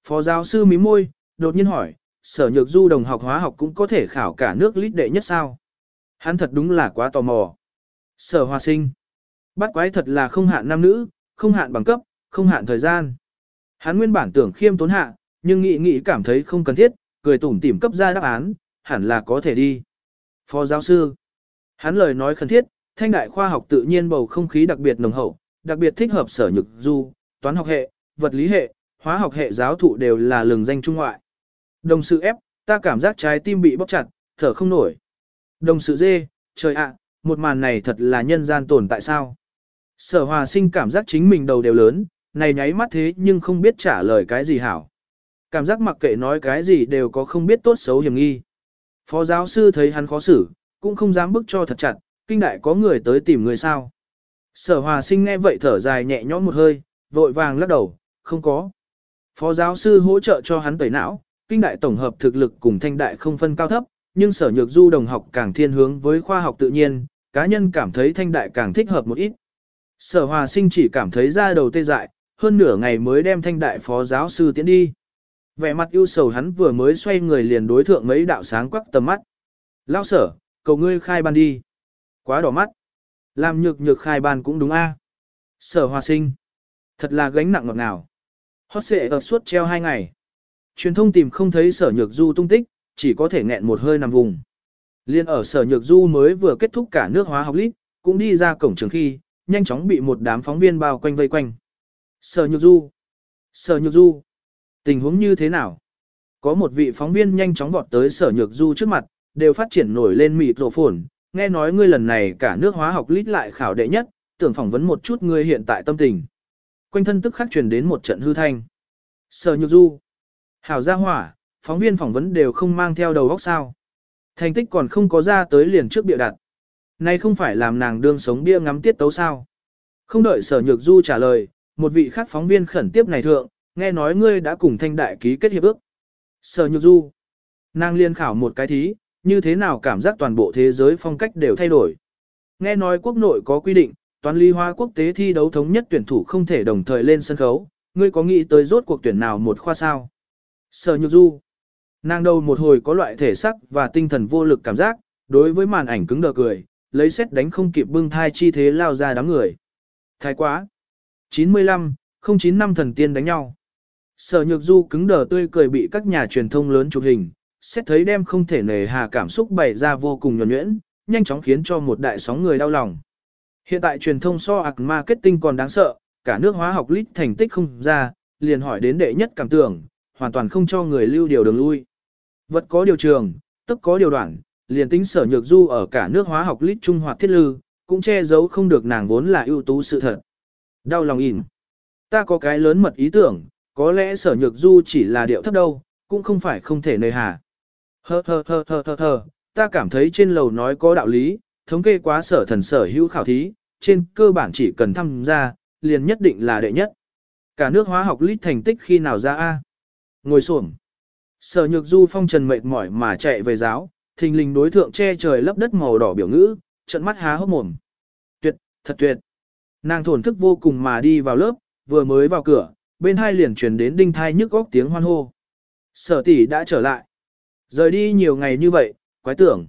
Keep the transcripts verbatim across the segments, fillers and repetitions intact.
Phó giáo sư mím môi, đột nhiên hỏi, sở nhược du đồng học hóa học cũng có thể khảo cả nước lít đệ nhất sao? Hắn thật đúng là quá tò mò. Sở Hòa Sinh. Bắt quái thật là không hạn nam nữ, không hạn bằng cấp, không hạn thời gian. Hắn nguyên bản tưởng khiêm tốn hạ, nhưng nghĩ nghĩ cảm thấy không cần thiết, cười tủm tỉm cấp ra đáp án, hẳn là có thể đi. Phó giáo sư. Hắn lời nói khẩn thiết, thanh đại khoa học tự nhiên bầu không khí đặc biệt nồng hậu, đặc biệt thích hợp sở nhược du, toán học hệ, vật lý hệ, hóa học hệ giáo thụ đều là lừng danh trung ngoại. Đồng sự F, ta cảm giác trái tim bị bóp chặt, thở không nổi. Đồng sự D, trời ạ, một màn này thật là nhân gian tồn tại sao? Sở Hòa Sinh cảm giác chính mình đầu đều lớn, này nháy mắt thế nhưng không biết trả lời cái gì hảo. Cảm giác mặc kệ nói cái gì đều có không biết tốt xấu hiểm nghi. Phó giáo sư thấy hắn khó xử, cũng không dám bức cho thật chặt, kinh đại có người tới tìm người sao. Sở Hòa Sinh nghe vậy thở dài nhẹ nhõm một hơi, vội vàng lắc đầu, không có. Phó giáo sư hỗ trợ cho hắn tẩy não, kinh đại tổng hợp thực lực cùng thanh đại không phân cao thấp, nhưng sở nhược du đồng học càng thiên hướng với khoa học tự nhiên, cá nhân cảm thấy thanh đại càng thích hợp một ít. Sở Hòa Sinh chỉ cảm thấy da đầu tê dại, hơn nửa ngày mới đem thanh đại phó giáo sư tiến đi. Vẻ mặt ưu sầu hắn vừa mới xoay người liền đối thượng mấy đạo sáng quắc tầm mắt. Lao sở, cầu ngươi khai ban đi. Quá đỏ mắt. Làm nhược nhược khai ban cũng đúng a. Sở Hòa Sinh. Thật là gánh nặng ngọt ngào. Hot xệ ở suốt treo hai ngày. Truyền thông tìm không thấy sở nhược du tung tích, chỉ có thể nghẹn một hơi nằm vùng. Liên ở sở nhược du mới vừa kết thúc cả nước hóa học lít, cũng đi ra cổng trường khi, nhanh chóng bị một đám phóng viên bao quanh vây quanh. Sở nhược du. Sở nhược du. Tình huống như thế nào? Có một vị phóng viên nhanh chóng vọt tới sở nhược du trước mặt, đều phát triển nổi lên mịt rổ phồn. Nghe nói ngươi lần này cả nước hóa học lít lại khảo đệ nhất, tưởng phỏng vấn một chút ngươi hiện tại tâm tình. Quanh thân tức khắc truyền đến một trận hư thanh. Sở nhược du. Hảo gia hỏa, phóng viên phỏng vấn đều không mang theo đầu óc sao. Thành tích còn không có ra tới liền trước bịa đặt. Này không phải làm nàng đương sống bia ngắm tiết tấu sao. Không đợi sở nhược du trả lời, một vị khác phóng viên khẩn tiếp này thượng, nghe nói ngươi đã cùng thanh đại ký kết hiệp ước. Sở nhược du. Nàng liên khảo một cái thí, như thế nào cảm giác toàn bộ thế giới phong cách đều thay đổi. Nghe nói quốc nội có quy định, toàn lý hóa quốc tế thi đấu thống nhất tuyển thủ không thể đồng thời lên sân khấu, ngươi có nghĩ tới rốt cuộc tuyển nào một khoa sao? Sở nhược du. Nàng đầu một hồi có loại thể sắc và tinh thần vô lực cảm giác, đối với màn ảnh cứng đờ cười, lấy xét đánh không kịp bưng thai chi thế lao ra đám người. Thái quá. chín mươi lăm, không chín năm thần tiên đánh nhau. Sở nhược du cứng đờ tươi cười bị các nhà truyền thông lớn chụp hình, xét thấy đem không thể nề hà cảm xúc bày ra vô cùng nhuần nhuyễn, nhanh chóng khiến cho một đại sóng người đau lòng. Hiện tại truyền thông so ạc marketing còn đáng sợ, cả nước hóa học lít thành tích không ra, liền hỏi đến đệ nhất cảm tưởng, hoàn toàn không cho người lưu điều đường lui. Vật có điều trường, tức có điều đoạn, liền tính sở nhược du ở cả nước hóa học lít trung hoạt thiết lư, cũng che giấu không được nàng vốn là ưu tú sự thật. Đau lòng ỉn. Ta có cái lớn mật ý tưởng, có lẽ sở nhược du chỉ là điệu thấp đâu, cũng không phải không thể nơi hà. Hơ hơ hơ hơ hơ hơ, ta cảm thấy trên lầu nói có đạo lý, thống kê quá sở thần sở hữu khảo thí, trên cơ bản chỉ cần tham gia, liền nhất định là đệ nhất. Cả nước hóa học lít thành tích khi nào ra A. Ngồi xổm. Sở nhược du phong trần mệt mỏi mà chạy về giáo, thình lình đối thượng che trời lấp đất màu đỏ biểu ngữ, trận mắt há hốc mồm. Tuyệt, thật tuyệt. Nàng thổn thức vô cùng mà đi vào lớp, vừa mới vào cửa, bên hai liền truyền đến đinh thai nhức góc tiếng hoan hô. Sở tỷ đã trở lại. Rời đi nhiều ngày như vậy, quái tưởng.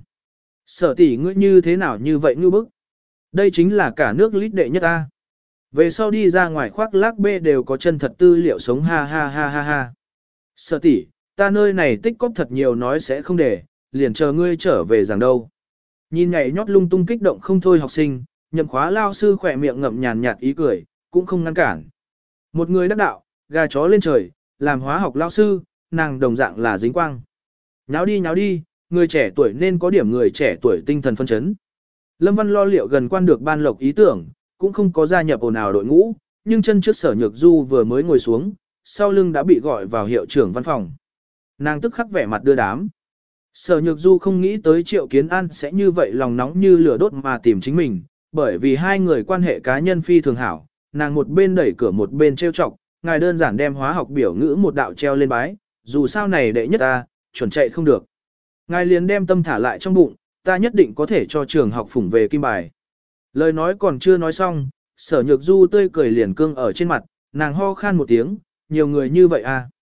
Sở tỷ ngươi như thế nào như vậy như bức. Đây chính là cả nước lít đệ nhất ta. Về sau đi ra ngoài khoác lác bê đều có chân thật tư liệu sống ha ha ha ha ha. Sở tỷ, ta nơi này tích cóp thật nhiều nói sẽ không để, liền chờ ngươi trở về rằng đâu. Nhìn nhảy nhót lung tung kích động không thôi học sinh, nhậm khóa lao sư khỏe miệng ngậm nhàn nhạt ý cười, cũng không ngăn cản. Một người đắc đạo, gà chó lên trời, làm hóa học lao sư, nàng đồng dạng là dính quang. Nháo đi nháo đi, người trẻ tuổi nên có điểm người trẻ tuổi tinh thần phân chấn. Lâm Văn lo liệu gần quan được ban lộc ý tưởng, cũng không có gia nhập ồn ào đội ngũ, nhưng chân trước sở nhược du vừa mới ngồi xuống, sau lưng đã bị gọi vào hiệu trưởng văn phòng. Nàng tức khắc vẻ mặt đưa đám. Sở nhược du không nghĩ tới Triệu Kiến An sẽ như vậy lòng nóng như lửa đốt mà tìm chính mình, bởi vì hai người quan hệ cá nhân phi thường hảo, nàng một bên đẩy cửa một bên trêu chọc, ngài đơn giản đem hóa học biểu ngữ một đạo treo lên bái, dù sao này đệ nhất ta, chuẩn chạy không được. Ngài liền đem tâm thả lại trong bụng, ta nhất định có thể cho trường học phủng về kim bài. Lời nói còn chưa nói xong, sở nhược du tươi cười liền cương ở trên mặt, nàng ho khan một tiếng, nhiều người như vậy à.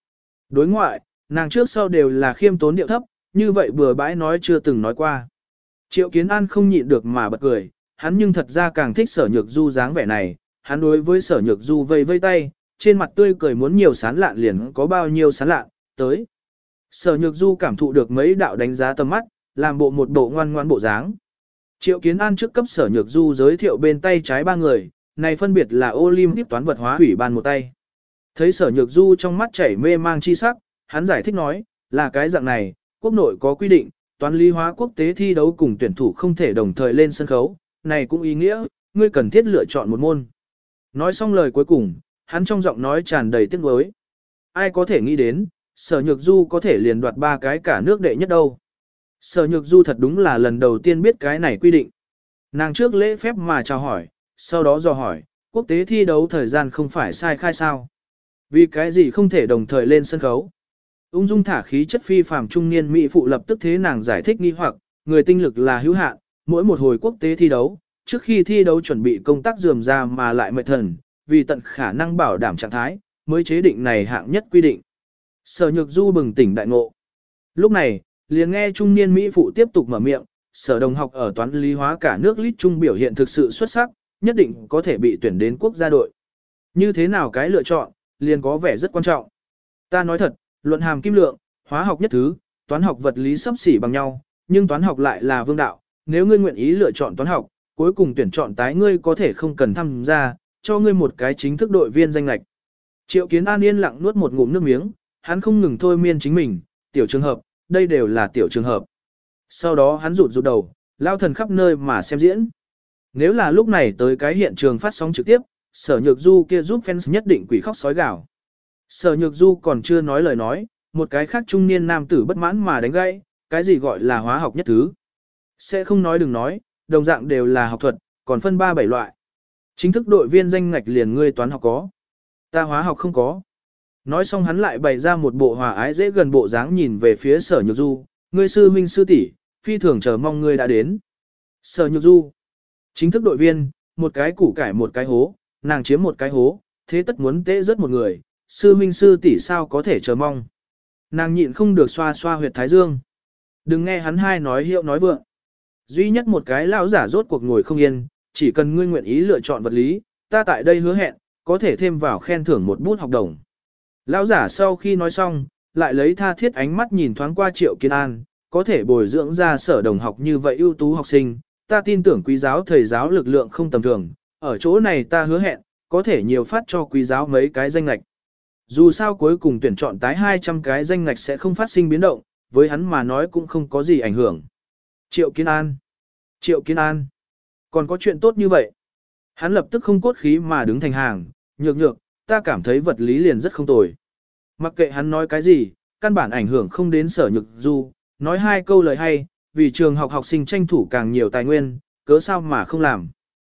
Đối ngoại, nàng trước sau đều là khiêm tốn điệu thấp, như vậy bừa bãi nói chưa từng nói qua. Triệu Kiến An không nhịn được mà bật cười, hắn nhưng thật ra càng thích Sở Nhược Du dáng vẻ này, hắn đối với Sở Nhược Du vây vây tay, trên mặt tươi cười muốn nhiều sán lạn liền có bao nhiêu sán lạn, tới. Sở Nhược Du cảm thụ được mấy đạo đánh giá tầm mắt, làm bộ một bộ ngoan ngoan bộ dáng. Triệu Kiến An trước cấp Sở Nhược Du giới thiệu bên tay trái ba người, này phân biệt là Olympic toán vật hóa ủy ban một tay. Thấy Sở Nhược Du trong mắt chảy mê mang chi sắc, hắn giải thích nói, là cái dạng này, quốc nội có quy định, toán lý hóa quốc tế thi đấu cùng tuyển thủ không thể đồng thời lên sân khấu, này cũng ý nghĩa, ngươi cần thiết lựa chọn một môn. Nói xong lời cuối cùng, hắn trong giọng nói tràn đầy tiếc nuối. Ai có thể nghĩ đến, Sở Nhược Du có thể liền đoạt ba cái cả nước đệ nhất đâu. Sở Nhược Du thật đúng là lần đầu tiên biết cái này quy định. Nàng trước lễ phép mà chào hỏi, sau đó dò hỏi, quốc tế thi đấu thời gian không phải sai khai sao. Vì cái gì không thể đồng thời lên sân khấu. Ung dung thả khí chất phi phàm trung niên mỹ phụ lập tức thế nàng giải thích nghi hoặc, người tinh lực là hữu hạn, mỗi một hồi quốc tế thi đấu, trước khi thi đấu chuẩn bị công tác dườm ra mà lại mệt thần, vì tận khả năng bảo đảm trạng thái, mới chế định này hạng nhất quy định. Sở Nhược Du bừng tỉnh đại ngộ. Lúc này, liền nghe trung niên mỹ phụ tiếp tục mở miệng, Sở đồng học ở toán lý hóa cả nước lít trung biểu hiện thực sự xuất sắc, nhất định có thể bị tuyển đến quốc gia đội. Như thế nào cái lựa chọn, liền có vẻ rất quan trọng. Ta nói thật, luận hàm kim lượng, hóa học nhất thứ, toán học vật lý sắp xỉ bằng nhau, nhưng toán học lại là vương đạo, nếu ngươi nguyện ý lựa chọn toán học, cuối cùng tuyển chọn tái ngươi có thể không cần tham gia, cho ngươi một cái chính thức đội viên danh lệch. Triệu Kiến An yên lặng nuốt một ngụm nước miếng, hắn không ngừng thôi miên chính mình, tiểu trường hợp, đây đều là tiểu trường hợp. Sau đó hắn rụt rụt đầu, lao thần khắp nơi mà xem diễn. Nếu là lúc này tới cái hiện trường phát sóng trực tiếp, Sở Nhược Du kia giúp fans nhất định quỷ khóc sói gào. Sở Nhược Du còn chưa nói lời nói, một cái khác trung niên nam tử bất mãn mà đánh gãy, cái gì gọi là hóa học nhất thứ. Sẽ không nói đừng nói, đồng dạng đều là học thuật, còn phân ba bảy loại. Chính thức đội viên danh ngạch liền ngươi toán học có. Ta hóa học không có. Nói xong hắn lại bày ra một bộ hòa ái dễ gần bộ dáng nhìn về phía Sở Nhược Du, ngươi sư huynh sư tỷ, phi thường chờ mong ngươi đã đến. Sở Nhược Du, chính thức đội viên, một cái củ cải một cái hố, nàng chiếm một cái hố, thế tất muốn tế rớt một người, sư huynh sư tỷ sao có thể chờ mong. Nàng nhịn không được xoa xoa huyệt thái dương. Đừng nghe hắn hai nói hiệu nói vượng. Duy nhất một cái lão giả rốt cuộc ngồi không yên, chỉ cần ngươi nguyện ý lựa chọn vật lý, ta tại đây hứa hẹn, có thể thêm vào khen thưởng một bút học đồng. Lão giả sau khi nói xong, lại lấy tha thiết ánh mắt nhìn thoáng qua Triệu Kiến An, có thể bồi dưỡng ra Sở đồng học như vậy ưu tú học sinh, ta tin tưởng quý giáo thầy giáo lực lượng không tầm thường, ở chỗ này ta hứa hẹn, có thể nhiều phát cho quý giáo mấy cái danh lệch. Dù sao cuối cùng tuyển chọn tái hai trăm cái danh ngạch sẽ không phát sinh biến động, với hắn mà nói cũng không có gì ảnh hưởng. Triệu Kiến An. Triệu Kiến An. Còn có chuyện tốt như vậy. Hắn lập tức không cốt khí mà đứng thành hàng, nhược nhược, ta cảm thấy vật lý liền rất không tồi. Mặc kệ hắn nói cái gì, căn bản ảnh hưởng không đến Sở Nhược Du, nói hai câu lời hay, vì trường học học sinh tranh thủ càng nhiều tài nguyên, cớ sao mà không làm.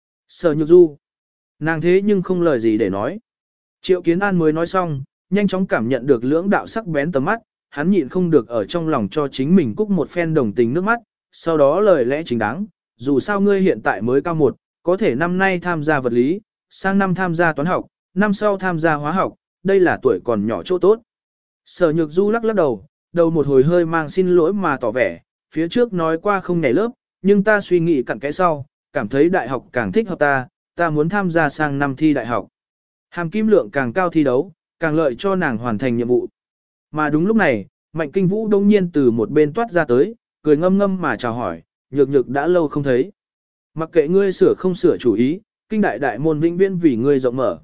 Sở Nhược Du. Nàng thế nhưng không lời gì để nói. Triệu Kiến An mới nói xong, nhanh chóng cảm nhận được lưỡng đạo sắc bén tầm mắt, hắn nhịn không được ở trong lòng cho chính mình cúc một phen đồng tình nước mắt, sau đó lời lẽ chính đáng, dù sao ngươi hiện tại mới cao một, có thể năm nay tham gia vật lý, sang năm tham gia toán học, năm sau tham gia hóa học, đây là tuổi còn nhỏ chỗ tốt. Sở Nhược Du lắc lắc đầu, đầu một hồi hơi mang xin lỗi mà tỏ vẻ, phía trước nói qua không nhảy lớp, nhưng ta suy nghĩ cặn kẽ sau, cảm thấy đại học càng thích hợp ta, ta muốn tham gia sang năm thi đại học. Hàm kim lượng càng cao thi đấu, càng lợi cho nàng hoàn thành nhiệm vụ. Mà đúng lúc này, Mạnh Kinh Vũ đông nhiên từ một bên toát ra tới, cười ngâm ngâm mà chào hỏi, nhược nhược đã lâu không thấy. Mặc kệ ngươi sửa không sửa chủ ý, kinh đại đại môn vĩnh viễn vì ngươi rộng mở.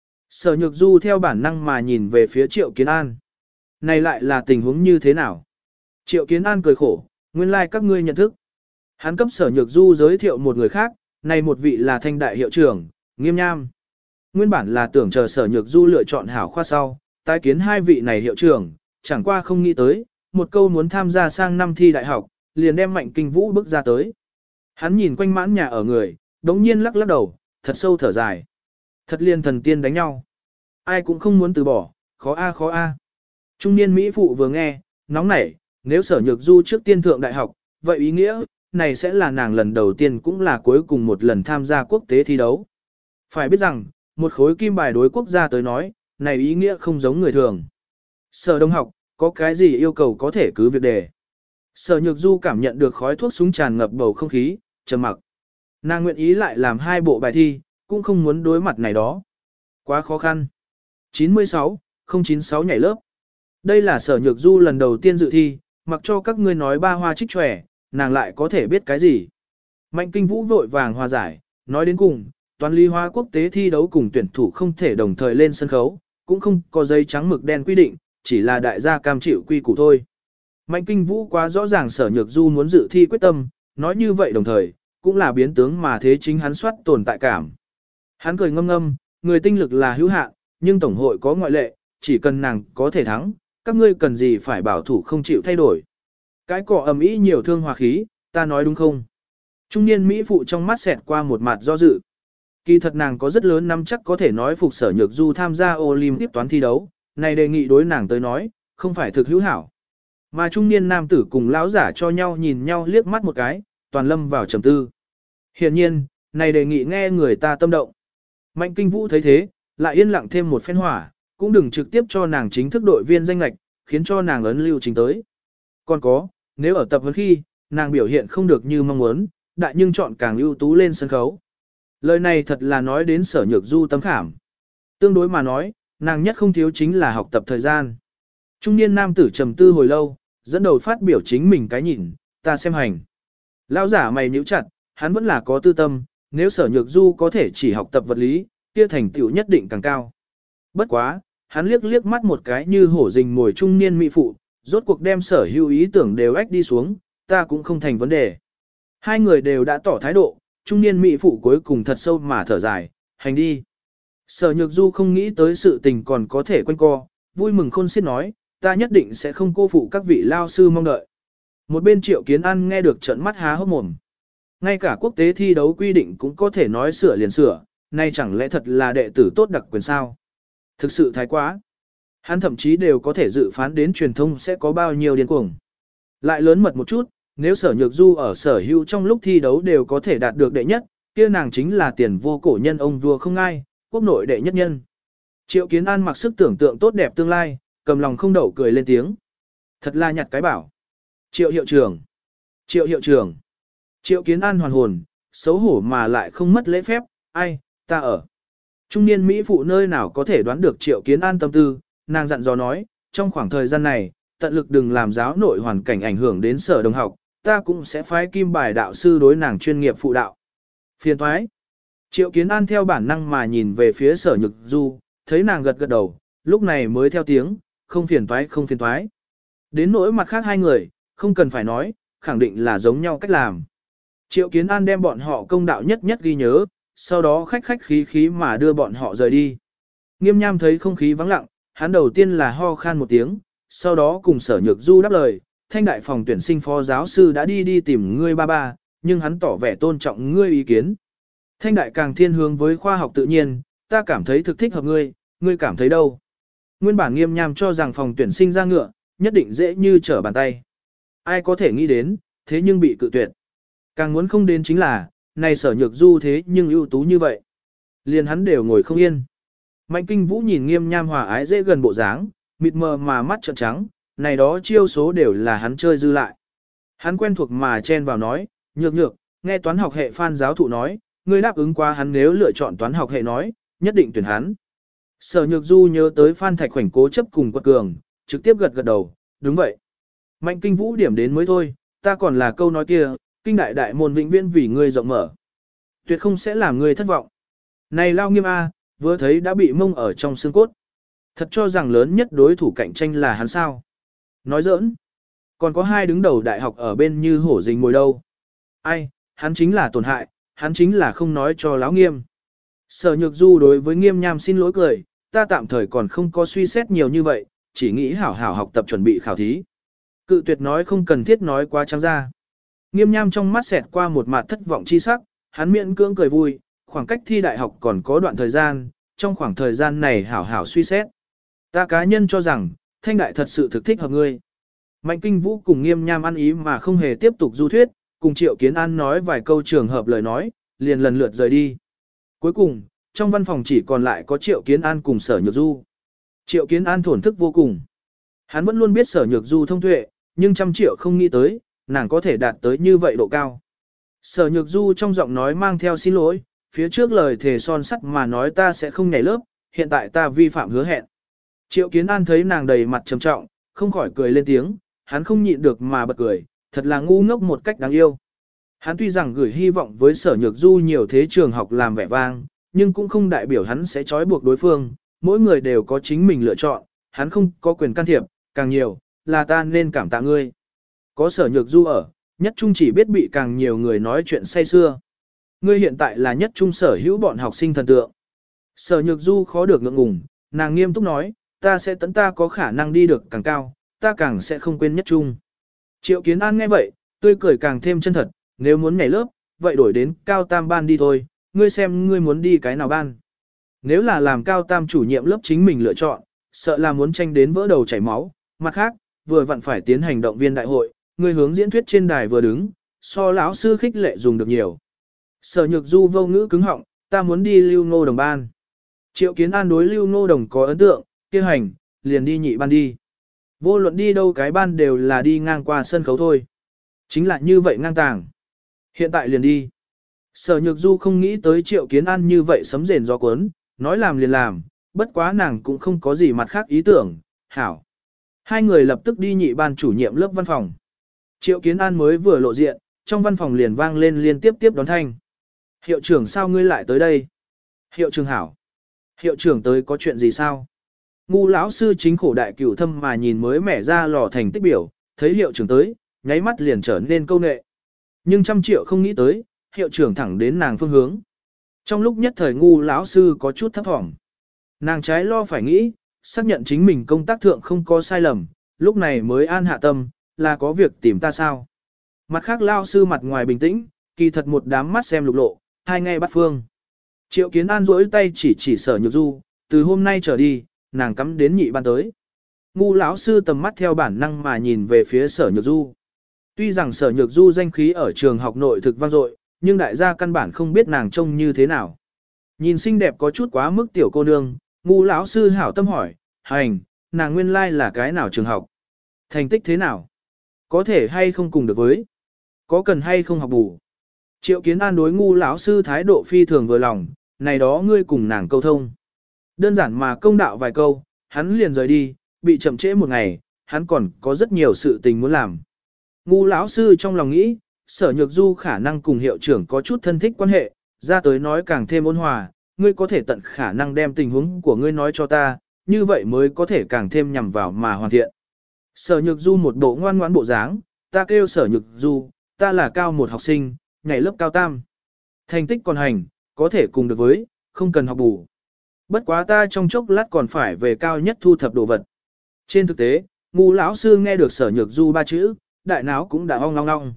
Sở Nhược Du theo bản năng mà nhìn về phía Triệu Kiến An. Này lại là tình huống như thế nào? Triệu Kiến An cười khổ, nguyên lai like các ngươi nhận thức. Hắn cấp Sở Nhược Du giới thiệu một người khác, này một vị là thanh đại hiệu trưởng, Nghiêm Nham. Nguyên bản là tưởng chờ Sở Nhược Du lựa chọn hảo khoa sau, tái kiến hai vị này hiệu trưởng, chẳng qua không nghĩ tới, một câu muốn tham gia sang năm thi đại học, liền đem Mạnh Kinh Vũ bước ra tới. Hắn nhìn quanh mãn nhà ở người, đống nhiên lắc lắc đầu, thật sâu thở dài. Thật liên thần tiên đánh nhau. Ai cũng không muốn từ bỏ, khó a khó a. Trung niên Mỹ phụ vừa nghe, nóng nảy, nếu Sở Nhược Du trước tiên thượng đại học, vậy ý nghĩa, này sẽ là nàng lần đầu tiên cũng là cuối cùng một lần tham gia quốc tế thi đấu. Phải biết rằng, một khối kim bài đối quốc gia tới nói, này ý nghĩa không giống người thường. Sở Đông học, có cái gì yêu cầu có thể cứ việc đề. Sở Nhược Du cảm nhận được khói thuốc súng tràn ngập bầu không khí, trầm mặc. Nàng nguyện ý lại làm hai bộ bài thi, cũng không muốn đối mặt này đó. Quá khó khăn. chín mươi sáu, không chín sáu nhảy lớp. Đây là Sở Nhược Du lần đầu tiên dự thi, mặc cho các ngươi nói ba hoa trích tròe, nàng lại có thể biết cái gì. Mạnh Kinh Vũ vội vàng hòa giải, nói đến cùng, toán lý hóa quốc tế thi đấu cùng tuyển thủ không thể đồng thời lên sân khấu, cũng không có giấy trắng mực đen quy định, chỉ là đại gia cam chịu quy củ thôi. Mạnh Kinh Vũ quá rõ ràng Sở Nhược Du muốn dự thi quyết tâm, nói như vậy đồng thời, cũng là biến tướng mà thế chính hắn soát tồn tại cảm. Hắn cười ngâm ngâm, người tinh lực là hữu hạn, nhưng tổng hội có ngoại lệ, chỉ cần nàng có thể thắng, các ngươi cần gì phải bảo thủ không chịu thay đổi. Cái cỏ ầm ĩ nhiều thương hòa khí, ta nói đúng không? Trung niên Mỹ phụ trong mắt xẹt qua một mặt do dự. Kỳ thật nàng có rất lớn nắm chắc có thể nói phục Sở Nhược Du tham gia Olympic toán thi đấu, này đề nghị đối nàng tới nói, không phải thực hữu hảo. Mà trung niên nam tử cùng lão giả cho nhau nhìn nhau liếc mắt một cái, toàn lâm vào trầm tư. Hiển nhiên, này đề nghị nghe người ta tâm động. Mạnh Kinh Vũ thấy thế, lại yên lặng thêm một phen hỏa, cũng đừng trực tiếp cho nàng chính thức đội viên danh lạch, khiến cho nàng ấn lưu trình tới. Còn có, nếu ở tập huấn khi, nàng biểu hiện không được như mong muốn, đại nhưng chọn càng ưu tú lên sân khấu. Lời này thật là nói đến Sở Nhược Du tâm khảm. Tương đối mà nói, nàng nhất không thiếu chính là học tập thời gian. Trung niên nam tử trầm tư hồi lâu, dẫn đầu phát biểu chính mình cái nhìn, ta xem hành. Lão giả mày nhíu chặt, hắn vẫn là có tư tâm, nếu Sở Nhược Du có thể chỉ học tập vật lý, kia thành tựu nhất định càng cao. Bất quá, hắn liếc liếc mắt một cái như hổ rình mồi trung niên mỹ phụ, rốt cuộc đem sở hữu ý tưởng đều ách đi xuống, ta cũng không thành vấn đề. Hai người đều đã tỏ thái độ, trung niên mỹ phụ cuối cùng thật sâu mà thở dài, hành đi. Sở Nhược Du không nghĩ tới sự tình còn có thể quanh co, vui mừng khôn xiết nói, ta nhất định sẽ không cô phụ các vị lao sư mong đợi. Một bên Triệu Kiến An nghe được trợn mắt há hốc mồm. Ngay cả quốc tế thi đấu quy định cũng có thể nói sửa liền sửa, nay chẳng lẽ thật là đệ tử tốt đặc quyền sao? Thực sự thái quá. Hắn thậm chí đều có thể dự phán đến truyền thông sẽ có bao nhiêu điên cuồng. Lại lớn mật một chút, nếu Sở Nhược Du ở sở hữu trong lúc thi đấu đều có thể đạt được đệ nhất, kia nàng chính là tiền vô cổ nhân ông vua không ai, quốc nội đệ nhất nhân. Triệu Kiến An mặc sức tưởng tượng tốt đẹp tương lai, cầm lòng không đậu cười lên tiếng. Thật là nhặt cái bảo. Triệu hiệu trưởng. Triệu hiệu trưởng. Triệu Kiến An hoàn hồn, xấu hổ mà lại không mất lễ phép, ai, ta ở. Trung niên Mỹ phụ nơi nào có thể đoán được Triệu Kiến An tâm tư, nàng dặn dò nói, trong khoảng thời gian này, tận lực đừng làm giáo nội hoàn cảnh ảnh hưởng đến sở đồng học, ta cũng sẽ phái kim bài đạo sư đối nàng chuyên nghiệp phụ đạo. Phiền thoái. Triệu Kiến An theo bản năng mà nhìn về phía Sở Nhược Du, thấy nàng gật gật đầu, lúc này mới theo tiếng, không phiền thoái không phiền thoái. Đến nỗi mặt khác hai người, không cần phải nói, khẳng định là giống nhau cách làm. Triệu Kiến An đem bọn họ công đạo nhất nhất ghi nhớ, sau đó khách khách khí khí mà đưa bọn họ rời đi. Nghiêm Nham thấy không khí vắng lặng, hắn đầu tiên là ho khan một tiếng, sau đó cùng Sở Nhược Du đáp lời, thanh đại phòng tuyển sinh phó giáo sư đã đi đi tìm ngươi ba ba, nhưng hắn tỏ vẻ tôn trọng ngươi ý kiến. Thanh đại càng thiên hướng với khoa học tự nhiên, ta cảm thấy thực thích hợp ngươi, ngươi cảm thấy đâu? Nguyên bản Nghiêm Nham cho rằng phòng tuyển sinh ra ngựa, nhất định dễ như trở bàn tay. Ai có thể nghĩ đến, thế nhưng bị cự tuyệt. Càng muốn không đến chính là, này Sở Nhược Du thế nhưng ưu tú như vậy. Liền hắn đều ngồi không yên. Mạnh Kinh Vũ nhìn Nghiêm Nham hòa ái dễ gần bộ dáng, mịt mờ mà mắt trợn trắng, này đó chiêu số đều là hắn chơi dư lại. Hắn quen thuộc mà chen vào nói, nhược nhược, nghe toán học hệ Phan giáo thụ nói, ngươi đáp ứng qua hắn nếu lựa chọn toán học hệ nói, nhất định tuyển hắn. Sở Nhược Du nhớ tới Phan Thạch Khoảnh cố chấp cùng quật cường, trực tiếp gật gật đầu, đúng vậy. Mạnh Kinh Vũ điểm đến mới thôi, ta còn là câu nói kia, kinh đại đại môn vĩnh viễn vì ngươi rộng mở. Tuyệt không sẽ làm ngươi thất vọng. Này Lao Nghiêm A, vừa thấy đã bị mông ở trong xương cốt. Thật cho rằng lớn nhất đối thủ cạnh tranh là hắn sao. Nói giỡn. Còn có hai đứng đầu đại học ở bên như hổ rình mồi đâu. Ai, hắn chính là tổn hại, hắn chính là không nói cho Lão Nghiêm. Sở Nhược Du đối với Nghiêm Nham xin lỗi cười, ta tạm thời còn không có suy xét nhiều như vậy, chỉ nghĩ hảo hảo học tập chuẩn bị khảo thí. Cự tuyệt nói không cần thiết nói quá trắng ra. Nghiêm Nham trong mắt xẹt qua một mặt thất vọng chi sắc, hắn miễn cưỡng cười vui, khoảng cách thi đại học còn có đoạn thời gian, trong khoảng thời gian này hảo hảo suy xét. Ta cá nhân cho rằng, thanh đại thật sự thực thích hợp ngươi. Mạnh Kinh Vũ cùng Nghiêm Nham ăn ý mà không hề tiếp tục du thuyết, cùng Triệu Kiến An nói vài câu trường hợp lời nói, liền lần lượt rời đi. Cuối cùng, trong văn phòng chỉ còn lại có Triệu Kiến An cùng Sở Nhược Du. Triệu Kiến An thổn thức vô cùng. Hắn vẫn luôn biết Sở Nhược Du thông tuệ, nhưng trăm triệu không nghĩ tới, nàng có thể đạt tới như vậy độ cao. Sở Nhược Du trong giọng nói mang theo xin lỗi, phía trước lời thề son sắt mà nói ta sẽ không nhảy lớp, hiện tại ta vi phạm hứa hẹn. Triệu Kiến An thấy nàng đầy mặt trầm trọng, không khỏi cười lên tiếng, hắn không nhịn được mà bật cười, thật là ngu ngốc một cách đáng yêu. Hắn tuy rằng gửi hy vọng với Sở Nhược Du nhiều thế trường học làm vẻ vang, nhưng cũng không đại biểu hắn sẽ trói buộc đối phương, mỗi người đều có chính mình lựa chọn, hắn không có quyền can thiệp, càng nhiều, là ta nên cảm tạ ngươi. Có Sở Nhược Du ở, nhất trung chỉ biết bị càng nhiều người nói chuyện say xưa. Ngươi hiện tại là nhất trung sở hữu bọn học sinh thần tượng. Sở Nhược Du khó được ngượng ngùng, nàng nghiêm túc nói, ta sẽ tấn ta có khả năng đi được càng cao, ta càng sẽ không quên nhất trung. Triệu Kiến An nghe vậy, tươi cười càng thêm chân thật, nếu muốn nhảy lớp, vậy đổi đến cao tam ban đi thôi, ngươi xem ngươi muốn đi cái nào ban. Nếu là làm cao tam chủ nhiệm lớp chính mình lựa chọn, sợ là muốn tranh đến vỡ đầu chảy máu, mặt khác, vừa vặn phải tiến hành động viên đại hội, ngươi hướng diễn thuyết trên đài vừa đứng, so lão sư khích lệ dùng được nhiều. Sở Nhược Du vô ngữ cứng họng, ta muốn đi Lưu Ngô Đồng ban. Triệu Kiến An đối Lưu Ngô Đồng có ấn tượng, kia hành, liền đi nhị ban đi. Vô luận đi đâu cái ban đều là đi ngang qua sân khấu thôi. Chính là như vậy ngang tàng. Hiện tại liền đi. Sở Nhược Du không nghĩ tới Triệu Kiến An như vậy sấm rền gió cuốn, nói làm liền làm, bất quá nàng cũng không có gì mặt khác ý tưởng, hảo. Hai người lập tức đi nhị ban chủ nhiệm lớp văn phòng. Triệu Kiến An mới vừa lộ diện, trong văn phòng liền vang lên liên tiếp tiếp đón thanh. Hiệu trưởng sao ngươi lại tới đây? Hiệu trưởng hảo. Hiệu trưởng tới có chuyện gì sao? Ngu lão sư chính khổ đại cửu thâm mà nhìn mới mẻ ra lò thành tích biểu, thấy hiệu trưởng tới, nháy mắt liền trở nên câu nệ. Nhưng trăm triệu không nghĩ tới, hiệu trưởng thẳng đến nàng phương hướng. Trong lúc nhất thời ngu lão sư có chút thấp thỏm. Nàng trái lo phải nghĩ, xác nhận chính mình công tác thượng không có sai lầm, lúc này mới an hạ tâm, là có việc tìm ta sao. Mặt khác lao sư mặt ngoài bình tĩnh, kỳ thật một đám mắt xem lục lộ, hai ngay bắt phương. Triệu Kiến An rỗi tay chỉ chỉ Sở Nhược Du, từ hôm nay trở đi, nàng cắm đến nhị ban tới. Ngu lão sư tầm mắt theo bản năng mà nhìn về phía Sở Nhược Du. Tuy rằng Sở Nhược Du danh khí ở trường học nội thực vang dội, nhưng đại gia căn bản không biết nàng trông như thế nào. Nhìn xinh đẹp có chút quá mức tiểu cô nương, ngu lão sư hảo tâm hỏi, hành, nàng nguyên lai là cái nào trường học? Thành tích thế nào? Có thể hay không cùng được với? Có cần hay không học bù? Triệu Kiến An đối ngu lão sư thái độ phi thường vừa lòng, này đó ngươi cùng nàng câu thông. Đơn giản mà công đạo vài câu, hắn liền rời đi, bị chậm trễ một ngày, hắn còn có rất nhiều sự tình muốn làm. Ngu lão sư trong lòng nghĩ, Sở Nhược Du khả năng cùng hiệu trưởng có chút thân thích quan hệ, ra tới nói càng thêm ôn hòa, ngươi có thể tận khả năng đem tình huống của ngươi nói cho ta, như vậy mới có thể càng thêm nhằm vào mà hoàn thiện. Sở Nhược Du một bộ ngoan ngoãn bộ dáng, ta kêu Sở Nhược Du, ta là cao một học sinh, ngày lớp cao tam. Thành tích còn hành, có thể cùng được với, không cần học bù. Bất quá ta trong chốc lát còn phải về cao nhất thu thập đồ vật. Trên thực tế, ngu lão sư nghe được Sở Nhược Du ba chữ, đại não cũng đã ong long long.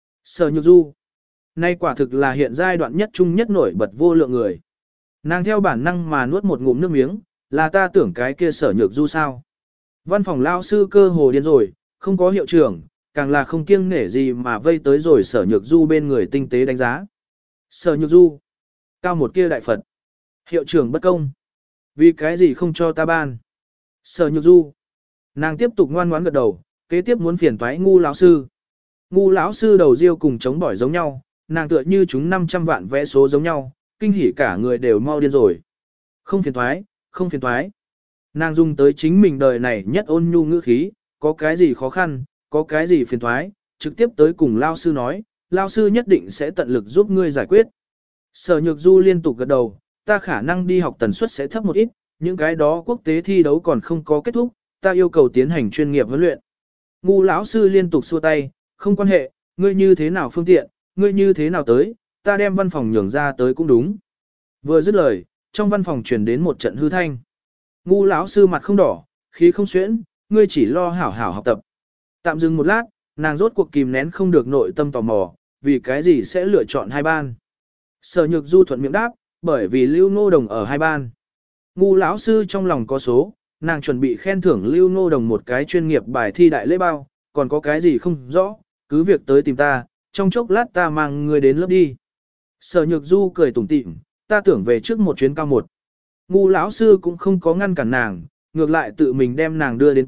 Sở Nhược Du, nay quả thực là hiện giai đoạn nhất trung nhất nổi bật vô lượng người. Nàng theo bản năng mà nuốt một ngụm nước miếng, là ta tưởng cái kia Sở Nhược Du sao. Văn phòng lão sư cơ hồ điên rồi, không có hiệu trưởng, càng là không kiêng nể gì mà vây tới rồi Sở Nhược Du bên người tinh tế đánh giá. Sở Nhược Du, cao một kia đại Phật. Hiệu trưởng bất công. Vì cái gì không cho ta ban? Sở Nhược Du. Nàng tiếp tục ngoan ngoãn gật đầu, kế tiếp muốn phiền toái ngu lão sư. Ngu lão sư đầu riêu cùng chống bỏi giống nhau, nàng tựa như chúng năm trăm vạn vẽ số giống nhau, kinh hỉ cả người đều mau điên rồi. Không phiền toái, không phiền toái. Nàng dùng tới chính mình đời này nhất ôn nhu ngữ khí, có cái gì khó khăn, có cái gì phiền toái, trực tiếp tới cùng lao sư nói, lao sư nhất định sẽ tận lực giúp ngươi giải quyết. Sở Nhược Du liên tục gật đầu, ta khả năng đi học tần suất sẽ thấp một ít, những cái đó quốc tế thi đấu còn không có kết thúc, ta yêu cầu tiến hành chuyên nghiệp huấn luyện. Ngu lão sư liên tục xua tay, không quan hệ, ngươi như thế nào phương tiện, ngươi như thế nào tới, ta đem văn phòng nhường ra tới cũng đúng. Vừa dứt lời, trong văn phòng truyền đến một trận hư thanh. Ngu lão sư mặt không đỏ, khí không xuyễn, ngươi chỉ lo hảo hảo học tập. Tạm dừng một lát, nàng rốt cuộc kìm nén không được nội tâm tò mò, vì cái gì sẽ lựa chọn hai ban. Sở Nhược Du thuận miệng đáp, bởi vì Lưu Ngô Đồng ở hai ban. Ngu lão sư trong lòng có số, nàng chuẩn bị khen thưởng Lưu Ngô Đồng một cái chuyên nghiệp bài thi đại lễ bao, còn có cái gì không rõ, cứ việc tới tìm ta, trong chốc lát ta mang người đến lớp đi. Sở Nhược Du cười tủm tỉm, ta tưởng về trước một chuyến cao một. Ngu lão sư cũng không có ngăn cản nàng, ngược lại tự mình đem nàng đưa đến cửa,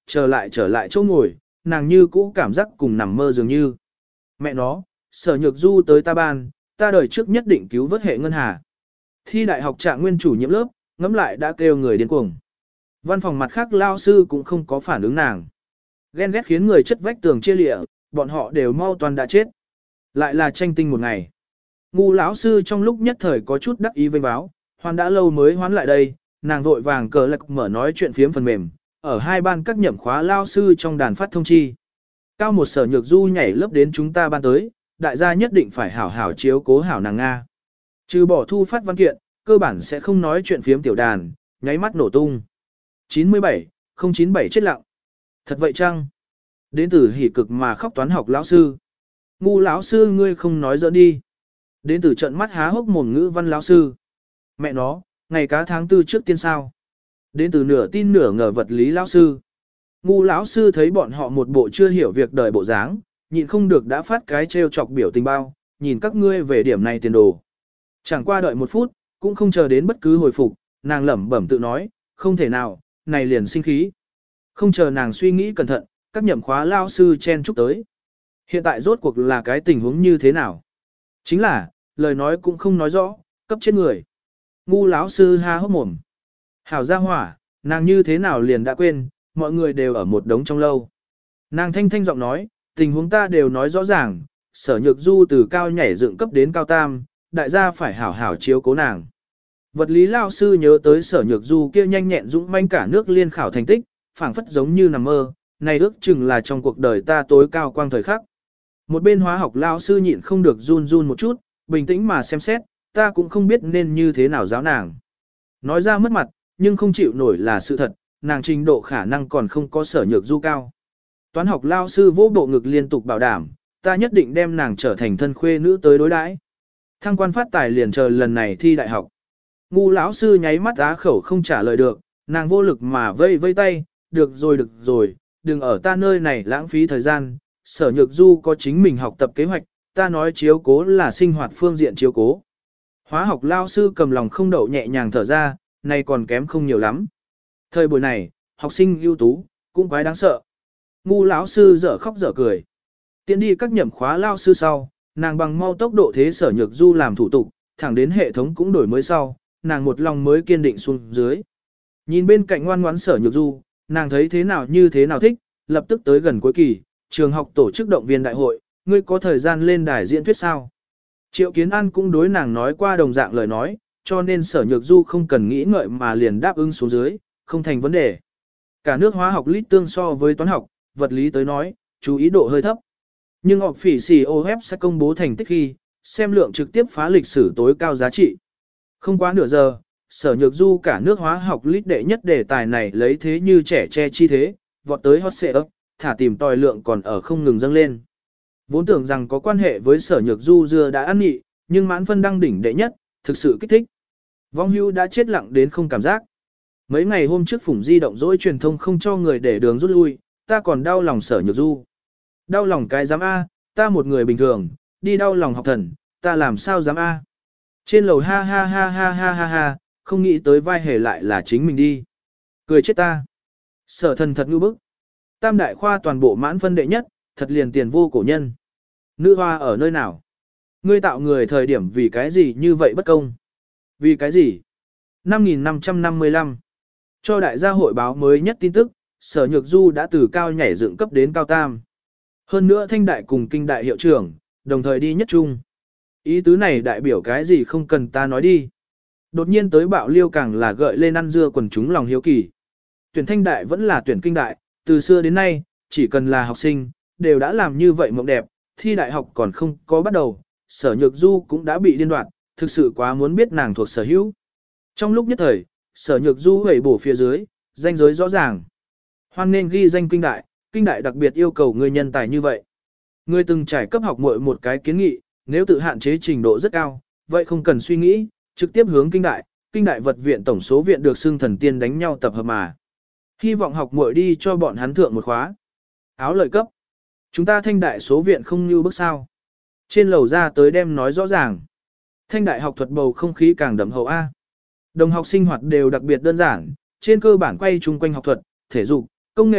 trở lại trở lại chỗ ngồi, nàng như cũ cảm giác cùng nằm mơ dường như. Mẹ nó, Sở Nhược Du tới ta ban, ta đời trước nhất định cứu vớt hệ ngân hà. Thi đại học trạng nguyên chủ nhiệm lớp, ngẫm lại đã kêu người điên cuồng. Văn phòng mặt khác lao sư cũng không có phản ứng nàng. Ghen ghét khiến người chất vách tường chia lịa, bọn họ đều mau toàn đã chết. Lại là tranh tinh một ngày. Ngu lão sư trong lúc nhất thời có chút đắc ý vênh báo, hoan đã lâu mới hoán lại đây, nàng vội vàng cờ lạc mở nói chuyện phiếm phần mềm, ở hai ban các nhậm khóa lao sư trong đàn phát thông chi. Cao một Sở Nhược Du nhảy lớp đến chúng ta ban tới, đại gia nhất định phải hảo hảo chiếu cố hảo nàng Nga. Trừ bỏ thu phát văn kiện, cơ bản sẽ không nói chuyện phiếm tiểu đàn, nháy mắt nổ tung. chín mươi bảy, không chín bảy chết lặng. Thật vậy chăng? Đến từ hỉ cực mà khóc toán học lão sư. Ngu lão sư ngươi không nói giỡn đi. Đến từ trận mắt há hốc mồm ngữ văn lão sư. Mẹ nó, ngày cá tháng tư trước tiên sao. Đến từ nửa tin nửa ngờ vật lý lão sư. Ngu lão sư thấy bọn họ một bộ chưa hiểu việc đời bộ dáng, nhịn không được đã phát cái trêu chọc biểu tình bao, nhìn các ngươi về điểm này tiền đồ. Chẳng qua đợi một phút, cũng không chờ đến bất cứ hồi phục, nàng lẩm bẩm tự nói, không thể nào, này liền sinh khí. Không chờ nàng suy nghĩ cẩn thận, các nhậm khóa lao sư chen chúc tới. Hiện tại rốt cuộc là cái tình huống như thế nào? Chính là, lời nói cũng không nói rõ, cấp chết người. Ngu lão sư ha hốc mồm. Hảo gia hỏa, nàng như thế nào liền đã quên, mọi người đều ở một đống trong lâu. Nàng thanh thanh giọng nói, tình huống ta đều nói rõ ràng, Sở Nhược Du từ cao nhảy dựng cấp đến cao tam, đại gia phải hảo hảo chiếu cố nàng. Vật lý lao sư nhớ tới Sở Nhược Du kia nhanh nhẹn dũng manh cả nước liên khảo thành tích, phảng phất giống như nằm mơ, này ước chừng là trong cuộc đời ta tối cao quang thời khắc. Một bên hóa học lao sư nhịn không được run run một chút, bình tĩnh mà xem xét, ta cũng không biết nên như thế nào giáo nàng. Nói ra mất mặt, nhưng không chịu nổi là sự thật, nàng trình độ khả năng còn không có Sở Nhược Du cao. Toán học lao sư vỗ bộ ngực liên tục bảo đảm, ta nhất định đem nàng trở thành thân khuê nữ tới đối đãi. Thăng quan phát tài liền chờ lần này thi đại học. Ngu lão sư nháy mắt á khẩu không trả lời được, nàng vô lực mà vây vây tay, được rồi được rồi, đừng ở ta nơi này lãng phí thời gian, Sở Nhược Du có chính mình học tập kế hoạch, ta nói chiếu cố là sinh hoạt phương diện chiếu cố. Hóa học lao sư cầm lòng không đậu nhẹ nhàng thở ra, này còn kém không nhiều lắm. Thời buổi này, học sinh ưu tú, cũng quái đáng sợ. Ngu lão sư dở khóc dở cười. Tiến đi các nhậm khóa lao sư sau, nàng bằng mau tốc độ thế Sở Nhược Du làm thủ tục, thẳng đến hệ thống cũng đổi mới sau, nàng một lòng mới kiên định xuống dưới. Nhìn bên cạnh ngoan ngoãn Sở Nhược Du, nàng thấy thế nào như thế nào thích, lập tức tới gần cuối kỳ, trường học tổ chức động viên đại hội, ngươi có thời gian lên đài diễn thuyết sao? Triệu Kiến An cũng đối nàng nói qua đồng dạng lời nói, cho nên Sở Nhược Du không cần nghĩ ngợi mà liền đáp ứng xuống dưới, không thành vấn đề. Cả nước hóa học lít tương so với toán học, vật lý tới nói, chú ý độ hơi thấp. Nhưng họp phỉ xì ô ép sẽ công bố thành tích khi, xem lượng trực tiếp phá lịch sử tối cao giá trị. Không quá nửa giờ, Sở Nhược Du cả nước hóa học lít đệ nhất đề tài này lấy thế như trẻ che chi thế, vọt tới hot search, thả tìm tòi lượng còn ở không ngừng dâng lên. Vốn tưởng rằng có quan hệ với Sở Nhược Du dưa đã ăn nhị, nhưng mãn phân đăng đỉnh đệ nhất, thực sự kích thích. Vong hưu đã chết lặng đến không cảm giác. Mấy ngày hôm trước phủng di động dỗi truyền thông không cho người để đường rút lui, ta còn đau lòng Sở Nhược Du. Đau lòng cái dám A, ta một người bình thường, đi đau lòng học thần, ta làm sao dám A. Trên lầu ha ha ha ha ha ha ha, không nghĩ tới vai hề lại là chính mình đi. Cười chết ta. Sở thần thật ngư bức. Tam đại khoa toàn bộ mãn phân đệ nhất, thật liền tiền vô cổ nhân. Nữ hoa ở nơi nào? Ngươi tạo người thời điểm vì cái gì như vậy bất công? Vì cái gì? năm nghìn năm trăm năm mươi lăm. Cho đại gia hội báo mới nhất tin tức, Sở Nhược Du đã từ cao nhảy dựng cấp đến cao tam. Hơn nữa thanh đại cùng kinh đại hiệu trưởng, đồng thời đi nhất trung. Ý tứ này đại biểu cái gì không cần ta nói đi. Đột nhiên tới bạo liêu càng là gợi lên ăn dưa quần chúng lòng hiếu kỳ. Tuyển thanh đại vẫn là tuyển kinh đại, từ xưa đến nay, chỉ cần là học sinh, đều đã làm như vậy mộng đẹp, thi đại học còn không có bắt đầu, Sở Nhược Du cũng đã bị điên đoạt, thực sự quá muốn biết nàng thuộc sở hữu. Trong lúc nhất thời, Sở Nhược Du hẩy bổ phía dưới, danh giới rõ ràng. Hoan nên ghi danh kinh đại, kinh đại đặc biệt yêu cầu người nhân tài như vậy. Người từng trải cấp học muội một cái kiến nghị, nếu tự hạn chế trình độ rất cao, vậy không cần suy nghĩ, trực tiếp hướng kinh đại, kinh đại vật viện tổng số viện được xưng thần tiên đánh nhau tập hợp mà. Hy vọng học muội đi cho bọn hắn thượng một khóa. Áo lợi cấp. Chúng ta thanh đại số viện không như bước sao. Trên lầu ra tới đem nói rõ ràng. Thanh đại học thuật bầu không khí càng đậm hậu A. Đồng học sinh hoạt đều đặc biệt đơn giản, trên cơ bản quay chung quanh học thuật, thể dục, công nghệ,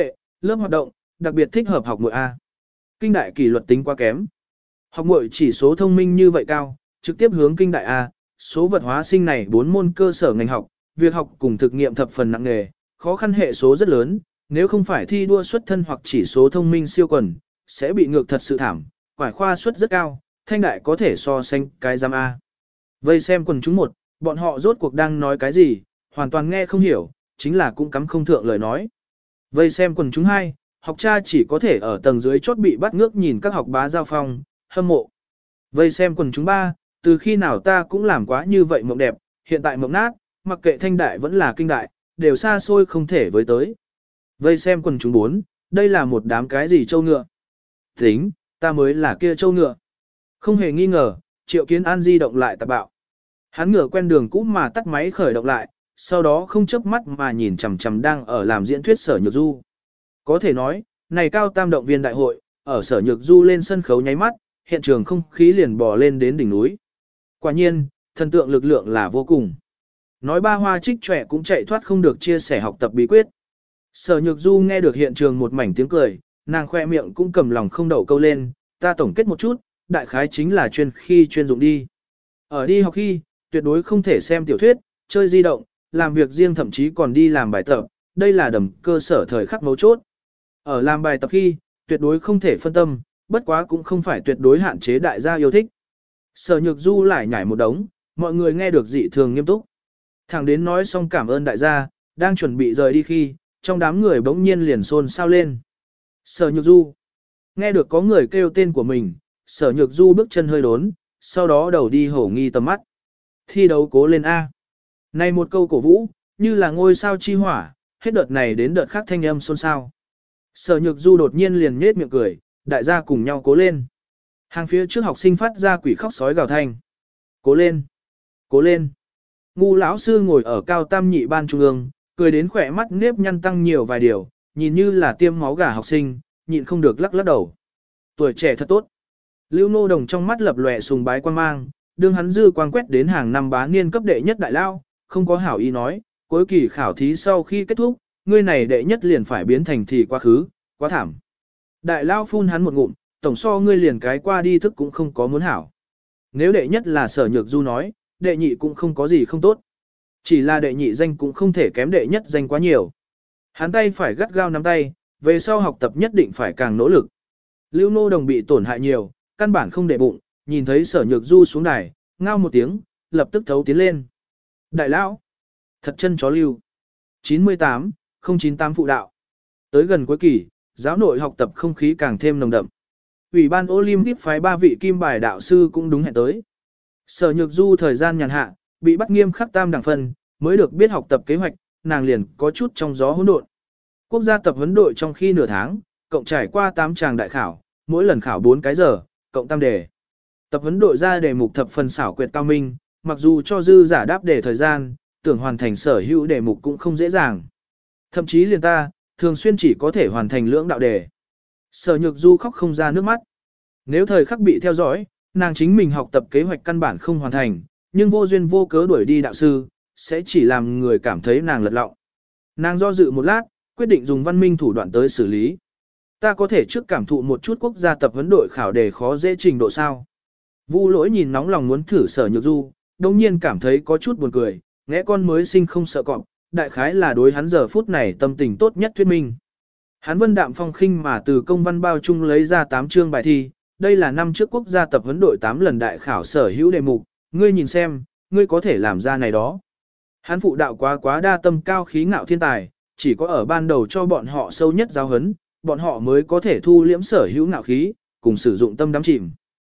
Lớp hoạt động, đặc biệt thích hợp học muội A. Kinh đại kỷ luật tính quá kém. Học muội chỉ số thông minh như vậy cao, trực tiếp hướng kinh đại A, số vật hóa sinh này bốn môn cơ sở ngành học, việc học cùng thực nghiệm thập phần nặng nghề, khó khăn hệ số rất lớn, nếu không phải thi đua xuất thân hoặc chỉ số thông minh siêu quần, sẽ bị ngược thật sự thảm, quải khoa suất rất cao, thanh đại có thể so sánh cái giam A. Vây xem quần chúng một, bọn họ rốt cuộc đang nói cái gì, hoàn toàn nghe không hiểu, chính là cũng cắm không thượng lời nói. Vây xem quần chúng hai, học cha chỉ có thể ở tầng dưới chốt bị bắt ngước nhìn các học bá giao phong, hâm mộ. Vây xem quần chúng ba, từ khi nào ta cũng làm quá như vậy mộng đẹp, hiện tại mộng nát, mặc kệ thanh đại vẫn là kinh đại, đều xa xôi không thể với tới. Vây xem quần chúng bốn, đây là một đám cái gì châu ngựa. Tính, ta mới là kia châu ngựa. Không hề nghi ngờ, Triệu Kiến An di động lại tạp bạo. Hắn ngựa quen đường cũ mà tắt máy khởi động lại, sau đó không chớp mắt mà nhìn chằm chằm đang ở làm diễn thuyết Sở Nhược Du. Có thể nói, này cao tam động viên đại hội, ở Sở Nhược Du lên sân khấu nháy mắt, hiện trường không khí liền bò lên đến đỉnh núi. Quả nhiên, thần tượng lực lượng là vô cùng. Nói ba hoa trích trẻ cũng chạy thoát không được chia sẻ học tập bí quyết. Sở Nhược Du nghe được hiện trường một mảnh tiếng cười, nàng khoe miệng cũng cầm lòng không đậu câu lên, ta tổng kết một chút, đại khái chính là chuyên khi chuyên dụng đi. Ở đi học khi, tuyệt đối không thể xem tiểu thuyết, chơi di động, làm việc riêng thậm chí còn đi làm bài tập, đây là đầm cơ sở thời khắc mấu chốt. Ở làm bài tập khi, tuyệt đối không thể phân tâm, bất quá cũng không phải tuyệt đối hạn chế đại gia yêu thích. Sở Nhược Du lại nhảy một đống, mọi người nghe được dị thường nghiêm túc. Thẳng đến nói xong cảm ơn đại gia, đang chuẩn bị rời đi khi, trong đám người bỗng nhiên liền xôn xao lên. Sở Nhược Du. Nghe được có người kêu tên của mình, Sở Nhược Du bước chân hơi đốn, sau đó đầu đi hổ nghi tầm mắt. Thi đấu cố lên A. Này một câu cổ vũ, như là ngôi sao chi hỏa, hết đợt này đến đợt khác thanh âm xôn xao. Sở Nhược Du đột nhiên liền nhếch miệng cười, đại gia cùng nhau cố lên. Hàng phía trước học sinh phát ra quỷ khóc sói gào thanh. Cố lên, cố lên. Ngu lão sư ngồi ở cao tam nhị ban trung ương, cười đến khỏe mắt nếp nhăn tăng nhiều vài điều, nhìn như là tiêm máu gà học sinh, nhịn không được lắc lắc đầu. Tuổi trẻ thật tốt. Lưu Nô Đồng trong mắt lập lòe sùng bái quan mang, đương hắn dư quang quét đến hàng năm bá niên cấp đệ nhất đại lao, không có hảo ý nói, cuối kỳ khảo thí sau khi kết thúc, ngươi này đệ nhất liền phải biến thành thì quá khứ, quá thảm. Đại lao phun hắn một ngụm, tổng so ngươi liền cái qua đi thức cũng không có muốn hảo. Nếu đệ nhất là Sở Nhược Du nói, đệ nhị cũng không có gì không tốt. Chỉ là đệ nhị danh cũng không thể kém đệ nhất danh quá nhiều. Hắn tay phải gắt gao nắm tay, về sau học tập nhất định phải càng nỗ lực. Lưu Nô Đồng bị tổn hại nhiều, căn bản không để bụng, nhìn thấy Sở Nhược Du xuống đài, ngao một tiếng, lập tức thấu tiến lên. Đại lão, thật chân chó lưu. chín mươi tám, không chín tám phụ đạo. Tới gần cuối kỳ, giáo nội học tập không khí càng thêm nồng đậm. Ủy ban Olympic phái ba vị kim bài đạo sư cũng đúng hẹn tới. Sở Nhược Du thời gian nhàn hạ, bị bắt nghiêm khắc tam đẳng phân, mới được biết học tập kế hoạch, nàng liền có chút trong gió hỗn độn. Quốc gia tập huấn đội trong khi nửa tháng, cộng trải qua tám tràng đại khảo, mỗi lần khảo bốn cái giờ, cộng tam đề. Tập huấn đội ra đề mục thập phần xảo quyệt cao minh, mặc dù cho dư giả đáp đề thời gian, tưởng hoàn thành sở hữu đề mục cũng không dễ dàng. Thậm chí liền ta, thường xuyên chỉ có thể hoàn thành lưỡng đạo đề. Sở Nhược Du khóc không ra nước mắt. Nếu thời khắc bị theo dõi, nàng chính mình học tập kế hoạch căn bản không hoàn thành, nhưng vô duyên vô cớ đuổi đi đạo sư, sẽ chỉ làm người cảm thấy nàng lật lọng. Nàng do dự một lát, quyết định dùng văn minh thủ đoạn tới xử lý. Ta có thể trước cảm thụ một chút quốc gia tập huấn đội khảo đề khó dễ trình độ sao. Vu Lỗi nhìn nóng lòng muốn thử Sở Nhược Du, đồng nhiên cảm thấy có chút buồn cười, ngẽ con mới sinh không sợ cọp, đại khái là đối hắn giờ phút này tâm tình tốt nhất thuyết minh. Hắn vân đạm phong khinh mà từ công văn bao chung lấy ra tám chương bài thi, đây là năm trước quốc gia tập huấn đội tám lần đại khảo sở hữu đề mục, ngươi nhìn xem, ngươi có thể làm ra này đó. Hắn phụ đạo quá quá đa tâm cao khí ngạo thiên tài, chỉ có ở ban đầu cho bọn họ sâu nhất giáo huấn, bọn họ mới có thể thu liễm sở hữu ngạo khí, cùng sử dụng tâm đắm chìm.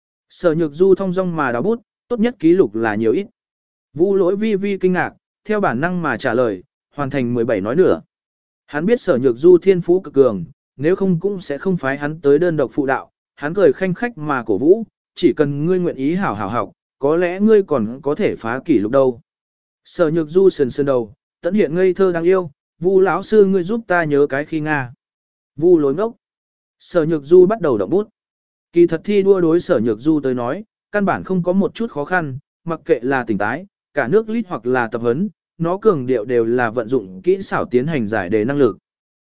Sở Nhược Du thông dong mà đào bút, tốt nhất ký lục là nhiều ít. Vu Lỗi vi vi kinh ngạc, theo bản năng mà trả lời, hoàn thành mười bảy nói nửa. Hắn biết Sở Nhược Du thiên phú cực cường, nếu không cũng sẽ không phái hắn tới đơn độc phụ đạo, hắn cười khanh khách mà cổ vũ, chỉ cần ngươi nguyện ý hảo hảo học, có lẽ ngươi còn có thể phá kỷ lục đâu. Sở Nhược Du sườn sườn đầu, tận hiện ngây thơ đáng yêu, Vu lão sư ngươi giúp ta nhớ cái khi Nga. Vu Lỗi ngốc. Sở Nhược Du bắt đầu động bút. Kỳ thật thi đua đối Sở Nhược Du tới nói, căn bản không có một chút khó khăn, mặc kệ là tỉnh tái, cả nước lít hoặc là tập huấn, nó cường điệu đều là vận dụng kỹ xảo tiến hành giải đề năng lực.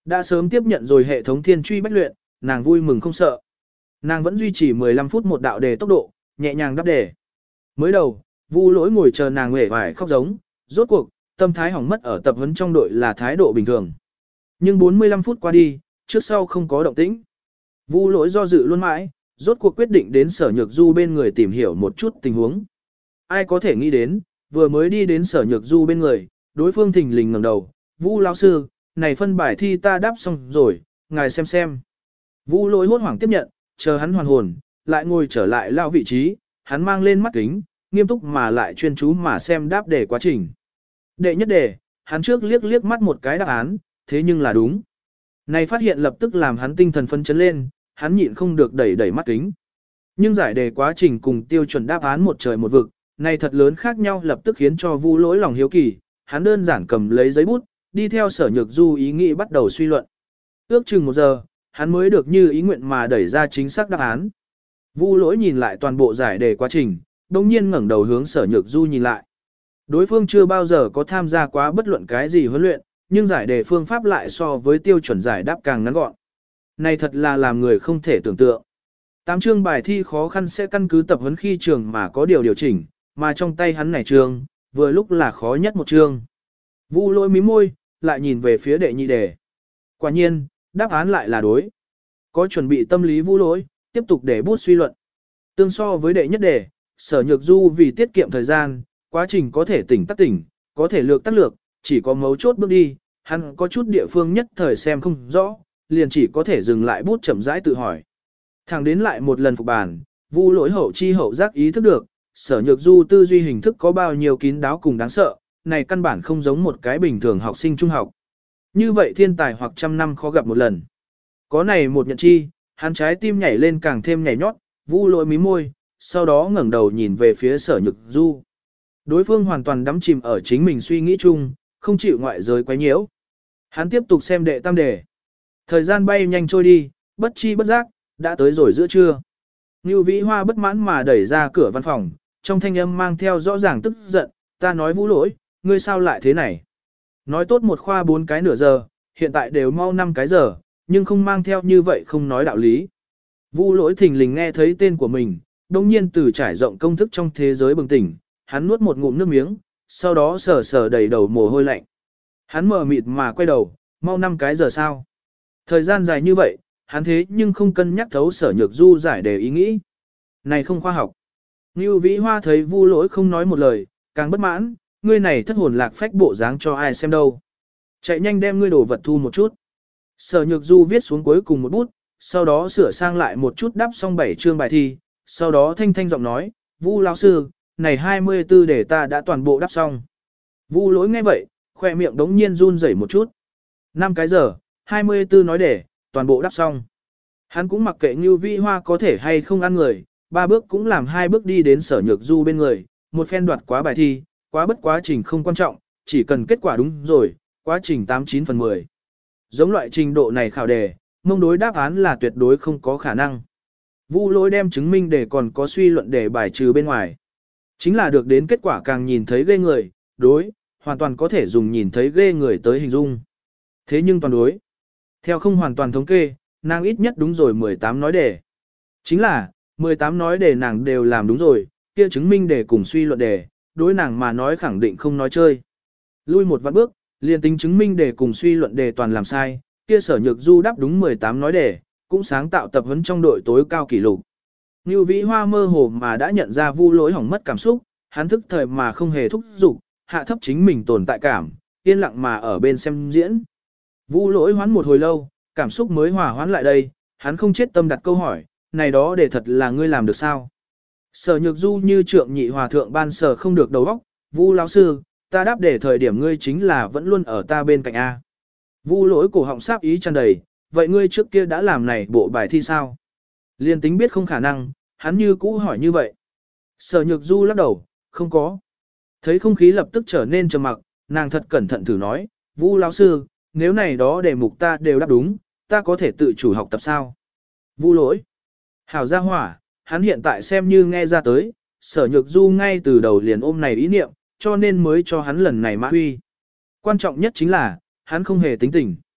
Đã sớm tiếp nhận rồi hệ thống thiên truy bách luyện, nàng vui mừng không sợ. Nàng vẫn duy trì mười lăm phút một đạo đề tốc độ, nhẹ nhàng đáp đề. Mới đầu, Vu Lỗi ngồi chờ nàng uể oải khóc giống, rốt cuộc, tâm thái hỏng mất ở tập huấn trong đội là thái độ bình thường. Nhưng bốn mươi lăm phút qua đi, trước sau không có động tĩnh. Vu Lỗi do dự luôn mãi, rốt cuộc quyết định đến Sở Nhược Du bên người tìm hiểu một chút tình huống. Ai có thể nghĩ đến, vừa mới đi đến Sở Nhược Du bên người, đối phương thình lình ngẩng đầu, "Vu lão sư, này phân bài thi ta đáp xong rồi, ngài xem xem." Vu Lỗi hốt hoảng tiếp nhận, chờ hắn hoàn hồn, lại ngồi trở lại lao vị trí, hắn mang lên mắt kính, nghiêm túc mà lại chuyên chú mà xem đáp đề quá trình. Đệ nhất đề, hắn trước liếc liếc mắt một cái đáp án, thế nhưng là đúng. Này phát hiện lập tức làm hắn tinh thần phấn chấn lên, hắn nhịn không được đẩy đẩy mắt kính. Nhưng giải đề quá trình cùng tiêu chuẩn đáp án một trời một vực, này thật lớn khác nhau lập tức khiến cho Vu Lỗi lòng hiếu kỳ, hắn đơn giản cầm lấy giấy bút, đi theo Sở Nhược Du ý nghĩ bắt đầu suy luận. Ước chừng một giờ, hắn mới được như ý nguyện mà đẩy ra chính xác đáp án. Vu Lỗi nhìn lại toàn bộ giải đề quá trình, đồng nhiên ngẩng đầu hướng Sở Nhược Du nhìn lại. Đối phương chưa bao giờ có tham gia quá bất luận cái gì huấn luyện, nhưng giải đề phương pháp lại so với tiêu chuẩn giải đáp càng ngắn gọn. Này thật là làm người không thể tưởng tượng. Tám chương bài thi khó khăn sẽ căn cứ tập huấn khi trường mà có điều điều chỉnh, mà trong tay hắn này chương, vừa lúc là khó nhất một chương. Vu Lỗi mím môi, lại nhìn về phía đệ nhị đề. Quả nhiên, đáp án lại là đối. Có chuẩn bị tâm lý Vu Lỗi, tiếp tục để bút suy luận. Tương so với đệ nhất đề, Sở Nhược Du vì tiết kiệm thời gian, quá trình có thể tỉnh tắc tỉnh, có thể lược tắc lược, chỉ có mấu chốt bước đi, hắn có chút địa phương nhất thời xem không rõ, liền chỉ có thể dừng lại bút chậm rãi tự hỏi. Thẳng đến lại một lần phục bàn, Vu Lỗi hậu chi hậu giác ý thức được, Sở Nhược Du tư duy hình thức có bao nhiêu kín đáo cùng đáng sợ, này căn bản không giống một cái bình thường học sinh trung học. Như vậy thiên tài hoặc trăm năm khó gặp một lần. Có này một nhận chi, hắn trái tim nhảy lên càng thêm nhảy nhót, Vu Lỗi mí môi, sau đó ngẩng đầu nhìn về phía Sở Nhược Du. Đối phương hoàn toàn đắm chìm ở chính mình suy nghĩ chung, không chịu ngoại giới quấy nhiễu. Hắn tiếp tục xem đệ tam đề. Thời gian bay nhanh trôi đi, bất chi bất giác, đã tới rồi giữa trưa. Ngưu Vĩ Hoa bất mãn mà đẩy ra cửa văn phòng, trong thanh âm mang theo rõ ràng tức giận, "Ta nói Vu Lỗi, ngươi sao lại thế này? Nói tốt một khoa bốn cái nửa giờ, hiện tại đều mau năm cái giờ, nhưng không mang theo như vậy không nói đạo lý." Vu Lỗi thình lình nghe thấy tên của mình, đồng nhiên từ trải rộng công thức trong thế giới bừng tỉnh, hắn nuốt một ngụm nước miếng, sau đó sờ sờ đầy đầu mồ hôi lạnh. Hắn mờ mịt mà quay đầu, mau năm cái giờ sao? Thời gian dài như vậy, hắn thế nhưng không cân nhắc thấu Sở Nhược Du giải đề ý nghĩ. Này không khoa học. Ngưu Vĩ Hoa thấy Vu Lỗi không nói một lời, càng bất mãn, ngươi này thất hồn lạc phách bộ dáng cho ai xem đâu. Chạy nhanh đem ngươi đồ vật thu một chút. Sở Nhược Du viết xuống cuối cùng một bút, sau đó sửa sang lại một chút đáp xong bảy chương bài thi, sau đó thanh thanh giọng nói, Vu lão sư, này hai mươi tư để ta đã toàn bộ đáp xong. Vu Lỗi nghe vậy, khoe miệng đống nhiên run rẩy một chút. Năm cái giờ, hai mươi tư nói để, toàn bộ đáp xong. Hắn cũng mặc kệ Ngưu Vĩ Hoa có thể hay không ăn người, ba bước cũng làm hai bước đi đến Sở Nhược Du bên người, một phen đoạt quá bài thi, quá bất quá trình không quan trọng, chỉ cần kết quả đúng rồi, quá trình tám chín phần mười. Giống loại trình độ này khảo đề, mông đối đáp án là tuyệt đối không có khả năng. Vu Lỗi đem chứng minh để còn có suy luận để bài trừ bên ngoài. Chính là được đến kết quả càng nhìn thấy ghê người, đối, hoàn toàn có thể dùng nhìn thấy ghê người tới hình dung. Thế nhưng toàn đối. Theo không hoàn toàn thống kê, nàng ít nhất đúng rồi mười tám nói đề. Chính là, mười tám nói đề nàng đều làm đúng rồi, kia chứng minh đề cùng suy luận đề, đối nàng mà nói khẳng định không nói chơi. Lui một vạn bước, liền tính chứng minh đề cùng suy luận đề toàn làm sai, kia Sở Nhược Du đáp đúng mười tám nói đề, cũng sáng tạo tập huấn trong đội tối cao kỷ lục. Ngưu Vĩ Hoa mơ hồ mà đã nhận ra Vu Lỗi hỏng mất cảm xúc, hắn thức thời mà không hề thúc giục, hạ thấp chính mình tồn tại cảm, yên lặng mà ở bên xem diễn. Vu Lỗi hoán một hồi lâu, cảm xúc mới hòa hoãn lại đây, hắn không chết tâm đặt câu hỏi, này đó để thật là ngươi làm được sao? Sở Nhược Du như trượng nhị hòa thượng ban sở không được đầu óc, Vu lão sư, ta đáp để thời điểm ngươi chính là vẫn luôn ở ta bên cạnh A. Vu Lỗi cổ họng sáp ý tràn đầy, vậy ngươi trước kia đã làm này bộ bài thi sao? Liên tính biết không khả năng, hắn như cũ hỏi như vậy. Sở Nhược Du lắc đầu, không có. Thấy không khí lập tức trở nên trầm mặc, nàng thật cẩn thận thử nói, Vu lão sư, nếu này đó đề mục ta đều đáp đúng, ta có thể tự chủ học tập sao? Vu Lỗi. Hảo gia hỏa, hắn hiện tại xem như nghe ra tới, Sở Nhược Du ngay từ đầu liền ôm này ý niệm, cho nên mới cho hắn lần này mã huy. Quan trọng nhất chính là, hắn không hề tính tình.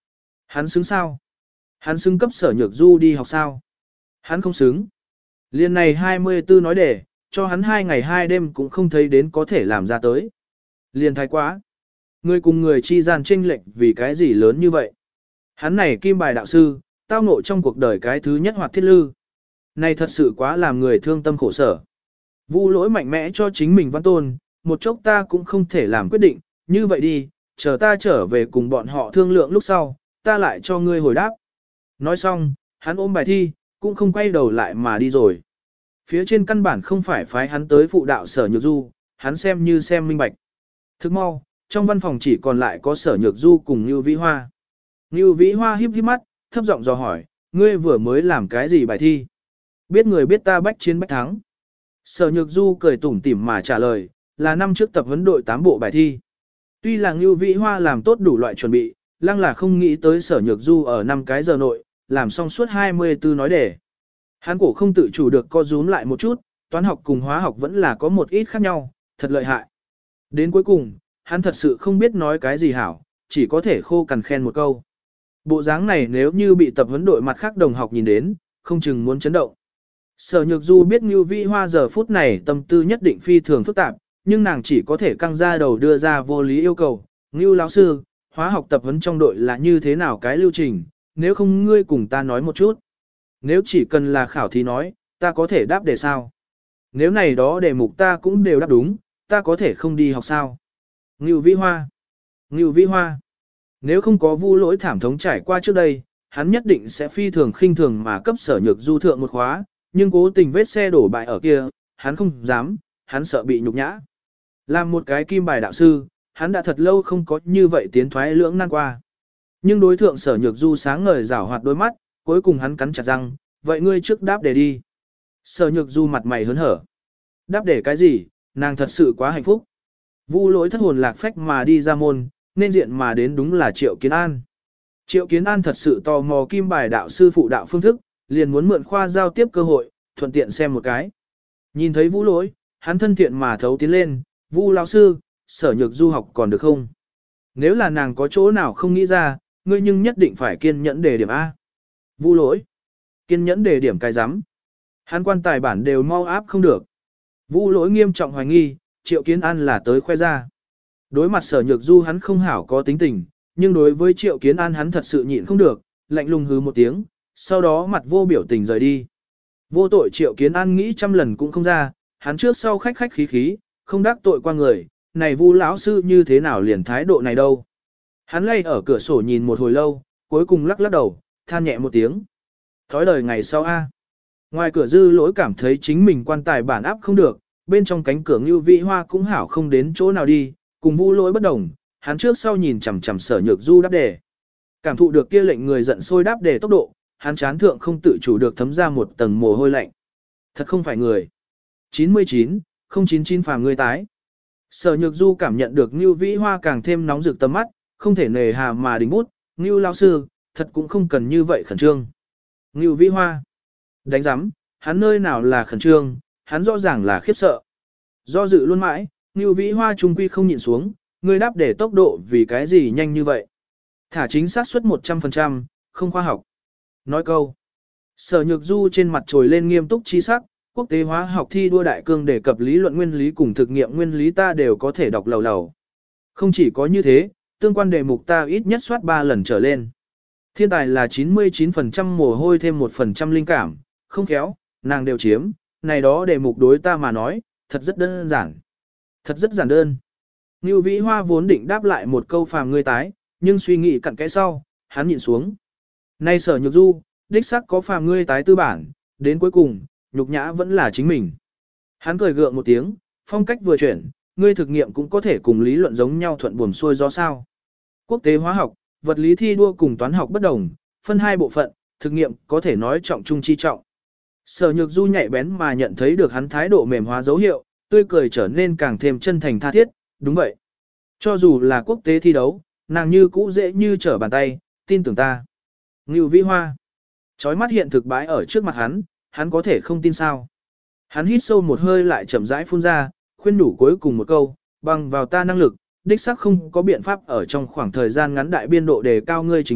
Hắn xứng sao? Hắn xứng cấp Sở Nhược Du đi học sao? Hắn không xứng. Liên này hai mươi tư nói để, cho hắn hai ngày hai đêm cũng không thấy đến có thể làm ra tới. Liên thái quá. Người cùng người chi gian chênh lệch vì cái gì lớn như vậy? Hắn này kim bài đạo sư, tao ngộ trong cuộc đời cái thứ nhất hoạt thiết lư. Này thật sự quá làm người thương tâm khổ sở. Vu lỗi mạnh mẽ cho chính mình văn tôn, một chốc ta cũng không thể làm quyết định, như vậy đi, chờ ta trở về cùng bọn họ thương lượng lúc sau, ta lại cho ngươi hồi đáp. Nói xong, hắn ôm bài thi, cũng không quay đầu lại mà đi rồi. Phía trên căn bản không phải phái hắn tới phụ đạo Sở Nhược Du, hắn xem như xem minh bạch. Thức mau, trong văn phòng chỉ còn lại có Sở Nhược Du cùng Nưu Vĩ Hoa. Nưu Vĩ Hoa híp híp mắt, thấp giọng dò hỏi, ngươi vừa mới làm cái gì bài thi? Biết người biết ta bách chiến bách thắng. Sở Nhược Du cười tủm tỉm mà trả lời, là năm trước tập huấn đội tám bộ bài thi. Tuy là Nưu Vĩ Hoa làm tốt đủ loại chuẩn bị, lăng là không nghĩ tới Sở Nhược Du ở năm cái giờ nội, làm xong suốt hai mươi tư nói đề. Hắn cổ không tự chủ được co rúm lại một chút, toán học cùng hóa học vẫn là có một ít khác nhau, thật lợi hại. Đến cuối cùng, hắn thật sự không biết nói cái gì hảo, chỉ có thể khô cằn khen một câu. Bộ dáng này nếu như bị tập huấn đội mặt khác đồng học nhìn đến, không chừng muốn chấn động. Sở Nhược Du biết Nưu Vĩ Hoa giờ phút này tâm tư nhất định phi thường phức tạp, nhưng nàng chỉ có thể căng ra đầu đưa ra vô lý yêu cầu. Nưu lão sư, hóa học tập huấn trong đội là như thế nào cái lưu trình, nếu không ngươi cùng ta nói một chút. Nếu chỉ cần là khảo thí nói, ta có thể đáp đề sao? Nếu này đó đề mục ta cũng đều đáp đúng, ta có thể không đi học sao? Ngưu Vĩ Hoa. Ngưu Vĩ Hoa. Nếu không có Vu lỗi thảm thống trải qua trước đây, hắn nhất định sẽ phi thường khinh thường mà cấp Sở Nhược Du thượng một khóa, nhưng cố tình vết xe đổ bại ở kia, hắn không dám, hắn sợ bị nhục nhã. Làm một cái kim bài đạo sư, hắn đã thật lâu không có như vậy tiến thoái lưỡng nan qua. Nhưng đối thượng Sở Nhược Du sáng ngời rảo hoạt đôi mắt, cuối cùng hắn cắn chặt răng, vậy ngươi trước đáp đề đi. Sở Nhược Du mặt mày hớn hở. Đáp đề cái gì, nàng thật sự quá hạnh phúc. Vu lỗi thất hồn lạc phách mà đi ra môn, nên diện mà đến đúng là Triệu Kiến An. Triệu Kiến An thật sự tò mò kim bài đạo sư phụ đạo phương thức, liền muốn mượn khoa giao tiếp cơ hội, thuận tiện xem một cái. Nhìn thấy Vu lỗi, hắn thân thiện mà thấu tiến lên, Vu lão sư, Sở Nhược Du học còn được không? Nếu là nàng có chỗ nào không nghĩ ra, ngươi nhưng nhất định phải kiên nhẫn đề điểm A. Vu lỗi. Kiên nhẫn đề điểm cái rắm Hắn quan tài bản đều mau áp không được. Vu lỗi nghiêm trọng hoài nghi, Triệu Kiến An là tới khoe ra. Đối mặt Sở Nhược Du hắn không hảo có tính tình, nhưng đối với Triệu Kiến An hắn thật sự nhịn không được, lạnh lùng hứ một tiếng, sau đó mặt vô biểu tình rời đi. Vô tội Triệu Kiến An nghĩ trăm lần cũng không ra, hắn trước sau khách khách khí khí, không đắc tội qua người, này Vu lão sư như thế nào liền thái độ này đâu. Hắn lay ở cửa sổ nhìn một hồi lâu, cuối cùng lắc lắc đầu, than nhẹ một tiếng. Thói đời ngày sau a. Ngoài cửa Dư Lỗi cảm thấy chính mình quan tài bản áp không được, bên trong cánh cửa Nưu Vĩ Hoa cũng hảo không đến chỗ nào đi, cùng Vu Lỗi bất đồng, hắn trước sau nhìn chằm chằm Sở Nhược Du đáp đề. Cảm thụ được kia lệnh người giận sôi đáp đề tốc độ, hắn chán thượng không tự chủ được thấm ra một tầng mồ hôi lạnh. Thật không phải người. chín mươi chín, không chín chín phàm người tái. Sở Nhược Du cảm nhận được Nưu Vĩ Hoa càng thêm nóng rực tầm mắt, không thể nề hà mà đình bút, Nưu lão sư, thật cũng không cần như vậy khẩn trương. Nưu Vĩ Hoa. Đánh giám, hắn nơi nào là khẩn trương, hắn rõ ràng là khiếp sợ. Do dự luôn mãi, Nưu Vĩ Hoa trung quy không nhịn xuống, người đáp để tốc độ vì cái gì nhanh như vậy. Thả chính xác suất một trăm phần trăm, không khoa học. Nói câu. Sở Nhược Du trên mặt trồi lên nghiêm túc chi sắc, quốc tế hóa học thi đua đại cương đề cập lý luận nguyên lý cùng thực nghiệm nguyên lý ta đều có thể đọc lầu lầu. Không chỉ có như thế, tương quan đề mục ta ít nhất soát ba lần trở lên. Thiên tài là chín mươi chín phần trăm mồ hôi thêm một phần trăm linh cảm, không khéo, nàng đều chiếm, này đó đề mục đối ta mà nói, thật rất đơn giản. Thật rất giản đơn. Nưu Vĩ Hoa vốn định đáp lại một câu phàm ngươi tái, nhưng suy nghĩ cặn kẽ sau, hắn nhịn xuống. Nay Sở Nhược Du, đích xác có phàm ngươi tái tư bản, đến cuối cùng, nhục nhã vẫn là chính mình. Hắn cười gượng một tiếng, phong cách vừa chuyển, ngươi thực nghiệm cũng có thể cùng lý luận giống nhau thuận buồm xuôi gió sao. Quốc tế hóa học, vật lý thi đua cùng toán học bất đồng, phân hai bộ phận, thực nghiệm có thể nói trọng trung chi trọng. Sở Nhược Du nhạy bén mà nhận thấy được hắn thái độ mềm hóa dấu hiệu, tươi cười trở nên càng thêm chân thành tha thiết, đúng vậy. Cho dù là quốc tế thi đấu, nàng như cũ dễ như trở bàn tay, tin tưởng ta. Ngưu Vĩ Hoa. Chói mắt hiện thực bãi ở trước mặt hắn, hắn có thể không tin sao. Hắn hít sâu một hơi lại chậm rãi phun ra, khuyên đủ cuối cùng một câu, bằng vào ta năng lực, đích xác không có biện pháp ở trong khoảng thời gian ngắn đại biên độ đề cao ngươi trình độ,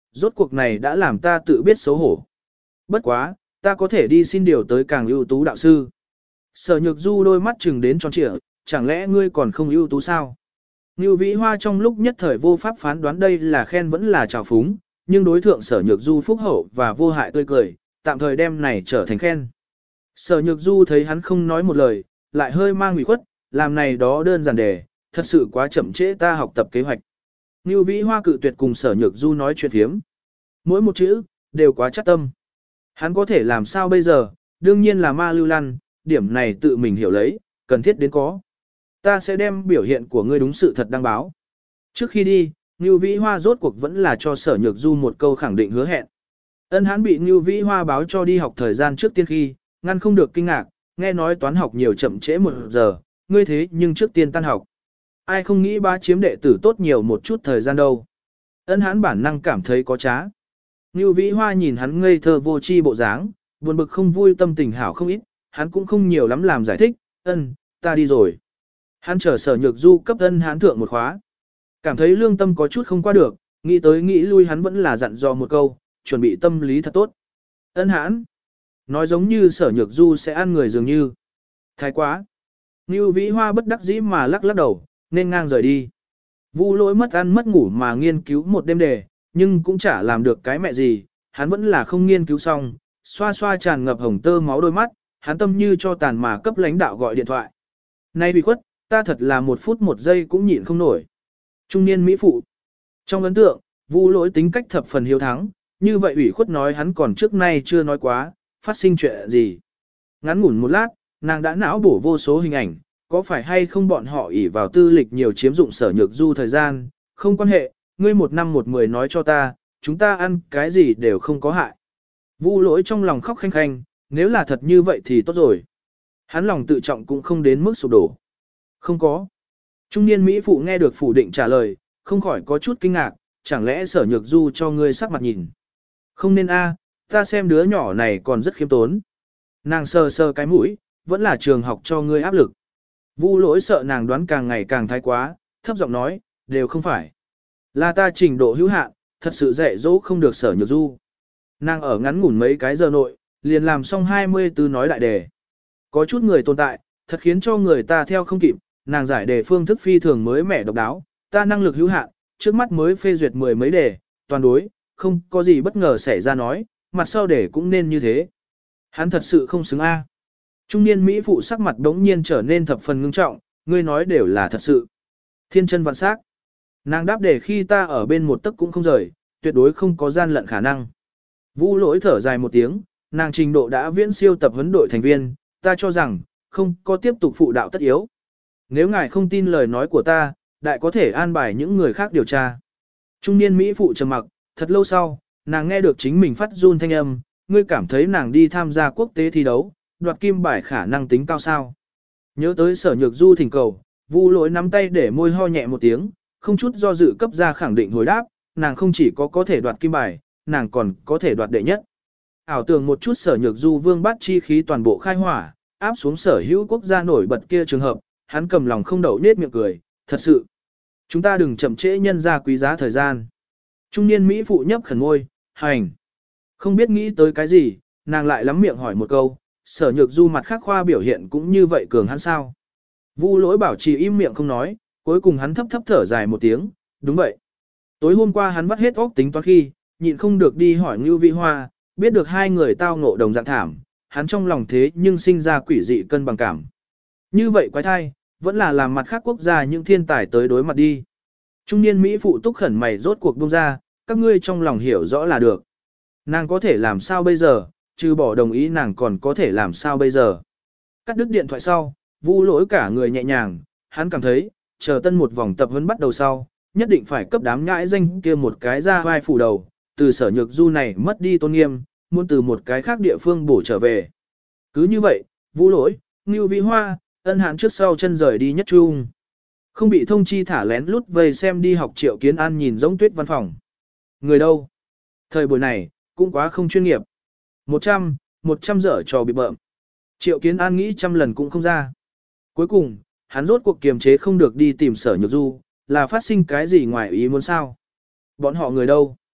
rốt cuộc này đã làm ta tự biết xấu hổ. Bất quá, ta có thể đi xin điều tới càng ưu tú đạo sư. Sở Nhược Du đôi mắt chừng đến tròn trịa, chẳng lẽ ngươi còn không ưu tú sao? Ngưu Vĩ Hoa trong lúc nhất thời vô pháp phán đoán đây là khen vẫn là trào phúng, nhưng đối thượng Sở Nhược Du phúc hậu và vô hại tươi cười, tạm thời đem này trở thành khen. Sở Nhược Du thấy hắn không nói một lời, lại hơi mang ủy khuất, làm này đó đơn giản đề, thật sự quá chậm trễ ta học tập kế hoạch. Ngưu Vĩ Hoa cự tuyệt cùng Sở Nhược Du nói chuyện thiếm. Mỗi một chữ, đều quá chắc tâm. Hắn có thể làm sao bây giờ, đương nhiên là ma lưu lăn, điểm này tự mình hiểu lấy, cần thiết đến có. Ta sẽ đem biểu hiện của ngươi đúng sự thật đăng báo. Trước khi đi, Ngưu Vĩ Hoa rốt cuộc vẫn là cho Sở Nhược Du một câu khẳng định hứa hẹn. Ân Hán bị Ngưu Vĩ Hoa báo cho đi học thời gian trước tiên khi, ngăn không được kinh ngạc, nghe nói toán học nhiều chậm trễ một giờ, ngươi thế nhưng trước tiên tan học. Ai không nghĩ ba chiếm đệ tử tốt nhiều một chút thời gian đâu. Ân Hán bản năng cảm thấy có trá. Ngưu Vĩ Hoa nhìn hắn ngây thơ vô tri bộ dáng, buồn bực không vui tâm tình hảo không ít, hắn cũng không nhiều lắm làm giải thích, ân, ta đi rồi. Hắn chờ Sở Nhược Du cấp Ân Hán thượng một khóa. Cảm thấy lương tâm có chút không qua được, nghĩ tới nghĩ lui hắn vẫn là dặn dò một câu, chuẩn bị tâm lý thật tốt. Ân Hán, nói giống như Sở Nhược Du sẽ ăn người dường như. Thái quá. Ngưu Vĩ Hoa bất đắc dĩ mà lắc lắc đầu, nên ngang rời đi. Vu Lỗi mất ăn mất ngủ mà nghiên cứu một đêm đề, nhưng cũng chả làm được cái mẹ gì, hắn vẫn là không nghiên cứu xong, xoa xoa tràn ngập hồng tơ máu đôi mắt, hắn tâm như cho tàn mà cấp lãnh đạo gọi điện thoại. Nay bị khuất, ta thật là một phút một giây cũng nhịn không nổi. Trung niên Mỹ phụ. Trong ấn tượng, Vu Lỗi tính cách thập phần hiếu thắng, như vậy ủy khuất nói hắn còn trước nay chưa nói quá, phát sinh chuyện gì. Ngắn ngủn một lát, nàng đã não bổ vô số hình ảnh, có phải hay không bọn họ ỷ vào tư lịch nhiều chiếm dụng Sở Nhược Du thời gian, không quan hệ, ngươi một năm một mười nói cho ta, chúng ta ăn cái gì đều không có hại. Vu Lỗi trong lòng khóc khanh khanh, nếu là thật như vậy thì tốt rồi. Hắn lòng tự trọng cũng không đến mức sụp đổ. Không có. Trung niên Mỹ phụ nghe được phủ định trả lời, không khỏi có chút kinh ngạc, chẳng lẽ Sở Nhược Du cho ngươi sắc mặt nhìn. Không nên a, ta xem đứa nhỏ này còn rất khiêm tốn. Nàng sờ sờ cái mũi, vẫn là trường học cho ngươi áp lực. Vu Lỗi sợ nàng đoán càng ngày càng thái quá, thấp giọng nói, đều không phải. Là ta trình độ hữu hạn, thật sự dạy dỗ không được Sở Nhược Du. Nàng ở ngắn ngủn mấy cái giờ nội, liền làm xong hai mươi tư nói đại đề. Có chút người tồn tại, thật khiến cho người ta theo không kịp, nàng giải đề phương thức phi thường mới mẻ độc đáo, ta năng lực hữu hạn, trước mắt mới phê duyệt mười mấy đề, toàn đối, không có gì bất ngờ xảy ra nói, mặt sau đề cũng nên như thế. Hắn thật sự không xứng A. Trung niên Mỹ phụ sắc mặt đống nhiên trở nên thập phần ngưng trọng, ngươi nói đều là thật sự. Thiên chân vạn sắc. Nàng đáp để khi ta ở bên một tấc cũng không rời, tuyệt đối không có gian lận khả năng. Vu Lỗi thở dài một tiếng, nàng trình độ đã viễn siêu tập huấn đội thành viên, ta cho rằng, không có tiếp tục phụ đạo tất yếu. Nếu ngài không tin lời nói của ta, đại có thể an bài những người khác điều tra. Trung niên Mỹ phụ trầm mặc, thật lâu sau, nàng nghe được chính mình phát run thanh âm, ngươi cảm thấy nàng đi tham gia quốc tế thi đấu, đoạt kim bài khả năng tính cao sao. Nhớ tới Sở Nhược Du thỉnh cầu, Vu Lỗi nắm tay để môi ho nhẹ một tiếng, không chút do dự cấp ra khẳng định hồi đáp, nàng không chỉ có có thể đoạt kim bài, nàng còn có thể đoạt đệ nhất. Ảo tưởng một chút Sở Nhược Du vương bát chi khí toàn bộ khai hỏa, áp xuống sở hữu quốc gia nổi bật kia trường hợp, hắn cầm lòng không đậu nết miệng cười, thật sự. Chúng ta đừng chậm trễ nhân ra quý giá thời gian. Trung niên Mỹ phụ nhấp khẩn môi, hành. Không biết nghĩ tới cái gì, nàng lại lắm miệng hỏi một câu, Sở Nhược Du mặt khác khoa biểu hiện cũng như vậy cường hắn sao. Vu Lỗi bảo trì im miệng không nói, cuối cùng hắn thấp thấp thở dài một tiếng, đúng vậy. Tối hôm qua hắn vắt hết óc tính toán khi, nhịn không được đi hỏi Ngưu Vĩ Hoa, biết được hai người tao ngộ đồng dạng thảm, hắn trong lòng thế nhưng sinh ra quỷ dị cân bằng cảm. Như vậy quái thai, vẫn là làm mặt khác quốc gia những thiên tài tới đối mặt đi. Trung niên Mỹ phụ túc khẩn mày rốt cuộc buông ra, các ngươi trong lòng hiểu rõ là được. Nàng có thể làm sao bây giờ, trừ bỏ đồng ý nàng còn có thể làm sao bây giờ. Cắt đứt điện thoại sau, Vu Lỗi cả người nhẹ nhàng, hắn cảm thấy, chờ tân một vòng tập huấn bắt đầu sau, nhất định phải cấp đám nhãi danh kia một cái ra vai phủ đầu, từ Sở Nhược Du này mất đi tôn nghiêm, muốn từ một cái khác địa phương bổ trở về. Cứ như vậy, Vu Lỗi, Ngưu Vĩ Hoa, Ân Hán trước sau chân rời đi nhất trung. Không bị thông chi thả lén lút về xem đi học Triệu Kiến An nhìn giống tuyết văn phòng. Người đâu? Thời buổi này, cũng quá không chuyên nghiệp. Một trăm, một trăm dở trò bị bợm. Triệu Kiến An nghĩ trăm lần cũng không ra. Cuối cùng, hắn rốt cuộc kiềm chế không được đi tìm Sở Nhược Du, là phát sinh cái gì ngoài ý muốn sao? Bọn họ người đâu?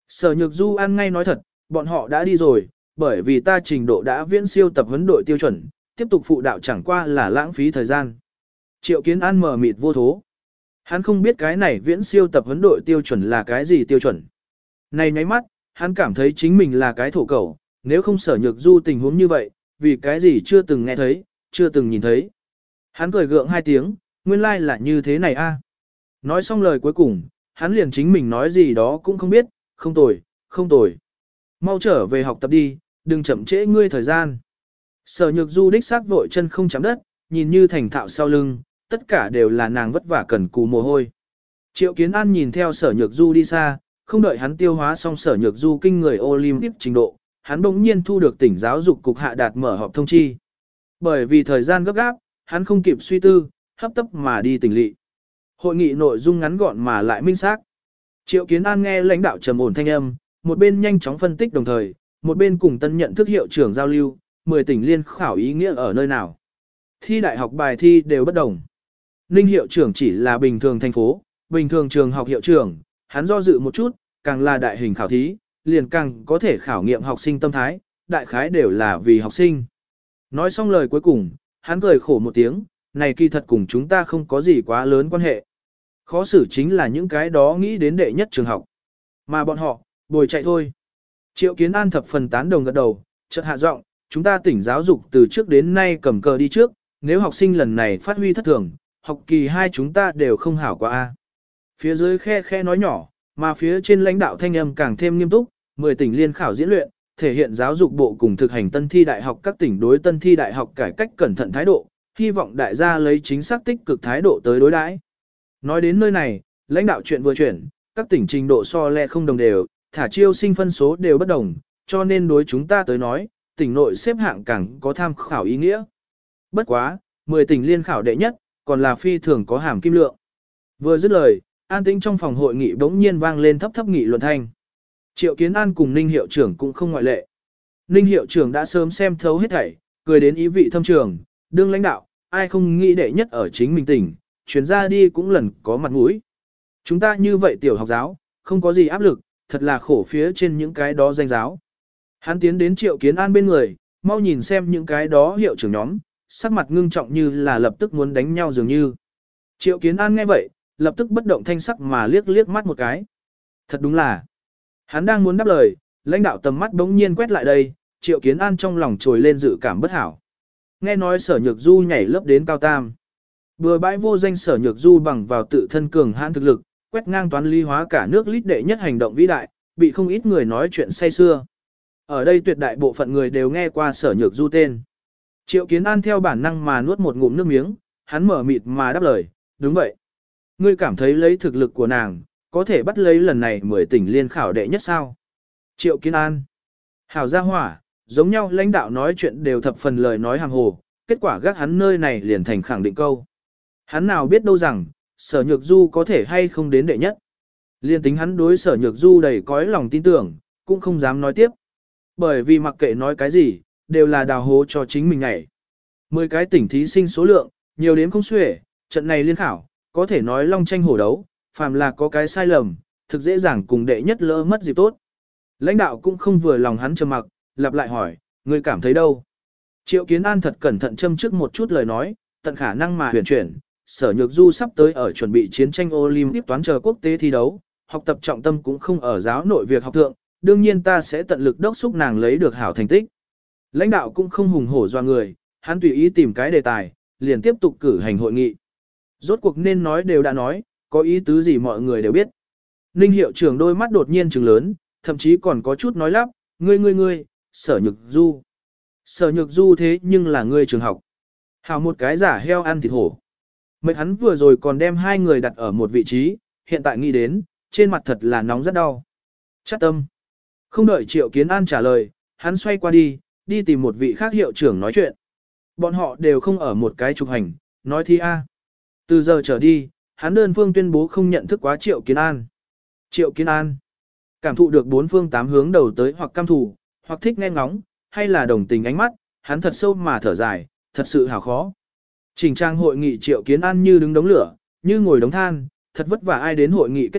Sở Nhược Du ăn ngay nói thật, bọn họ đã đi rồi, bởi vì ta trình độ đã viễn siêu tập huấn đội tiêu chuẩn, tiếp tục phụ đạo chẳng qua là lãng phí thời gian. Triệu Kiến An mờ mịt vô thố. Hắn không biết cái này viễn siêu tập huấn đội tiêu chuẩn là cái gì tiêu chuẩn. Này nháy mắt, hắn cảm thấy chính mình là cái thổ cẩu, nếu không Sở Nhược Du tình huống như vậy, vì cái gì chưa từng nghe thấy, chưa từng nhìn thấy. Hắn cười gượng hai tiếng, nguyên lai like là như thế này a. Nói xong lời cuối cùng, hắn liền chính mình nói gì đó cũng không biết, không tồi, không tồi. Mau trở về học tập đi, đừng chậm trễ ngươi thời gian. Sở Nhược Du đích xác vội chân không chạm đất, nhìn như thành thạo sau lưng, tất cả đều là nàng vất vả cần cù mồ hôi. Triệu Kiến An nhìn theo Sở Nhược Du đi xa, không đợi hắn tiêu hóa xong Sở Nhược Du kinh người Olympic trình độ, hắn bỗng nhiên thu được tỉnh giáo dục cục hạ đạt mở họp thông chi. Bởi vì thời gian gấp gáp, hắn không kịp suy tư, hấp tấp mà đi tỉnh lỵ. Hội nghị nội dung ngắn gọn mà lại minh xác. Triệu Kiến An nghe lãnh đạo trầm ổn thanh âm, một bên nhanh chóng phân tích đồng thời, một bên cùng tân nhận thức hiệu trưởng giao lưu, mười tỉnh liên khảo ý nghĩa ở nơi nào. Thi đại học bài thi đều bất đồng. Ninh hiệu trưởng chỉ là bình thường thành phố, bình thường trường học hiệu trưởng, hắn do dự một chút, càng là đại hình khảo thí, liền càng có thể khảo nghiệm học sinh tâm thái, đại khái đều là vì học sinh. Nói xong lời cuối cùng, hắn cười khổ một tiếng, này kỳ thật cùng chúng ta không có gì quá lớn quan hệ. Khó xử chính là những cái đó nghĩ đến đệ nhất trường học. Mà bọn họ, bồi chạy thôi. Triệu Kiến An thập phần tán đồng gật đầu, chợt hạ giọng, chúng ta tỉnh giáo dục từ trước đến nay cầm cờ đi trước, nếu học sinh lần này phát huy thất thường, học kỳ hai chúng ta đều không hảo quá a. Phía dưới khe khe nói nhỏ, mà phía trên lãnh đạo thanh âm càng thêm nghiêm túc, mười tỉnh liên khảo diễn luyện, thể hiện giáo dục bộ cùng thực hành tân thi đại học các tỉnh đối tân thi đại học cải cách cẩn thận thái độ, hy vọng đại gia lấy chính xác tích cực thái độ tới đối đãi. Nói đến nơi này, lãnh đạo chuyện vừa chuyển, các tỉnh trình độ so le không đồng đều, thả chiêu sinh phân số đều bất đồng, cho nên đối chúng ta tới nói, tỉnh nội xếp hạng càng có tham khảo ý nghĩa. Bất quá, mười tỉnh liên khảo đệ nhất, còn là phi thường có hàm kim lượng. Vừa dứt lời, an tĩnh trong phòng hội nghị bỗng nhiên vang lên thấp thấp nghị luận thanh. Triệu Kiến An cùng Ninh hiệu trưởng cũng không ngoại lệ. Ninh hiệu trưởng đã sớm xem thấu hết thảy, cười đến ý vị thâm trường, đương lãnh đạo, ai không nghĩ đệ nhất ở chính mình tỉnh, chuyến ra đi cũng lần có mặt mũi. Chúng ta như vậy tiểu học giáo, không có gì áp lực, thật là khổ phía trên những cái đó danh giáo. Hắn tiến đến Triệu Kiến An bên người, mau nhìn xem những cái đó hiệu trưởng nhóm, sắc mặt ngưng trọng như là lập tức muốn đánh nhau dường như. Triệu Kiến An nghe vậy, lập tức bất động thanh sắc mà liếc liếc mắt một cái. Thật đúng là, hắn đang muốn đáp lời, lãnh đạo tầm mắt bỗng nhiên quét lại đây, Triệu Kiến An trong lòng trồi lên dự cảm bất hảo. Nghe nói Sở Nhược Du nhảy lớp đến cao tam. Bừa bãi vô danh Sở Nhược Du bằng vào tự thân cường hãn thực lực, quét ngang toán lý hóa cả nước lít đệ nhất hành động vĩ đại, bị không ít người nói chuyện say xưa. Ở đây tuyệt đại bộ phận người đều nghe qua Sở Nhược Du tên. Triệu Kiến An theo bản năng mà nuốt một ngụm nước miếng, hắn mở mịt mà đáp lời, đúng vậy. Ngươi cảm thấy lấy thực lực của nàng, có thể bắt lấy lần này mười tỉnh liên khảo đệ nhất sao? Triệu Kiến An. Hảo gia hỏa, giống nhau lãnh đạo nói chuyện đều thập phần lời nói hàng hồ, kết quả gác hắn nơi này liền thành khẳng định câu. Hắn nào biết đâu rằng, Sở Nhược Du có thể hay không đến đệ nhất. Liên tính hắn đối Sở Nhược Du đầy cõi lòng tin tưởng, cũng không dám nói tiếp. Bởi vì mặc kệ nói cái gì, đều là đào hố cho chính mình ngày. Mười cái tỉnh thí sinh số lượng, nhiều đến không xuể, trận này liên khảo, có thể nói long tranh hổ đấu, phàm là có cái sai lầm, thực dễ dàng cùng đệ nhất lỡ mất dịp tốt. Lãnh đạo cũng không vừa lòng hắn trầm mặc, lặp lại hỏi, ngươi cảm thấy đâu? Triệu Kiến An thật cẩn thận châm trước một chút lời nói, tận khả năng mà huyền chuyển, Sở Nhược Du sắp tới ở chuẩn bị chiến tranh Olympic toán chờ quốc tế thi đấu, học tập trọng tâm cũng không ở giáo nội việc học thượng, đương nhiên ta sẽ tận lực đốc xúc nàng lấy được hảo thành tích. Lãnh đạo cũng không hùng hổ doa người, hắn tùy ý tìm cái đề tài, liền tiếp tục cử hành hội nghị. Rốt cuộc nên nói đều đã nói, có ý tứ gì mọi người đều biết. Ninh hiệu trưởng đôi mắt đột nhiên trừng lớn, thậm chí còn có chút nói lắp, ngươi ngươi ngươi, Sở Nhược Du. Sở Nhược Du thế nhưng là ngươi trường học. Hảo một cái giả heo ăn thịt hổ. Mệt hắn vừa rồi còn đem hai người đặt ở một vị trí, hiện tại nghĩ đến, trên mặt thật là nóng rất đau. Chắc tâm. Không đợi Triệu Kiến An trả lời, hắn xoay qua đi, đi tìm một vị khác hiệu trưởng nói chuyện. Bọn họ đều không ở một cái trục hành, nói thi A. Từ giờ trở đi, hắn đơn phương tuyên bố không nhận thức quá Triệu Kiến An. Triệu Kiến An. Cảm thụ được bốn phương tám hướng đầu tới hoặc cam thủ, hoặc thích nghe ngóng, hay là đồng tình ánh mắt, hắn thật sâu mà thở dài, thật sự hào khó. Trình trang hội nghị Triệu Kiến An như đứng đống lửa, như ngồi đống than, thật vất vả ai đến hội nghị kết thúc,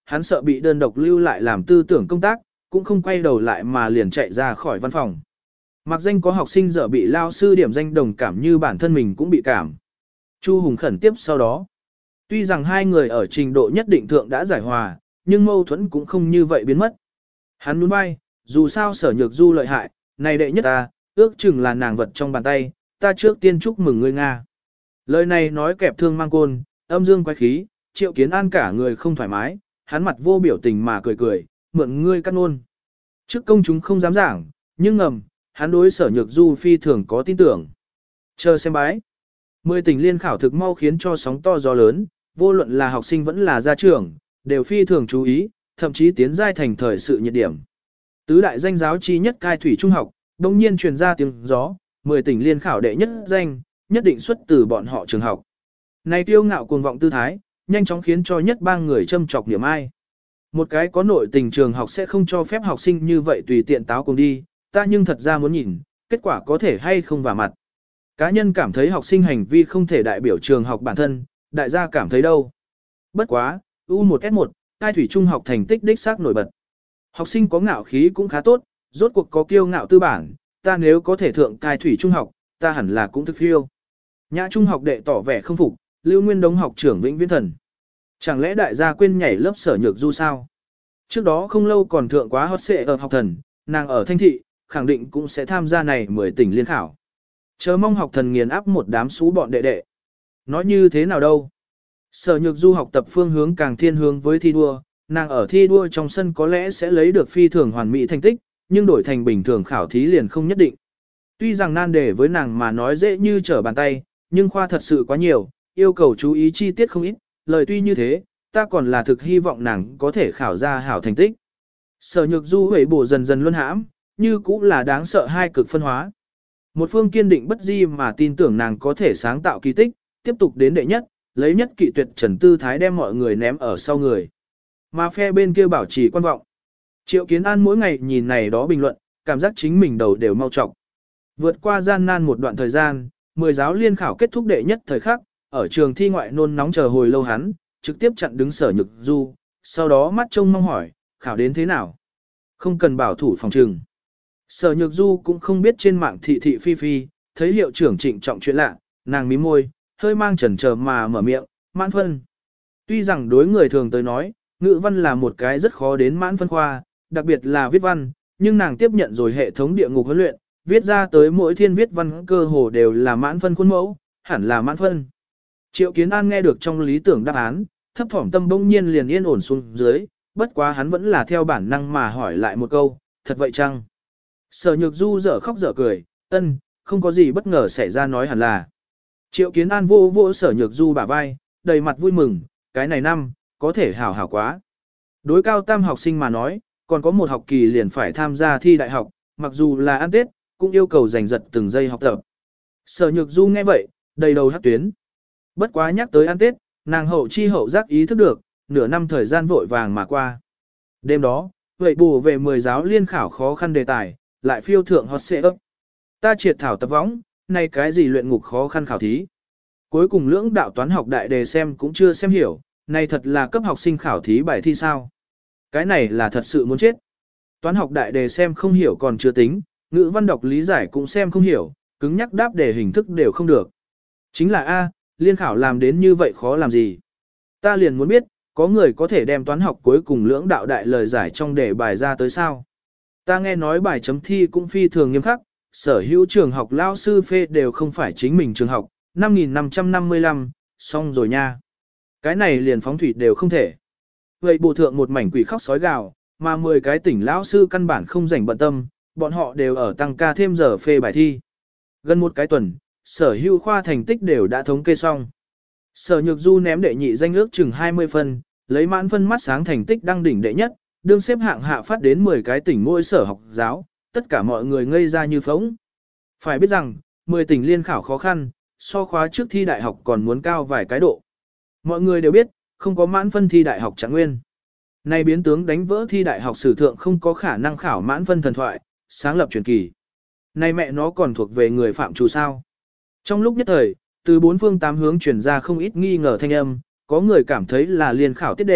hắn sợ bị đơn độc lưu lại làm tư tưởng công tác, cũng không quay đầu lại mà liền chạy ra khỏi văn phòng. Mặc danh có học sinh dở bị lao sư điểm danh đồng cảm như bản thân mình cũng bị cảm. Chu Hùng khẩn tiếp sau đó. Tuy rằng hai người ở trình độ nhất định thượng đã giải hòa, nhưng mâu thuẫn cũng không như vậy biến mất. Hắn nhún vai, dù sao Sở Nhược Du lợi hại, này đệ nhất ta, ước chừng là nàng vật trong bàn tay, ta trước tiên chúc mừng ngươi Nga. Lời này nói kẹp thương mang côn, âm dương quái khí, Triệu Kiến An cả người không thoải mái, hắn mặt vô biểu tình mà cười cười, mượn ngươi cắt ngôn. Trước công chúng không dám giảng, nhưng ngầm, hắn đối Sở Nhược Du phi thường có tin tưởng. Chờ xem bái. Mười tỉnh liên khảo thực mau khiến cho sóng to gió lớn, vô luận là học sinh vẫn là gia trưởng, đều phi thường chú ý, thậm chí tiến giai thành thời sự nhiệt điểm. Tứ đại danh giáo chi nhất cai thủy trung học, đồng nhiên truyền ra tiếng gió, mười tỉnh liên khảo đệ nhất danh, nhất định xuất từ bọn họ trường học. Này tiêu ngạo cuồng vọng tư thái, nhanh chóng khiến cho nhất bang người châm chọc niệm ai. Một cái có nội tình trường học sẽ không cho phép học sinh như vậy tùy tiện táo cùng đi, ta nhưng thật ra muốn nhìn, kết quả có thể hay không vào mặt. Cá nhân cảm thấy học sinh hành vi không thể đại biểu trường học bản thân, đại gia cảm thấy đâu. Bất quá, U một S một, cai thủy trung học thành tích đích xác nổi bật. Học sinh có ngạo khí cũng khá tốt, rốt cuộc có kiêu ngạo tư bản, ta nếu có thể thượng cai thủy trung học, ta hẳn là cũng thực phiêu. Nhã trung học đệ tỏ vẻ không phục, Lưu Nguyên Đống học trưởng Vĩnh Viễn Thần. Chẳng lẽ đại gia quên nhảy lớp Sở Nhược Du sao? Trước đó không lâu còn thượng quá hot xệ ở học thần, nàng ở Thanh Thị, khẳng định cũng sẽ tham gia này mười tỉnh liên khảo. Chờ mong học thần nghiền áp một đám xú bọn đệ đệ. Nói như thế nào đâu? Sở Nhược Du học tập phương hướng càng thiên hướng với thi đua, nàng ở thi đua trong sân có lẽ sẽ lấy được phi thường hoàn mỹ thành tích, nhưng đổi thành bình thường khảo thí liền không nhất định. Tuy rằng nan đề với nàng mà nói dễ như trở bàn tay, nhưng khoa thật sự quá nhiều, yêu cầu chú ý chi tiết không ít, lời tuy như thế, ta còn là thực hy vọng nàng có thể khảo ra hảo thành tích. Sở Nhược Du hủy bổ dần dần luân hãm, như cũng là đáng sợ hai cực phân hóa. Một phương kiên định bất di mà tin tưởng nàng có thể sáng tạo kỳ tích, tiếp tục đến đệ nhất, lấy nhất kỵ tuyệt trần tư thái đem mọi người ném ở sau người. Mà phe bên kia bảo trì quan vọng. Triệu Kiến An mỗi ngày nhìn này đó bình luận, cảm giác chính mình đầu đều mau trọc. Vượt qua gian nan một đoạn thời gian, mười giáo liên khảo kết thúc đệ nhất thời khắc, ở trường thi ngoại nôn nóng chờ hồi lâu hắn, trực tiếp chặn đứng Sở Nhược Du, sau đó mắt trông mong hỏi, khảo đến thế nào? Không cần bảo thủ phòng trừng. Sở Nhược Du cũng không biết trên mạng thị thị phi phi, thấy hiệu trưởng trịnh trọng chuyện lạ, nàng mím môi, hơi mang chần chờ mà mở miệng, mãn phân. Tuy rằng đối người thường tới nói, ngữ văn là một cái rất khó đến mãn phân khoa, đặc biệt là viết văn, nhưng nàng tiếp nhận rồi hệ thống địa ngục huấn luyện, viết ra tới mỗi thiên viết văn cơ hồ đều là mãn phân khuôn mẫu, hẳn là mãn phân. Triệu Kiến An nghe được trong lý tưởng đáp án, thấp thỏm tâm bỗng nhiên liền yên ổn xuống dưới, bất quá hắn vẫn là theo bản năng mà hỏi lại một câu, thật vậy chăng? Sở Nhược Du dở khóc dở cười, ân, không có gì bất ngờ xảy ra nói hẳn là. Triệu Kiến An vô vô Sở Nhược Du bả vai, đầy mặt vui mừng, cái này năm, có thể hảo hảo quá. Đối cao tam học sinh mà nói, còn có một học kỳ liền phải tham gia thi đại học, mặc dù là ăn Tết, cũng yêu cầu giành giật từng giây học tập. Sở Nhược Du nghe vậy, đầy đầu hắc tuyến. Bất quá nhắc tới ăn Tết, nàng hậu chi hậu giác ý thức được, nửa năm thời gian vội vàng mà qua. Đêm đó, vậy bù về mười giáo liên khảo khó khăn đề tài, lại phiêu thượng hot xệ ấp. Ta triệt thảo tập võng, này cái gì luyện ngục khó khăn khảo thí. Cuối cùng lưỡng đạo toán học đại đề xem cũng chưa xem hiểu, này thật là cấp học sinh khảo thí bài thi sao. Cái này là thật sự muốn chết. Toán học đại đề xem không hiểu còn chưa tính, ngữ văn đọc lý giải cũng xem không hiểu, cứng nhắc đáp đề hình thức đều không được. Chính là A, liên khảo làm đến như vậy khó làm gì. Ta liền muốn biết, có người có thể đem toán học cuối cùng lưỡng đạo đại lời giải trong đề bài ra tới sao. Ta nghe nói bài chấm thi cũng phi thường nghiêm khắc, sở hữu trường học lao sư phê đều không phải chính mình trường học, năm nghìn năm trăm năm mươi lăm, xong rồi nha. Cái này liền phóng thủy đều không thể. Vậy bộ thượng một mảnh quỷ khóc sói gào, mà mười cái tỉnh lão sư căn bản không rảnh bận tâm, bọn họ đều ở tăng ca thêm giờ phê bài thi. Gần một cái tuần, sở hữu khoa thành tích đều đã thống kê xong. Sở Nhược Du ném đệ nhị danh ước chừng hai mươi phân, lấy mãn phân mắt sáng thành tích đăng đỉnh đệ nhất, đương xếp hạng hạ phát đến mười cái tỉnh mỗi sở học giáo, tất cả mọi người ngây ra như phóng. Phải biết rằng, mười tỉnh liên khảo khó khăn, so khóa trước thi đại học còn muốn cao vài cái độ. Mọi người đều biết, không có mãn phân thi đại học Trạng Nguyên. Này biến tướng đánh vỡ thi đại học sử thượng không có khả năng khảo mãn phân thần thoại, sáng lập truyền kỳ. Này mẹ nó còn thuộc về người phạm trù sao. Trong lúc nhất thời, từ bốn phương tám hướng truyền ra không ít nghi ngờ thanh âm, có người cảm thấy là liên khảo tiết đề,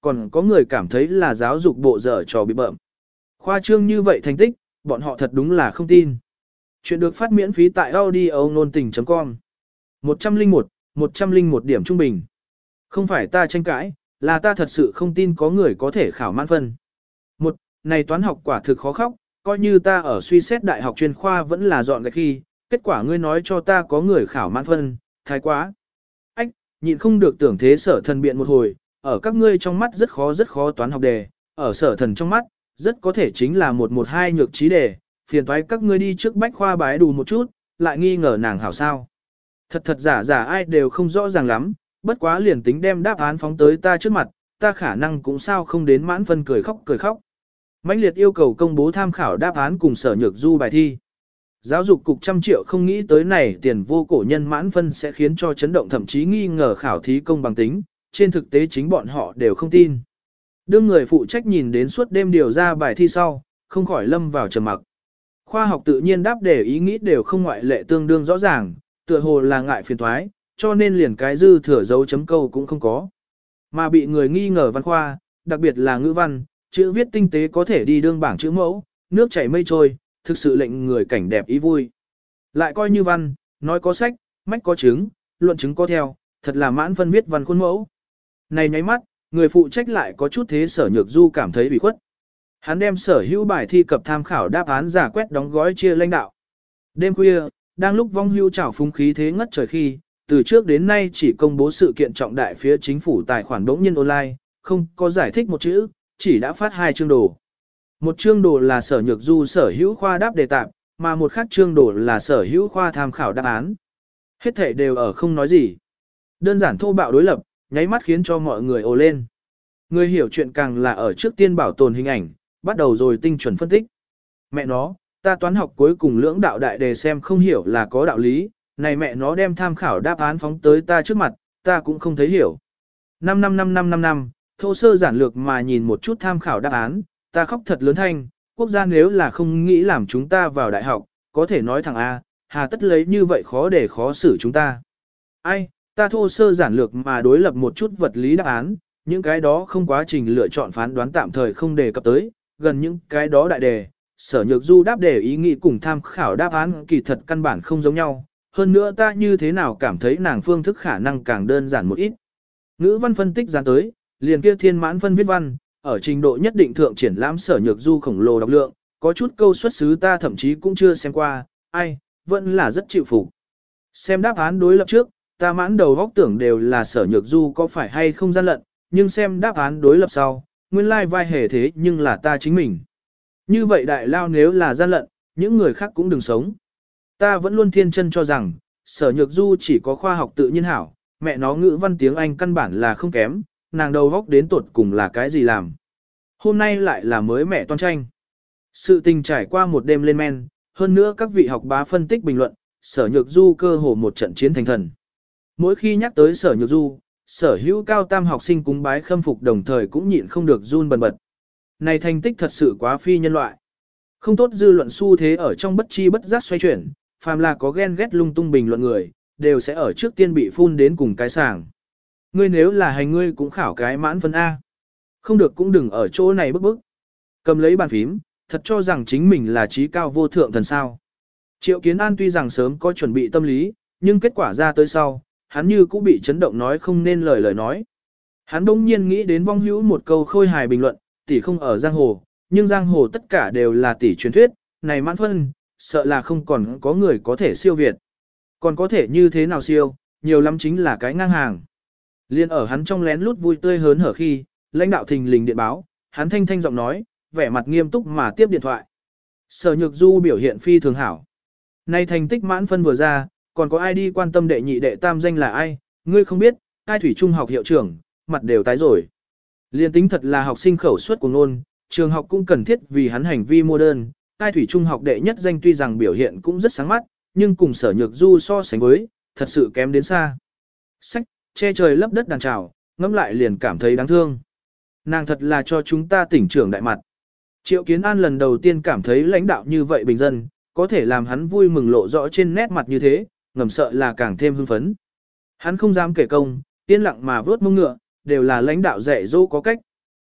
còn có người cảm thấy là giáo dục bộ dở trò bị bợm. Khoa trương như vậy thành tích, bọn họ thật đúng là không tin. Chuyện được phát miễn phí tại audio nôn tình chấm com. một trăm lẻ một, một trăm lẻ một điểm trung bình. Không phải ta tranh cãi, là ta thật sự không tin có người có thể khảo mãn phân. Một, này toán học quả thực khó khóc, coi như ta ở suy xét đại học chuyên khoa vẫn là dọn gạch khi, kết quả ngươi nói cho ta có người khảo mãn phân, thái quá. Ách, nhịn không được tưởng thế sở thần biện một hồi, ở các ngươi trong mắt rất khó rất khó toán học đề, ở sở thần trong mắt, rất có thể chính là một một hai nhược trí đề, phiền toái các ngươi đi trước bách khoa bái đủ một chút, lại nghi ngờ nàng hảo sao. Thật thật giả giả ai đều không rõ ràng lắm, bất quá liền tính đem đáp án phóng tới ta trước mặt, ta khả năng cũng sao không đến mãn phân cười khóc cười khóc. Mãnh liệt yêu cầu công bố tham khảo đáp án cùng sở nhược du bài thi. Giáo dục cục trăm triệu không nghĩ tới này tiền vô cổ nhân mãn phân sẽ khiến cho chấn động thậm chí nghi ngờ khảo thí công bằng tính, trên thực tế chính bọn họ đều không tin. Đương người phụ trách nhìn đến suốt đêm điều ra bài thi sau, không khỏi lâm vào trầm mặc. Khoa học tự nhiên đáp đề ý nghĩ đều không ngoại lệ tương đương rõ ràng, tựa hồ là ngại phiền toái, cho nên liền cái dư thừa dấu chấm câu cũng không có. Mà bị người nghi ngờ văn khoa, đặc biệt là ngữ văn, chữ viết tinh tế có thể đi đương bảng chữ mẫu, nước chảy mây trôi, thực sự lệnh người cảnh đẹp ý vui. Lại coi như văn, nói có sách, mách có chứng, luận chứng có theo, thật là mãn phân viết văn khuôn mẫu. Này nháy mắt, người phụ trách lại có chút thế sở nhược du cảm thấy bị khuất. Hắn đem sở hữu bài thi cập tham khảo đáp án giả quét đóng gói chia lãnh đạo. Đêm khuya, đang lúc vong hưu trảo phúng khí thế ngất trời khi, từ trước đến nay chỉ công bố sự kiện trọng đại phía chính phủ tài khoản đống nhân online, không có giải thích một chữ, chỉ đã phát hai chương đồ. Một chương đồ là sở nhược du sở hữu khoa đáp đề tạp, mà một khác chương đồ là sở hữu khoa tham khảo đáp án. Hết thể đều ở không nói gì. Đơn giản thô bạo đối lập, nháy mắt khiến cho mọi người ồ lên. Người hiểu chuyện càng là ở trước tiên bảo tồn hình ảnh, bắt đầu rồi tinh chuẩn phân tích. Mẹ nó, ta toán học cuối cùng lưỡng đạo đại đề xem không hiểu là có đạo lý, này mẹ nó đem tham khảo đáp án phóng tới ta trước mặt, ta cũng không thấy hiểu. năm năm năm năm năm năm, thô sơ giản lược mà nhìn một chút tham khảo đáp án, ta khóc thật lớn thanh, quốc gia nếu là không nghĩ làm chúng ta vào đại học, có thể nói thẳng A, hà tất lấy như vậy khó để khó xử chúng ta. Ai, ta thô sơ giản lược mà đối lập một chút vật lý đáp án, những cái đó không quá trình lựa chọn phán đoán tạm thời không đề cập tới, gần những cái đó đại đề, sở nhược du đáp đề ý nghĩ cùng tham khảo đáp án kỳ thật căn bản không giống nhau, hơn nữa ta như thế nào cảm thấy nàng phương thức khả năng càng đơn giản một ít. Ngữ văn phân tích ra tới, liền kia thiên mãn phân viết văn, ở trình độ nhất định thượng triển lãm sở nhược du khổng lồ đọc lượng, có chút câu xuất xứ ta thậm chí cũng chưa xem qua, ai, vẫn là rất chịu phục. Xem đáp án đối lập trước, ta mãn đầu góc tưởng đều là sở nhược du có phải hay không gian lận, nhưng xem đáp án đối lập sau, nguyên lai vai hề thế nhưng là ta chính mình. Như vậy đại lao nếu là gian lận, những người khác cũng đừng sống. Ta vẫn luôn thiên chân cho rằng, sở nhược du chỉ có khoa học tự nhiên hảo, mẹ nó ngữ văn tiếng Anh căn bản là không kém, nàng đầu góc đến tột cùng là cái gì làm. Hôm nay lại là mới mẹ toan tranh. Sự tình trải qua một đêm lên men, hơn nữa các vị học bá phân tích bình luận, sở nhược du cơ hồ một trận chiến thành thần. Mỗi khi nhắc tới sở nhược du, sở hữu cao tam học sinh cúng bái khâm phục đồng thời cũng nhịn không được run bần bật. Này thành tích thật sự quá phi nhân loại. Không tốt dư luận xu thế ở trong bất chi bất giác xoay chuyển, phàm là có ghen ghét lung tung bình luận người, đều sẽ ở trước tiên bị phun đến cùng cái sàng. Ngươi nếu là hành ngươi cũng khảo cái mãn phân A. Không được cũng đừng ở chỗ này bức bức. Cầm lấy bàn phím, thật cho rằng chính mình là trí cao vô thượng thần sao. Triệu Kiến An tuy rằng sớm có chuẩn bị tâm lý, nhưng kết quả ra tới sau, hắn như cũng bị chấn động nói không nên lời lời nói. Hắn đông nhiên nghĩ đến vong hữu một câu khôi hài bình luận, tỷ không ở giang hồ, nhưng giang hồ tất cả đều là tỷ truyền thuyết, này mãn phân, sợ là không còn có người có thể siêu việt. Còn có thể như thế nào siêu, nhiều lắm chính là cái ngang hàng. Liên ở hắn trong lén lút vui tươi hớn hở khi, lãnh đạo thình lình điện báo, hắn thanh thanh giọng nói, vẻ mặt nghiêm túc mà tiếp điện thoại. Sở Nhược Du biểu hiện phi thường hảo. Nay thành tích mãn phân vừa ra, còn có ai đi quan tâm đệ nhị đệ tam danh là ai, ngươi không biết, ai thủy trung học hiệu trưởng, mặt đều tái rồi. Liên tính thật là học sinh khẩu suất của ngôn, trường học cũng cần thiết vì hắn hành vi mua đơn, ai thủy trung học đệ nhất danh tuy rằng biểu hiện cũng rất sáng mắt, nhưng cùng Sở Nhược Du so sánh với, thật sự kém đến xa. Sách, che trời lấp đất đàn trào, ngẫm lại liền cảm thấy đáng thương. Nàng thật là cho chúng ta tỉnh trưởng đại mặt. Triệu Kiến An lần đầu tiên cảm thấy lãnh đạo như vậy bình dân, có thể làm hắn vui mừng lộ rõ trên nét mặt như thế, ngầm sợ là càng thêm hưng phấn. Hắn không dám kể công, yên lặng mà vớt mông ngựa, đều là lãnh đạo dạy dỗ có cách,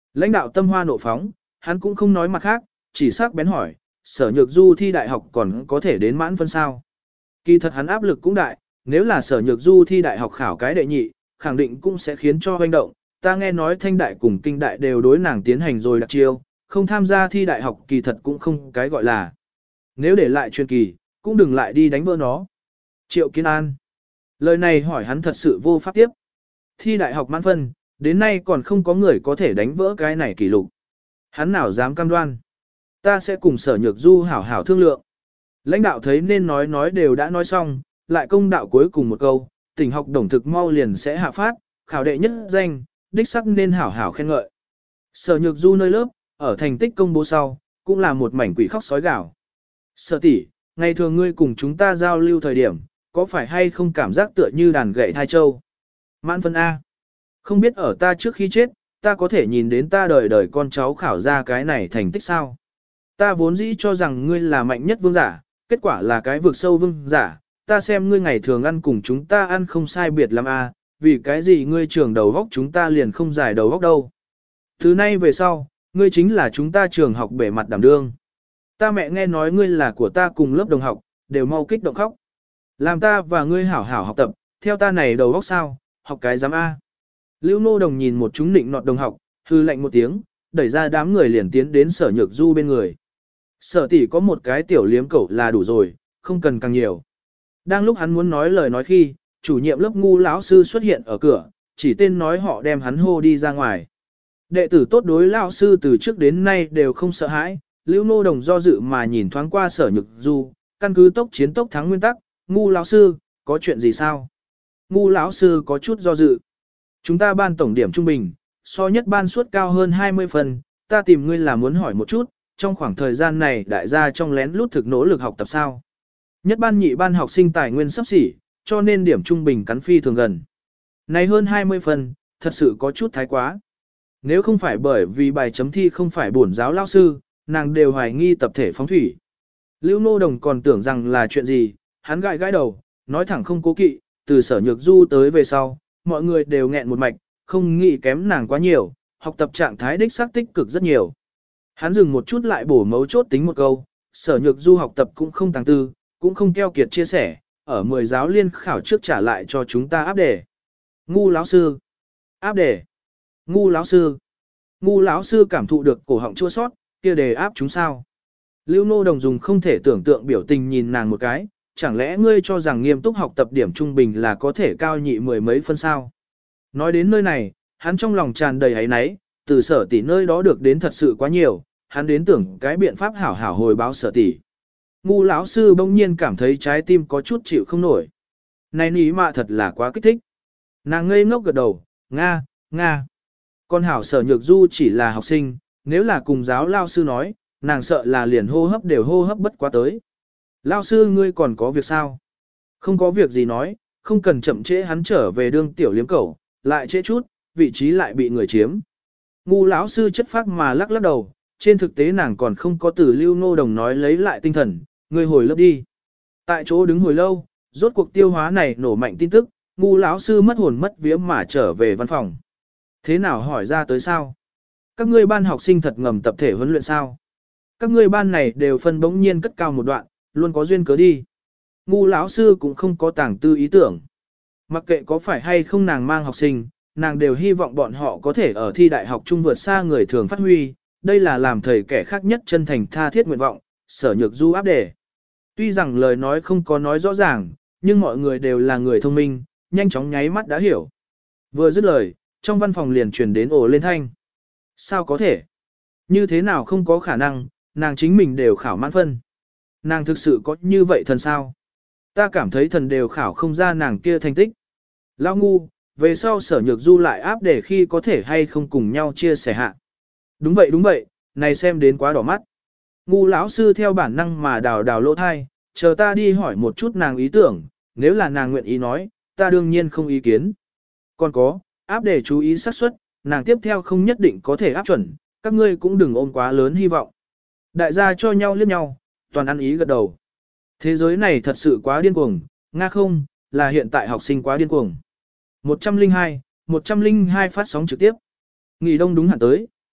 Lãnh đạo tâm hoa nộ phóng, hắn cũng không nói mặt khác, chỉ sắc bén hỏi, sở nhược du thi đại học còn có thể đến mãn phân sao. Kỳ thật hắn áp lực cũng đại, nếu là sở nhược du thi đại học khảo cái đệ nhị, khẳng định cũng sẽ khiến cho hoành động. Ta nghe nói thanh đại cùng kinh đại đều đối nàng tiến hành rồi đặc chiêu, không tham gia thi đại học kỳ thật cũng không cái gọi là. Nếu để lại truyền kỳ, cũng đừng lại đi đánh vỡ nó. Triệu Kiến An. Lời này hỏi hắn thật sự vô pháp tiếp. Thi đại học mãn phân, đến nay còn không có người có thể đánh vỡ cái này kỷ lục. Hắn nào dám cam đoan. Ta sẽ cùng sở nhược du hảo hảo thương lượng. Lãnh đạo thấy nên nói nói đều đã nói xong, lại công đạo cuối cùng một câu, tỉnh học đồng thực mau liền sẽ hạ phát, khảo đệ nhất danh, đích sắc nên hảo hảo khen ngợi. Sở nhược du nơi lớp, ở thành tích công bố sau, cũng là một mảnh quỷ khóc sói gào. Sở tỷ, ngày thường ngươi cùng chúng ta giao lưu thời điểm, có phải hay không cảm giác tựa như đàn gậy thai châu? Mãn phân A. Không biết ở ta trước khi chết, ta có thể nhìn đến ta đời đời con cháu khảo ra cái này thành tích sao? Ta vốn dĩ cho rằng ngươi là mạnh nhất vương giả, kết quả là cái vực sâu vương giả, ta xem ngươi ngày thường ăn cùng chúng ta ăn không sai biệt lắm A, vì cái gì ngươi trường đầu góc chúng ta liền không giải đầu góc đâu. Từ nay về sau, ngươi chính là chúng ta trường học bể mặt đảm đương. Ta mẹ nghe nói ngươi là của ta cùng lớp đồng học, đều mau kích động khóc. Làm ta và ngươi hảo hảo học tập, theo ta này đầu góc sao, học cái giám A. Lưu Nô Đồng nhìn một chúng nịnh nọt đồng học, hư lạnh một tiếng, đẩy ra đám người liền tiến đến sở nhược du bên người. Sở tỷ có một cái tiểu liếm cẩu là đủ rồi, không cần càng nhiều. Đang lúc hắn muốn nói lời nói khi, chủ nhiệm lớp ngu lão sư xuất hiện ở cửa, chỉ tên nói họ đem hắn hô đi ra ngoài. Đệ tử tốt đối lão sư từ trước đến nay đều không sợ hãi, Lưu Nô Đồng do dự mà nhìn thoáng qua sở nhược du, căn cứ tốc chiến tốc thắng nguyên tắc, ngu lão sư, có chuyện gì sao? Ngu lão sư có chút do dự. Chúng ta ban tổng điểm trung bình, so nhất ban suất cao hơn hai mươi phần, ta tìm ngươi là muốn hỏi một chút, trong khoảng thời gian này đại gia trong lén lút thực nỗ lực học tập sao? Nhất ban nhị ban học sinh tài nguyên sắp xỉ, cho nên điểm trung bình cắn phi thường gần. Này hơn hai mươi phần, thật sự có chút thái quá. Nếu không phải bởi vì bài chấm thi không phải bổn giáo lao sư, nàng đều hoài nghi tập thể phóng thủy. Lưu Nô Đồng còn tưởng rằng là chuyện gì, hắn gãi gãi đầu, nói thẳng không cố kỵ, từ sở nhược du tới về sau, mọi người đều nghẹn một mạch, không nghĩ kém nàng quá nhiều, học tập trạng thái đích xác tích cực rất nhiều. Hắn dừng một chút lại bổ mấu chốt tính một câu, sở nhược du học tập cũng không tàng tư, cũng không keo kiệt chia sẻ, ở mười giáo liên khảo trước trả lại cho chúng ta áp đề. Ngu lão sư, áp đề, ngu lão sư, ngu lão sư cảm thụ được cổ họng chua sót, kia đề áp chúng sao. Lưu Nô Đồng dùng không thể tưởng tượng biểu tình nhìn nàng một cái, chẳng lẽ ngươi cho rằng nghiêm túc học tập điểm trung bình là có thể cao nhị mười mấy phân sao? Nói đến nơi này, hắn trong lòng tràn đầy áy náy, từ sở tỷ nơi đó được đến thật sự quá nhiều, hắn đến tưởng cái biện pháp hảo hảo hồi báo sở tỷ. Ngu lão sư bỗng nhiên cảm thấy trái tim có chút chịu không nổi. Này ní mạ thật là quá kích thích. Nàng ngây ngốc gật đầu, Nga, Nga. Con hảo sở nhược du chỉ là học sinh, nếu là cùng giáo lao sư nói, nàng sợ là liền hô hấp đều hô hấp bất quá tới. Lao sư ngươi còn có việc sao? Không có việc gì nói, không cần chậm trễ hắn trở về đương tiểu liếm cẩu, lại trễ chút, vị trí lại bị người chiếm. Ngu lão sư chất phác mà lắc lắc đầu, trên thực tế nàng còn không có từ Lưu Nô Đồng nói lấy lại tinh thần, ngươi hồi lớp đi. Tại chỗ đứng hồi lâu, rốt cuộc tiêu hóa này nổ mạnh tin tức, ngu lão sư mất hồn mất vía mà trở về văn phòng. Thế nào hỏi ra tới sao? Các ngươi ban học sinh thật ngầm tập thể huấn luyện sao? Các ngươi ban này đều phân bỗng nhiên cất cao một đoạn, luôn có duyên cớ đi. Ngu lão sư cũng không có tàng tư ý tưởng. Mặc kệ có phải hay không nàng mang học sinh, nàng đều hy vọng bọn họ có thể ở thi đại học chung vượt xa người thường phát huy, đây là làm thầy kẻ khác nhất chân thành tha thiết nguyện vọng, sở nhược du áp đề. Tuy rằng lời nói không có nói rõ ràng, nhưng mọi người đều là người thông minh, nhanh chóng nháy mắt đã hiểu. Vừa dứt lời, trong văn phòng liền truyền đến ồ lên thanh. Sao có thể? Như thế nào không có khả năng, nàng chính mình đều khảo mãn phân. Nàng thực sự có như vậy thần sao? Ta cảm thấy thần đều khảo không ra nàng kia thành tích. Lão ngu, về sau sở nhược du lại áp để khi có thể hay không cùng nhau chia sẻ hạ. Đúng vậy đúng vậy, này xem đến quá đỏ mắt. Ngu lão sư theo bản năng mà đào đào lỗ thai, chờ ta đi hỏi một chút nàng ý tưởng, nếu là nàng nguyện ý nói, ta đương nhiên không ý kiến. Còn có, áp để chú ý xác suất, nàng tiếp theo không nhất định có thể áp chuẩn, các ngươi cũng đừng ôm quá lớn hy vọng. Đại gia cho nhau liếc nhau, toàn ăn ý gật đầu. Thế giới này thật sự quá điên cuồng, nga không, là hiện tại học sinh quá điên cuồng. một trăm linh hai, một trăm linh hai phát sóng trực tiếp. Nghỉ đông đúng hạn tới,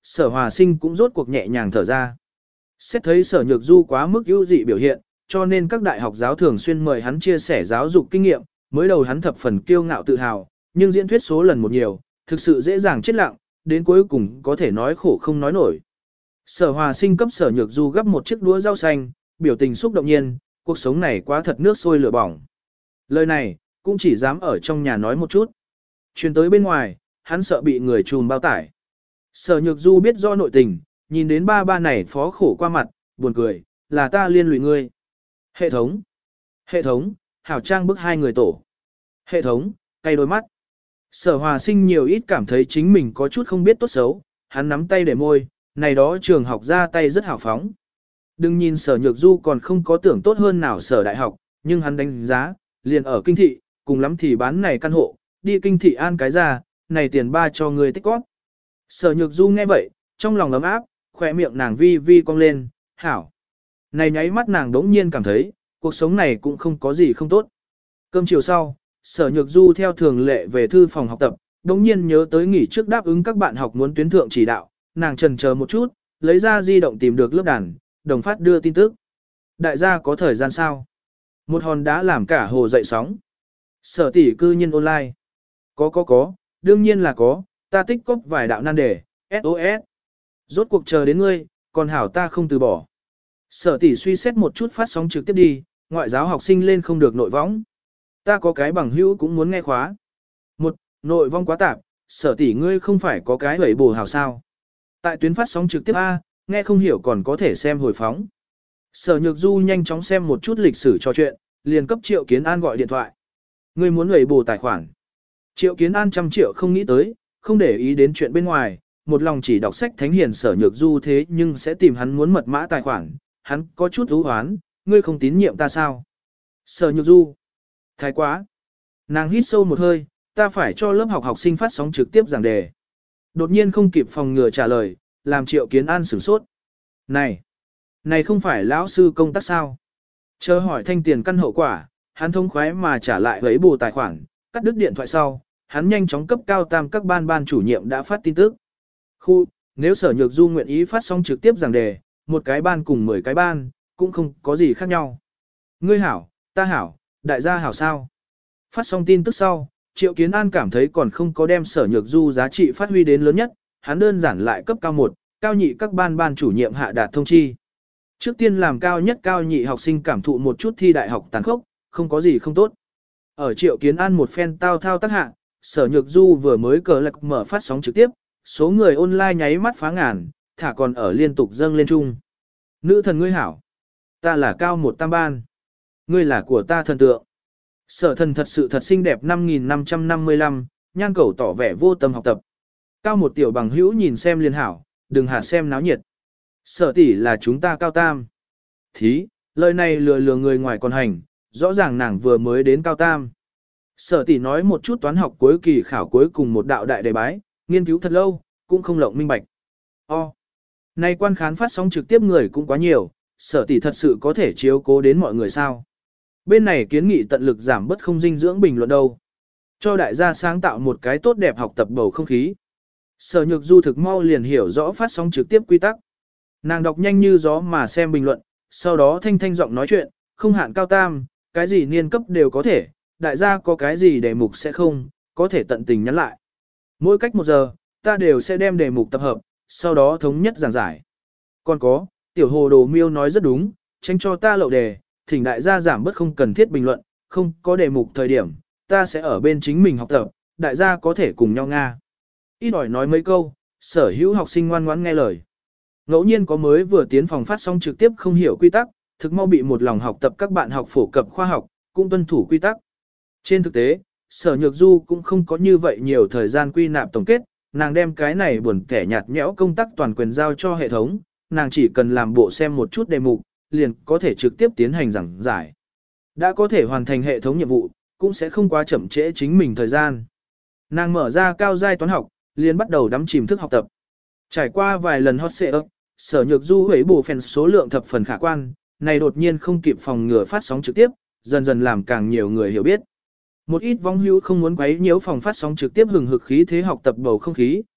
Sở Hòa Sinh cũng rốt cuộc nhẹ nhàng thở ra. Xét thấy Sở Nhược Du quá mức ưu dị biểu hiện, cho nên các đại học giáo thường xuyên mời hắn chia sẻ giáo dục kinh nghiệm, mới đầu hắn thập phần kiêu ngạo tự hào, nhưng diễn thuyết số lần một nhiều, thực sự dễ dàng chết lặng, đến cuối cùng có thể nói khổ không nói nổi. Sở Hòa Sinh cấp Sở Nhược Du gấp một chiếc đũa rau xanh, biểu tình xúc động nhiên, cuộc sống này quá thật nước sôi lửa bỏng. Lời này, cũng chỉ dám ở trong nhà nói một chút. Truyền tới bên ngoài, hắn sợ bị người trùm bao tải. Sở Nhược Du biết do nội tình, nhìn đến ba ba này phó khổ qua mặt, buồn cười, là ta liên lụy ngươi. Hệ thống. Hệ thống, hảo trang bức hai người tổ. Hệ thống, cay đôi mắt. Sở Hòa Sinh nhiều ít cảm thấy chính mình có chút không biết tốt xấu, hắn nắm tay để môi, này đó trường học ra tay rất hào phóng. Đừng nhìn Sở Nhược Du còn không có tưởng tốt hơn nào sở đại học, nhưng hắn đánh giá, liền ở kinh thị, cùng lắm thì bán này căn hộ, đi kinh thị an cái ra, này tiền ba cho người tích góp. Sở Nhược Du nghe vậy, trong lòng ấm áp, khỏe miệng nàng vi vi cong lên, hảo. Này nháy mắt nàng đống nhiên cảm thấy, cuộc sống này cũng không có gì không tốt. Cơm chiều sau, Sở Nhược Du theo thường lệ về thư phòng học tập, đống nhiên nhớ tới nghỉ trước đáp ứng các bạn học muốn tuyến thượng chỉ đạo, nàng chần chờ một chút, lấy ra di động tìm được lớp đàn, đồng phát đưa tin tức. Đại gia có thời gian sao? Một hòn đá làm cả hồ dậy sóng. Sở tỷ cư nhiên online. Có có có, đương nhiên là có, ta tích cóp vài đạo nan đề, ét ô ét. Rốt cuộc chờ đến ngươi, còn hảo ta không từ bỏ. Sở tỷ suy xét một chút phát sóng trực tiếp đi, ngoại giáo học sinh lên không được nội võng. Ta có cái bằng hữu cũng muốn nghe khóa. Một, nội vong quá tạp, sở tỷ ngươi không phải có cái hẩy bổ hào sao. Tại tuyến phát sóng trực tiếp A, nghe không hiểu còn có thể xem hồi phóng. Sở Nhược Du nhanh chóng xem một chút lịch sử trò chuyện, liền cấp Triệu Kiến An gọi điện thoại. Ngươi muốn hẩy bổ tài khoản. Triệu Kiến An trăm triệu không nghĩ tới, không để ý đến chuyện bên ngoài, một lòng chỉ đọc sách thánh hiền Sở Nhược Du thế nhưng sẽ tìm hắn muốn mật mã tài khoản, hắn có chút ưu hoán, ngươi không tín nhiệm ta sao? Sở Nhược Du. Thái quá. Nàng hít sâu một hơi, ta phải cho lớp học học sinh phát sóng trực tiếp giảng đề. Đột nhiên không kịp phòng ngừa trả lời, làm Triệu Kiến An sửng sốt. Này, này không phải lão sư công tác sao? Chờ hỏi thanh tiền căn hậu quả, hắn thông khoái mà trả lại với bù tài khoản, cắt đứt điện thoại sau, hắn nhanh chóng cấp cao tam các ban ban chủ nhiệm đã phát tin tức. Khu, nếu Sở Nhược Du nguyện ý phát sóng trực tiếp giảng đề, một cái ban cùng mười cái ban, cũng không có gì khác nhau. Ngươi hảo, ta hảo, đại gia hảo sao? Phát xong tin tức sau, Triệu Kiến An cảm thấy còn không có đem Sở Nhược Du giá trị phát huy đến lớn nhất, hắn đơn giản lại cấp cao một, cao nhị các ban ban chủ nhiệm hạ đạt thông chi. Trước tiên làm cao nhất cao nhị học sinh cảm thụ một chút thi đại học tàn khốc, không có gì không tốt. Ở Triệu Kiến An một phen tao thao tác hạ, Sở Nhược Du vừa mới cờ lạc mở phát sóng trực tiếp, số người online nháy mắt phá ngàn, thả còn ở liên tục dâng lên chung. Nữ thần ngươi hảo, ta là cao một tam ban, ngươi là của ta thần tượng. Sở thần thật sự thật xinh đẹp năm nghìn năm trăm năm mươi lăm, nhan cầu tỏ vẻ vô tâm học tập. Cao một tiểu bằng hữu nhìn xem liên hảo, đừng hạt xem náo nhiệt. Sở tỷ là chúng ta cao tam. Thí, lời này lừa lừa người ngoài còn hành, rõ ràng nàng vừa mới đến cao tam. Sở tỷ nói một chút toán học cuối kỳ khảo cuối cùng một đạo đại đề bái, nghiên cứu thật lâu, cũng không lộng minh bạch. O. Nay quan khán phát sóng trực tiếp người cũng quá nhiều, sở tỷ thật sự có thể chiếu cố đến mọi người sao. Bên này kiến nghị tận lực giảm bớt không dinh dưỡng bình luận đâu. Cho đại gia sáng tạo một cái tốt đẹp học tập bầu không khí. Sở Nhược Du thực mau liền hiểu rõ phát sóng trực tiếp quy tắc. Nàng đọc nhanh như gió mà xem bình luận, sau đó thanh thanh giọng nói chuyện, không hạn cao tam, cái gì niên cấp đều có thể, đại gia có cái gì đề mục sẽ không, có thể tận tình nhắn lại. Mỗi cách một giờ, ta đều sẽ đem đề mục tập hợp, sau đó thống nhất giảng giải. Còn có, tiểu hồ đồ miêu nói rất đúng, tránh cho ta lậu đề, thỉnh đại gia giảm bớt không cần thiết bình luận, không có đề mục thời điểm, ta sẽ ở bên chính mình học tập, đại gia có thể cùng nhau nga. Ít ỏi nói mấy câu, sở hữu học sinh ngoan ngoãn nghe lời. Ngẫu nhiên có mới vừa tiến phòng phát sóng trực tiếp không hiểu quy tắc, thực mau bị một lòng học tập các bạn học phổ cập khoa học, cũng tuân thủ quy tắc. Trên thực tế, Sở Nhược Du cũng không có như vậy nhiều thời gian quy nạp tổng kết, nàng đem cái này buồn kẻ nhạt nhẽo công tác toàn quyền giao cho hệ thống, nàng chỉ cần làm bộ xem một chút đề mục, liền có thể trực tiếp tiến hành giảng giải. Đã có thể hoàn thành hệ thống nhiệm vụ, cũng sẽ không quá chậm trễ chính mình thời gian. Nàng mở ra cao giai toán học, liền bắt đầu đắm chìm thức học tập. Trải qua vài lần hot search, Sở Nhược Du hủy bổ fan số lượng thập phần khả quan, này đột nhiên không kịp phòng ngừa phát sóng trực tiếp, dần dần làm càng nhiều người hiểu biết. Một ít vong hữu không muốn quấy nhiễu phòng phát sóng trực tiếp hừng hực khí thế học tập bầu không khí,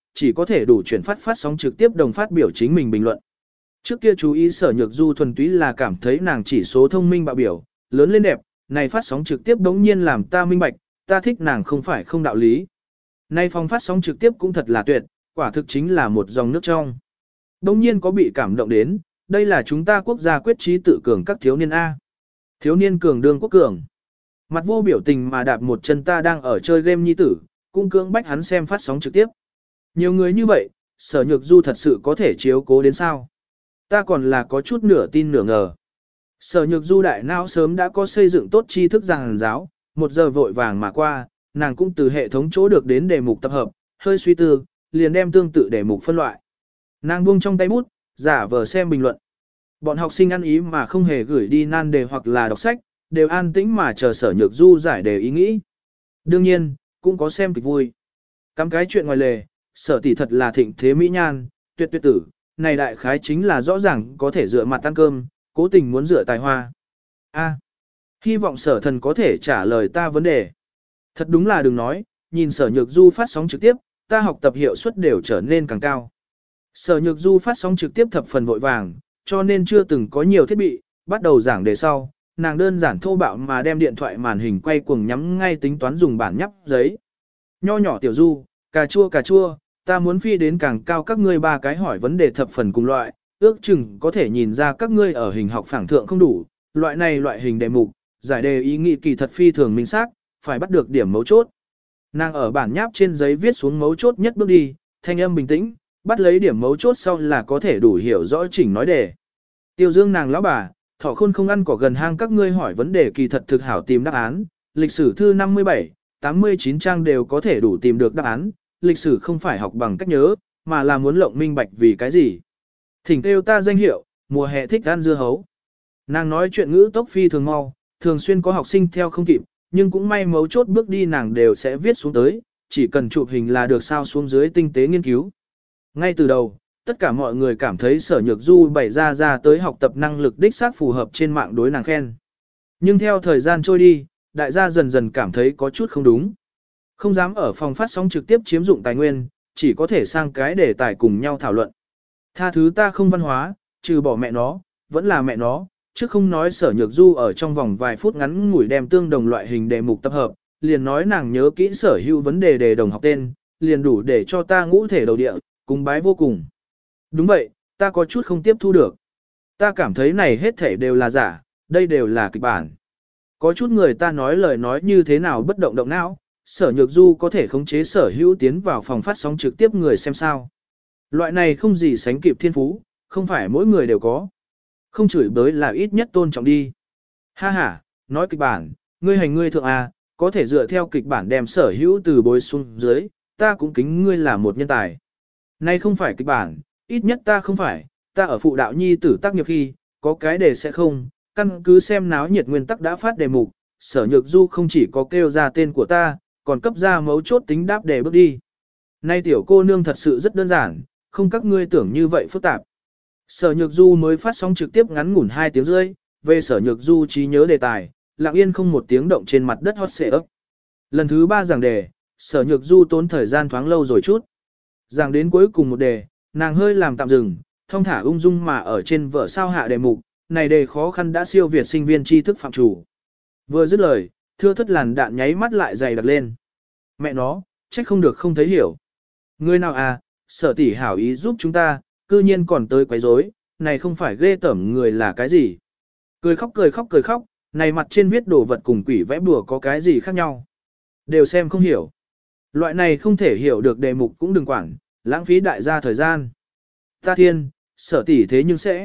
chỉ có thể đủ chuyển phát phát sóng trực tiếp đồng phát biểu chính mình bình luận. Trước kia chú ý Sở Nhược Du thuần túy là cảm thấy nàng chỉ số thông minh bạo biểu, lớn lên đẹp, này phát sóng trực tiếp đống nhiên làm ta minh bạch, ta thích nàng không phải không đạo lý. Nay phòng phát sóng trực tiếp cũng thật là tuyệt, quả thực chính là một dòng nước trong. Đống nhiên có bị cảm động đến, đây là chúng ta quốc gia quyết trí tự cường các thiếu niên A. Thiếu niên cường đương quốc cường. Mặt vô biểu tình mà đạp một chân ta đang ở chơi game nhi tử, cũng cưỡng bách hắn xem phát sóng trực tiếp. Nhiều người như vậy, Sở Nhược Du thật sự có thể chiếu cố đến sao? Ta còn là có chút nửa tin nửa ngờ. Sở Nhược Du đại não sớm đã có xây dựng tốt tri thức giảng giáo, một giờ vội vàng mà qua, nàng cũng từ hệ thống chỗ được đến đề mục tập hợp, hơi suy tư, liền đem tương tự đề mục phân loại. Nàng buông trong tay bút, giả vờ xem bình luận. Bọn học sinh ăn ý mà không hề gửi đi nan đề hoặc là đọc sách, đều an tĩnh mà chờ Sở Nhược Du giải đề ý nghĩ. Đương nhiên, cũng có xem kịch vui. Cắm cái chuyện ngoài lề, Sở tỷ thật là thịnh thế mỹ nhan, tuyệt tuyệt tử, này đại khái chính là rõ ràng có thể dựa mặt ăn cơm, cố tình muốn dựa tài hoa. A, hy vọng Sở thần có thể trả lời ta vấn đề. Thật đúng là đừng nói, nhìn Sở Nhược Du phát sóng trực tiếp, ta học tập hiệu suất đều trở nên càng cao. Sở Nhược Du phát sóng trực tiếp thập phần vội vàng, cho nên chưa từng có nhiều thiết bị, bắt đầu giảng đề sau, nàng đơn giản thô bạo mà đem điện thoại màn hình quay cuồng nhắm ngay tính toán dùng bản nhắp giấy. Nho nhỏ tiểu Du, cà chua cà chua, ta muốn phi đến càng cao các ngươi ba cái hỏi vấn đề thập phần cùng loại, ước chừng có thể nhìn ra các ngươi ở hình học phẳng thượng không đủ, loại này loại hình đề mục, giải đề ý nghĩ kỳ thật phi thường minh xác, phải bắt được điểm mấu chốt. Nàng ở bản nháp trên giấy viết xuống mấu chốt nhất bước đi, thanh âm bình tĩnh, bắt lấy điểm mấu chốt sau là có thể đủ hiểu rõ chỉnh nói đề. Tiêu Dương nàng lão bà, thỏ khôn không ăn cỏ gần hang các ngươi hỏi vấn đề kỳ thật thực hảo tìm đáp án, lịch sử thư năm mươi bảy, tám mươi chín trang đều có thể đủ tìm được đáp án, lịch sử không phải học bằng cách nhớ, mà là muốn lộng minh bạch vì cái gì. Thỉnh kêu ta danh hiệu, mùa hè thích ăn dưa hấu. Nàng nói chuyện ngữ tốc phi thường mau, thường xuyên có học sinh theo không kịp, nhưng cũng may mấu chốt bước đi nàng đều sẽ viết xuống tới, chỉ cần chụp hình là được sao xuống dưới tinh tế nghiên cứu. Ngay từ đầu, tất cả mọi người cảm thấy Sở Nhược Du bày ra ra tới học tập năng lực đích xác phù hợp trên mạng đối nàng khen. Nhưng theo thời gian trôi đi, đại gia dần dần cảm thấy có chút không đúng. Không dám ở phòng phát sóng trực tiếp chiếm dụng tài nguyên, chỉ có thể sang cái để tài cùng nhau thảo luận. Tha thứ ta không văn hóa, trừ bỏ mẹ nó, vẫn là mẹ nó, chứ không nói Sở Nhược Du ở trong vòng vài phút ngắn ngủi đem tương đồng loại hình đề mục tập hợp, liền nói nàng nhớ kỹ sở hữu vấn đề đề đồng học tên, liền đủ để cho ta ngũ thể đầu địa, cùng bái vô cùng. Đúng vậy, ta có chút không tiếp thu được. Ta cảm thấy này hết thể đều là giả, đây đều là kịch bản. Có chút người ta nói lời nói như thế nào bất động động não, Sở Nhược Du có thể khống chế sở hữu tiến vào phòng phát sóng trực tiếp người xem sao. Loại này không gì sánh kịp thiên phú, không phải mỗi người đều có. Không chửi bới là ít nhất tôn trọng đi. Ha ha, nói kịch bản, ngươi hành ngươi thượng A, có thể dựa theo kịch bản đem sở hữu từ bối xuống dưới, ta cũng kính ngươi là một nhân tài. Nay không phải kịch bản, ít nhất ta không phải, ta ở phụ đạo nhi tử tác nghiệp khi, có cái đề sẽ không, căn cứ xem náo nhiệt nguyên tắc đã phát đề mục, Sở Nhược Du không chỉ có kêu ra tên của ta, còn cấp ra mấu chốt tính đáp đề bước đi. Nay tiểu cô nương thật sự rất đơn giản, không các ngươi tưởng như vậy phức tạp. Sở Nhược Du mới phát sóng trực tiếp ngắn ngủn hai tiếng rưỡi, về Sở Nhược Du trí nhớ đề tài, lặng yên không một tiếng động trên mặt đất hot xệ ấp. Lần thứ ba giảng đề, Sở Nhược Du tốn thời gian thoáng lâu rồi chút. Giảng đến cuối cùng một đề, nàng hơi làm tạm dừng, thông thả ung dung mà ở trên vở sao hạ đề mục, này đề khó khăn đã siêu việt sinh viên tri thức phạm chủ. Vừa dứt lời, thưa thất làn đạn nháy mắt lại dày đặc lên. Mẹ nó, trách không được không thấy hiểu. Ngươi nào à, Sở tỷ hảo ý giúp chúng ta, cư nhiên còn tới quấy rối, này không phải ghê tởm người là cái gì. Cười khóc cười khóc cười khóc, này mặt trên viết đồ vật cùng quỷ vẽ bùa có cái gì khác nhau. Đều xem không hiểu. Loại này không thể hiểu được đề mục cũng đừng quản, lãng phí đại gia thời gian. Ta thiên, Sở tỷ thế nhưng sẽ.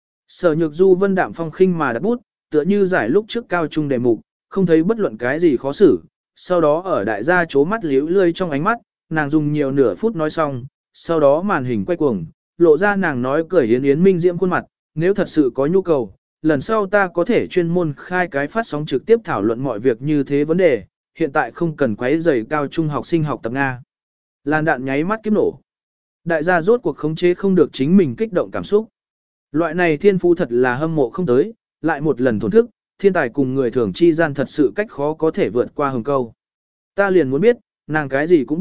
Sở Nhược Du vân đạm phong khinh mà đặt bút, tựa như giải lúc trước cao trung đề mục, không thấy bất luận cái gì khó xử. Sau đó ở đại gia chố mắt liễu lươi trong ánh mắt, nàng dùng nhiều nửa phút nói xong, sau đó màn hình quay cuồng, lộ ra nàng nói cười yến yến minh diễm khuôn mặt, nếu thật sự có nhu cầu, lần sau ta có thể chuyên môn khai cái phát sóng trực tiếp thảo luận mọi việc như thế vấn đề, hiện tại không cần quấy rầy cao trung học sinh học tập Nga. Làn đạn nháy mắt kiếp nổ. Đại gia rốt cuộc khống chế không được chính mình kích động cảm xúc. Loại này thiên phú thật là hâm mộ không tới, lại một lần thổn thức, thiên tài cùng người thường chi gian thật sự cách khó có thể vượt qua hừng câu. Ta liền muốn biết, nàng cái gì cũng biết,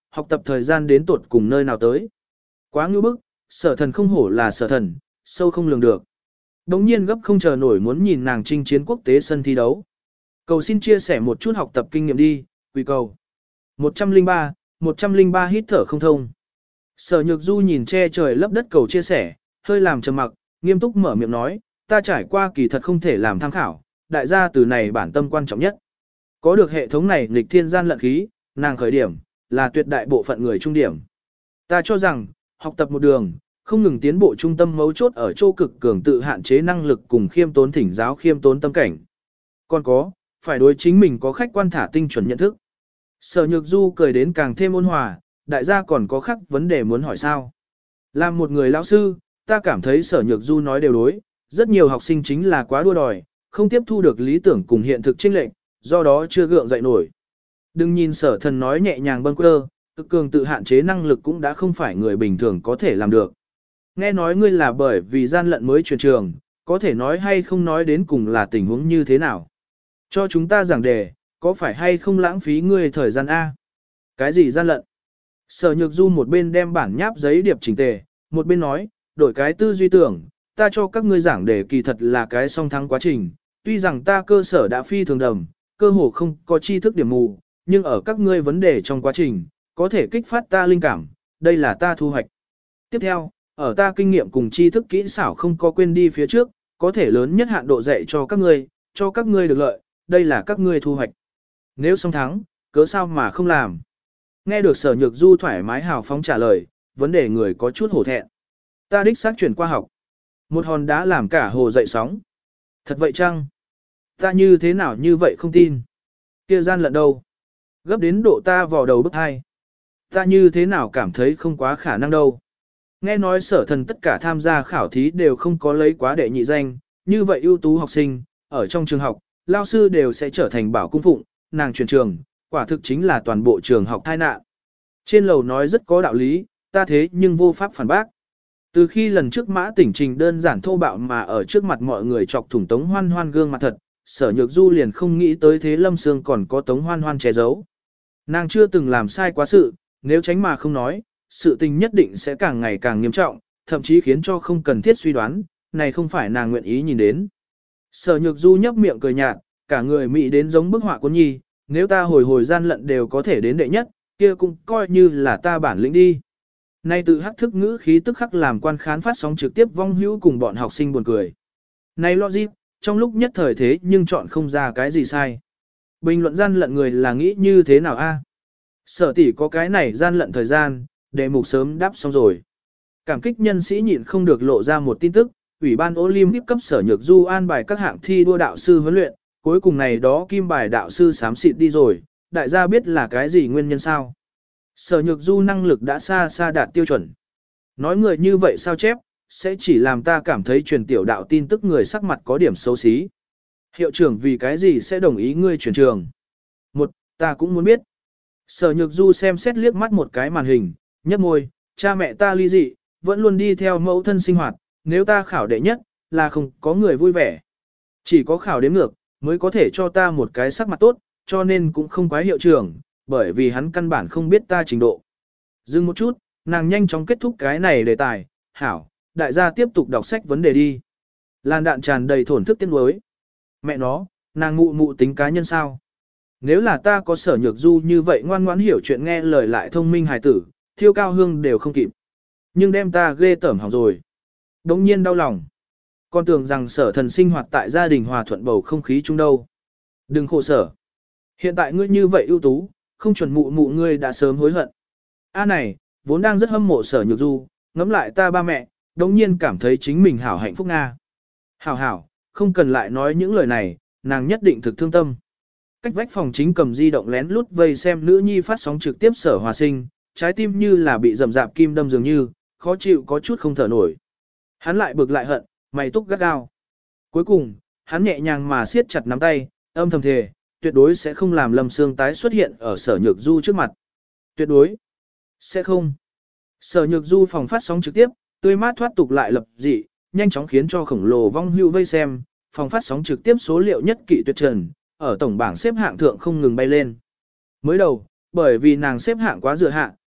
học tập thời gian đến tuột cùng nơi nào tới. Quá ngưu bức, sở thần không hổ là sở thần, sâu không lường được. Đống nhiên gấp không chờ nổi muốn nhìn nàng chinh chiến quốc tế sân thi đấu. Cầu xin chia sẻ một chút học tập kinh nghiệm đi, quy cầu. một trăm lẻ ba, một trăm lẻ ba hít thở không thông. Sở Nhược Du nhìn che trời lấp đất cầu chia sẻ, hơi làm trầm mặc, nghiêm túc mở miệng nói, ta trải qua kỳ thật không thể làm tham khảo, đại gia từ này bản tâm quan trọng nhất. Có được hệ thống này nghịch thiên gian lận khí, nàng khởi điểm, là tuyệt đại bộ phận người trung điểm. Ta cho rằng, học tập một đường, không ngừng tiến bộ trung tâm mấu chốt ở chỗ cực cường tự hạn chế năng lực cùng khiêm tốn thỉnh giáo khiêm tốn tâm cảnh. Còn có, phải đối chính mình có khách quan thả tinh chuẩn nhận thức. Sở Nhược Du cười đến càng thêm ôn hòa, đại gia còn có khác vấn đề muốn hỏi sao. Làm một người lão sư, ta cảm thấy Sở Nhược Du nói đều đối, rất nhiều học sinh chính là quá đua đòi, không tiếp thu được lý tưởng cùng hiện thực chênh lệch, do đó chưa gượng dậy nổi. Đừng nhìn Sở Thần nói nhẹ nhàng bâng quơ, cực cường tự hạn chế năng lực cũng đã không phải người bình thường có thể làm được. Nghe nói ngươi là bởi vì gian lận mới chuyển trường, có thể nói hay không nói đến cùng là tình huống như thế nào. Cho chúng ta giảng đề, có phải hay không lãng phí ngươi thời gian A? Cái gì gian lận? Sở Nhược Du một bên đem bản nháp giấy điệp chỉnh tề, một bên nói, đổi cái tư duy tưởng, ta cho các ngươi giảng đề kỳ thật là cái song thắng quá trình, tuy rằng ta cơ sở đã phi thường đầm, cơ hồ không có tri thức điểm mù, nhưng ở các ngươi vấn đề trong quá trình, có thể kích phát ta linh cảm, đây là ta thu hoạch. Tiếp theo, ở ta kinh nghiệm cùng tri thức kỹ xảo không có quên đi phía trước, có thể lớn nhất hạn độ dạy cho các ngươi, cho các ngươi được lợi, đây là các ngươi thu hoạch. Nếu song thắng, cớ sao mà không làm? Nghe được Sở Nhược Du thoải mái hào phóng trả lời, vấn đề người có chút hổ thẹn. Ta đích xác chuyển qua học. Một hòn đá làm cả hồ dậy sóng. Thật vậy chăng? Ta như thế nào như vậy không tin? Kia gian lận đâu? Gấp đến độ ta vò đầu bức hai. Ta như thế nào cảm thấy không quá khả năng đâu? Nghe nói Sở Thần tất cả tham gia khảo thí đều không có lấy quá đệ nhị danh, như vậy ưu tú học sinh, ở trong trường học, lao sư đều sẽ trở thành bảo cung phụng, nàng chuyển trường, quả thực chính là toàn bộ trường học tai nạn. Trên lầu nói rất có đạo lý, ta thế nhưng vô pháp phản bác. Từ khi lần trước Mã Tỉnh Trình đơn giản thô bạo mà ở trước mặt mọi người chọc thủng Tống Hoan Hoan gương mặt thật, Sở Nhược Du liền không nghĩ tới thế Lâm Sương còn có Tống Hoan Hoan che giấu. Nàng chưa từng làm sai quá sự, nếu tránh mà không nói, sự tình nhất định sẽ càng ngày càng nghiêm trọng, thậm chí khiến cho không cần thiết suy đoán, này không phải nàng nguyện ý nhìn đến. Sở Nhược Du nhấp miệng cười nhạt, cả người mị đến giống bức họa cuốn nhi, nếu ta hồi hồi gian lận đều có thể đến đệ nhất, kia cũng coi như là ta bản lĩnh đi. Nay tự hắc thức ngữ khí tức khắc làm quan khán phát sóng trực tiếp vong hữu cùng bọn học sinh buồn cười. Này logic, trong lúc nhất thời thế nhưng chọn không ra cái gì sai. Bình luận gian lận người là nghĩ như thế nào a? Sở tỷ có cái này gian lận thời gian, đề mục sớm đáp xong rồi. Cảm kích nhân sĩ nhịn không được lộ ra một tin tức, Ủy ban Olympic cấp Sở Nhược Du an bài các hạng thi đua đạo sư huấn luyện, cuối cùng này đó kim bài đạo sư xám xịt đi rồi, đại gia biết là cái gì nguyên nhân sao? Sở Nhược Du năng lực đã xa xa đạt tiêu chuẩn. Nói người như vậy sao chép, sẽ chỉ làm ta cảm thấy truyền tiểu đạo tin tức người sắc mặt có điểm xấu xí. Hiệu trưởng vì cái gì sẽ đồng ý ngươi chuyển trường? Một, ta cũng muốn biết. Sở Nhược Du xem xét liếc mắt một cái màn hình, nhấp môi, cha mẹ ta ly dị, vẫn luôn đi theo mẫu thân sinh hoạt, nếu ta khảo đệ nhất, là không có người vui vẻ. Chỉ có khảo đếm ngược, mới có thể cho ta một cái sắc mặt tốt, cho nên cũng không quái hiệu trưởng, bởi vì hắn căn bản không biết ta trình độ. Dừng một chút, nàng nhanh chóng kết thúc cái này đề tài, hảo, đại gia tiếp tục đọc sách vấn đề đi. Làn đạn tràn đầy thổn thức tiếc nuối. Mẹ nó, nàng mụ mụ tính cá nhân sao? Nếu là ta có Sở Nhược Du như vậy ngoan ngoãn hiểu chuyện nghe lời lại thông minh hài tử, thiêu cao hương đều không kịp. Nhưng đem ta ghê tởm hỏng rồi. Đống nhiên đau lòng. Con tưởng rằng Sở Thần sinh hoạt tại gia đình hòa thuận bầu không khí chung đâu. Đừng khổ sở. Hiện tại ngươi như vậy ưu tú, không chuẩn mụ mụ ngươi đã sớm hối hận. A này, vốn đang rất hâm mộ Sở Nhược Du, ngẫm lại ta ba mẹ, đống nhiên cảm thấy chính mình hảo hạnh phúc nga. Hảo hảo, không cần lại nói những lời này, nàng nhất định thực thương tâm. Cách vách phòng chính cầm di động lén lút vây xem nữ nhi phát sóng trực tiếp Sở Hòa Sinh, trái tim như là bị rầm rạp kim đâm dường như, khó chịu có chút không thở nổi. Hắn lại bực lại hận, mày túc gắt gao. Cuối cùng, hắn nhẹ nhàng mà siết chặt nắm tay, âm thầm thề, tuyệt đối sẽ không làm Lâm Sương tái xuất hiện ở Sở Nhược Du trước mặt. Tuyệt đối sẽ không. Sở Nhược Du phòng phát sóng trực tiếp, tươi mát thoát tục lại lập dị, nhanh chóng khiến cho khổng lồ vong hưu vây xem, phòng phát sóng trực tiếp số liệu nhất kỵ tuyệt trần, ở tổng bảng xếp hạng thượng không ngừng bay lên. Mới đầu, bởi vì nàng xếp hạng quá dựa hạ,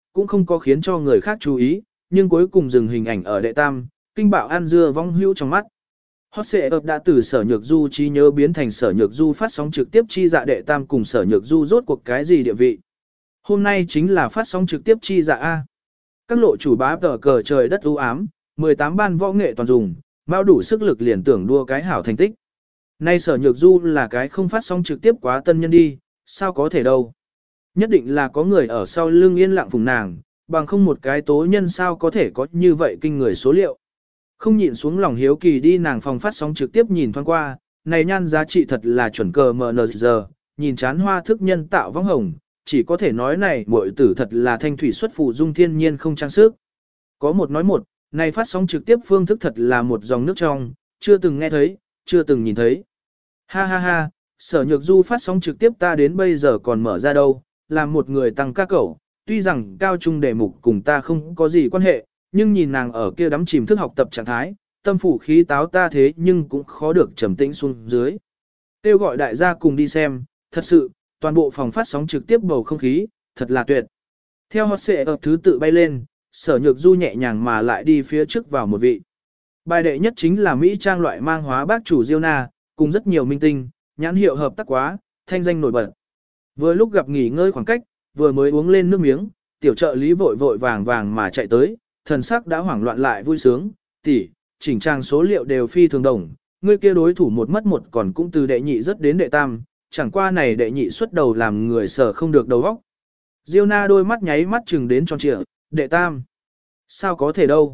cũng không có khiến cho người khác chú ý, nhưng cuối cùng dừng hình ảnh ở đệ tam, kinh bạo ăn dưa vong hữu trong mắt. Hot xệ ập đã từ sở nhược du trí nhớ biến thành sở nhược du phát sóng trực tiếp chi dạ đệ tam cùng sở nhược du rốt cuộc cái gì địa vị. Hôm nay chính là phát sóng trực tiếp chi dạ A. Các lộ chủ bá tờ cờ trời đất u ám, mười tám ban võ nghệ toàn dùng, bao đủ sức lực liền tưởng đua cái hảo thành tích. Nay sở nhược du là cái không phát sóng trực tiếp quá tân nhân đi, sao có thể đâu. Nhất định là có người ở sau lưng yên lặng phùng nàng, bằng không một cái tố nhân sao có thể có như vậy kinh người số liệu. Không nhịn xuống lòng hiếu kỳ đi nàng phòng phát sóng trực tiếp nhìn thoáng qua, này nhan giá trị thật là chuẩn cờ em en giờ, nhìn chán hoa thức nhân tạo vong hồng, chỉ có thể nói này muội tử thật là thanh thủy xuất phù dung thiên nhiên không trang sức. Có một nói một, này phát sóng trực tiếp phương thức thật là một dòng nước trong, chưa từng nghe thấy, chưa từng nhìn thấy. Ha ha ha, sở nhược du phát sóng trực tiếp ta đến bây giờ còn mở ra đâu, làm một người tăng ca cẩu, tuy rằng cao trung đề mục cùng ta không có gì quan hệ, nhưng nhìn nàng ở kia đắm chìm thức học tập trạng thái, tâm phủ khí táo ta thế nhưng cũng khó được trầm tĩnh xuống dưới. Kêu gọi đại gia cùng đi xem, thật sự, toàn bộ phòng phát sóng trực tiếp bầu không khí, thật là tuyệt. Theo hot xệ ở thứ tự bay lên, sở nhược du nhẹ nhàng mà lại đi phía trước vào một vị. Bài đệ nhất chính là Mỹ trang loại mang hóa bác chủ Diêu Na, cùng rất nhiều minh tinh, nhãn hiệu hợp tác quá, thanh danh nổi bật. Vừa lúc gặp nghỉ ngơi khoảng cách, vừa mới uống lên nước miếng, tiểu trợ lý vội vội vàng vàng mà chạy tới, thần sắc đã hoảng loạn lại vui sướng, tỷ, chỉnh trang số liệu đều phi thường đồng, ngươi kia đối thủ một mất một còn cũng từ đệ nhị rất đến đệ tam, chẳng qua này đệ nhị xuất đầu làm người sở không được đầu óc. Diêu Na đôi mắt nháy mắt chừng đến tròn trịa, đệ tam. Sao có thể đâu?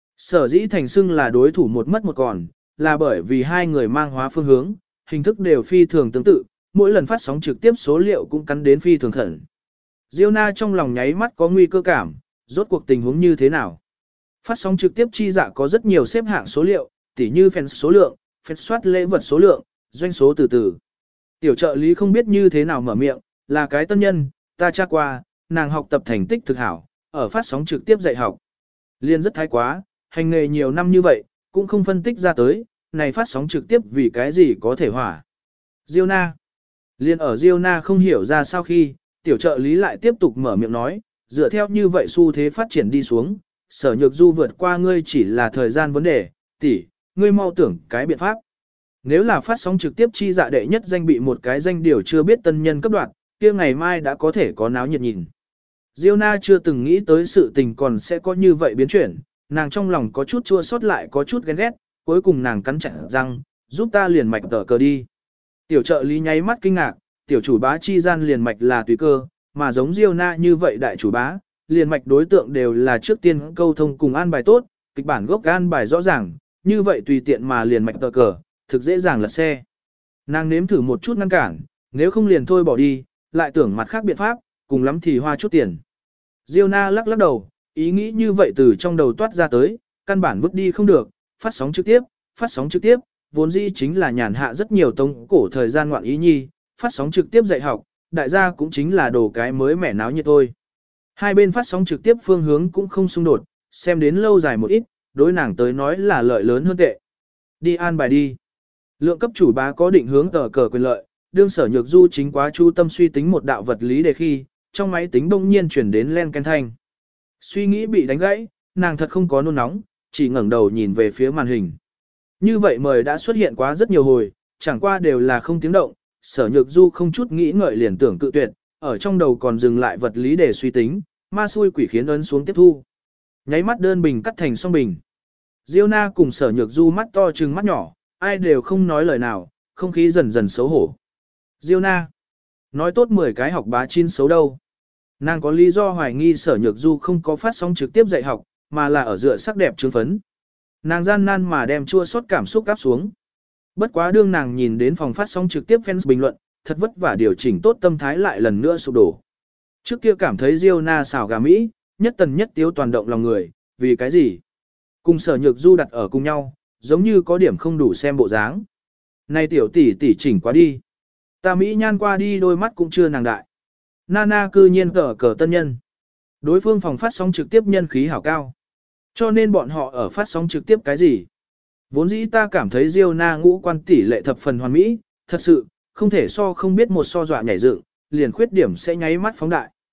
Sở dĩ thành xưng là đối thủ một mất một còn, là bởi vì hai người mang hóa phương hướng, hình thức đều phi thường tương tự, mỗi lần phát sóng trực tiếp số liệu cũng cắn đến phi thường khẩn. Diêu Na trong lòng nháy mắt có nguy cơ cảm, rốt cuộc tình huống như thế nào? Phát sóng trực tiếp chi dạ có rất nhiều xếp hạng số liệu, tỉ như fan số lượng, fan soát lễ vật số lượng, doanh số từ từ. Tiểu trợ lý không biết như thế nào mở miệng, là cái tân nhân, ta tra qua, nàng học tập thành tích thực hảo, ở phát sóng trực tiếp dạy học. Liên rất thái quá, hành nghề nhiều năm như vậy, cũng không phân tích ra tới, này phát sóng trực tiếp vì cái gì có thể hỏa. Diêu Na. Liên ở Diêu Na không hiểu ra sao khi, tiểu trợ lý lại tiếp tục mở miệng nói, dựa theo như vậy xu thế phát triển đi xuống, sở nhược du vượt qua ngươi chỉ là thời gian vấn đề, tỷ, ngươi mau tưởng cái biện pháp. Nếu là phát sóng trực tiếp chi dạ đệ nhất danh bị một cái danh điều chưa biết tân nhân cấp đoạn, kia ngày mai đã có thể có náo nhiệt nhìn. Diêu Na chưa từng nghĩ tới sự tình còn sẽ có như vậy biến chuyển, nàng trong lòng có chút chua xót lại có chút ghen ghét, cuối cùng nàng cắn chặt răng, giúp ta liền mạch tờ cờ đi. Tiểu trợ lý nháy mắt kinh ngạc, tiểu chủ bá chi gian liền mạch là tùy cơ, mà giống Diêu Na như vậy đại chủ bá, liền mạch đối tượng đều là trước tiên câu thông cùng an bài tốt, kịch bản gốc an bài rõ ràng, như vậy tùy tiện mà liền mạch tờ cờ, thực dễ dàng lật xe. Nàng nếm thử một chút ngăn cản, nếu không liền thôi bỏ đi, lại tưởng mặt khác biện pháp, cùng lắm thì hoa chút tiền. Diêu Na lắc lắc đầu, ý nghĩ như vậy từ trong đầu toát ra tới, căn bản vứt đi không được, phát sóng trực tiếp, phát sóng trực tiếp, vốn dĩ chính là nhàn hạ rất nhiều tông cổ thời gian ngoạn ý nhi, phát sóng trực tiếp dạy học, đại gia cũng chính là đồ cái mới mẻ náo nhiệt thôi. Hai bên phát sóng trực tiếp phương hướng cũng không xung đột, xem đến lâu dài một ít, đối nàng tới nói là lợi lớn hơn tệ. Đi an bài đi. Lượng cấp chủ bá có định hướng tờ cờ quyền lợi, đương sở nhược du chính quá chu tâm suy tính một đạo vật lý đề khi, trong máy tính đông nhiên chuyển đến len ken thanh. Suy nghĩ bị đánh gãy, nàng thật không có nôn nóng, chỉ ngẩng đầu nhìn về phía màn hình. Như vậy mời đã xuất hiện quá rất nhiều hồi, chẳng qua đều là không tiếng động, sở nhược du không chút nghĩ ngợi liền tưởng cự tuyệt, ở trong đầu còn dừng lại vật lý để suy tính, ma xui quỷ khiến ấn xuống tiếp thu. Nháy mắt đơn bình cắt thành song bình. Diêu Na cùng sở nhược du mắt to trừng mắt nhỏ, ai đều không nói lời nào, không khí dần dần xấu hổ. Diêu Na, nói tốt mười cái học bá chín xấu đâu. Nàng có lý do hoài nghi sở nhược du không có phát sóng trực tiếp dạy học, mà là ở dựa sắc đẹp trướng phấn. Nàng gian nan mà đem chua xót cảm xúc áp xuống. Bất quá đương nàng nhìn đến phòng phát sóng trực tiếp fans bình luận, thật vất vả điều chỉnh tốt tâm thái lại lần nữa sụp đổ. Trước kia cảm thấy Diêu Na xảo gà Mỹ, nhất tần nhất tiếu toàn động lòng người, vì cái gì? Cùng sở nhược du đặt ở cùng nhau, giống như có điểm không đủ xem bộ dáng. Này tiểu tỷ tỷ chỉnh quá đi. Ta Mỹ nhan qua đi đôi mắt cũng chưa nàng đại. Nana cư nhiên cờ cờ tân nhân. Đối phương phòng phát sóng trực tiếp nhân khí hảo cao. Cho nên bọn họ ở phát sóng trực tiếp cái gì? Vốn dĩ ta cảm thấy Diêu Na ngũ quan tỷ lệ thập phần hoàn mỹ, thật sự, không thể so không biết một so dọa nhảy dựng, liền khuyết điểm sẽ nháy mắt phóng đại.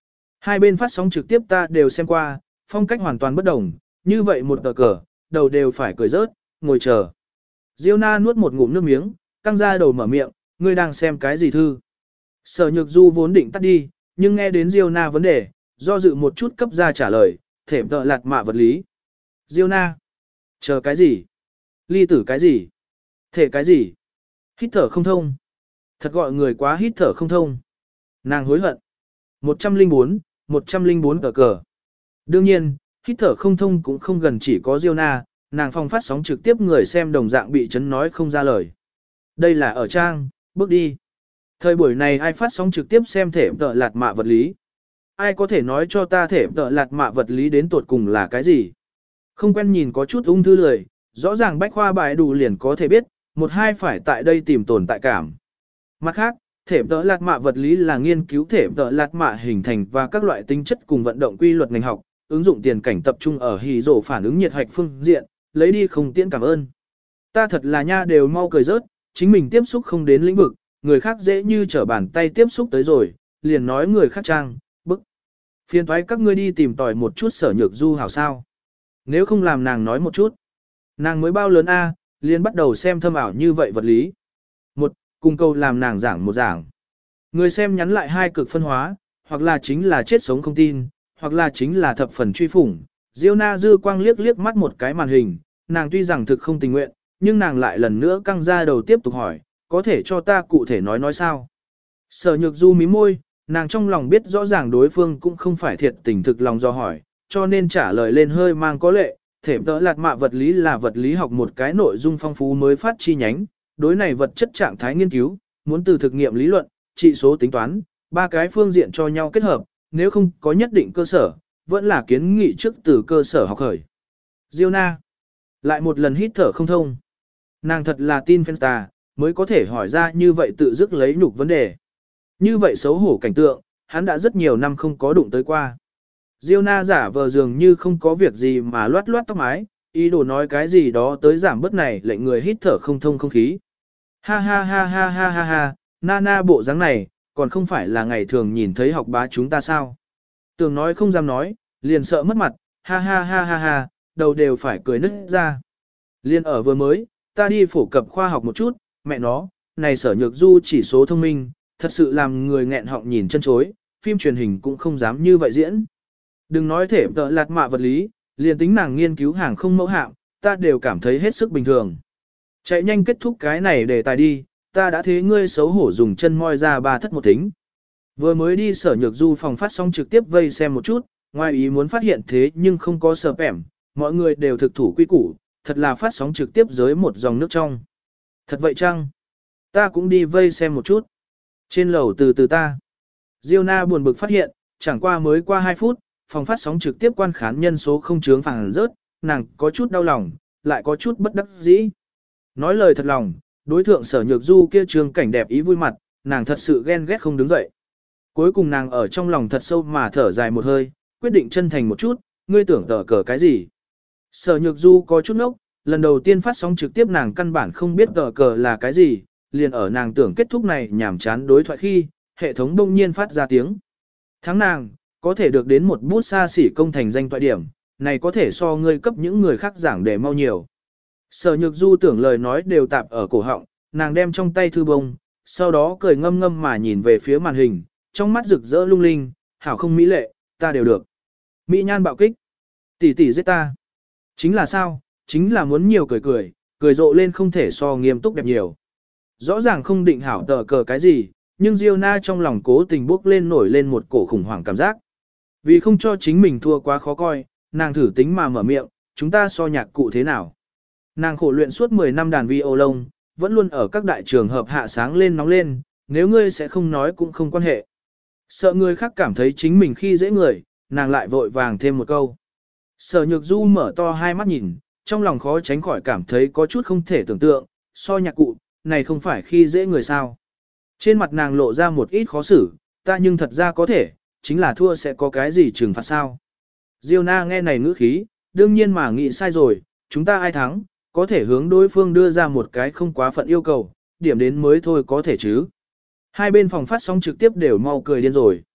Hai bên phát sóng trực tiếp ta đều xem qua, phong cách hoàn toàn bất đồng, như vậy một tờ cờ, đầu đều phải cười rớt, ngồi chờ. Diêu na nuốt một ngụm nước miếng, căng ra đầu mở miệng, ngươi đang xem cái gì thư? Sở Nhược Du vốn định tắt đi, nhưng nghe đến Diêu na vấn đề, do dự một chút cấp ra trả lời, thể tợ lạt mạ vật lý. Diêu na, chờ cái gì? Ly tử cái gì? Thể cái gì? Hít thở không thông. Thật gọi người quá hít thở không thông. Nàng hối hận. một trăm lẻ bốn, một trăm lẻ bốn tờ cờ. Đương nhiên, hít thở không thông cũng không gần chỉ có Diêu na, nàng phong phát sóng trực tiếp người xem đồng dạng bị chấn nói không ra lời. Đây là ở trang, bước đi. Thời buổi này ai phát sóng trực tiếp xem thể tợ lạt mạ vật lý? Ai có thể nói cho ta thể tợ lạt mạ vật lý đến tột cùng là cái gì? Không quen nhìn có chút ung thư lười, rõ ràng bách khoa bài đủ liền có thể biết, một hai phải tại đây tìm tồn tại cảm. Mặt khác, thể tợ lạt mạ vật lý là nghiên cứu thể tợ lạt mạ hình thành và các loại tính chất cùng vận động quy luật ngành học, ứng dụng tiền cảnh tập trung ở hì rổ phản ứng nhiệt hạch phương diện, lấy đi không tiễn cảm ơn. Ta thật là nha đều mau cười rớt, chính mình tiếp xúc không đến lĩnh vực, người khác dễ như trở bàn tay tiếp xúc tới rồi, liền nói người khác trang, bức. Phiền thoái các ngươi đi tìm tòi một chút Sở Nhược Du hảo sao. Nếu không làm nàng nói một chút. Nàng mới bao lớn A, liền bắt đầu xem thâm ảo như vậy vật lý. Một, cùng câu làm nàng giảng một giảng. Người xem nhắn lại hai cực phân hóa, hoặc là chính là chết sống không tin, hoặc là chính là thập phần truy phủng. Diêu na dư quang liếc liếc mắt một cái màn hình, nàng tuy rằng thực không tình nguyện, nhưng nàng lại lần nữa căng ra đầu tiếp tục hỏi, có thể cho ta cụ thể nói nói sao? Sở Nhược Du mím môi, nàng trong lòng biết rõ ràng đối phương cũng không phải thiệt tình thực lòng do hỏi, cho nên trả lời lên hơi mang có lệ, thể tợ lạt mạ vật lý là vật lý học một cái nội dung phong phú mới phát chi nhánh, đối này vật chất trạng thái nghiên cứu, muốn từ thực nghiệm lý luận, trị số tính toán, ba cái phương diện cho nhau kết hợp, nếu không có nhất định cơ sở, vẫn là kiến nghị trước từ cơ sở học khởi. Diêu na, lại một lần hít thở không thông. Nàng thật là tin Fenta, mới có thể hỏi ra như vậy tự dứt lấy nhục vấn đề. Như vậy xấu hổ cảnh tượng, hắn đã rất nhiều năm không có đụng tới qua. Diêu na giả vờ dường như không có việc gì mà loát loát tóc mái, ý đồ nói cái gì đó tới giảm bớt này lệnh người hít thở không thông không khí. Ha ha ha ha ha ha ha, na na bộ dáng này, còn không phải là ngày thường nhìn thấy học bá chúng ta sao. Tưởng nói không dám nói, liền sợ mất mặt, ha ha ha ha ha, đầu đều phải cười nứt ra. Liên ở vừa mới, ta đi phổ cập khoa học một chút, mẹ nó, này Sở Nhược Du chỉ số thông minh, thật sự làm người nghẹn họng nhìn chân chối, phim truyền hình cũng không dám như vậy diễn. Đừng nói thể tợ lạt mạ vật lý, liền tính nàng nghiên cứu hàng không mẫu hạng, ta đều cảm thấy hết sức bình thường. Chạy nhanh kết thúc cái này để tài đi, ta đã thế ngươi xấu hổ dùng chân moi ra ba thất một thính. Vừa mới đi Sở Nhược Du phòng phát sóng trực tiếp vây xem một chút, ngoài ý muốn phát hiện thế nhưng không có sờ pẻm, mọi người đều thực thủ quy củ, thật là phát sóng trực tiếp dưới một dòng nước trong. Thật vậy chăng? Ta cũng đi vây xem một chút. Trên lầu từ từ ta. Diêu na buồn bực phát hiện, chẳng qua mới qua hai phút, phòng phát sóng trực tiếp quan khán nhân số không chướng phản rớt, nàng có chút đau lòng, lại có chút bất đắc dĩ. Nói lời thật lòng, đối thượng Sở Nhược Du kia trường cảnh đẹp ý vui mặt, nàng thật sự ghen ghét không đứng dậy. Cuối cùng nàng ở trong lòng thật sâu mà thở dài một hơi, quyết định chân thành một chút, ngươi tưởng tờ cờ cái gì. Sở Nhược Du có chút nốc, lần đầu tiên phát sóng trực tiếp nàng căn bản không biết tờ cờ là cái gì, liền ở nàng tưởng kết thúc này nhảm chán đối thoại khi, hệ thống đông nhiên phát ra tiếng. Thắng nàng, có thể được đến một bút xa xỉ công thành danh toại điểm, này có thể so ngươi cấp những người khác giảng để mau nhiều. Sở Nhược Du tưởng lời nói đều tạp ở cổ họng, nàng đem trong tay thư bông, sau đó cười ngâm ngâm mà nhìn về phía màn hình, trong mắt rực rỡ lung linh, hảo không mỹ lệ, ta đều được. Mỹ nhan bạo kích, tỷ tỷ giết ta. Chính là sao, chính là muốn nhiều cười cười, cười rộ lên không thể so nghiêm túc đẹp nhiều. Rõ ràng không định hảo tờ cờ cái gì, nhưng Diêu na trong lòng cố tình bốc lên nổi lên một cổ khủng hoảng cảm giác. Vì không cho chính mình thua quá khó coi, nàng thử tính mà mở miệng, chúng ta so nhạc cụ thế nào. Nàng khổ luyện suốt mười năm đàn vi ô lông, vẫn luôn ở các đại trường hợp hạ sáng lên nóng lên, nếu ngươi sẽ không nói cũng không quan hệ. Sợ người khác cảm thấy chính mình khi dễ người, nàng lại vội vàng thêm một câu. Sở Nhược Du mở to hai mắt nhìn, trong lòng khó tránh khỏi cảm thấy có chút không thể tưởng tượng, so nhạc cụ, này không phải khi dễ người sao. Trên mặt nàng lộ ra một ít khó xử, ta nhưng thật ra có thể, chính là thua sẽ có cái gì trừng phạt sao. Diêu na nghe này ngữ khí, đương nhiên mà nghĩ sai rồi, chúng ta ai thắng, có thể hướng đối phương đưa ra một cái không quá phận yêu cầu, điểm đến mới thôi có thể chứ. Hai bên phòng phát sóng trực tiếp đều mau cười điên rồi.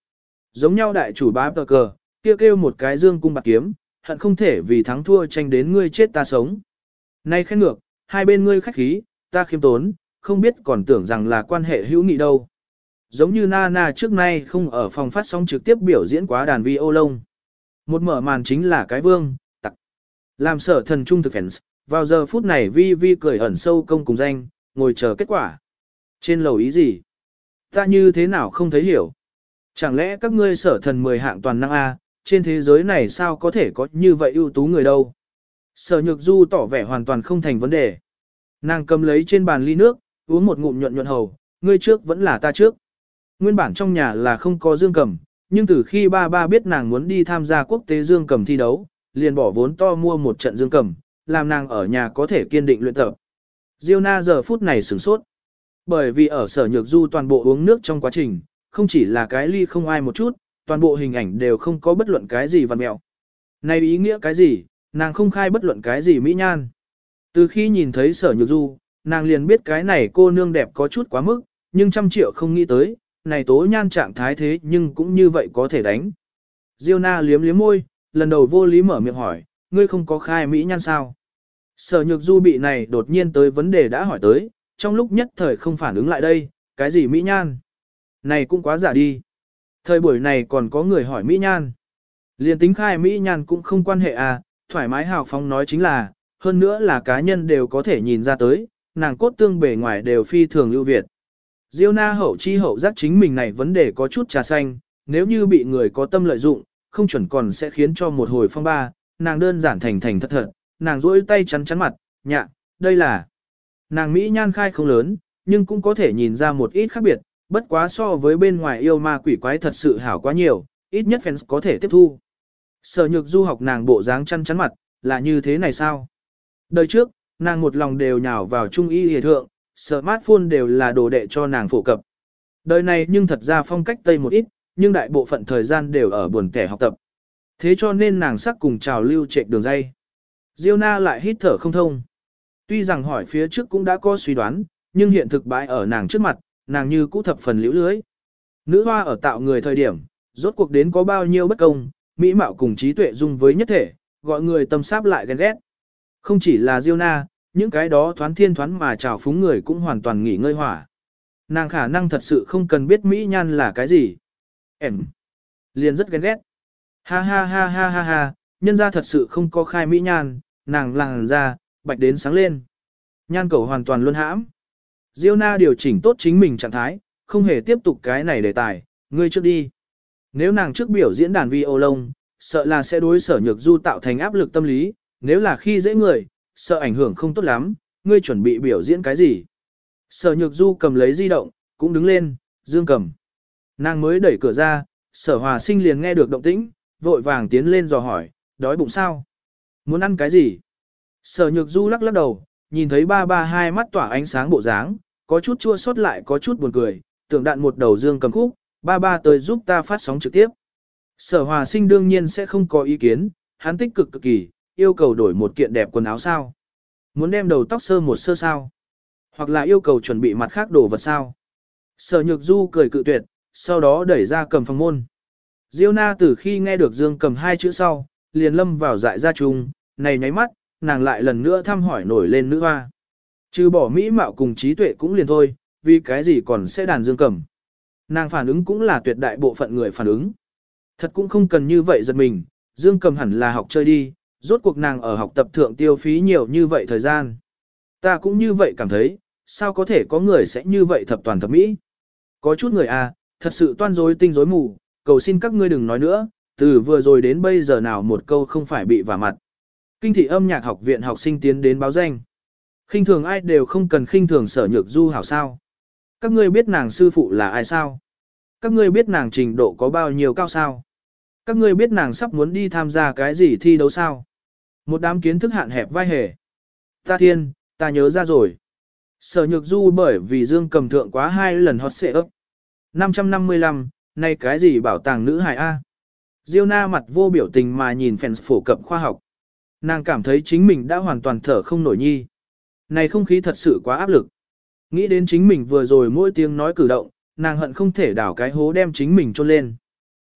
giống nhau đại chủ bá tờ cờ, kêu kêu một cái dương cung bạc kiếm, hận không thể vì thắng thua tranh đến ngươi chết ta sống. Nay khen ngược, hai bên ngươi khách khí, ta khiêm tốn, không biết còn tưởng rằng là quan hệ hữu nghị đâu. Giống như Nana trước nay không ở phòng phát sóng trực tiếp biểu diễn quá đàn vi ô lông. Một mở màn chính là cái vương, tặc. Làm sở thần trung thực fans, vào giờ phút này vi vi cười ẩn sâu công cùng danh, ngồi chờ kết quả. Trên lầu ý gì? Ta như thế nào không thấy hiểu? Chẳng lẽ các ngươi sở thần mười hạng toàn năng A, trên thế giới này sao có thể có như vậy ưu tú người đâu? Sở nhược du tỏ vẻ hoàn toàn không thành vấn đề. Nàng cầm lấy trên bàn ly nước, uống một ngụm nhuận nhuận hầu, ngươi trước vẫn là ta trước. Nguyên bản trong nhà là không có dương cầm, nhưng từ khi ba ba biết nàng muốn đi tham gia quốc tế dương cầm thi đấu, liền bỏ vốn to mua một trận dương cầm, làm nàng ở nhà có thể kiên định luyện tập. Diêu na giờ phút này sửng sốt. Bởi vì ở sở nhược du toàn bộ uống nước trong quá trình, không chỉ là cái ly không ai một chút, toàn bộ hình ảnh đều không có bất luận cái gì vằn mẹo. Này ý nghĩa cái gì, nàng không khai bất luận cái gì mỹ nhan. Từ khi nhìn thấy sở nhược du, nàng liền biết cái này cô nương đẹp có chút quá mức, nhưng trăm triệu không nghĩ tới, này tố nhan trạng thái thế nhưng cũng như vậy có thể đánh. Diêu na liếm liếm môi, lần đầu vô lý mở miệng hỏi, ngươi không có khai mỹ nhan sao? Sở nhược du bị này đột nhiên tới vấn đề đã hỏi tới, trong lúc nhất thời không phản ứng lại đây, cái gì mỹ nhan? Này cũng quá giả đi. Thời buổi này còn có người hỏi mỹ nhan. Liên tính khai mỹ nhan cũng không quan hệ à, thoải mái hào phóng nói chính là, hơn nữa là cá nhân đều có thể nhìn ra tới, nàng cốt tương bề ngoài đều phi thường ưu việt. Diêu na hậu chi hậu giác chính mình này vấn đề có chút trà xanh, nếu như bị người có tâm lợi dụng, không chuẩn còn sẽ khiến cho một hồi phong ba, nàng đơn giản thành thành thật thật, nàng rỗi tay chắn chắn mặt, nhạ, đây là. Nàng Mỹ nhan khai không lớn, nhưng cũng có thể nhìn ra một ít khác biệt, bất quá so với bên ngoài yêu ma quỷ quái thật sự hảo quá nhiều, ít nhất fans có thể tiếp thu. Sở nhược du học nàng bộ dáng chăn chắn mặt, là như thế này sao? Đời trước, nàng một lòng đều nhào vào trung y hề thượng, smartphone đều là đồ đệ cho nàng phổ cập. Đời này nhưng thật ra phong cách Tây một ít, nhưng đại bộ phận thời gian đều ở buồn kẻ học tập. Thế cho nên nàng sắc cùng trào lưu chạy đường dây. Diêu na lại hít thở không thông. Tuy rằng hỏi phía trước cũng đã có suy đoán, nhưng hiện thực bãi ở nàng trước mặt, nàng như cũ thập phần liễu lưới. Nữ hoa ở tạo người thời điểm, rốt cuộc đến có bao nhiêu bất công, mỹ mạo cùng trí tuệ dung với nhất thể, gọi người tâm sáp lại ghen ghét. Không chỉ là Diêu na, những cái đó thoán thiên thoán mà trào phúng người cũng hoàn toàn nghỉ ngơi hỏa. Nàng khả năng thật sự không cần biết mỹ nhan là cái gì. Em liền rất ghen ghét. Ha ha ha ha ha ha, nhân ra thật sự không có khai mỹ nhan, nàng làng ra, bạch đến sáng lên. Nhan cầu hoàn toàn luân hãm. Diêu na điều chỉnh tốt chính mình trạng thái, không hề tiếp tục cái này đề tài, ngươi trước đi. Nếu nàng trước biểu diễn đàn vi ô lông, sợ là sẽ đối sở nhược du tạo thành áp lực tâm lý, nếu là khi dễ người, sợ ảnh hưởng không tốt lắm, ngươi chuẩn bị biểu diễn cái gì. Sở nhược du cầm lấy di động, cũng đứng lên, dương cầm. Nàng mới đẩy cửa ra, sở hòa sinh liền nghe được động tĩnh, vội vàng tiến lên dò hỏi, đói bụng sao? Muốn ăn cái gì? Sở nhược du lắc lắc đầu, nhìn thấy ba ba hai mắt tỏa ánh sáng bộ dáng, có chút chua xót lại có chút buồn cười, tưởng đạn một đầu dương cầm khúc, ba ba tới giúp ta phát sóng trực tiếp. Sở hòa sinh đương nhiên sẽ không có ý kiến, hắn tích cực cực kỳ, yêu cầu đổi một kiện đẹp quần áo sao? Muốn đem đầu tóc sơ một sơ sao? Hoặc là yêu cầu chuẩn bị mặt khác đồ vật sao? Sở nhược du cười cự tuyệt, sau đó đẩy ra cầm phòng môn. Diêu na từ khi nghe được dương cầm hai chữ sau, liền lâm vào dại ra chung, này nháy mắt, nàng lại lần nữa thăm hỏi nổi lên nữ hoa. Trừ bỏ mỹ mạo cùng trí tuệ cũng liền thôi, vì cái gì còn sẽ đàn dương cầm. Nàng phản ứng cũng là tuyệt đại bộ phận người phản ứng. Thật cũng không cần như vậy giật mình, dương cầm hẳn là học chơi đi, rốt cuộc nàng ở học tập thượng tiêu phí nhiều như vậy thời gian. Ta cũng như vậy cảm thấy, sao có thể có người sẽ như vậy thập toàn thập mỹ. Có chút người à, thật sự toan rối tinh rối mù, cầu xin các ngươi đừng nói nữa, từ vừa rồi đến bây giờ nào một câu không phải bị vả mặt. Kinh thị âm nhạc học viện học sinh tiến đến báo danh. Khinh thường ai đều không cần khinh thường sở nhược du hảo sao. Các ngươi biết nàng sư phụ là ai sao? Các ngươi biết nàng trình độ có bao nhiêu cao sao? Các ngươi biết nàng sắp muốn đi tham gia cái gì thi đấu sao? Một đám kiến thức hạn hẹp vai hề. Ta thiên, ta nhớ ra rồi. Sở nhược du bởi vì dương cầm thượng quá hai lần hot xệ ấp. năm trăm năm mươi lăm, nay cái gì bảo tàng nữ hài A. Diêu na mặt vô biểu tình mà nhìn fans phổ cập khoa học. Nàng cảm thấy chính mình đã hoàn toàn thở không nổi nhi. Này không khí thật sự quá áp lực. Nghĩ đến chính mình vừa rồi mỗi tiếng nói cử động, nàng hận không thể đảo cái hố đem chính mình chôn lên.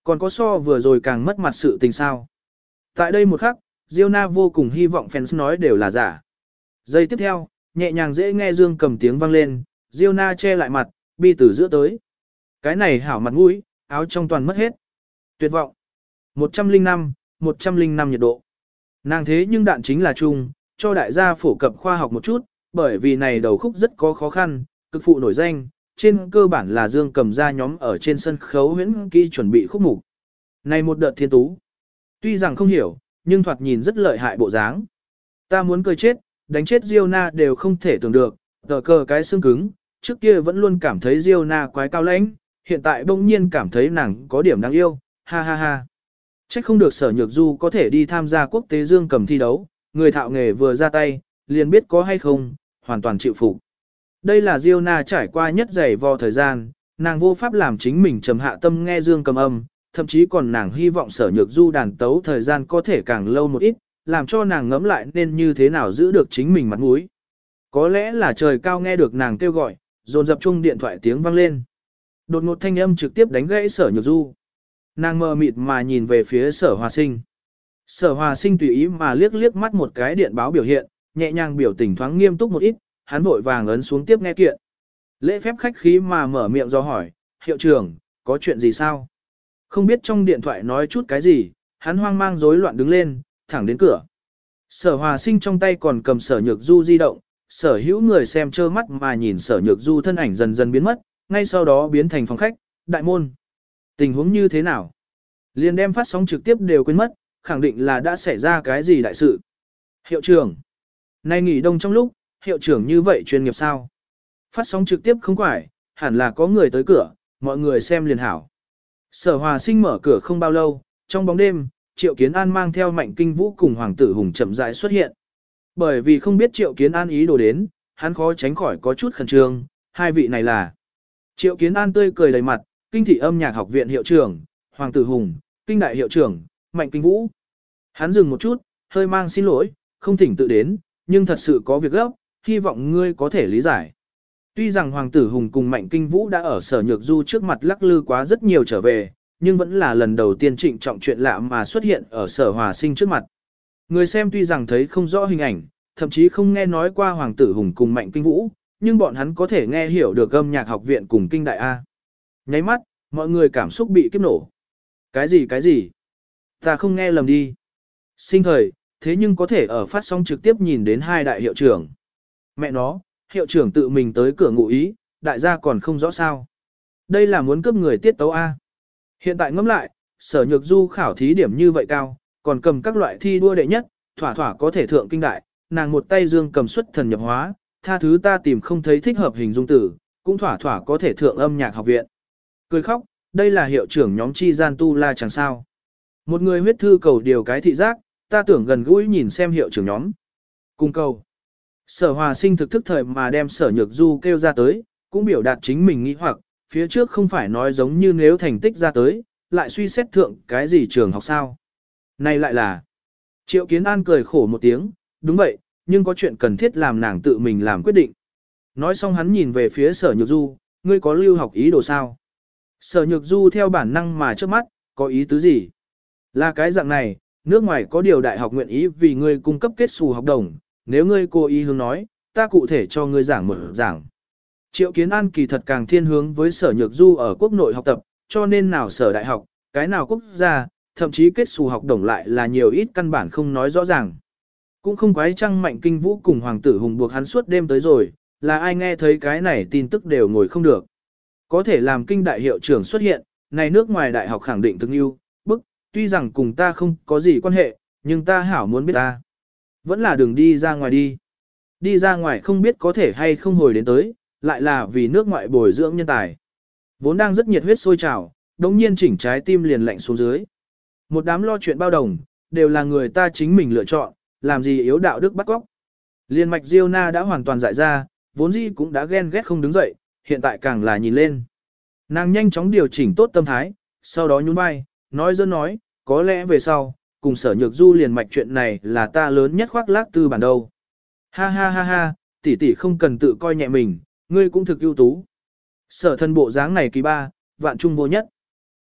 Còn có so vừa rồi càng mất mặt sự tình sao. Tại đây một khắc, Diona vô cùng hy vọng fans nói đều là giả. Giây tiếp theo, nhẹ nhàng dễ nghe dương cầm tiếng vang lên, Diona che lại mặt, bi từ giữa tới. Cái này hảo mặt mũi, áo trong toàn mất hết. Tuyệt vọng. một trăm linh năm, một trăm linh năm nhiệt độ. Nàng thế nhưng đạn chính là chung, cho đại gia phổ cập khoa học một chút, bởi vì này đầu khúc rất có khó khăn, cực phụ nổi danh, trên cơ bản là dương cầm ra nhóm ở trên sân khấu huyễn kỹ chuẩn bị khúc mục. Này một đợt thiên tú. Tuy rằng không hiểu, nhưng thoạt nhìn rất lợi hại bộ dáng. Ta muốn cười chết, đánh chết Diona đều không thể tưởng được, tờ cờ cái xương cứng, trước kia vẫn luôn cảm thấy Diona quái cao lãnh, hiện tại bỗng nhiên cảm thấy nàng có điểm đáng yêu, ha ha ha. Trách không được Sở Nhược Du có thể đi tham gia quốc tế dương cầm thi đấu, người thạo nghề vừa ra tay, liền biết có hay không, hoàn toàn chịu phục. Đây là Diona trải qua nhất dày vò thời gian, nàng vô pháp làm chính mình trầm hạ tâm nghe dương cầm âm, thậm chí còn nàng hy vọng Sở Nhược Du đàn tấu thời gian có thể càng lâu một ít, làm cho nàng ngẫm lại nên như thế nào giữ được chính mình mặt mũi. Có lẽ là trời cao nghe được nàng kêu gọi, dồn dập chung điện thoại tiếng vang lên. Đột ngột thanh âm trực tiếp đánh gãy Sở Nhược Du. Nàng mờ mịt mà nhìn về phía Sở Hòa Sinh. Sở Hòa Sinh tùy ý mà liếc liếc mắt một cái điện báo biểu hiện, nhẹ nhàng biểu tình thoáng nghiêm túc một ít, hắn vội vàng ấn xuống tiếp nghe kiện. Lễ phép khách khí mà mở miệng do hỏi, hiệu trưởng, có chuyện gì sao? Không biết trong điện thoại nói chút cái gì, hắn hoang mang rối loạn đứng lên, thẳng đến cửa. Sở Hòa Sinh trong tay còn cầm Sở Nhược Du di động, sở hữu người xem trơ mắt mà nhìn Sở Nhược Du thân ảnh dần dần biến mất, ngay sau đó biến thành phòng khách, đại môn. Tình huống như thế nào? Liền đem phát sóng trực tiếp đều quên mất, khẳng định là đã xảy ra cái gì đại sự. Hiệu trưởng, nay nghỉ đông trong lúc, hiệu trưởng như vậy chuyên nghiệp sao? Phát sóng trực tiếp không phải, hẳn là có người tới cửa, mọi người xem liền hảo. Sở Hòa Sinh mở cửa không bao lâu, trong bóng đêm, Triệu Kiến An mang theo Mạnh Kinh Vũ cùng Hoàng tử Hùng chậm rãi xuất hiện. Bởi vì không biết Triệu Kiến An ý đồ đến, hắn khó tránh khỏi có chút khẩn trương, hai vị này là. Triệu Kiến An tươi cười đầy mặt, Kinh thị âm nhạc học viện hiệu trưởng, Hoàng tử Hùng, Kinh đại hiệu trưởng, Mạnh Kinh Vũ. Hắn dừng một chút, hơi mang xin lỗi, không thỉnh tự đến, nhưng thật sự có việc gấp, hy vọng ngươi có thể lý giải. Tuy rằng Hoàng tử Hùng cùng Mạnh Kinh Vũ đã ở Sở Nhược Du trước mặt lắc lư quá rất nhiều trở về, nhưng vẫn là lần đầu tiên trịnh trọng chuyện lạ mà xuất hiện ở Sở Hòa Sinh trước mặt. Người xem tuy rằng thấy không rõ hình ảnh, thậm chí không nghe nói qua Hoàng tử Hùng cùng Mạnh Kinh Vũ, nhưng bọn hắn có thể nghe hiểu được âm nhạc học viện cùng Kinh đại A. Nháy mắt, mọi người cảm xúc bị kiếp nổ. Cái gì cái gì? Ta không nghe lầm đi. Sinh thời, thế nhưng có thể ở phát sóng trực tiếp nhìn đến hai đại hiệu trưởng. Mẹ nó, hiệu trưởng tự mình tới cửa ngụ ý, đại gia còn không rõ sao. Đây là muốn cướp người tiết tấu A. Hiện tại ngẫm lại, Sở Nhược Du khảo thí điểm như vậy cao, còn cầm các loại thi đua đệ nhất, thỏa thỏa có thể thượng kinh đại, nàng một tay dương cầm xuất thần nhập hóa, tha thứ ta tìm không thấy thích hợp hình dung tử, cũng thỏa thỏa có thể thượng âm nhạc học viện. Cười khóc, đây là hiệu trưởng nhóm chi gian tu la chẳng sao. Một người huyết thư cầu điều cái thị giác, ta tưởng gần gũi nhìn xem hiệu trưởng nhóm. Cùng cầu. Sở Hòa Sinh thực thức thời mà đem Sở Nhược Du kêu ra tới, cũng biểu đạt chính mình nghĩ hoặc, phía trước không phải nói giống như nếu thành tích ra tới, lại suy xét thượng cái gì trường học sao. Này lại là. Triệu Kiến An cười khổ một tiếng, đúng vậy, nhưng có chuyện cần thiết làm nàng tự mình làm quyết định. Nói xong hắn nhìn về phía Sở Nhược Du, ngươi có lưu học ý đồ sao? Sở Nhược Du theo bản năng mà trước mắt, có ý tứ gì? Là cái dạng này, nước ngoài có điều đại học nguyện ý vì ngươi cung cấp kết xù học đồng, nếu ngươi cố ý hướng nói, ta cụ thể cho ngươi giảng một giảng. Triệu Kiến An kỳ thật càng thiên hướng với Sở Nhược Du ở quốc nội học tập, cho nên nào sở đại học, cái nào quốc gia, thậm chí kết xù học đồng lại là nhiều ít căn bản không nói rõ ràng. Cũng không quái chăng Mạnh Kinh Vũ cùng Hoàng tử Hùng buộc hắn suốt đêm tới rồi, là ai nghe thấy cái này tin tức đều ngồi không được. Có thể làm kinh đại hiệu trưởng xuất hiện, này nước ngoài đại học khẳng định thực yêu, bức, tuy rằng cùng ta không có gì quan hệ, nhưng ta hảo muốn biết ta. Vẫn là đừng đi ra ngoài đi. Đi ra ngoài không biết có thể hay không hồi đến tới, lại là vì nước ngoại bồi dưỡng nhân tài. Vốn đang rất nhiệt huyết sôi trào, đống nhiên chỉnh trái tim liền lạnh xuống dưới. Một đám lo chuyện bao đồng, đều là người ta chính mình lựa chọn, làm gì yếu đạo đức bắt góc. Liên mạch Diona đã hoàn toàn dại ra, vốn dĩ cũng đã ghen ghét không đứng dậy, hiện tại càng là nhìn lên. Nàng nhanh chóng điều chỉnh tốt tâm thái, sau đó nhún vai, nói dân nói, có lẽ về sau, cùng Sở Nhược Du liền mạch chuyện này là ta lớn nhất khoác lác tư bản đâu. Ha ha ha ha, tỷ tỷ không cần tự coi nhẹ mình, ngươi cũng thực ưu tú. Sở thân bộ dáng này kỳ ba, vạn trung vô nhất.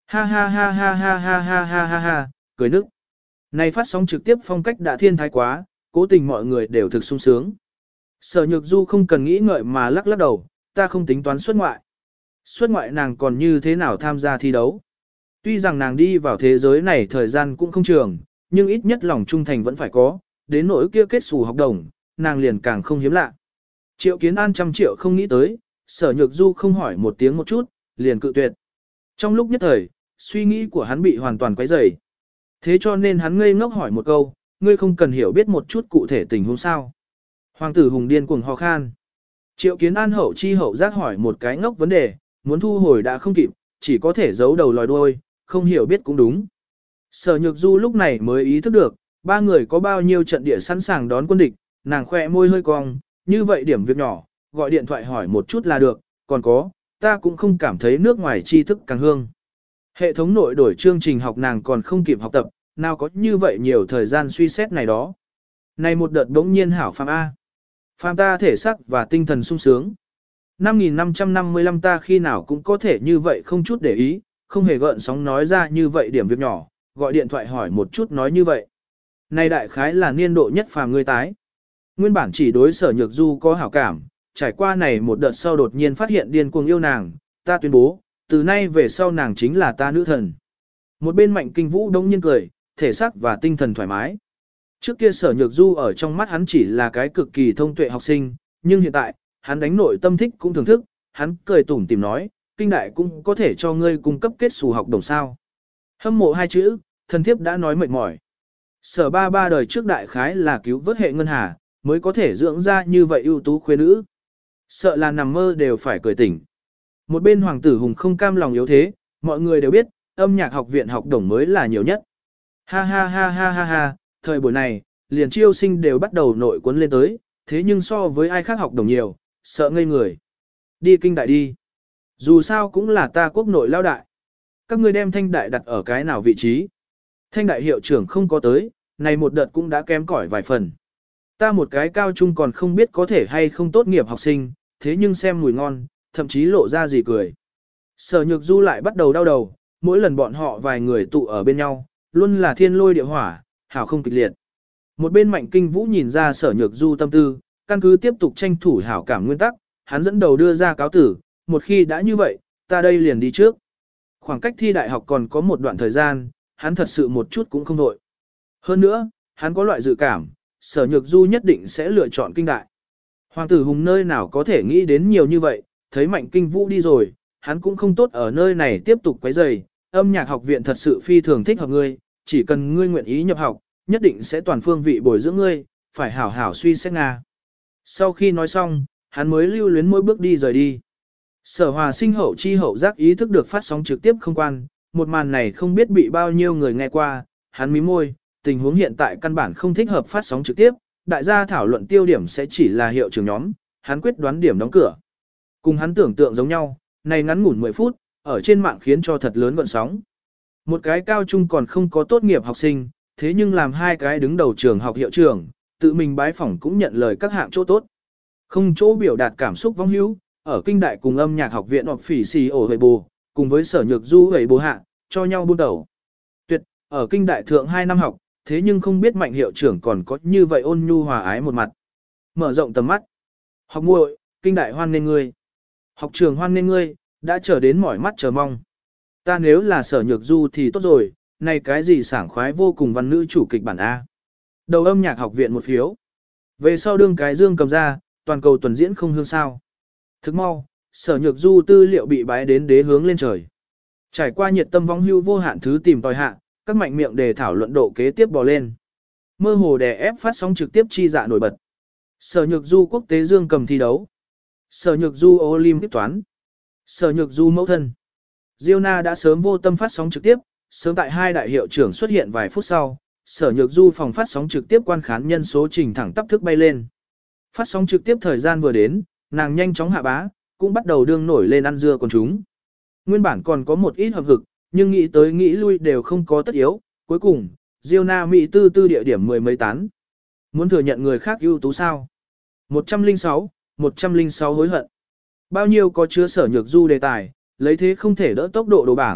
Ha ha ha ha ha ha ha ha ha ha, cười nức. Này phát sóng trực tiếp phong cách đã thiên thái quá, cố tình mọi người đều thực sung sướng. Sở Nhược Du không cần nghĩ ngợi mà lắc lắc đầu, ta không tính toán xuất ngoại. Xuất ngoại nàng còn như thế nào tham gia thi đấu. Tuy rằng nàng đi vào thế giới này thời gian cũng không trường, nhưng ít nhất lòng trung thành vẫn phải có, đến nỗi kia kết xù học đồng, nàng liền càng không hiếm lạ. Triệu Kiến An trăm triệu không nghĩ tới, Sở Nhược Du không hỏi một tiếng một chút, liền cự tuyệt. Trong lúc nhất thời, suy nghĩ của hắn bị hoàn toàn quấy rầy. Thế cho nên hắn ngây ngốc hỏi một câu, ngươi không cần hiểu biết một chút cụ thể tình huống sao. Hoàng tử Hùng điên cuồng ho khan. Triệu Kiến An hậu chi hậu giác hỏi một cái ngốc vấn đề, muốn thu hồi đã không kịp, chỉ có thể giấu đầu lòi đuôi, không hiểu biết cũng đúng. Sở Nhược Du lúc này mới ý thức được, ba người có bao nhiêu trận địa sẵn sàng đón quân địch, nàng khỏe môi hơi cong, như vậy điểm việc nhỏ, gọi điện thoại hỏi một chút là được, còn có, ta cũng không cảm thấy nước ngoài tri thức càng hương. Hệ thống nội đổi chương trình học nàng còn không kịp học tập, nào có như vậy nhiều thời gian suy xét này đó. Này một đợt đống nhiên hảo phàm A. Phàm ta thể sắc và tinh thần sung sướng. năm nghìn năm trăm năm mươi lăm ta khi nào cũng có thể như vậy không chút để ý, không hề gợn sóng nói ra như vậy điểm việc nhỏ, gọi điện thoại hỏi một chút nói như vậy. Này đại khái là niên độ nhất phàm người tái. Nguyên bản chỉ đối Sở Nhược Du có hảo cảm, trải qua này một đợt sau đột nhiên phát hiện điên cuồng yêu nàng, ta tuyên bố, từ nay về sau nàng chính là ta nữ thần. Một bên Mạnh Kinh Vũ đông nhiên cười, thể xác và tinh thần thoải mái. Trước kia Sở Nhược Du ở trong mắt hắn chỉ là cái cực kỳ thông tuệ học sinh, nhưng hiện tại, hắn đánh nội tâm thích cũng thưởng thức, hắn cười tủm tìm nói, kinh đại cũng có thể cho ngươi cung cấp kết xù học đồng sao. Hâm mộ hai chữ, thần thiếp đã nói mệt mỏi. Sở ba ba đời trước đại khái là cứu vớt hệ ngân hà, mới có thể dưỡng ra như vậy ưu tú khuê nữ. Sợ là nằm mơ đều phải cười tỉnh. Một bên Hoàng tử Hùng không cam lòng yếu thế, mọi người đều biết, âm nhạc học viện học đồng mới là nhiều nhất. Ha ha ha ha ha ha, thời buổi này, liền chiêu sinh đều bắt đầu nội cuốn lên tới, thế nhưng so với ai khác học đồng nhiều, sợ ngây người. Đi kinh đại đi. Dù sao cũng là ta quốc nội lao đại. Các ngươi đem thanh đại đặt ở cái nào vị trí. Thanh đại hiệu trưởng không có tới, này một đợt cũng đã kém cỏi vài phần. Ta một cái cao trung còn không biết có thể hay không tốt nghiệp học sinh, thế nhưng xem mùi ngon, thậm chí lộ ra gì cười. Sở Nhược Du lại bắt đầu đau đầu, mỗi lần bọn họ vài người tụ ở bên nhau, luôn là thiên lôi địa hỏa, hảo không kịch liệt. Một bên Mạnh Kinh Vũ nhìn ra Sở Nhược Du tâm tư, căn cứ tiếp tục tranh thủ hảo cảm nguyên tắc, hắn dẫn đầu đưa ra cáo tử, một khi đã như vậy, ta đây liền đi trước. Khoảng cách thi đại học còn có một đoạn thời gian, hắn thật sự một chút cũng không đội. Hơn nữa, hắn có loại dự cảm, Sở Nhược Du nhất định sẽ lựa chọn kinh đại. Hoàng tử Hùng nơi nào có thể nghĩ đến nhiều như vậy, thấy Mạnh Kinh Vũ đi rồi, hắn cũng không tốt ở nơi này tiếp tục quấy rầy. Âm nhạc học viện thật sự phi thường thích hợp ngươi, chỉ cần ngươi nguyện ý nhập học, nhất định sẽ toàn phương vị bồi dưỡng ngươi, phải hảo hảo suy xét Nga. Sau khi nói xong, hắn mới lưu luyến mỗi bước đi rời đi. Sở Hòa Sinh hậu chi hậu giác ý thức được phát sóng trực tiếp không quan, một màn này không biết bị bao nhiêu người nghe qua, hắn mím môi, tình huống hiện tại căn bản không thích hợp phát sóng trực tiếp, đại gia thảo luận tiêu điểm sẽ chỉ là hiệu trưởng nhóm, hắn quyết đoán điểm đóng cửa. Cùng hắn tưởng tượng giống nhau, này ngắn ngủn mười phút, ở trên mạng khiến cho thật lớn gợn sóng. Một cái cao trung còn không có tốt nghiệp học sinh, thế nhưng làm hai cái đứng đầu trường học hiệu trưởng, tự mình bái phỏng cũng nhận lời các hạng chỗ tốt. Không chỗ biểu đạt cảm xúc vong hữu, ở kinh đại cùng âm nhạc học viện hoặc phỉ xì ổ hầy bù, cùng với Sở Nhược Du hầy bù hạ, cho nhau buôn đầu. Tuyệt, ở kinh đại thượng hai năm học, thế nhưng không biết Mạnh hiệu trưởng còn có như vậy ôn nhu hòa ái một mặt. Mở rộng tầm mắt. Học muội, kinh đại hoan nghênh ngươi. Học trường hoan nghênh ngươi, đã chờ đến mỏi mắt chờ mong. Ta nếu là Sở Nhược Du thì tốt rồi, này cái gì sảng khoái vô cùng văn nữ chủ kịch bản A. Đầu âm nhạc học viện một phiếu. Về sau đương cái dương cầm ra, toàn cầu tuần diễn không hương sao. Thức mau, Sở Nhược Du tư liệu bị bái đến đế hướng lên trời. Trải qua nhiệt tâm vong hưu vô hạn thứ tìm tòi hạ, các mạnh miệng đề thảo luận độ kế tiếp bò lên. Mơ hồ đè ép phát sóng trực tiếp chi dạ nổi bật. Sở Nhược Du quốc tế dương cầm thi đấu. Sở Nhược Du Olympic toán. Sở Nhược Du mẫu thân. Diona đã sớm vô tâm phát sóng trực tiếp, sớm tại hai đại hiệu trưởng xuất hiện vài phút sau, Sở Nhược Du phòng phát sóng trực tiếp quan khán nhân số trình thẳng tắp thức bay lên. Phát sóng trực tiếp thời gian vừa đến, nàng nhanh chóng hạ bá, cũng bắt đầu đương nổi lên ăn dưa con chúng. Nguyên bản còn có một ít hợp hực, nhưng nghĩ tới nghĩ lui đều không có tất yếu, cuối cùng, Diona Mỹ tư tư địa điểm mười mấy tán. Muốn thừa nhận người khác ưu tú sao? một trăm lẻ sáu, một trăm lẻ sáu hối hận. Bao nhiêu có chứa Sở Nhược Du đề tài, lấy thế không thể đỡ tốc độ đồ bảng,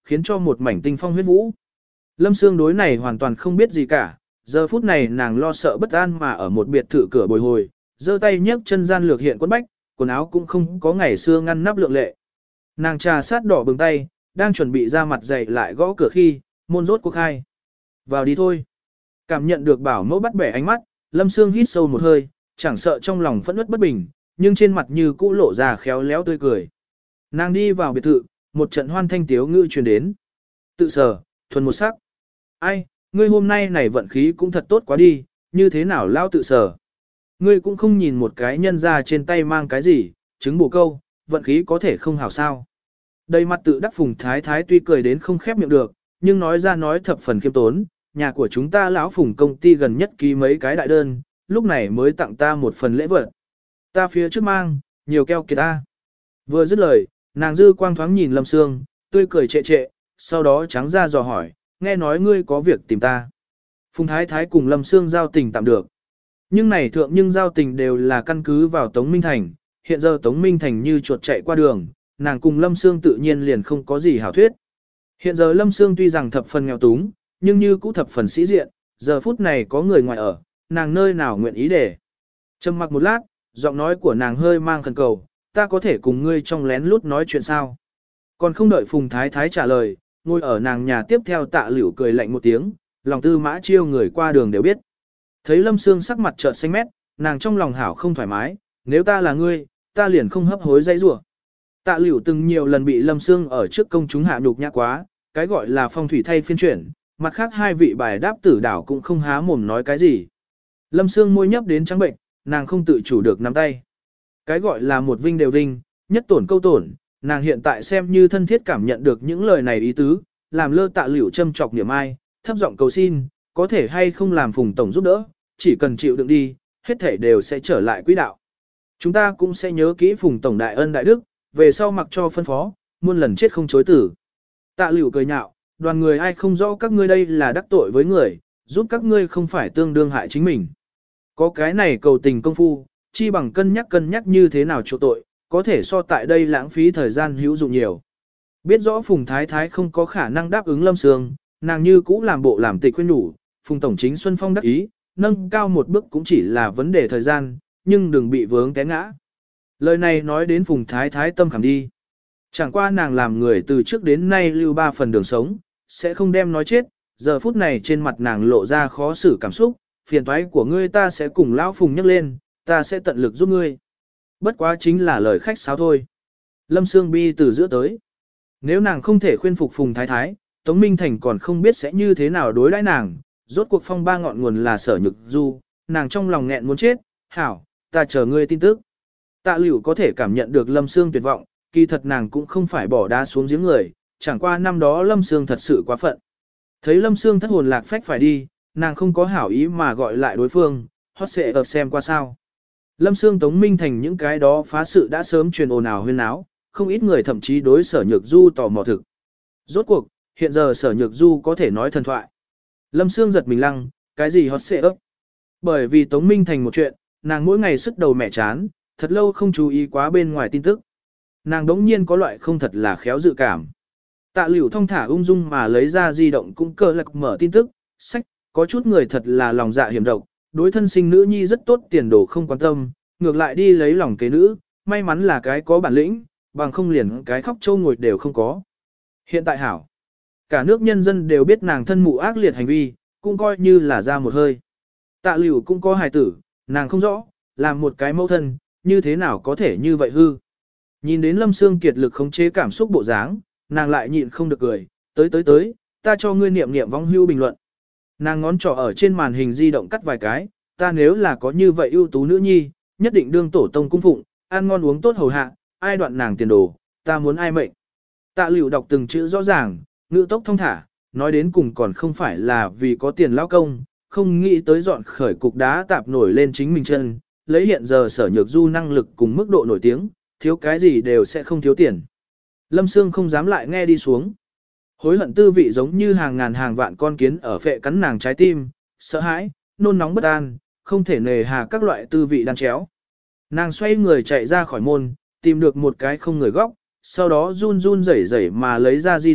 khiến cho một mảnh tinh phong huyết vũ. Lâm Sương đối này hoàn toàn không biết gì cả, giờ phút này nàng lo sợ bất an mà ở một biệt thự cửa bồi hồi, giơ tay nhấc chân gian lược hiện quần bách, quần áo cũng không có ngày xưa ngăn nắp lượng lệ. Nàng trà sát đỏ bừng tay, đang chuẩn bị ra mặt dậy lại gõ cửa khi, môn rốt cuộc khai. Vào đi thôi. Cảm nhận được bảo mẫu bắt bẻ ánh mắt, Lâm Sương hít sâu một hơi, chẳng sợ trong lòng phẫn uất bất bình, nhưng trên mặt như cũ lộ ra khéo léo tươi cười. Nàng đi vào biệt thự, một trận hoan thanh tiếu ngữ truyền đến. Tự sở, thuần một sắc. Ai, ngươi hôm nay này vận khí cũng thật tốt quá đi, như thế nào lao tự sở. Ngươi cũng không nhìn một cái nhân ra trên tay mang cái gì, chứng bổ câu, vận khí có thể không hảo sao. Đầy mặt tự đắc Phùng Thái Thái tuy cười đến không khép miệng được, nhưng nói ra nói thập phần khiêm tốn, nhà của chúng ta lão Phùng công ty gần nhất ký mấy cái đại đơn, lúc này mới tặng ta một phần lễ vật. Ta phía trước mang, nhiều keo kiệt ta. Vừa dứt lời, nàng dư quang thoáng nhìn Lâm Sương, tươi cười trệ trệ, sau đó trắng ra dò hỏi, nghe nói ngươi có việc tìm ta. Phùng Thái Thái cùng Lâm Sương giao tình tạm được. Nhưng này thượng nhưng giao tình đều là căn cứ vào Tống Minh Thành, hiện giờ Tống Minh Thành như chuột chạy qua đường, nàng cùng Lâm Sương tự nhiên liền không có gì hảo thuyết. Hiện giờ Lâm Sương tuy rằng thập phần nghèo túng, nhưng như cũ thập phần sĩ diện, giờ phút này có người ngoài ở, nàng nơi nào nguyện ý để. Trầm mặc một lát, giọng nói của nàng hơi mang khẩn cầu, ta có thể cùng ngươi trong lén lút nói chuyện sao? Còn không đợi Phùng Thái Thái trả lời, ngồi ở nàng nhà tiếp theo Tạ Liễu cười lạnh một tiếng, lòng tư mã chiêu người qua đường đều biết. Thấy Lâm Sương sắc mặt trợn xanh mét, nàng trong lòng hảo không thoải mái, nếu ta là ngươi, ta liền không hấp hối dây rủa. Tạ Liễu từng nhiều lần bị Lâm Sương ở trước công chúng hạ nhục nhã quá, cái gọi là phong thủy thay phiên chuyển, mặt khác hai vị bài đáp tử đảo cũng không há mồm nói cái gì. Lâm Sương môi nhấp đến trắng bệnh, nàng không tự chủ được nắm tay. Cái gọi là một vinh đều vinh, nhất tổn câu tổn, nàng hiện tại xem như thân thiết cảm nhận được những lời này ý tứ, làm lơ Tạ Liễu châm chọc niệm ai, thấp giọng cầu xin, có thể hay không làm Phùng tổng giúp đỡ, chỉ cần chịu đựng đi, hết thảy đều sẽ trở lại quỹ đạo. Chúng ta cũng sẽ nhớ kỹ Phùng tổng đại ân đại đức, về sau mặc cho phân phó, muôn lần chết không chối tử. Tạ Liễu cười nhạo, đoàn người ai không rõ các ngươi đây là đắc tội với người, giúp các ngươi không phải tương đương hại chính mình. Có cái này cầu tình công phu, chi bằng cân nhắc cân nhắc như thế nào chỗ tội, có thể so tại đây lãng phí thời gian hữu dụng nhiều. Biết rõ Phùng Thái Thái không có khả năng đáp ứng Lâm Sương, nàng như cũ làm bộ làm tịch khuyên nhủ, Phùng tổng chính Xuân Phong đắc ý, nâng cao một bước cũng chỉ là vấn đề thời gian, nhưng đừng bị vướng té ngã. Lời này nói đến Phùng Thái Thái tâm khảm đi. Chẳng qua nàng làm người từ trước đến nay lưu ba phần đường sống, sẽ không đem nói chết, giờ phút này trên mặt nàng lộ ra khó xử cảm xúc, phiền toái của ngươi ta sẽ cùng lão Phùng nhắc lên, ta sẽ tận lực giúp ngươi. Bất quá chính là lời khách sáo thôi. Lâm Sương Bi từ giữa tới. Nếu nàng không thể khuyên phục Phùng Thái Thái, Tống Minh Thành còn không biết sẽ như thế nào đối đãi nàng, rốt cuộc phong ba ngọn nguồn là Sở Nhược Du, nàng trong lòng nghẹn muốn chết, hảo, ta chờ ngươi tin tức. Tạ Liễu có thể cảm nhận được Lâm Sương tuyệt vọng, kỳ thật nàng cũng không phải bỏ đá xuống giếng người, chẳng qua năm đó Lâm Sương thật sự quá phận. Thấy Lâm Sương thất hồn lạc phách phải đi, nàng không có hảo ý mà gọi lại đối phương, hót xệ ập xem qua sao. Lâm Sương Tống Minh Thành những cái đó phá sự đã sớm truyền ồn ào huyên náo, không ít người thậm chí đối Sở Nhược Du tò mò thực. Rốt cuộc, hiện giờ Sở Nhược Du có thể nói thần thoại. Lâm Sương giật mình lăng, cái gì hót xệ ấp? Bởi vì Tống Minh Thành một chuyện, nàng mỗi ngày sức đầu mẹ chán, thật lâu không chú ý quá bên ngoài tin tức. Nàng đống nhiên có loại không thật là khéo dự cảm. Tạ Liễu thong thả ung dung mà lấy ra di động cũng cơ lạc mở tin tức, sách, có chút người thật là lòng dạ hiểm độc, đối thân sinh nữ nhi rất tốt tiền đồ không quan tâm, ngược lại đi lấy lòng kế nữ, may mắn là cái có bản lĩnh, bằng không liền cái khóc trâu ngồi đều không có. Hiện tại hảo, cả nước nhân dân đều biết nàng thân mụ ác liệt hành vi, cũng coi như là ra một hơi. Tạ Liễu cũng có hài tử, nàng không rõ, làm một cái mẫu thân, như thế nào có thể như vậy hư. Nhìn đến Lâm Sương kiệt lực khống chế cảm xúc bộ dáng, nàng lại nhịn không được cười, tới tới tới, ta cho ngươi niệm niệm vong hưu bình luận. Nàng ngón trỏ ở trên màn hình di động cắt vài cái, ta nếu là có như vậy ưu tú nữ nhi, nhất định đương tổ tông cung phụng, ăn ngon uống tốt hầu hạ, ai đoạn nàng tiền đồ, ta muốn ai mệnh. Tạ Liễu đọc từng chữ rõ ràng, ngữ tốc thông thả, nói đến cùng còn không phải là vì có tiền lao công, không nghĩ tới dọn khởi cục đá tạp nổi lên chính mình chân, lấy hiện giờ Sở Nhược Du năng lực cùng mức độ nổi tiếng, thiếu cái gì đều sẽ không thiếu tiền. Lâm Sương không dám lại nghe đi xuống. Hối hận tư vị giống như hàng ngàn hàng vạn con kiến ở phệ cắn nàng trái tim, sợ hãi, nôn nóng bất an, không thể nề hà các loại tư vị đan chéo. Nàng xoay người chạy ra khỏi môn, tìm được một cái không người góc, sau đó run run rẩy rẩy mà lấy ra di động,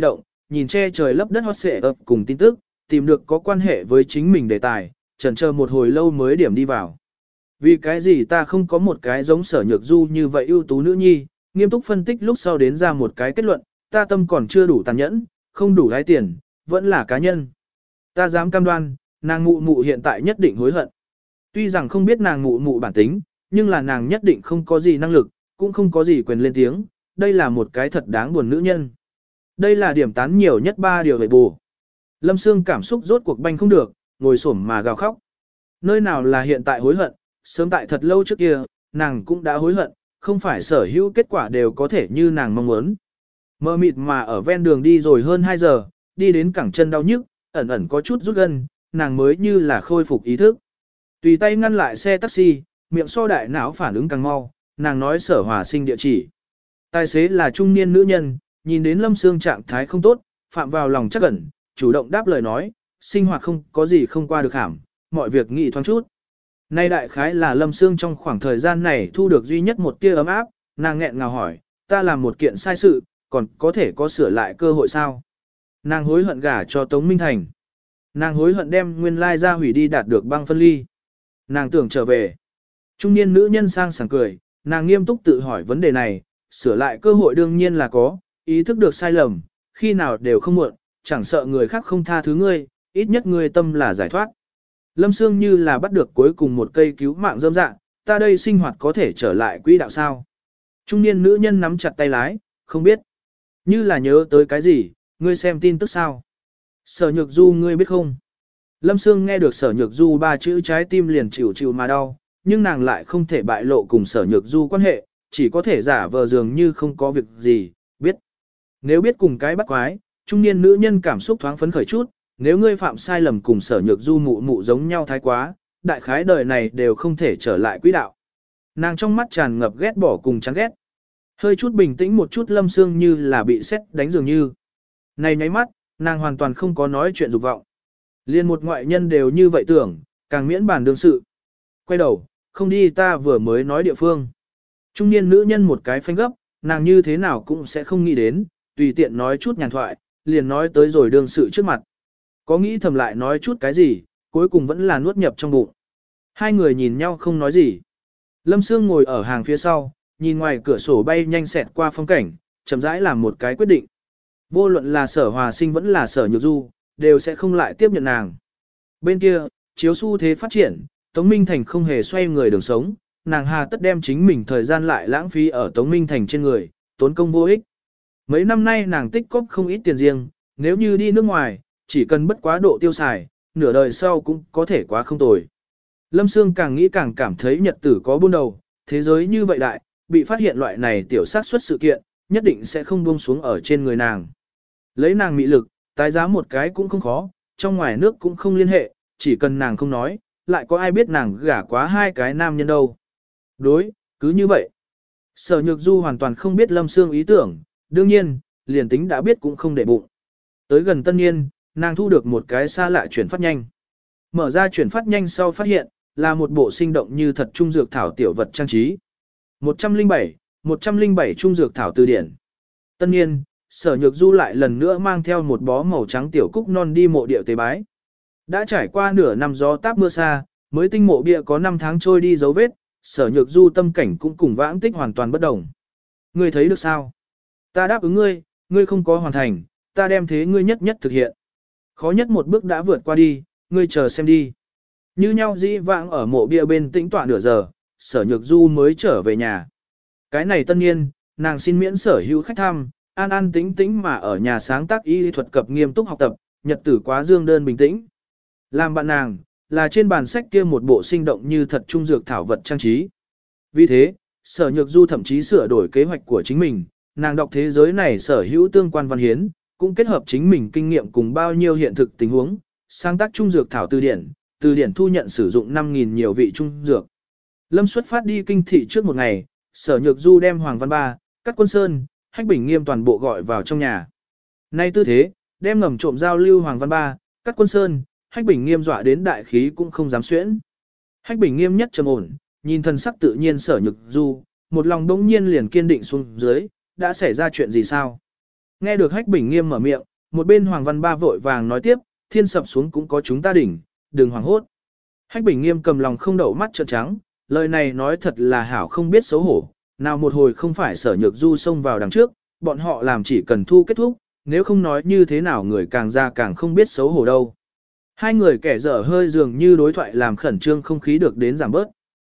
nhìn che trời lấp đất hot xệ ập cùng tin tức, tìm được có quan hệ với chính mình đề tài, chần chờ một hồi lâu mới điểm đi vào. Vì cái gì ta không có một cái giống Sở Nhược Du như vậy ưu tú nữ nhi, nghiêm túc phân tích lúc sau đến ra một cái kết luận, ta tâm còn chưa đủ tàn nhẫn, không đủ lái tiền, vẫn là cá nhân. Ta dám cam đoan, nàng mụ mụ hiện tại nhất định hối hận. Tuy rằng không biết nàng mụ mụ bản tính, nhưng là nàng nhất định không có gì năng lực, cũng không có gì quyền lên tiếng, đây là một cái thật đáng buồn nữ nhân. Đây là điểm tán nhiều nhất ba điều về bù. Lâm Sương cảm xúc rốt cuộc banh không được, ngồi xổm mà gào khóc. Nơi nào là hiện tại hối hận, sớm tại thật lâu trước kia, nàng cũng đã hối hận, không phải sở hữu kết quả đều có thể như nàng mong muốn. Mơ mịt mà ở ven đường đi rồi hơn hai giờ, đi đến cẳng chân đau nhức, ẩn ẩn có chút rút gân, nàng mới như là khôi phục ý thức. Tùy tay ngăn lại xe taxi, miệng so đại não phản ứng càng mau, nàng nói Sở Hòa Sinh địa chỉ. Tài xế là trung niên nữ nhân, nhìn đến Lâm Sương trạng thái không tốt, phạm vào lòng chắc ẩn, chủ động đáp lời nói, sinh hoạt không có gì không qua được hàm, mọi việc nghị thoáng chút. Nay đại khái là Lâm Sương trong khoảng thời gian này thu được duy nhất một tia ấm áp, nàng nghẹn ngào hỏi, ta làm một kiện sai sự, còn có thể có sửa lại cơ hội sao? Nàng hối hận gả cho Tống Minh Thành. Nàng hối hận đem nguyên lai ra hủy đi đạt được băng phân ly. Nàng tưởng trở về. Trung niên nữ nhân sang sảng cười, nàng nghiêm túc tự hỏi vấn đề này, sửa lại cơ hội đương nhiên là có, ý thức được sai lầm, khi nào đều không muộn, chẳng sợ người khác không tha thứ ngươi, ít nhất ngươi tâm là giải thoát. Lâm Sương như là bắt được cuối cùng một cây cứu mạng rơm dạ, ta đây sinh hoạt có thể trở lại quỹ đạo sao? Trung niên nữ nhân nắm chặt tay lái, không biết. Như là nhớ tới cái gì, ngươi xem tin tức sao? Sở Nhược Du ngươi biết không? Lâm Sương nghe được Sở Nhược Du ba chữ trái tim liền chịu chịu mà đau, nhưng nàng lại không thể bại lộ cùng Sở Nhược Du quan hệ, chỉ có thể giả vờ dường như không có việc gì, biết. Nếu biết cùng cái bắt quái, trung niên nữ nhân cảm xúc thoáng phấn khởi chút, nếu ngươi phạm sai lầm cùng Sở Nhược Du mụ mụ giống nhau thái quá, đại khái đời này đều không thể trở lại quỹ đạo. Nàng trong mắt tràn ngập ghét bỏ cùng chán ghét. Hơi chút bình tĩnh một chút Lâm Sương như là bị sét đánh dường như. Này nháy mắt, nàng hoàn toàn không có nói chuyện dục vọng. Liên một ngoại nhân đều như vậy tưởng, càng miễn bàn đương sự. Quay đầu, không đi ta vừa mới nói địa phương. Trung niên nữ nhân một cái phanh gấp, nàng như thế nào cũng sẽ không nghĩ đến, tùy tiện nói chút nhàn thoại, liền nói tới rồi đương sự trước mặt. Có nghĩ thầm lại nói chút cái gì, cuối cùng vẫn là nuốt nhập trong bụng. Hai người nhìn nhau không nói gì. Lâm Sương ngồi ở hàng phía sau, nhìn ngoài cửa sổ bay nhanh xẹt qua phong cảnh, chậm rãi làm một cái quyết định. Vô luận là Sở Hòa Sinh vẫn là Sở Nhược Du, đều sẽ không lại tiếp nhận nàng. Bên kia, chiếu xu thế phát triển, Tống Minh Thành không hề xoay người đường sống, nàng hà tất đem chính mình thời gian lại lãng phí ở Tống Minh Thành trên người, tốn công vô ích. Mấy năm nay nàng tích cóp không ít tiền riêng, nếu như đi nước ngoài, chỉ cần bất quá độ tiêu xài, nửa đời sau cũng có thể quá không tồi. Lâm Sương càng nghĩ càng cảm thấy nhật tử có buôn đầu, thế giới như vậy đại, bị phát hiện loại này tiểu sát xuất sự kiện, nhất định sẽ không buông xuống ở trên người nàng. Lấy nàng mị lực, tái giá một cái cũng không khó, trong ngoài nước cũng không liên hệ, chỉ cần nàng không nói, lại có ai biết nàng gả quá hai cái nam nhân đâu. Đối, cứ như vậy. Sở Nhược Du hoàn toàn không biết Lâm Sương ý tưởng, đương nhiên, liền tính đã biết cũng không để bụng. Tới gần tân niên, nàng thu được một cái xa lạ chuyển phát nhanh. Mở ra chuyển phát nhanh sau phát hiện, là một bộ sinh động như thật trung dược thảo tiểu vật trang trí. một trăm lẻ bảy, một trăm lẻ bảy trung dược thảo từ điển. Tân niên, Sở Nhược Du lại lần nữa mang theo một bó màu trắng tiểu cúc non đi mộ địa tế bái. Đã trải qua nửa năm gió táp mưa xa, mới tinh mộ bia có năm tháng trôi đi dấu vết, Sở Nhược Du tâm cảnh cũng cùng vãng tích hoàn toàn bất đồng. Ngươi thấy được sao? Ta đáp ứng ngươi, ngươi không có hoàn thành, ta đem thế ngươi nhất nhất thực hiện. Khó nhất một bước đã vượt qua đi, ngươi chờ xem đi. Như nhau dĩ vãng ở mộ bia bên tĩnh tọa nửa giờ, Sở Nhược Du mới trở về nhà. Cái này tân niên, nàng xin miễn sở hữu khách thăm, an an tĩnh tĩnh mà ở nhà sáng tác y thuật cập nghiêm túc học tập, nhật tử quá dương đơn bình tĩnh. Làm bạn nàng, là trên bàn sách kia một bộ sinh động như thật trung dược thảo vật trang trí. Vì thế, Sở Nhược Du thậm chí sửa đổi kế hoạch của chính mình, nàng đọc thế giới này sở hữu tương quan văn hiến, cũng kết hợp chính mình kinh nghiệm cùng bao nhiêu hiện thực tình huống, sáng tác trung dược thảo từ điển, từ điển thu nhận sử dụng năm nghìn nhiều vị trung dược. Lâm xuất phát đi kinh thị trước một ngày, Sở Nhược Du đem Hoàng Văn Ba, Cát Quân Sơn, Hách Bình Nghiêm toàn bộ gọi vào trong nhà. Nay tư thế, đem ngầm trộm giao lưu Hoàng Văn Ba, Cát Quân Sơn, Hách Bình Nghiêm dọa đến đại khí cũng không dám xuyễn. Hách Bình Nghiêm nhất trầm ổn, nhìn thân sắc tự nhiên Sở Nhược Du, một lòng đống nhiên liền kiên định xuống dưới, đã xảy ra chuyện gì sao? Nghe được Hách Bình Nghiêm mở miệng, Một bên Hoàng Văn Ba vội vàng nói tiếp, thiên sập xuống cũng có chúng ta đỉnh, đừng hoảng hốt. Hách Bình Nghiêm cầm lòng không đậu mắt trợn trắng, lời này nói thật là hảo không biết xấu hổ, nào một hồi không phải Sở Nhược Du xông vào đằng trước, bọn họ làm chỉ cần thu kết thúc, nếu không nói như thế nào người càng ra càng không biết xấu hổ đâu. Hai người kẻ dở hơi dường như đối thoại làm khẩn trương không khí được đến giảm bớt.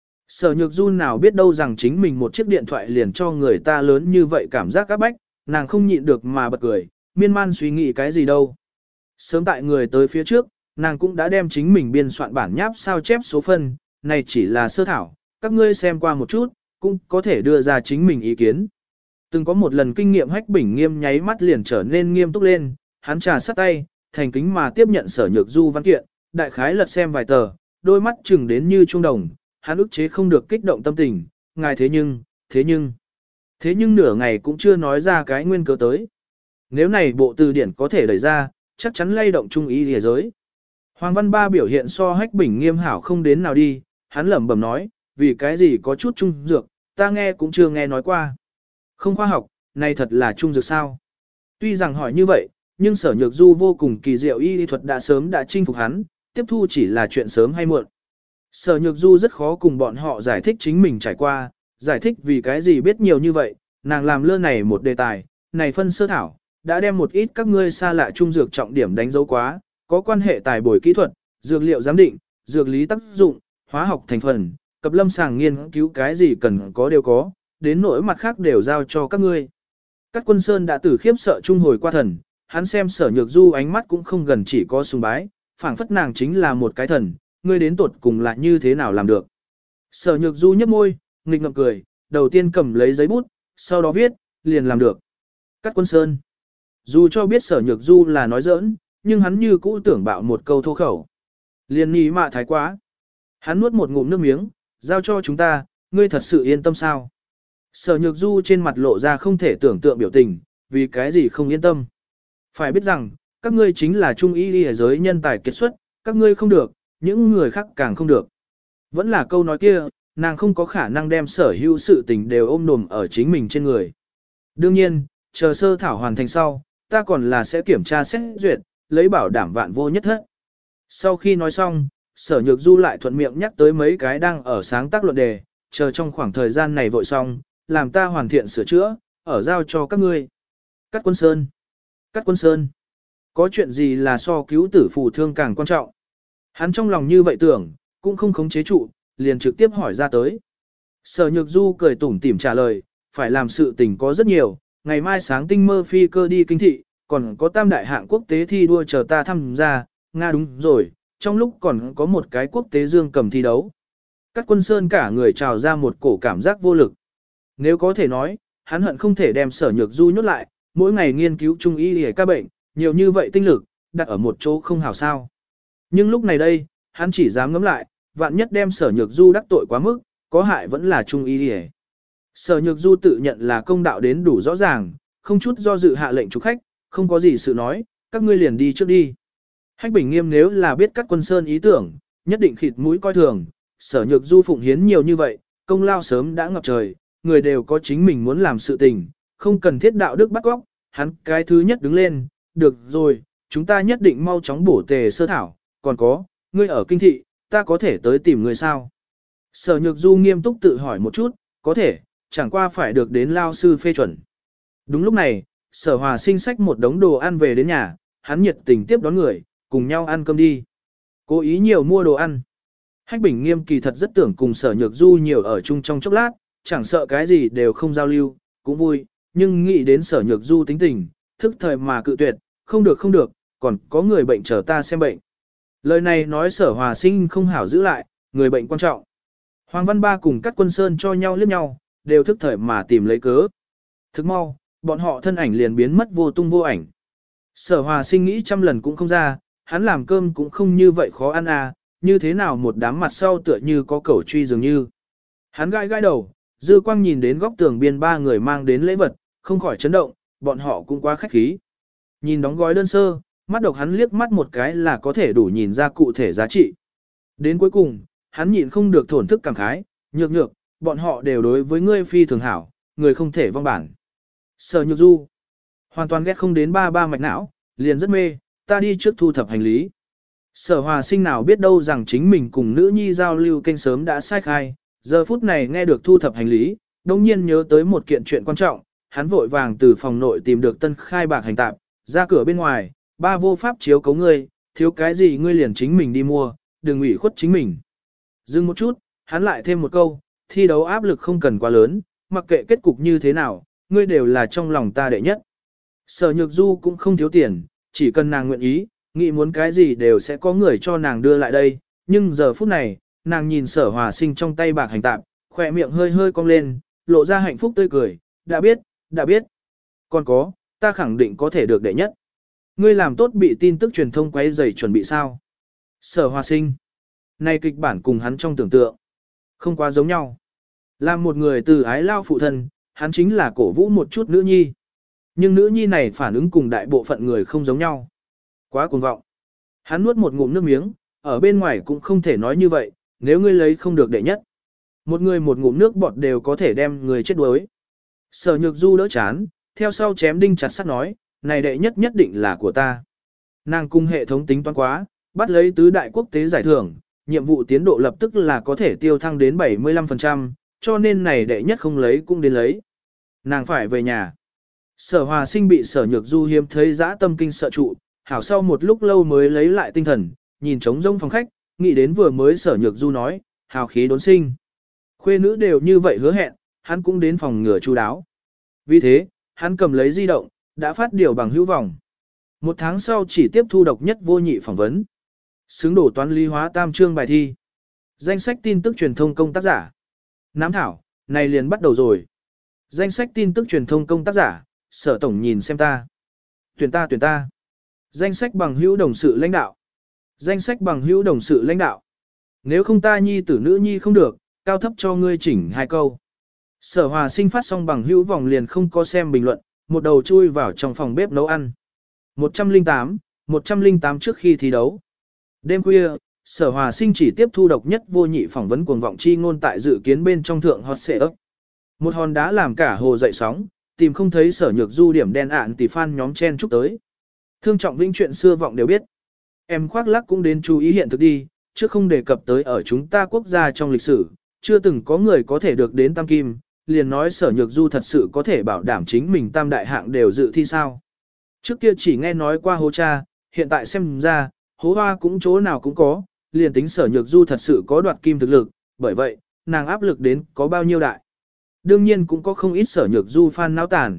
Sở Nhược Du nào biết đâu rằng chính mình một chiếc điện thoại liền cho người ta lớn như vậy cảm giác áp bách, nàng không nhịn được mà bật cười, miên man suy nghĩ cái gì đâu. Sớm tại người tới phía trước, nàng cũng đã đem chính mình biên soạn bản nháp sao chép số phân, này chỉ là sơ thảo, các ngươi xem qua một chút, cũng có thể đưa ra chính mình ý kiến. Từng có một lần kinh nghiệm Hách Bình Nghiêm nháy mắt liền trở nên nghiêm túc lên, hắn trà sắt tay, thành kính mà tiếp nhận Sở Nhược Du văn kiện, đại khái lật xem vài tờ, đôi mắt chừng đến như trung đồng, hắn ức chế không được kích động tâm tình, ngài thế nhưng, thế nhưng, thế nhưng nửa ngày cũng chưa nói ra cái nguyên cớ tới. Nếu này bộ từ điển có thể đẩy ra, chắc chắn lay động trung ý thế giới. Hoàng Văn Ba biểu hiện so Hách Bình Nghiêm hảo không đến nào đi, hắn lẩm bẩm nói, vì cái gì có chút trung dược, ta nghe cũng chưa nghe nói qua. Không khoa học, này thật là trung dược sao? Tuy rằng hỏi như vậy, nhưng Sở Nhược Du vô cùng kỳ diệu y lý thuật đã sớm đã chinh phục hắn, tiếp thu chỉ là chuyện sớm hay muộn. Sở Nhược Du rất khó cùng bọn họ giải thích chính mình trải qua, giải thích vì cái gì biết nhiều như vậy, nàng làm lơ này một đề tài, này phân sơ thảo, đã đem một ít các ngươi xa lạ trung dược trọng điểm đánh dấu quá, có quan hệ tài bồi kỹ thuật, dược liệu giám định, dược lý tác dụng, hóa học thành phần, cập lâm sàng nghiên cứu cái gì cần có đều có, đến nỗi mặt khác đều giao cho các ngươi. Các Quân Sơn đã tử khiếp sợ trung hồi qua thần, hắn xem Sở Nhược Du ánh mắt cũng không gần chỉ có sùng bái, phảng phất nàng chính là một cái thần, ngươi đến tột cùng là như thế nào làm được. Sở Nhược Du nhếch môi, nghịch ngợm cười, đầu tiên cầm lấy giấy bút, sau đó viết, liền làm được. Các Quân Sơn. Dù cho biết Sở Nhược Du là nói giỡn, nhưng hắn như cũ tưởng bạo một câu thô khẩu. Liền nhí mạ thái quá. Hắn nuốt một ngụm nước miếng, giao cho chúng ta, ngươi thật sự yên tâm sao? Sở Nhược Du trên mặt lộ ra không thể tưởng tượng biểu tình, vì cái gì không yên tâm. Phải biết rằng, các ngươi chính là trung y y giới nhân tài kiệt xuất, các ngươi không được, những người khác càng không được. Vẫn là câu nói kia, nàng không có khả năng đem sở hữu sự tình đều ôm đồm ở chính mình trên người. Đương nhiên, chờ sơ thảo hoàn thành sau, ta còn là sẽ kiểm tra xét duyệt, lấy bảo đảm vạn vô nhất thất. Sau khi nói xong, Sở Nhược Du lại thuận miệng nhắc tới mấy cái đang ở sáng tác luận đề, chờ trong khoảng thời gian này vội xong, làm ta hoàn thiện sửa chữa, ở giao cho các ngươi. Cát Quân Sơn. Cát Quân Sơn. Có chuyện gì là so cứu tử phù thương càng quan trọng? Hắn trong lòng như vậy tưởng, cũng không khống chế trụ, liền trực tiếp hỏi ra tới. Sở Nhược Du cười tủm tỉm trả lời, phải làm sự tình có rất nhiều, ngày mai sáng tinh mơ phi cơ đi kinh thị, còn có tam đại hạng quốc tế thi đua chờ ta tham gia, Nga đúng rồi, trong lúc còn có một cái quốc tế dương cầm thi đấu. Cát Quân Sơn cả người trào ra một cổ cảm giác vô lực. Nếu có thể nói, hắn hận không thể đem Sở Nhược Du nhốt lại, mỗi ngày nghiên cứu trung y để các bệnh, nhiều như vậy tinh lực, đặt ở một chỗ không hảo sao. Nhưng lúc này đây, hắn chỉ dám ngẫm lại, vạn nhất đem Sở Nhược Du đắc tội quá mức, có hại vẫn là trung y để. Sở Nhược Du tự nhận là công đạo đến đủ rõ ràng, không chút do dự hạ lệnh chủ khách, không có gì sự nói, các ngươi liền đi trước đi. Hách Bình Nghiêm nếu là biết Cát Quân Sơn ý tưởng, nhất định khịt mũi coi thường, Sở Nhược Du phụng hiến nhiều như vậy, công lao sớm đã ngập trời, người đều có chính mình muốn làm sự tình, không cần thiết đạo đức bắt góc, hắn cái thứ nhất đứng lên, được rồi, chúng ta nhất định mau chóng bổ tề sơ thảo, còn có, ngươi ở kinh thị, ta có thể tới tìm người sao? Sở Nhược Du nghiêm túc tự hỏi một chút, có thể, chẳng qua phải được đến lao sư phê chuẩn. Đúng lúc này, Sở Hòa Sinh xách một đống đồ ăn về đến nhà, hắn nhiệt tình tiếp đón người, cùng nhau ăn cơm đi. Cố ý nhiều mua đồ ăn. Hách Bình Nghiêm kỳ thật rất tưởng cùng Sở Nhược Du nhiều ở chung trong chốc lát, chẳng sợ cái gì đều không giao lưu, cũng vui, nhưng nghĩ đến Sở Nhược Du tính tình, thức thời mà cự tuyệt, không được không được, còn có người bệnh chờ ta xem bệnh. Lời này nói Sở Hòa Sinh không hảo giữ lại, người bệnh quan trọng. Hoàng Văn Ba cùng Cát Quân Sơn cho nhau liếc nhau, đều thức thời mà tìm lấy cớ. Thức mau, bọn họ thân ảnh liền biến mất vô tung vô ảnh. Sở Hòa Sinh nghĩ trăm lần cũng không ra, hắn làm cơm cũng không như vậy khó ăn à, như thế nào một đám mặt sau tựa như có cẩu truy dường như. Hắn gãi gãi đầu, dư quang nhìn đến góc tường biên ba người mang đến lễ vật, không khỏi chấn động, bọn họ cũng quá khách khí. Nhìn đóng gói đơn sơ, mắt độc hắn liếc mắt một cái là có thể đủ nhìn ra cụ thể giá trị. Đến cuối cùng, hắn nhịn không được thổn thức cảm khái, nhược nhược, bọn họ đều đối với ngươi phi thường hảo, người không thể vong bản. Sở Nhược Du hoàn toàn ghét không đến ba ba mạch não, liền rất mê, ta đi trước thu thập hành lý. Sở Hòa Sinh nào biết đâu rằng chính mình cùng nữ nhi giao lưu kênh sớm đã sai khai, giờ phút này nghe được thu thập hành lý, đồng nhiên nhớ tới một kiện chuyện quan trọng, hắn vội vàng từ phòng nội tìm được tân khai bạc hành tạp, ra cửa bên ngoài, ba vô pháp chiếu cấu ngươi, thiếu cái gì ngươi liền chính mình đi mua, đừng ủy khuất chính mình. Dừng một chút, hắn lại thêm một câu, thi đấu áp lực không cần quá lớn, mặc kệ kết cục như thế nào, ngươi đều là trong lòng ta đệ nhất. Sở Nhược Du cũng không thiếu tiền, chỉ cần nàng nguyện ý, nghĩ muốn cái gì đều sẽ có người cho nàng đưa lại đây, nhưng giờ phút này, nàng nhìn Sở Hòa Sinh trong tay bạc hành tạp, khỏe miệng hơi hơi cong lên, lộ ra hạnh phúc tươi cười, đã biết, đã biết. Còn có, ta khẳng định có thể được đệ nhất. Ngươi làm tốt bị tin tức truyền thông quấy rầy chuẩn bị sao? Sở Hòa Sinh. Này kịch bản cùng hắn trong tưởng tượng. Không quá giống nhau. Làm một người từ ái lao phụ thân, hắn chính là cổ vũ một chút nữ nhi. Nhưng nữ nhi này phản ứng cùng đại bộ phận người không giống nhau. Quá cuồng vọng. Hắn nuốt một ngụm nước miếng, ở bên ngoài cũng không thể nói như vậy, nếu ngươi lấy không được đệ nhất. Một người một ngụm nước bọt đều có thể đem người chết đuối. Sở Nhược Du đỡ chán, theo sau chém đinh chặt sắt nói, này đệ nhất nhất định là của ta. Nàng cung hệ thống tính toán quá, bắt lấy tứ đại quốc tế giải thưởng, nhiệm vụ tiến độ lập tức là có thể tiêu thăng đến bảy mươi lăm phần trăm, cho nên này đệ nhất không lấy cũng đến lấy. Nàng phải về nhà. Sở Hòa Sinh bị Sở Nhược Du hiếm thấy dã tâm kinh sợ trụ, hảo sau một lúc lâu mới lấy lại tinh thần, nhìn trống rông phòng khách, nghĩ đến vừa mới Sở Nhược Du nói, hào khí đốn sinh. Khuê nữ đều như vậy hứa hẹn, hắn cũng đến phòng ngừa chu đáo. Vì thế, hắn cầm lấy di động, đã phát điều bằng hữu vọng. Một tháng sau chỉ tiếp thu độc nhất vô nhị phỏng vấn. Xứng đổ toán lý hóa tam chương bài thi. Danh sách tin tức truyền thông công tác giả. Nám thảo, này liền bắt đầu rồi. Danh sách tin tức truyền thông công tác giả, Sở tổng nhìn xem ta. Tuyển ta tuyển ta. Danh sách bằng hữu đồng sự lãnh đạo. Danh sách bằng hữu đồng sự lãnh đạo. Nếu không ta nhi tử nữ nhi không được, cao thấp cho ngươi chỉnh hai câu. Sở Hòa Sinh phát xong bằng hữu vòng liền không có xem bình luận, một đầu chui vào trong phòng bếp nấu ăn. một trăm lẻ tám, một trăm lẻ tám trước khi thi đấu. Đêm khuya, Sở Hòa Sinh chỉ tiếp thu độc nhất vô nhị phỏng vấn cuồng vọng chi ngôn tại dự kiến bên trong thượng hot xệ ấp. Một hòn đá làm cả hồ dậy sóng, tìm không thấy Sở Nhược Du điểm đen ạn tỷ fan nhóm chen chúc tới. Thương Trọng Vĩnh chuyện xưa vọng đều biết. Em khoác lác cũng đến chú ý hiện thực đi, chứ không đề cập tới ở chúng ta quốc gia trong lịch sử, chưa từng có người có thể được đến tam kim, liền nói Sở Nhược Du thật sự có thể bảo đảm chính mình tam đại hạng đều dự thi sao. Trước kia chỉ nghe nói qua hố cha, hiện tại xem ra, hố hoa cũng chỗ nào cũng có, liền tính Sở Nhược Du thật sự có đoạt kim thực lực, bởi vậy, nàng áp lực đến có bao nhiêu đại. Đương nhiên cũng có không ít Sở Nhược Du fan náo tàn.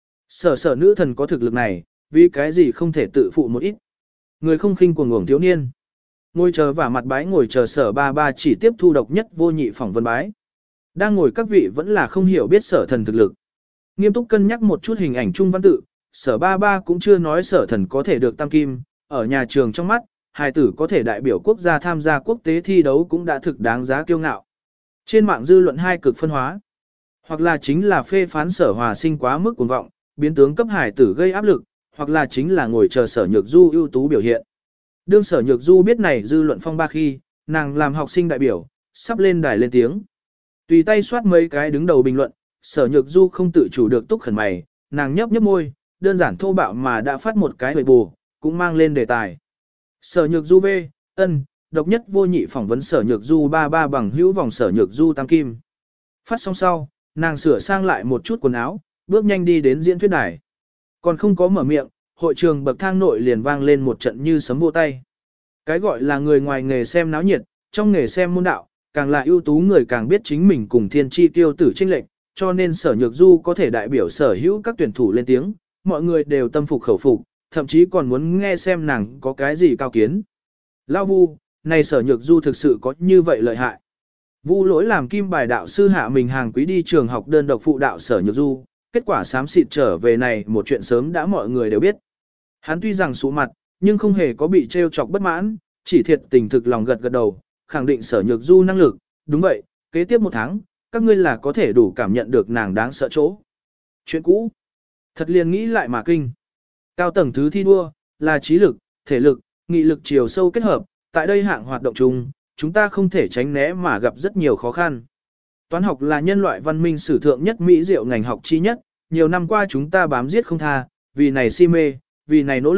Sở sở nữ thần có thực lực này, vì cái gì không thể tự phụ một ít. Người không khinh cuồng ngưỡng thiếu niên. Ngồi chờ và mặt bái ngồi chờ Sở ba ba chỉ tiếp thu độc nhất vô nhị phỏng vấn bái. Đang ngồi các vị vẫn là không hiểu biết Sở thần thực lực. Nghiêm túc cân nhắc một chút hình ảnh trung văn tự, Sở ba ba cũng chưa nói Sở thần có thể được tam kim, ở nhà trường trong mắt, hài tử có thể đại biểu quốc gia tham gia quốc tế thi đấu cũng đã thực đáng giá kiêu ngạo. Trên mạng dư luận hai cực phân hóa, hoặc là chính là phê phán Sở Hòa Sinh quá mức cuồng vọng, biến tướng cấp hài tử gây áp lực, hoặc là chính là ngồi chờ Sở Nhược Du ưu tú biểu hiện. Đương Sở Nhược Du biết này dư luận phong ba khi, nàng làm học sinh đại biểu, sắp lên đài lên tiếng. Tùy tay soát mấy cái đứng đầu bình luận, Sở Nhược Du không tự chủ được túc khẩn mày, nàng nhấp nhấp môi, đơn giản thô bạo mà đã phát một cái hồi bù, cũng mang lên đề tài. Sở Nhược Du V, ân, độc nhất vô nhị phỏng vấn Sở Nhược Du ba ba bằng hữu vòng Sở Nhược Du tam kim. Phát xong sau, nàng sửa sang lại một chút quần áo, bước nhanh đi đến diễn thuyết đài. Còn không có mở miệng, hội trường bậc thang nội liền vang lên một trận như sấm vỗ tay. Cái gọi là người ngoài nghề xem náo nhiệt, trong nghề xem môn đạo, càng là ưu tú người càng biết chính mình cùng thiên chi tiêu tử chênh lệch, cho nên Sở Nhược Du có thể đại biểu sở hữu các tuyển thủ lên tiếng, mọi người đều tâm phục khẩu phục, thậm chí còn muốn nghe xem nàng có cái gì cao kiến. Lao Vu, này Sở Nhược Du thực sự có như vậy lợi hại. Vu Lỗi làm kim bài đạo sư hạ mình hàng quý đi trường học đơn độc phụ đạo Sở Nhược Du, kết quả xám xịt trở về này một chuyện sớm đã mọi người đều biết. Hắn tuy rằng sụ mặt, nhưng không hề có bị trêu chọc bất mãn, chỉ thiệt tình thực lòng gật gật đầu, khẳng định Sở Nhược Du năng lực, đúng vậy, kế tiếp một tháng, các ngươi là có thể đủ cảm nhận được nàng đáng sợ chỗ. Chuyện cũ, thật liền nghĩ lại mà kinh. Cao tầng thứ thi đua, là trí lực, thể lực, nghị lực chiều sâu kết hợp, tại đây hạng hoạt động chung, chúng ta không thể tránh né mà gặp rất nhiều khó khăn. Toán học là nhân loại văn minh sử thượng nhất mỹ diệu ngành học chi nhất, nhiều năm qua chúng ta bám giết không tha, vì này si mê, vì này nỗ lực,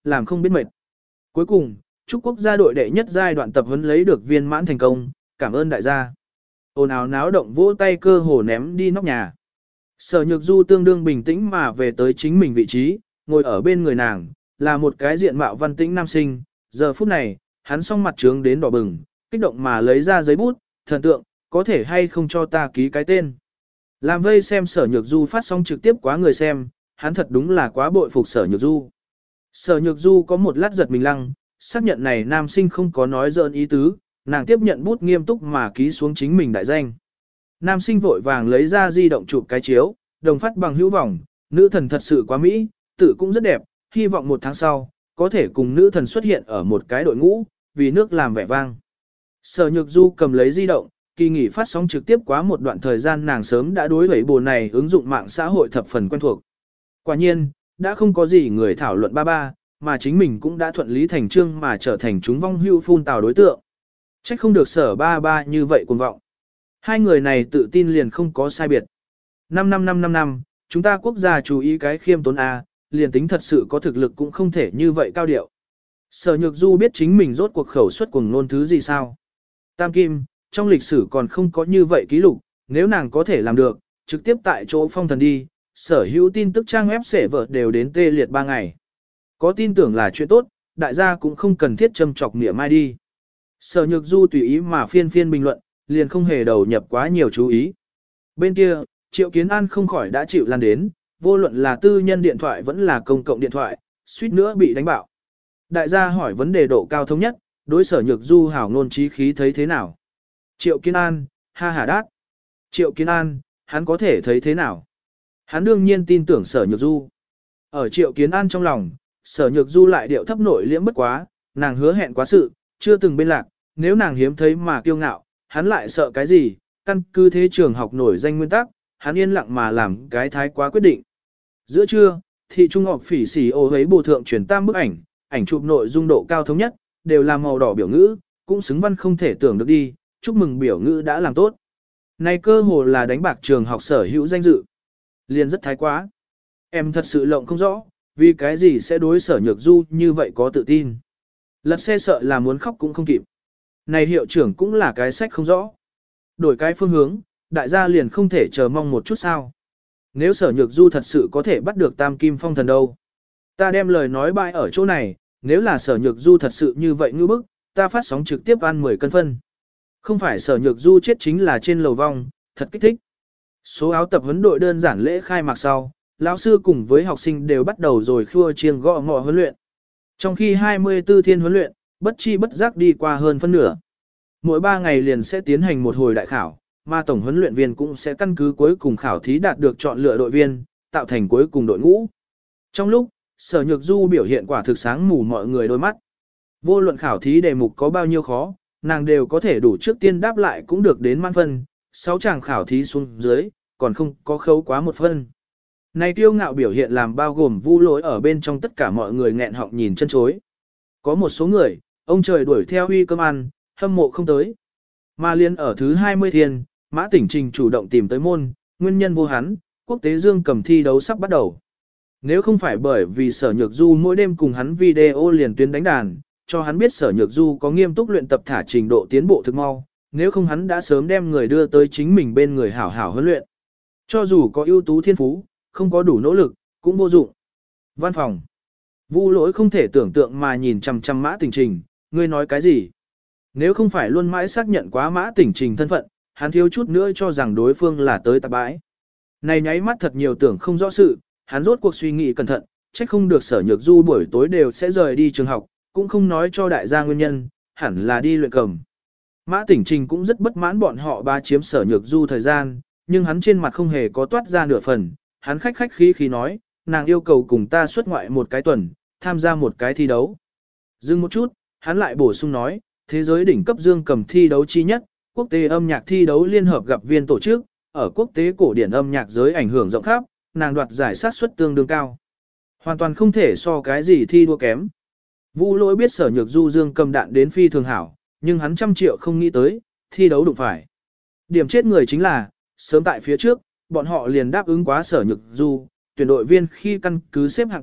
làm không biết mệt. Cuối cùng, chúc quốc gia đội đệ nhất giai đoạn tập huấn lấy được viên mãn thành công, cảm ơn đại gia. Ồn ào náo động vỗ tay cơ hồ ném đi nóc nhà. Sở Nhược Du tương đương bình tĩnh mà về tới chính mình vị trí, ngồi ở bên người nàng, là một cái diện mạo văn tĩnh nam sinh. Giờ phút này, hắn song mặt trướng đến đỏ bừng, kích động mà lấy ra giấy bút, thần tượng, có thể hay không cho ta ký cái tên. Làm vây xem Sở Nhược Du phát sóng trực tiếp quá người xem, hắn thật đúng là quá bội phục Sở Nhược Du. Sở Nhược Du có một lát giật mình lăng, xác nhận này nam sinh không có nói giỡn ý tứ, nàng tiếp nhận bút nghiêm túc mà ký xuống chính mình đại danh. Nam sinh vội vàng lấy ra di động chụp cái chiếu, đồng phát bằng hữu vọng, nữ thần thật sự quá mỹ, tự cũng rất đẹp, hy vọng một tháng sau, có thể cùng nữ thần xuất hiện ở một cái đội ngũ, vì nước làm vẻ vang. Sở Nhược Du cầm lấy di động, kỳ nghỉ phát sóng trực tiếp quá một đoạn thời gian nàng sớm đã đối với bồ này ứng dụng mạng xã hội thập phần quen thuộc. Quả nhiên, đã không có gì người thảo luận ba ba, mà chính mình cũng đã thuận lý thành trương mà trở thành chúng vong hưu phun tào đối tượng. Trách không được sở ba ba như vậy cuồng vọng. Hai người này tự tin liền không có sai biệt. Năm năm năm năm năm, chúng ta quốc gia chú ý cái khiêm tốn A, liền tính thật sự có thực lực cũng không thể như vậy cao điệu. Sở Nhược Du biết chính mình rốt cuộc khẩu suất cuồng ngôn thứ gì sao. Tam Kim, trong lịch sử còn không có như vậy ký lục, nếu nàng có thể làm được, trực tiếp tại chỗ phong thần đi, sở hữu tin tức trang web xể vợ đều đến tê liệt ba ngày. Có tin tưởng là chuyện tốt, đại gia cũng không cần thiết châm chọc mỉa mai đi. Sở Nhược Du tùy ý mà phiên phiên bình luận, liền không hề đầu nhập quá nhiều chú ý. Bên kia, Triệu Kiến An không khỏi đã chịu lan đến, vô luận là tư nhân điện thoại vẫn là công cộng điện thoại, suýt nữa bị đánh bạo. Đại gia hỏi vấn đề độ cao thống nhất, đối Sở Nhược Du hảo ngôn trí khí thấy thế nào? Triệu Kiến An, ha ha đát. Triệu Kiến An, hắn có thể thấy thế nào? Hắn đương nhiên tin tưởng Sở Nhược Du. Ở Triệu Kiến An trong lòng, Sở Nhược Du lại điệu thấp nội liễm bất quá, nàng hứa hẹn quá sự, chưa từng bên lạc, nếu nàng hiếm thấy mà kiêu ngạo, hắn lại sợ cái gì, căn cứ thế trường học nổi danh nguyên tắc, hắn yên lặng mà làm cái thái quá quyết định. Giữa trưa, thị trung học phỉ xỉ ô ấy bổ thượng chuyển tam bức ảnh, ảnh chụp nội dung độ cao thống nhất, đều là màu đỏ biểu ngữ, cũng xứng văn không thể tưởng được đi, chúc mừng biểu ngữ đã làm tốt. Này cơ hồ là đánh bạc trường học sở hữu danh dự. Liền rất thái quá. Em thật sự lộng không rõ, vì cái gì sẽ đối Sở Nhược Du như vậy có tự tin. Lật xe sợ là muốn khóc cũng không kịp. Này hiệu trưởng cũng là cái sách không rõ. Đổi cái phương hướng, đại gia liền không thể chờ mong một chút sao. Nếu Sở Nhược Du thật sự có thể bắt được Tam Kim Phong Thần đâu. Ta đem lời nói bại ở chỗ này, nếu là Sở Nhược Du thật sự như vậy ngư bức, ta phát sóng trực tiếp ăn mười cân phân. Không phải Sở Nhược Du chết chính là trên lầu vong, thật kích thích. Số áo tập huấn đội đơn giản lễ khai mạc sau, lão sư cùng với học sinh đều bắt đầu rồi khua chiêng gõ ngọ huấn luyện. Trong khi hai mươi tư thiên huấn luyện, bất chi bất giác đi qua hơn phân nửa. Mỗi ba ngày liền sẽ tiến hành một hồi đại khảo, mà tổng huấn luyện viên cũng sẽ căn cứ cuối cùng khảo thí đạt được chọn lựa đội viên, tạo thành cuối cùng đội ngũ. Trong lúc, Sở Nhược Du biểu hiện quả thực sáng mù mọi người đôi mắt. Vô luận khảo thí đề mục có bao nhiêu khó, nàng đều có thể đủ trước tiên đáp lại cũng được đến mãn phân, sáu chàng khảo thí xuống dưới, còn không có khấu quá một phân. Này kiêu ngạo biểu hiện làm bao gồm Vu Lỗi ở bên trong tất cả mọi người nghẹn họng nhìn chân chối. Có một số người, ông trời đuổi theo huy cơm ăn, hâm mộ không tới. Mà liên ở thứ hai mươi thiên, Mã Tỉnh Trình chủ động tìm tới môn, nguyên nhân vô hắn, quốc tế dương cầm thi đấu sắp bắt đầu. Nếu không phải bởi vì Sở Nhược Du mỗi đêm cùng hắn video liền tuyến đánh đàn, cho hắn biết Sở Nhược Du có nghiêm túc luyện tập thả trình độ tiến bộ thực mau, nếu không hắn đã sớm đem người đưa tới chính mình bên người hảo hảo huấn luyện. Cho dù có ưu tú thiên phú, không có đủ nỗ lực, cũng vô dụng. Văn phòng. Vu Lỗi không thể tưởng tượng mà nhìn chằm chằm Mã Tỉnh Trình, ngươi nói cái gì? Nếu không phải luôn mãi xác nhận quá Mã Tỉnh Trình thân phận, hắn thiếu chút nữa cho rằng đối phương là tới tạp bãi. Này nháy mắt thật nhiều tưởng không rõ sự, hắn rốt cuộc suy nghĩ cẩn thận, trách không được Sở Nhược Du buổi tối đều sẽ rời đi trường học, cũng không nói cho đại gia nguyên nhân, hẳn là đi luyện cầm. Mã Tỉnh Trình cũng rất bất mãn bọn họ ba chiếm Sở Nhược Du thời gian, nhưng hắn trên mặt không hề có toát ra nửa phần, hắn khách khách khí khí nói, nàng yêu cầu cùng ta xuất ngoại một cái tuần, tham gia một cái thi đấu. Dừng một chút, hắn lại bổ sung nói, thế giới đỉnh cấp dương cầm thi đấu chi nhất, quốc tế âm nhạc thi đấu liên hợp gặp viên tổ chức, ở quốc tế cổ điển âm nhạc giới ảnh hưởng rộng khắp, nàng đoạt giải sát suất tương đương cao. Hoàn toàn không thể so cái gì thi đua kém. Vu Lỗi biết Sở Nhược Du dương cầm đạn đến phi thường hảo, nhưng hắn trăm triệu không nghĩ tới, thi đấu đụng phải. Điểm chết người chính là, sớm tại phía trước, bọn họ liền đáp ứng quá Sở Nhược Du, tuyển đội viên khi căn cứ xếp hạng tới,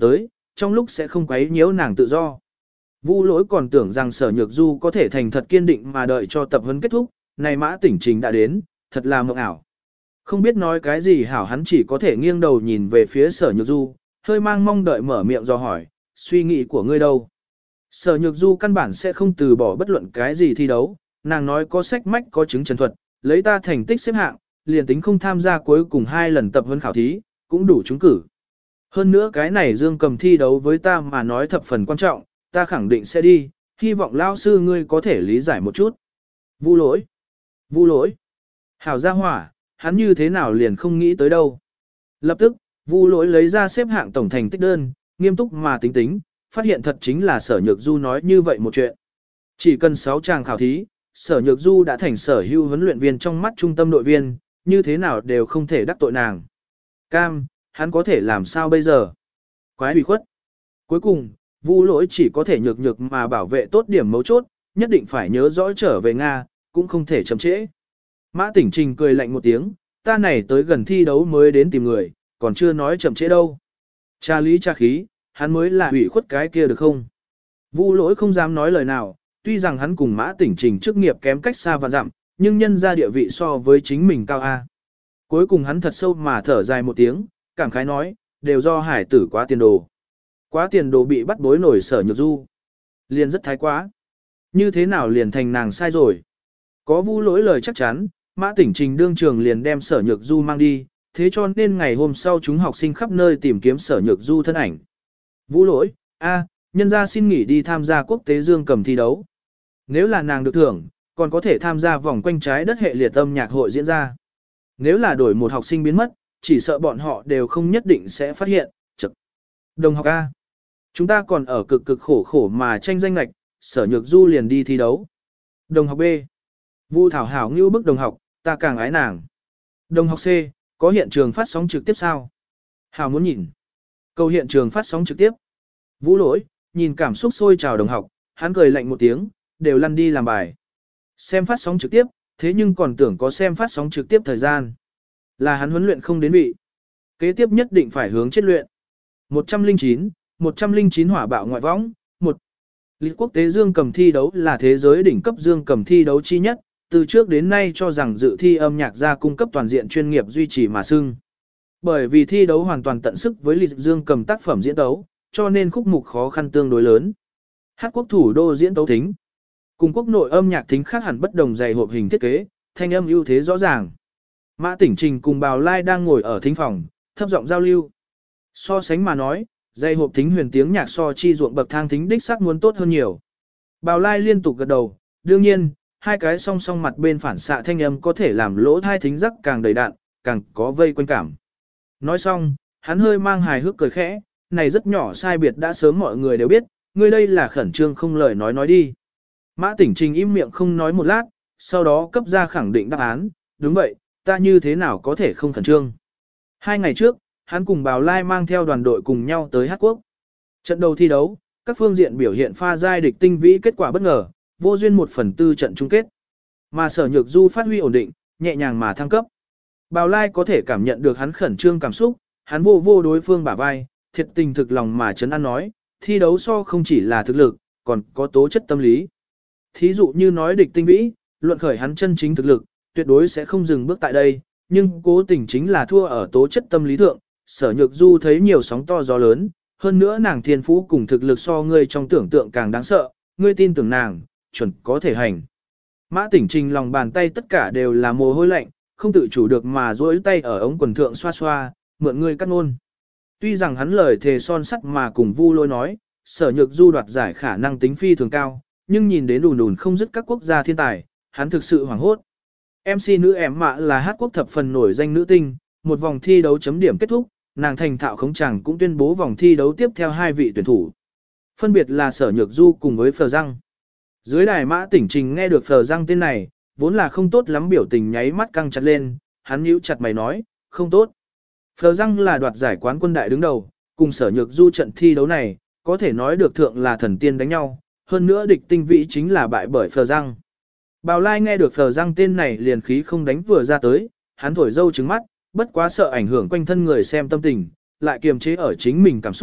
trong lúc sẽ không quấy nhiễu nàng tự do. Vu Lỗi còn tưởng rằng Sở Nhược Du có thể thành thật kiên định mà đợi cho tập huấn kết thúc, này Mã Tỉnh Trình đã đến, thật là mộng ảo. Không biết nói cái gì hảo, hắn chỉ có thể nghiêng đầu nhìn về phía Sở Nhược Du, hơi mang mong đợi mở miệng do hỏi, suy nghĩ của ngươi đâu? Sở Nhược Du căn bản sẽ không từ bỏ bất luận cái gì thi đấu, nàng nói có sách mách có chứng trần thuật, lấy ta thành tích xếp hạng, liền tính không tham gia cuối cùng hai lần tập huấn khảo thí, cũng đủ trúng cử. Hơn nữa cái này dương cầm thi đấu với ta mà nói thập phần quan trọng, ta khẳng định sẽ đi, hy vọng lao sư ngươi có thể lý giải một chút. Vu Lỗi, Vu Lỗi, hảo gia hỏa, hắn như thế nào liền không nghĩ tới đâu. Lập tức, Vu Lỗi lấy ra xếp hạng tổng thành tích đơn, nghiêm túc mà tính tính, phát hiện thật chính là Sở Nhược Du nói như vậy một chuyện. Chỉ cần sáu chàng khảo thí, Sở Nhược Du đã thành sở hữu huấn luyện viên trong mắt trung tâm đội viên, như thế nào đều không thể đắc tội nàng. Cam, hắn có thể làm sao bây giờ? Quái bị khuất. Cuối cùng, Vu Lỗi chỉ có thể nhược nhược mà bảo vệ tốt điểm mấu chốt, nhất định phải nhớ rõ trở về Nga, cũng không thể chậm trễ. Mã Tỉnh Trình cười lạnh một tiếng, ta này tới gần thi đấu mới đến tìm người, còn chưa nói chậm trễ đâu. Cha lý cha khí, hắn mới là ủy khuất cái kia được không? Vu Lỗi không dám nói lời nào, tuy rằng hắn cùng Mã Tỉnh Trình chức nghiệp kém cách xa vạn dặm, nhưng nhân ra địa vị so với chính mình cao A. Cuối cùng hắn thật sâu mà thở dài một tiếng, cảm khái nói, đều do hải tử quá tiền đồ. Quá tiền đồ bị bắt bối nổi Sở Nhược Du. Liền rất thái quá. Như thế nào liền thành nàng sai rồi? Có Vu Lỗi lời chắc chắn, Mã Tỉnh Trình đương trường liền đem Sở Nhược Du mang đi, thế cho nên ngày hôm sau chúng học sinh khắp nơi tìm kiếm Sở Nhược Du thân ảnh. Vu Lỗi, a, nhân gia xin nghỉ đi tham gia quốc tế dương cầm thi đấu. Nếu là nàng được thưởng, còn có thể tham gia vòng quanh trái đất hệ liệt âm nhạc hội diễn ra. Nếu là đổi một học sinh biến mất, chỉ sợ bọn họ đều không nhất định sẽ phát hiện. Chật. Đồng học A. Chúng ta còn ở cực cực khổ khổ mà tranh danh lạch, Sở Nhược Du liền đi thi đấu. Đồng học B. Vu Thảo Hảo ngưu bức đồng học, ta càng ái nàng. Đồng học C, có hiện trường phát sóng trực tiếp sao? Hảo muốn nhìn. Câu hiện trường phát sóng trực tiếp. Vu Lỗi, nhìn cảm xúc sôi trào đồng học, hắn cười lạnh một tiếng, đều lăn đi làm bài. Xem phát sóng trực tiếp, thế nhưng còn tưởng có xem phát sóng trực tiếp thời gian. Là hắn huấn luyện không đến vị. Kế tiếp nhất định phải hướng chết luyện. một trăm lẻ chín, một trăm lẻ chín hỏa bạo ngoại võng, một. Lịch quốc tế dương cầm thi đấu là thế giới đỉnh cấp dương cầm thi đấu chi nhất, từ trước đến nay cho rằng dự thi âm nhạc gia cung cấp toàn diện chuyên nghiệp duy trì mà xưng. Bởi vì thi đấu hoàn toàn tận sức với lịch dương cầm tác phẩm diễn tấu, cho nên khúc mục khó khăn tương đối lớn. Hát quốc thủ đô diễn tấu thính. Cùng quốc nội âm nhạc thính khác hẳn bất đồng dày hộp hình thiết kế, thanh âm ưu thế rõ ràng. Mã Tỉnh Trình cùng Bào Lai đang ngồi ở thính phòng, thấp giọng giao lưu. So sánh mà nói, dày hộp thính huyền tiếng nhạc so chi ruộng bậc thang thính đích sắc muốn tốt hơn nhiều. Bào Lai liên tục gật đầu, đương nhiên, hai cái song song mặt bên phản xạ thanh âm có thể làm lỗ thai thính giác càng đầy đạn, càng có vây quanh cảm. Nói xong, hắn hơi mang hài hước cười khẽ, này rất nhỏ sai biệt đã sớm mọi người đều biết, ngươi đây là khẩn trương không lời nói nói đi. Mã Tỉnh Trình im miệng không nói một lát, sau đó cấp ra khẳng định đáp án, đúng vậy, ta như thế nào có thể không khẩn trương. Hai ngày trước, hắn cùng Bào Lai mang theo đoàn đội cùng nhau tới Hát Quốc. Trận đầu thi đấu, các phương diện biểu hiện pha giai địch tinh vĩ kết quả bất ngờ, vô duyên một phần tư trận chung kết. Mà Sở Nhược Du phát huy ổn định, nhẹ nhàng mà thăng cấp. Bào Lai có thể cảm nhận được hắn khẩn trương cảm xúc, hắn vô vô đối phương bả vai, thiệt tình thực lòng mà trấn an nói, thi đấu so không chỉ là thực lực, còn có tố chất tâm lý. Thí dụ như nói địch tinh vĩ, luận khởi hắn chân chính thực lực, tuyệt đối sẽ không dừng bước tại đây, nhưng cố tình chính là thua ở tố chất tâm lý thượng. Sở Nhược Du thấy nhiều sóng to gió lớn, hơn nữa nàng thiên phú cùng thực lực so ngươi trong tưởng tượng càng đáng sợ, ngươi tin tưởng nàng, chuẩn có thể hành. Mã Tỉnh Trình lòng bàn tay tất cả đều là mồ hôi lạnh, không tự chủ được mà duỗi tay ở ống quần thượng xoa xoa, mượn ngươi cắt ngôn. Tuy rằng hắn lời thề son sắt mà cùng Vu Lỗi nói, Sở Nhược Du đoạt giải khả năng tính phi thường cao, nhưng nhìn đến đùn đùn không dứt các quốc gia thiên tài, hắn thực sự hoảng hốt. em xê nữ em mạ là Hát quốc thập phần nổi danh nữ tinh, một vòng thi đấu chấm điểm kết thúc, nàng thành thạo khống chàng cũng tuyên bố vòng thi đấu tiếp theo hai vị tuyển thủ. Phân biệt là Sở Nhược Du cùng với Phờ Răng. Dưới đài Mã Tỉnh Trình nghe được Phờ Răng tên này, vốn là không tốt lắm biểu tình nháy mắt căng chặt lên, hắn nhíu chặt mày nói, không tốt. Phờ Răng là đoạt giải quán quân đại đứng đầu, cùng Sở Nhược Du trận thi đấu này, có thể nói được thượng là thần tiên đánh nhau, hơn nữa địch tinh vĩ chính là bại bởi Phờ Răng. Bào Lai nghe được Phờ Răng tên này liền khí không đánh vừa ra tới, hắn thổi dâu trứng mắt, bất quá sợ ảnh hưởng quanh thân người xem tâm tình, lại kiềm chế ở chính mình cảm xúc,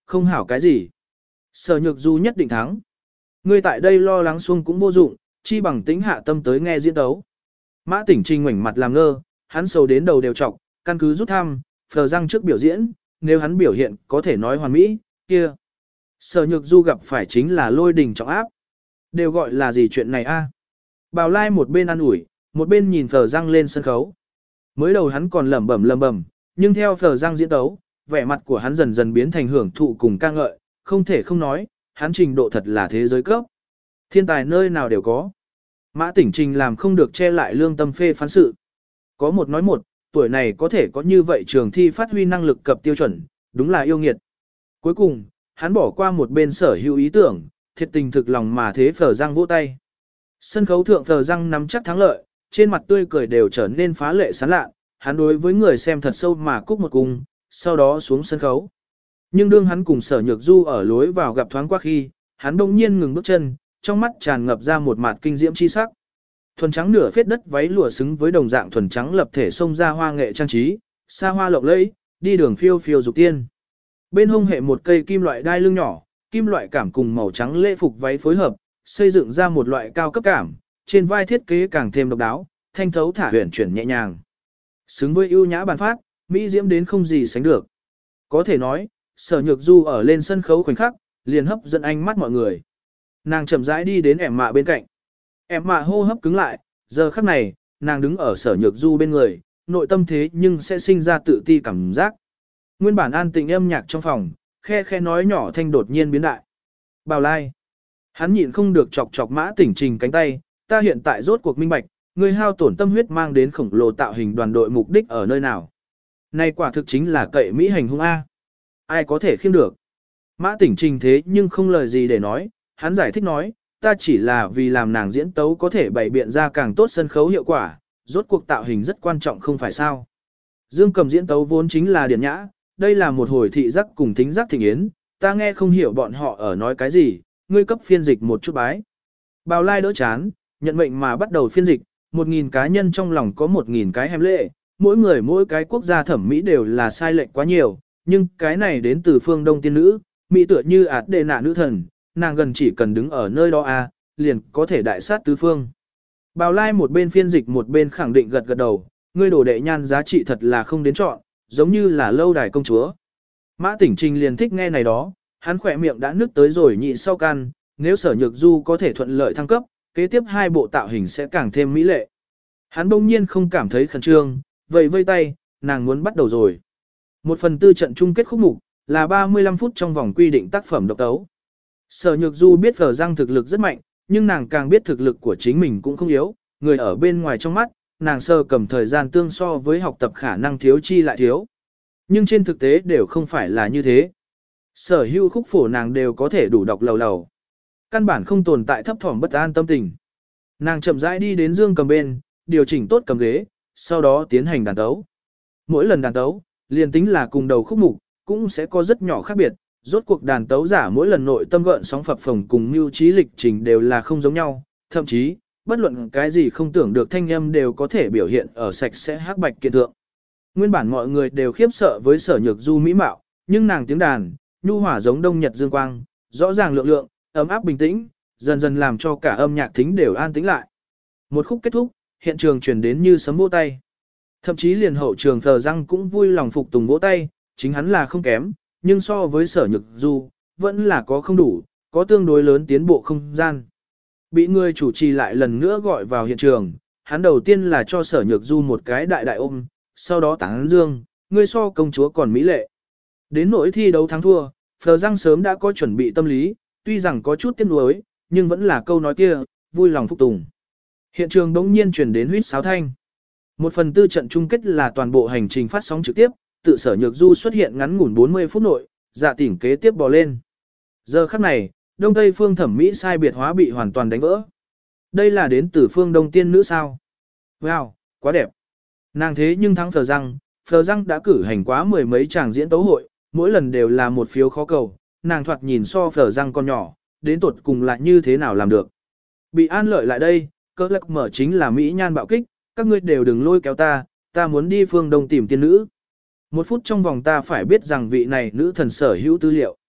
không hảo cái gì. Sở Nhược Du nhất định thắng. Ngươi tại đây lo lắng xuông cũng vô dụng, chi bằng tính hạ tâm tới nghe diễn tấu. Mã Tỉnh Trình ngoảnh mặt làm ngơ, hắn sầu đến đầu đều trọc, căn cứ rút thăm, phờ răng trước biểu diễn, nếu hắn biểu hiện có thể nói hoàn mỹ, kia. Sở Nhược Du gặp phải chính là lôi đình trọng áp. Đều gọi là gì chuyện này a? Bào Lai một bên ăn ủi, một bên nhìn phờ răng lên sân khấu. Mới đầu hắn còn lẩm bẩm lẩm bẩm, nhưng theo phờ răng diễn tấu, vẻ mặt của hắn dần dần biến thành hưởng thụ cùng ca ngợi, không thể không nói, hắn trình độ thật là thế giới cấp. Thiên tài nơi nào đều có. Mã Tỉnh Trình làm không được che lại lương tâm phê phán sự. Có một nói một, tuổi này có thể có như vậy trường thi phát huy năng lực cập tiêu chuẩn, đúng là yêu nghiệt. Cuối cùng, hắn bỏ qua một bên sở hữu ý tưởng, thiệt tình thực lòng mà thế phở răng vỗ tay. Sân khấu thượng phở răng nắm chắc thắng lợi, trên mặt tươi cười đều trở nên phá lệ sán lạ, hắn đối với người xem thật sâu mà cúc một cung, sau đó xuống sân khấu. Nhưng đương hắn cùng sở nhược du ở lối vào gặp thoáng qua khi, hắn đông nhiên ngừng bước chân, trong mắt tràn ngập ra một mặt kinh diễm chi sắc. Thuần trắng nửa phết đất váy lụa xứng với đồng dạng thuần trắng lập thể xông ra hoa nghệ trang trí, xa hoa lộng lẫy, đi đường phiêu phiêu dục tiên. Bên hông hệ một cây kim loại đai lưng nhỏ, kim loại cảm cùng màu trắng lễ phục váy phối hợp, xây dựng ra một loại cao cấp cảm, trên vai thiết kế càng thêm độc đáo, thanh thấu thả huyền chuyển nhẹ nhàng. Xứng với ưu nhã bàn phát, mỹ diễm đến không gì sánh được. Có thể nói, Sở Nhược Du ở lên sân khấu khoảnh khắc, liền hấp dẫn ánh mắt mọi người. Nàng chậm rãi đi đến ẻm mạ bên cạnh. Ẻm mạ hô hấp cứng lại, giờ khắc này, nàng đứng ở Sở Nhược Du bên người, nội tâm thế nhưng sẽ sinh ra tự ti cảm giác. Nguyên bản an tĩnh âm nhạc trong phòng, khe khe nói nhỏ thanh đột nhiên biến đại. Bào Lai. Hắn nhịn không được chọc chọc Mã Tỉnh Trình cánh tay, ta hiện tại rốt cuộc minh bạch, người hao tổn tâm huyết mang đến khổng lồ tạo hình đoàn đội mục đích ở nơi nào. Này quả thực chính là cậy Mỹ hành hung A. Ai có thể khiêm được. Mã Tỉnh Trình thế nhưng không lời gì để nói, hắn giải thích nói, ta chỉ là vì làm nàng diễn tấu có thể bày biện ra càng tốt sân khấu hiệu quả, rốt cuộc tạo hình rất quan trọng không phải sao. Dương Cầm diễn tấu vốn chính là điển nhã, đây là một hồi thị giác cùng thính giác thịnh yến, ta nghe không hiểu bọn họ ở nói cái gì, ngươi cấp phiên dịch một chút bái. Bào Lai đỡ chán, nhận mệnh mà bắt đầu phiên dịch, một nghìn cá nhân trong lòng có một nghìn cái hèm lệ, mỗi người mỗi cái quốc gia thẩm mỹ đều là sai lệch quá nhiều, nhưng cái này đến từ phương Đông tiên nữ, mỹ tựa như ạt đệ nạ nữ thần, nàng gần chỉ cần đứng ở nơi đó a, liền có thể đại sát tứ phương. Bào Lai một bên phiên dịch một bên khẳng định gật gật đầu, ngươi đồ đệ nhan giá trị thật là không đến chọn, giống như là lâu đài công chúa. Mã Tỉnh Trình liền thích nghe này đó, hắn khỏe miệng đã nứt tới rồi nhị sau căn, nếu Sở Nhược Du có thể thuận lợi thăng cấp, kế tiếp hai bộ tạo hình sẽ càng thêm mỹ lệ. Hắn bỗng nhiên không cảm thấy khẩn trương, vẫy vây tay, nàng muốn bắt đầu rồi. Một phần tư trận chung kết khúc mục, là ba mươi lăm phút trong vòng quy định tác phẩm độc tấu. Sở Nhược Du biết Phở Răng thực lực rất mạnh, nhưng nàng càng biết thực lực của chính mình cũng không yếu, người ở bên ngoài trong mắt, nàng sơ cầm thời gian tương so với học tập khả năng thiếu chi lại thiếu. Nhưng trên thực tế đều không phải là như thế. Sở hữu khúc phổ nàng đều có thể đủ đọc lầu lầu. Căn bản không tồn tại thấp thỏm bất an tâm tình. Nàng chậm rãi đi đến Dương Cầm bên, điều chỉnh tốt cầm ghế, sau đó tiến hành đàn tấu. Mỗi lần đàn tấu, liền tính là cùng đầu khúc mục, cũng sẽ có rất nhỏ khác biệt. Rốt cuộc đàn tấu giả mỗi lần nội tâm gợn sóng phập phồng cùng mưu trí lịch trình đều là không giống nhau, thậm chí, bất luận cái gì không tưởng được thanh âm đều có thể biểu hiện ở sạch sẽ hắc bạch kiện thượng. Nguyên bản mọi người đều khiếp sợ với Sở Nhược Du mỹ mạo, nhưng nàng tiếng đàn, nhu hỏa giống đông nhật dương quang, rõ ràng lượng lượng, ấm áp bình tĩnh, dần dần làm cho cả âm nhạc thính đều an tĩnh lại. Một khúc kết thúc, hiện trường truyền đến như sấm vỗ tay. Thậm chí liền hậu trường Phờ Răng cũng vui lòng phục tùng vỗ tay, chính hắn là không kém, nhưng so với Sở Nhược Du, vẫn là có không đủ, có tương đối lớn tiến bộ không gian. Bị người chủ trì lại lần nữa gọi vào hiện trường, hắn đầu tiên là cho Sở Nhược Du một cái đại đại ôm, sau đó tán dương, ngươi so công chúa còn mỹ lệ. Đến nỗi thi đấu thắng thua, Phờ Răng sớm đã có chuẩn bị tâm lý, tuy rằng có chút tiếc nuối, nhưng vẫn là câu nói kia, vui lòng phục tùng. Hiện trường đống nhiên truyền đến huýt sáo thanh. Một phần tư trận chung kết là toàn bộ hành trình phát sóng trực tiếp, tự Sở Nhược Du xuất hiện ngắn ngủn bốn mươi phút nội, dạ tỉnh kế tiếp bò lên. Giờ khắc này, Đông Tây phương thẩm mỹ sai biệt hóa bị hoàn toàn đánh vỡ. Đây là đến từ phương Đông tiên nữ sao? Wow, quá đẹp. Nàng thế nhưng thắng Phờ Răng, Phờ Răng đã cử hành quá mười mấy tràng diễn tấu hội, mỗi lần đều là một phiếu khó cầu, nàng thoạt nhìn so Phờ Răng con nhỏ, đến tột cùng là như thế nào làm được. Bị an lợi lại đây, cơ lắc mở chính là Mỹ nhan bạo kích, các ngươi đều đừng lôi kéo ta, ta muốn đi phương Đông tìm tiên nữ. Một phút trong vòng ta phải biết rằng vị này nữ thần sở hữu tư liệu.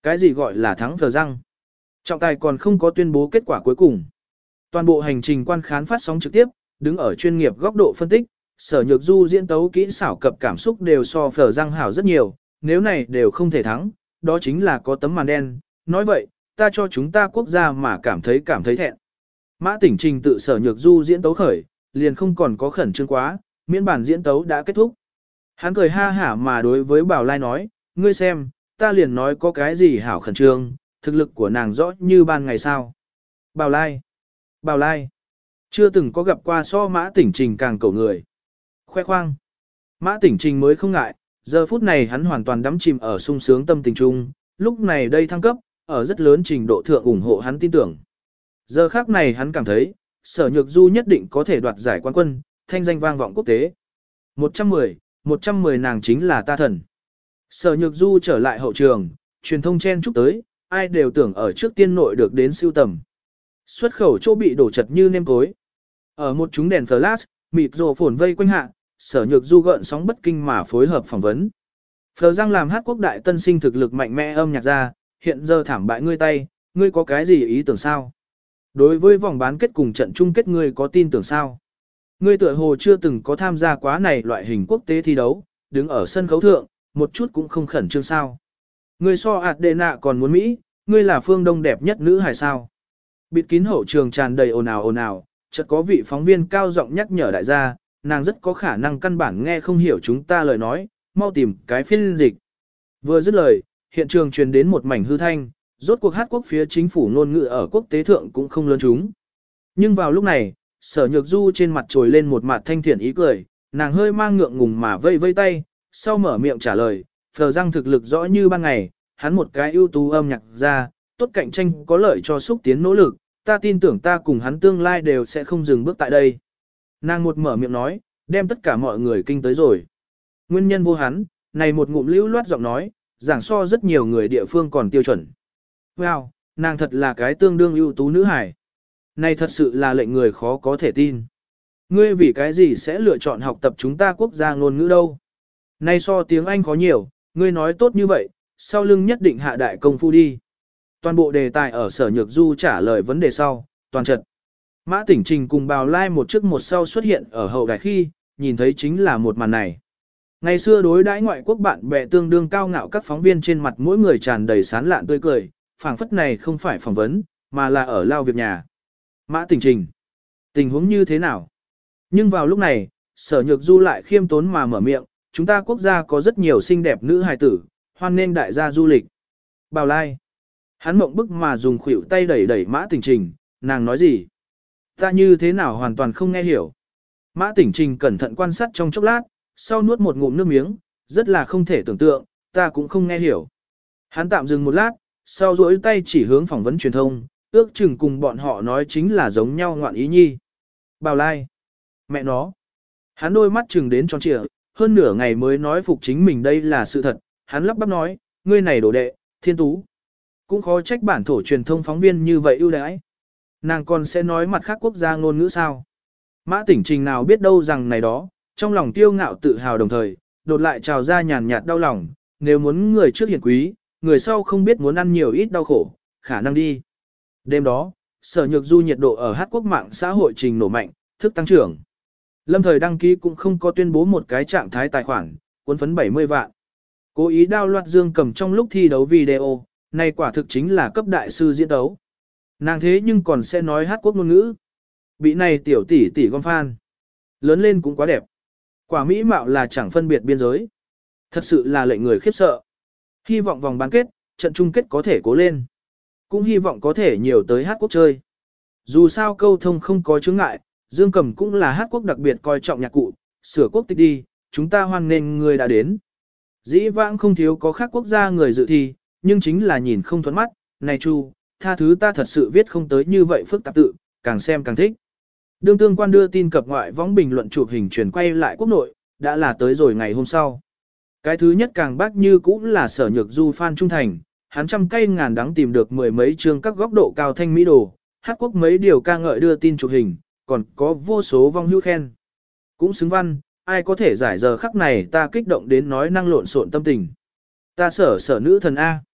Cái gì gọi là thắng phờ răng? Trọng tài còn không có tuyên bố kết quả cuối cùng. Toàn bộ hành trình quan khán phát sóng trực tiếp, đứng ở chuyên nghiệp góc độ phân tích, Sở Nhược Du diễn tấu kỹ xảo cập cảm xúc đều so phở răng hảo rất nhiều, nếu này đều không thể thắng, đó chính là có tấm màn đen. Nói vậy, ta cho chúng ta quốc gia mà cảm thấy cảm thấy thẹn. Mã Tỉnh Trình tự Sở Nhược Du diễn tấu khởi, liền không còn có khẩn trương quá, miễn bản diễn tấu đã kết thúc. Hắn cười ha hả mà đối với Bảo Lai nói, ngươi xem, ta liền nói có cái gì hảo khẩn trương, thực lực của nàng rõ như ban ngày sao. Bảo Lai, Bảo Lai, chưa từng có gặp qua so Mã Tỉnh Trình càng cầu người. Khoe khoang, Mã Tỉnh Trình mới không ngại, giờ phút này hắn hoàn toàn đắm chìm ở sung sướng tâm tình chung, lúc này đây thăng cấp, ở rất lớn trình độ thượng ủng hộ hắn tin tưởng. Giờ khác này hắn cảm thấy, Sở Nhược Du nhất định có thể đoạt giải quán quân, thanh danh vang vọng quốc tế. một trăm mười, một trăm mười nàng chính là ta thần. Sở Nhược Du trở lại hậu trường, truyền thông chen chúc tới, ai đều tưởng ở trước tiên nội được đến siêu tầm. Xuất khẩu chỗ bị đổ chật như nêm cối. Ở một chúng đèn flash, mịt rồ phồn vây quanh hạ, Sở Nhược Du gợn sóng bất kinh mà phối hợp phỏng vấn. Phờ Giang làm hát quốc đại tân sinh thực lực mạnh mẽ âm nhạc ra, hiện giờ thảm bại ngươi tay, ngươi có cái gì ý tưởng sao? Đối với vòng bán kết cùng trận chung kết ngươi có tin tưởng sao? Ngươi tựa hồ chưa từng có tham gia quá này loại hình quốc tế thi đấu, đứng ở sân khấu thượng, một chút cũng không khẩn trương sao? Ngươi so Adena còn muốn Mỹ, ngươi là phương Đông đẹp nhất nữ hài sao? Bịt kín hậu trường tràn đầy ồn ào ồn ào, chợt có vị phóng viên cao giọng nhắc nhở đại gia, nàng rất có khả năng căn bản nghe không hiểu chúng ta lời nói, mau tìm cái phiên dịch. Vừa dứt lời, hiện trường truyền đến một mảnh hư thanh, rốt cuộc hát quốc phía chính phủ ngôn ngữ ở quốc tế thượng cũng không lớn chúng. Nhưng vào lúc này, Sở Nhược Du trên mặt trồi lên một mặt thanh thiện ý cười, nàng hơi mang ngượng ngùng mà vây vây tay, sau mở miệng trả lời, Phờ Giang thực lực rõ như ban ngày, hắn một cái ưu tú âm nhạc ra, tốt cạnh tranh có lợi cho xúc tiến nỗ lực, ta tin tưởng ta cùng hắn tương lai đều sẽ không dừng bước tại đây. Nàng một mở miệng nói, đem tất cả mọi người kinh tới rồi. Nguyên nhân vô hắn, này một ngụm lưu loát giọng nói, giảng so rất nhiều người địa phương còn tiêu chuẩn. Wow, nàng thật là cái tương đương ưu tú nữ hải. Này thật sự là lệnh người khó có thể tin. Ngươi vì cái gì sẽ lựa chọn học tập chúng ta quốc gia ngôn ngữ đâu? Này so tiếng Anh khó nhiều, ngươi nói tốt như vậy, sau lưng nhất định hạ đại công phu đi. Toàn bộ đề tài ở Sở Nhược Du trả lời vấn đề sau, toàn trật. Mã Tỉnh Trình cùng Bào Lai một trước một sau xuất hiện ở hậu đài khi, nhìn thấy chính là một màn này. Ngày xưa đối đãi ngoại quốc bạn bè tương đương cao ngạo các phóng viên trên mặt mỗi người tràn đầy sán lạn tươi cười, phảng phất này không phải phỏng vấn, mà là ở lao việc nhà. Mã Tỉnh Trình, tình huống như thế nào? Nhưng vào lúc này, Sở Nhược Du lại khiêm tốn mà mở miệng, chúng ta quốc gia có rất nhiều xinh đẹp nữ hài tử, hoan nên đại gia du lịch. Bào Lai, hắn mộng bức mà dùng khuỷu tay đẩy đẩy Mã Tỉnh Trình, nàng nói gì? Ta như thế nào hoàn toàn không nghe hiểu. Mã Tỉnh Trình cẩn thận quan sát trong chốc lát, sau nuốt một ngụm nước miếng, rất là không thể tưởng tượng, ta cũng không nghe hiểu. Hắn tạm dừng một lát, sau duỗi tay chỉ hướng phỏng vấn truyền thông, ước chừng cùng bọn họ nói chính là giống nhau ngoạn ý nhi. Bào Lai, mẹ nó. Hắn đôi mắt chừng đến tròn trịa, hơn nửa ngày mới nói phục chính mình đây là sự thật, hắn lắp bắp nói, ngươi này đồ đệ, thiên tú. Cũng khó trách bản thổ truyền thông phóng viên như vậy ưu đãi. Nàng còn sẽ nói mặt khác quốc gia ngôn ngữ sao? Mã Tỉnh Trình nào biết đâu rằng này đó, trong lòng tiêu ngạo tự hào đồng thời, đột lại trào ra nhàn nhạt đau lòng, nếu muốn người trước hiển quý, người sau không biết muốn ăn nhiều ít đau khổ, khả năng đi. Đêm đó, Sở Nhược Du nhiệt độ ở hát quốc mạng xã hội trình nổ mạnh, thức tăng trưởng. Lâm thời đăng ký cũng không có tuyên bố một cái trạng thái tài khoản, cuốn phấn bảy mươi vạn. Cố ý đao loạt dương cầm trong lúc thi đấu video, này quả thực chính là cấp đại sư diễn đấu. Nàng thế nhưng còn sẽ nói hát quốc ngôn ngữ. Bị này tiểu tỷ tỷ gom fan. Lớn lên cũng quá đẹp. Quả mỹ mạo là chẳng phân biệt biên giới. Thật sự là lệnh người khiếp sợ. Hy vọng vòng bán kết, trận chung kết có thể cố lên. Cũng hy vọng có thể nhiều tới hát quốc chơi. Dù sao câu thông không có chướng ngại, Dương Cầm cũng là hát quốc đặc biệt coi trọng nhạc cụ, sửa quốc tịch đi, chúng ta hoan nghênh người đã đến. Dĩ vãng không thiếu có khác quốc gia người dự thi, nhưng chính là nhìn không thuẫn mắt, này Chu, tha thứ ta thật sự viết không tới như vậy phức tạp tự, càng xem càng thích. Đương tương quan đưa tin cập ngoại võng bình luận chụp hình truyền quay lại quốc nội, đã là tới rồi ngày hôm sau. Cái thứ nhất càng bác như cũng là Sở Nhược Du fan trung thành, hắn trăm cây ngàn đắng tìm được mười mấy chương các góc độ cao thanh mỹ đồ, hát quốc mấy điều ca ngợi đưa tin chụp hình, còn có vô số vong hữu khen. Cũng xứng văn, ai có thể giải giờ khắc này ta kích động đến nói năng lộn xộn tâm tình. Ta sở sở nữ thần A.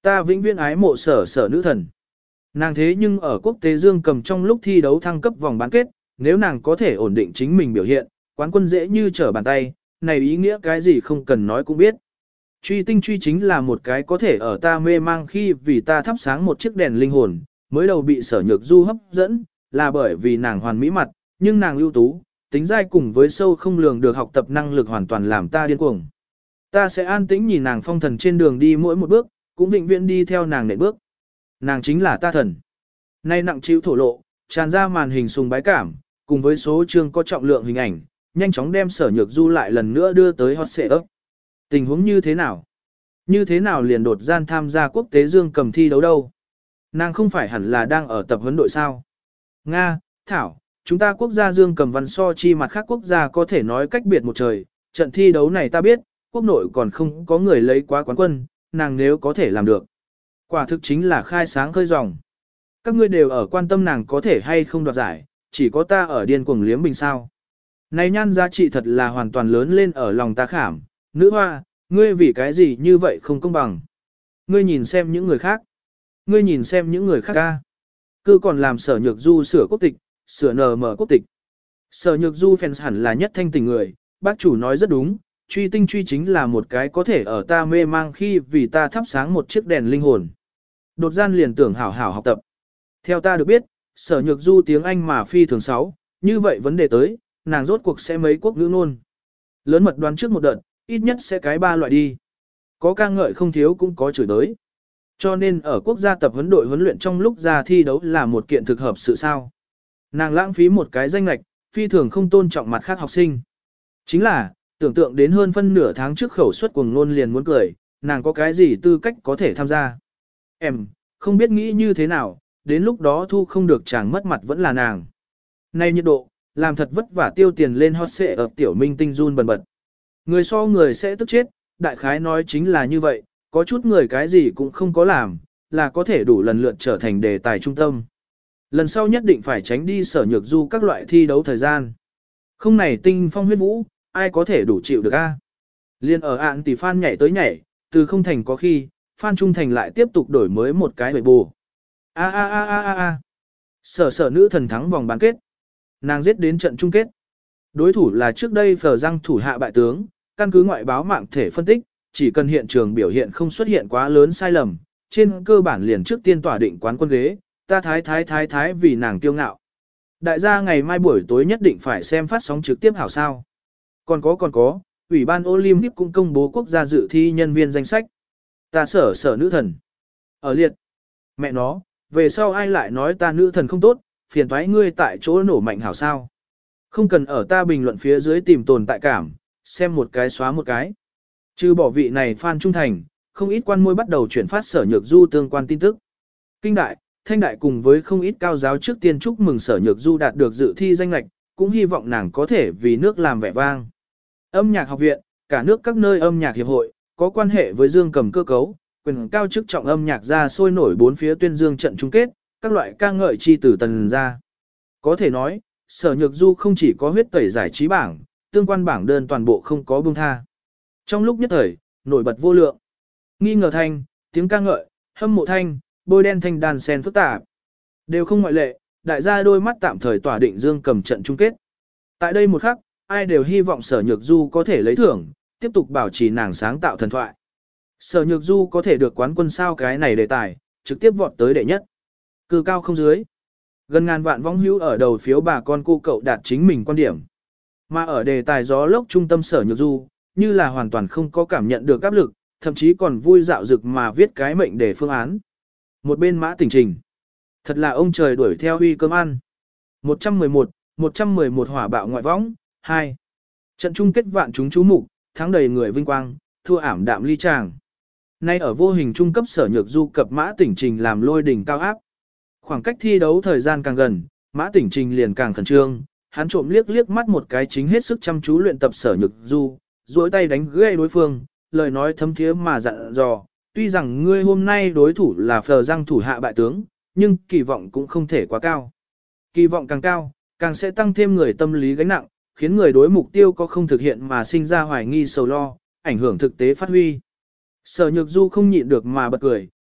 Ta vĩnh viễn ái mộ sở sở nữ thần. Nàng thế nhưng ở quốc tế dương cầm trong lúc thi đấu thăng cấp vòng bán kết, nếu nàng có thể ổn định chính mình biểu hiện, quán quân dễ như trở bàn tay, này ý nghĩa cái gì không cần nói cũng biết. Truy tinh truy chính là một cái có thể ở ta mê mang khi vì ta thắp sáng một chiếc đèn linh hồn, mới đầu bị sở nhược du hấp dẫn, là bởi vì nàng hoàn mỹ mặt, nhưng nàng ưu tú, tính dai cùng với sâu không lường được học tập năng lực hoàn toàn làm ta điên cuồng. Ta sẽ an tĩnh nhìn nàng phong thần trên đường đi mỗi một bước, cũng vĩnh viễn đi theo nàng nệm bước. Nàng chính là ta thần. Nay nặng chịu thổ lộ, tràn ra màn hình sùng bái cảm, cùng với số chương có trọng lượng hình ảnh, nhanh chóng đem sở nhược du lại lần nữa đưa tới hot search. Tình huống như thế nào? Như thế nào liền đột gian tham gia quốc tế dương cầm thi đấu đâu? Nàng không phải hẳn là đang ở tập huấn đội sao? Nga, Thảo, chúng ta quốc gia dương cầm văn so chi mặt khác quốc gia có thể nói cách biệt một trời, trận thi đấu này ta biết, quốc nội còn không có người lấy quá quán quân, nàng nếu có thể làm được. Quả thực chính là khai sáng khơi dòng. Các ngươi đều ở quan tâm nàng có thể hay không đoạt giải, chỉ có ta ở điên cuồng liếm bình sao. Này nhan giá trị thật là hoàn toàn lớn lên ở lòng ta khảm, nữ hoa, ngươi vì cái gì như vậy không công bằng. Ngươi nhìn xem những người khác. Ngươi nhìn xem những người khác ca. Cứ còn làm sở nhược du sửa quốc tịch, sửa nờ mở quốc tịch. Sở nhược du fans hẳn là nhất thanh tình người, bác chủ nói rất đúng, truy tinh truy chính là một cái có thể ở ta mê mang khi vì ta thắp sáng một chiếc đèn linh hồn. Đột gian liền tưởng hảo hảo học tập. Theo ta được biết, sở nhược du tiếng Anh mà phi thường sáu, như vậy vấn đề tới, nàng rốt cuộc sẽ mấy quốc ngữ ngôn. Lớn mật đoán trước một đợt, ít nhất sẽ cái ba loại đi. Có ca ngợi không thiếu cũng có chửi đới. Cho nên ở quốc gia tập huấn đội huấn luyện trong lúc ra thi đấu là một kiện thực hợp sự sao. Nàng lãng phí một cái danh lệch, phi thường không tôn trọng mặt khác học sinh. Chính là, tưởng tượng đến hơn phân nửa tháng trước khẩu suất cuồng ngôn liền muốn cười, nàng có cái gì tư cách có thể tham gia. Em, không biết nghĩ như thế nào, đến lúc đó thu không được chàng mất mặt vẫn là nàng. Nay nhiệt độ, làm thật vất vả tiêu tiền lên hot xệ ở tiểu minh tinh run bần bật. Người so người sẽ tức chết, đại khái nói chính là như vậy, có chút người cái gì cũng không có làm, là có thể đủ lần lượt trở thành đề tài trung tâm. Lần sau nhất định phải tránh đi sở nhược du các loại thi đấu thời gian. Không này tinh phong huyết vũ, ai có thể đủ chịu được a? Liên ở ạn tỷ fan nhảy tới nhảy, từ không thành có khi, fan trung thành lại tiếp tục đổi mới một cái bể bù. A a a a a a. Sở sở nữ thần thắng vòng bán kết. Nàng giết đến trận chung kết. Đối thủ là trước đây phờ răng thủ hạ bại tướng, căn cứ ngoại báo mạng thể phân tích, chỉ cần hiện trường biểu hiện không xuất hiện quá lớn sai lầm, trên cơ bản liền trước tiên tỏa định quán quân ghế, ta thái thái thái thái vì nàng kiêu ngạo. Đại gia ngày mai buổi tối nhất định phải xem phát sóng trực tiếp hảo sao. Còn có còn có, Ủy ban Olympic cũng công bố quốc gia dự thi nhân viên danh sách. Ta sở sở nữ thần. Ở liệt. Mẹ nó, về sau ai lại nói ta nữ thần không tốt, phiền toái ngươi tại chỗ nổ mạnh hảo sao. Không cần ở ta bình luận phía dưới tìm tồn tại cảm, xem một cái xóa một cái. Trừ bỏ vị này fan trung thành, không ít quan môi bắt đầu chuyển phát sở nhược du tương quan tin tức. Kinh đại, thanh đại cùng với không ít cao giáo trước tiên chúc mừng sở nhược du đạt được dự thi danh lệch, cũng hy vọng nàng có thể vì nước làm vẻ vang. Âm nhạc học viện, cả nước các nơi âm nhạc hiệp hội, có quan hệ với dương cầm cơ cấu, quyền cao chức trọng âm nhạc ra sôi nổi bốn phía tuyên dương trận chung kết, các loại ca ngợi chi từ tần ra. Có thể nói, sở nhược du không chỉ có huyết tẩy giải trí bảng, tương quan bảng đơn toàn bộ không có buông tha. Trong lúc nhất thời, nổi bật vô lượng. Nghi ngờ thanh, tiếng ca ngợi, hâm mộ thanh, bôi đen thanh đàn sen phức tạp. Đều không ngoại lệ, đại gia đôi mắt tạm thời tỏa định dương cầm trận chung kết. Tại đây một khắc, ai đều hy vọng sở nhược du có thể lấy thưởng, tiếp tục bảo trì nàng sáng tạo thần thoại. Sở nhược du có thể được quán quân sao cái này đề tài, trực tiếp vọt tới đệ nhất. Cư cao không dưới. Gần ngàn vạn vong hữu ở đầu phiếu bà con cô cậu đạt chính mình quan điểm. Mà ở đề tài gió lốc trung tâm sở nhược du, như là hoàn toàn không có cảm nhận được áp lực, thậm chí còn vui dạo dực mà viết cái mệnh đề phương án. Một bên Mã Tỉnh Trình. Thật là ông trời đuổi theo huy cơm ăn. một trăm mười một, một trăm mười một hỏa bạo ngoại võng, hai. Trận chung kết vạn chúng chú mục, thắng đầy người vinh quang, thua ảm đạm ly tràng. Nay ở vô hình trung cấp sở nhược du cập Mã Tỉnh Trình làm lôi đỉnh cao áp. Khoảng cách thi đấu thời gian càng gần, Mã Tỉnh Trình liền càng khẩn trương, hắn trộm liếc liếc mắt một cái chính hết sức chăm chú luyện tập sở nhược du, duỗi tay đánh gãy đối phương, lời nói thấm thiế mà dặn dò, tuy rằng ngươi hôm nay đối thủ là phờ răng thủ hạ bại tướng, nhưng kỳ vọng cũng không thể quá cao. Kỳ vọng càng cao, càng sẽ tăng thêm người tâm lý gánh nặng, khiến người đối mục tiêu có không thực hiện mà sinh ra hoài nghi sầu lo, ảnh hưởng thực tế phát huy. Sở nhược du không nhịn được mà bật cười,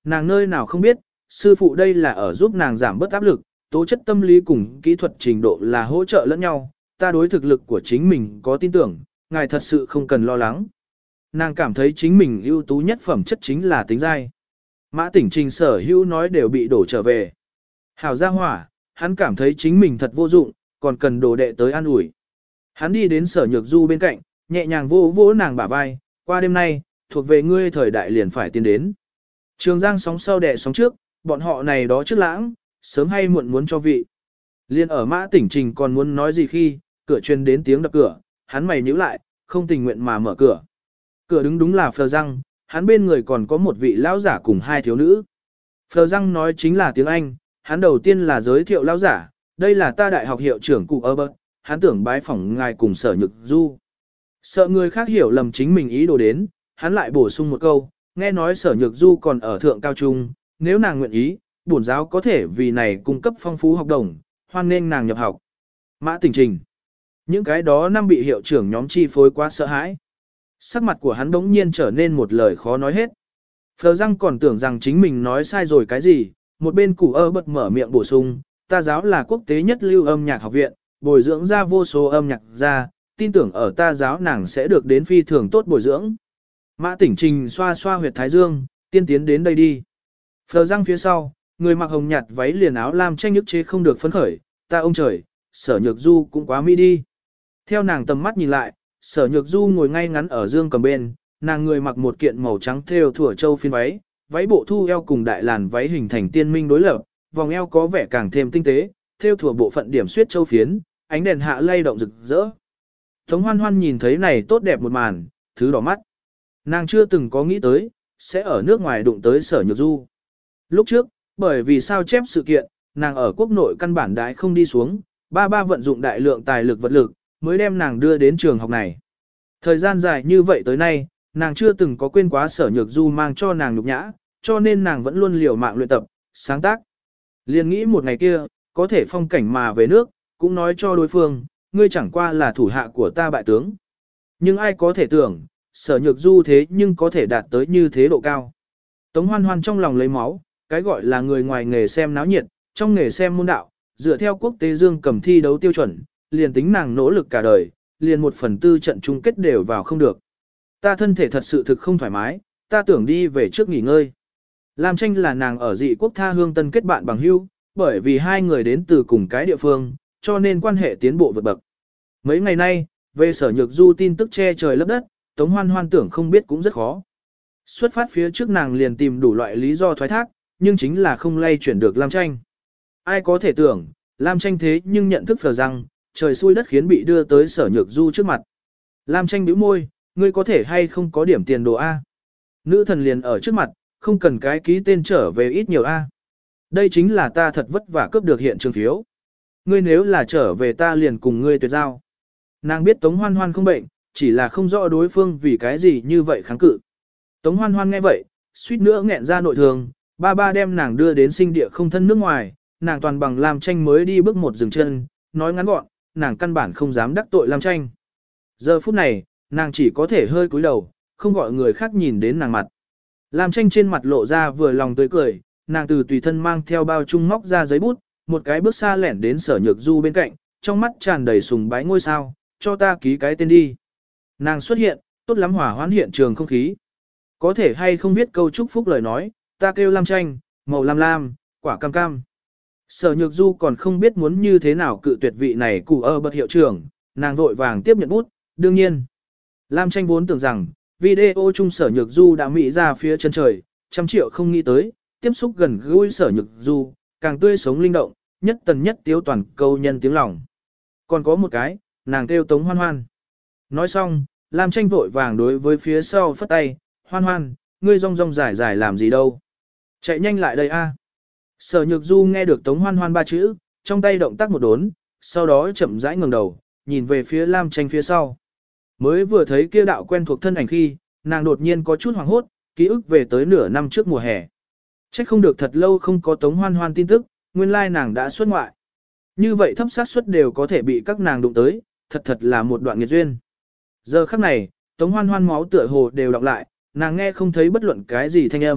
nàng nơi nào không biết, sư phụ đây là ở giúp nàng giảm bớt áp lực, tố chất tâm lý cùng kỹ thuật trình độ là hỗ trợ lẫn nhau, ta đối thực lực của chính mình có tin tưởng, ngài thật sự không cần lo lắng. Nàng cảm thấy chính mình ưu tú nhất phẩm chất chính là tính dai. Mã Tỉnh Trình sở hữu nói đều bị đổ trở về. Hảo gia hỏa, hắn cảm thấy chính mình thật vô dụng, còn cần đồ đệ tới an ủi. Hắn đi đến Sở Nhược Du bên cạnh, nhẹ nhàng vỗ vỗ nàng bả vai, qua đêm nay, thuộc về ngươi thời đại liền phải tiến đến. Trường Giang sóng sau đẻ sóng trước, bọn họ này đó trước lãng, sớm hay muộn muốn cho vị. Liên ở Mã Tỉnh Trình còn muốn nói gì khi, cửa truyền đến tiếng đập cửa, hắn mày nhíu lại, không tình nguyện mà mở cửa. Cửa đứng đúng là Phờ Răng, hắn bên người còn có một vị lão giả cùng hai thiếu nữ. Phờ Răng nói chính là tiếng Anh, hắn đầu tiên là giới thiệu lão giả, đây là ta đại học hiệu trưởng cụ Herbert, hắn tưởng bái phỏng ngài cùng Sở Nhược Du. Sợ người khác hiểu lầm chính mình ý đồ đến, hắn lại bổ sung một câu, nghe nói Sở Nhược Du còn ở thượng cao trung, nếu nàng nguyện ý, bổn giáo có thể vì này cung cấp phong phú học đồng, hoan nên nàng nhập học. Mã Tỉnh Trình. Những cái đó năm bị hiệu trưởng nhóm chi phối quá sợ hãi. Sắc mặt của hắn bỗng nhiên trở nên một lời khó nói hết. Phờ Răng còn tưởng rằng chính mình nói sai rồi cái gì, một bên củ ơ bật mở miệng bổ sung, ta giáo là quốc tế nhất lưu âm nhạc học viện, bồi dưỡng ra vô số âm nhạc gia, tin tưởng ở ta giáo nàng sẽ được đến phi thường tốt bồi dưỡng. Mã Tỉnh Trình xoa xoa huyệt thái dương, tiên tiến đến đây đi. Phờ Răng phía sau, người mặc hồng nhạt váy liền áo lam tranh nhức chế không được phấn khởi, ta ông trời, Sở Nhược Du cũng quá mỹ đi. Theo nàng tầm mắt nhìn lại, Sở Nhược Du ngồi ngay ngắn ở dương cầm bên, nàng người mặc một kiện màu trắng thêu thủa châu phiên váy, váy bộ thu eo cùng đại làn váy hình thành tiên minh đối lập, vòng eo có vẻ càng thêm tinh tế, thêu thủa bộ phận điểm xuyết châu phiến, ánh đèn hạ lay động rực rỡ. Tống Hoan Hoan nhìn thấy này tốt đẹp một màn, thứ đỏ mắt. Nàng chưa từng có nghĩ tới, sẽ ở nước ngoài đụng tới Sở Nhược Du. Lúc trước, bởi vì sao chép sự kiện, nàng ở quốc nội căn bản đãi không đi xuống, ba ba vận dụng đại lượng tài lực vật lực, mới đem nàng đưa đến trường học này. Thời gian dài như vậy tới nay, nàng chưa từng có quên quá Sở Nhược Du mang cho nàng nhục nhã, cho nên nàng vẫn luôn liều mạng luyện tập, sáng tác. Liên nghĩ một ngày kia, có thể phong cảnh mà về nước, cũng nói cho đối phương, ngươi chẳng qua là thủ hạ của ta bại tướng. Nhưng ai có thể tưởng, Sở Nhược Du thế nhưng có thể đạt tới như thế độ cao. Tống Hoan Hoan trong lòng lấy máu, cái gọi là người ngoài nghề xem náo nhiệt, trong nghề xem môn đạo, dựa theo quốc tế dương cầm thi đấu tiêu chuẩn, liền tính nàng nỗ lực cả đời, liền một phần tư trận chung kết đều vào không được. Ta thân thể thật sự thực không thoải mái, ta tưởng đi về trước nghỉ ngơi. Lam Tranh là nàng ở dị quốc tha hương tân kết bạn bằng hữu, bởi vì hai người đến từ cùng cái địa phương, cho nên quan hệ tiến bộ vượt bậc. Mấy ngày nay, về Sở Nhược Du tin tức che trời lấp đất, Tống Hoan Hoan tưởng không biết cũng rất khó. Xuất phát phía trước nàng liền tìm đủ loại lý do thoái thác, nhưng chính là không lay chuyển được Lam Tranh. Ai có thể tưởng, Lam Tranh thế nhưng nhận thức phờ rằng, trời xui đất khiến bị đưa tới Sở Nhược Du trước mặt. Lam Tranh bĩu môi, ngươi có thể hay không có điểm tiền đồ A. Nữ thần liền ở trước mặt, không cần cái ký tên trở về ít nhiều A. Đây chính là ta thật vất vả cướp được hiện trường phiếu. Ngươi nếu là trở về ta liền cùng ngươi tuyệt giao. Nàng biết Tống Hoan Hoan không bệnh, chỉ là không rõ đối phương vì cái gì như vậy kháng cự. Tống Hoan Hoan nghe vậy, suýt nữa nghẹn ra nội thường, ba ba đem nàng đưa đến sinh địa không thân nước ngoài, nàng toàn bằng Lam Tranh mới đi bước một dừng chân, nói ngắn gọn, nàng căn bản không dám đắc tội Lam Tranh. Giờ phút này, nàng chỉ có thể hơi cúi đầu, không gọi người khác nhìn đến nàng mặt. Lam Tranh trên mặt lộ ra vừa lòng tươi cười, nàng từ tùy thân mang theo bao trung móc ra giấy bút, một cái bước xa lẻn đến Sở Nhược Du bên cạnh, trong mắt tràn đầy sùng bái ngôi sao, cho ta ký cái tên đi. Nàng xuất hiện, tốt lắm hỏa hoãn hiện trường không khí. Có thể hay không viết câu chúc phúc lời nói, ta kêu Lam Tranh, màu lam lam, quả cam cam. Sở Nhược Du còn không biết muốn như thế nào cự tuyệt vị này cụ ơ bật hiệu trưởng, nàng vội vàng tiếp nhận bút, đương nhiên. Lam Tranh vốn tưởng rằng, video chung Sở Nhược Du đã mỹ ra phía chân trời, trăm triệu không nghĩ tới, tiếp xúc gần gũi Sở Nhược Du, càng tươi sống linh động, nhất tần nhất tiếu toàn câu nhân tiếng lòng. Còn có một cái, nàng kêu Tống Hoan Hoan. Nói xong, Lam Tranh vội vàng đối với phía sau phất tay, Hoan Hoan, ngươi rong rong dài dài làm gì đâu. Chạy nhanh lại đây a. Sở Nhược Du nghe được Tống Hoan Hoan ba chữ, trong tay động tác một đốn, sau đó chậm rãi ngẩng đầu, nhìn về phía Lam Tranh phía sau. Mới vừa thấy kia đạo quen thuộc thân ảnh khi, nàng đột nhiên có chút hoảng hốt, ký ức về tới nửa năm trước mùa hè. Chắc không được thật lâu không có Tống Hoan Hoan tin tức, nguyên lai nàng đã xuất ngoại. Như vậy thấp xác suất đều có thể bị các nàng đụng tới, thật thật là một đoạn nghiệt duyên. Giờ khắc này, Tống Hoan Hoan máu tựa hồ đều đọc lại, nàng nghe không thấy bất luận cái gì thanh âm,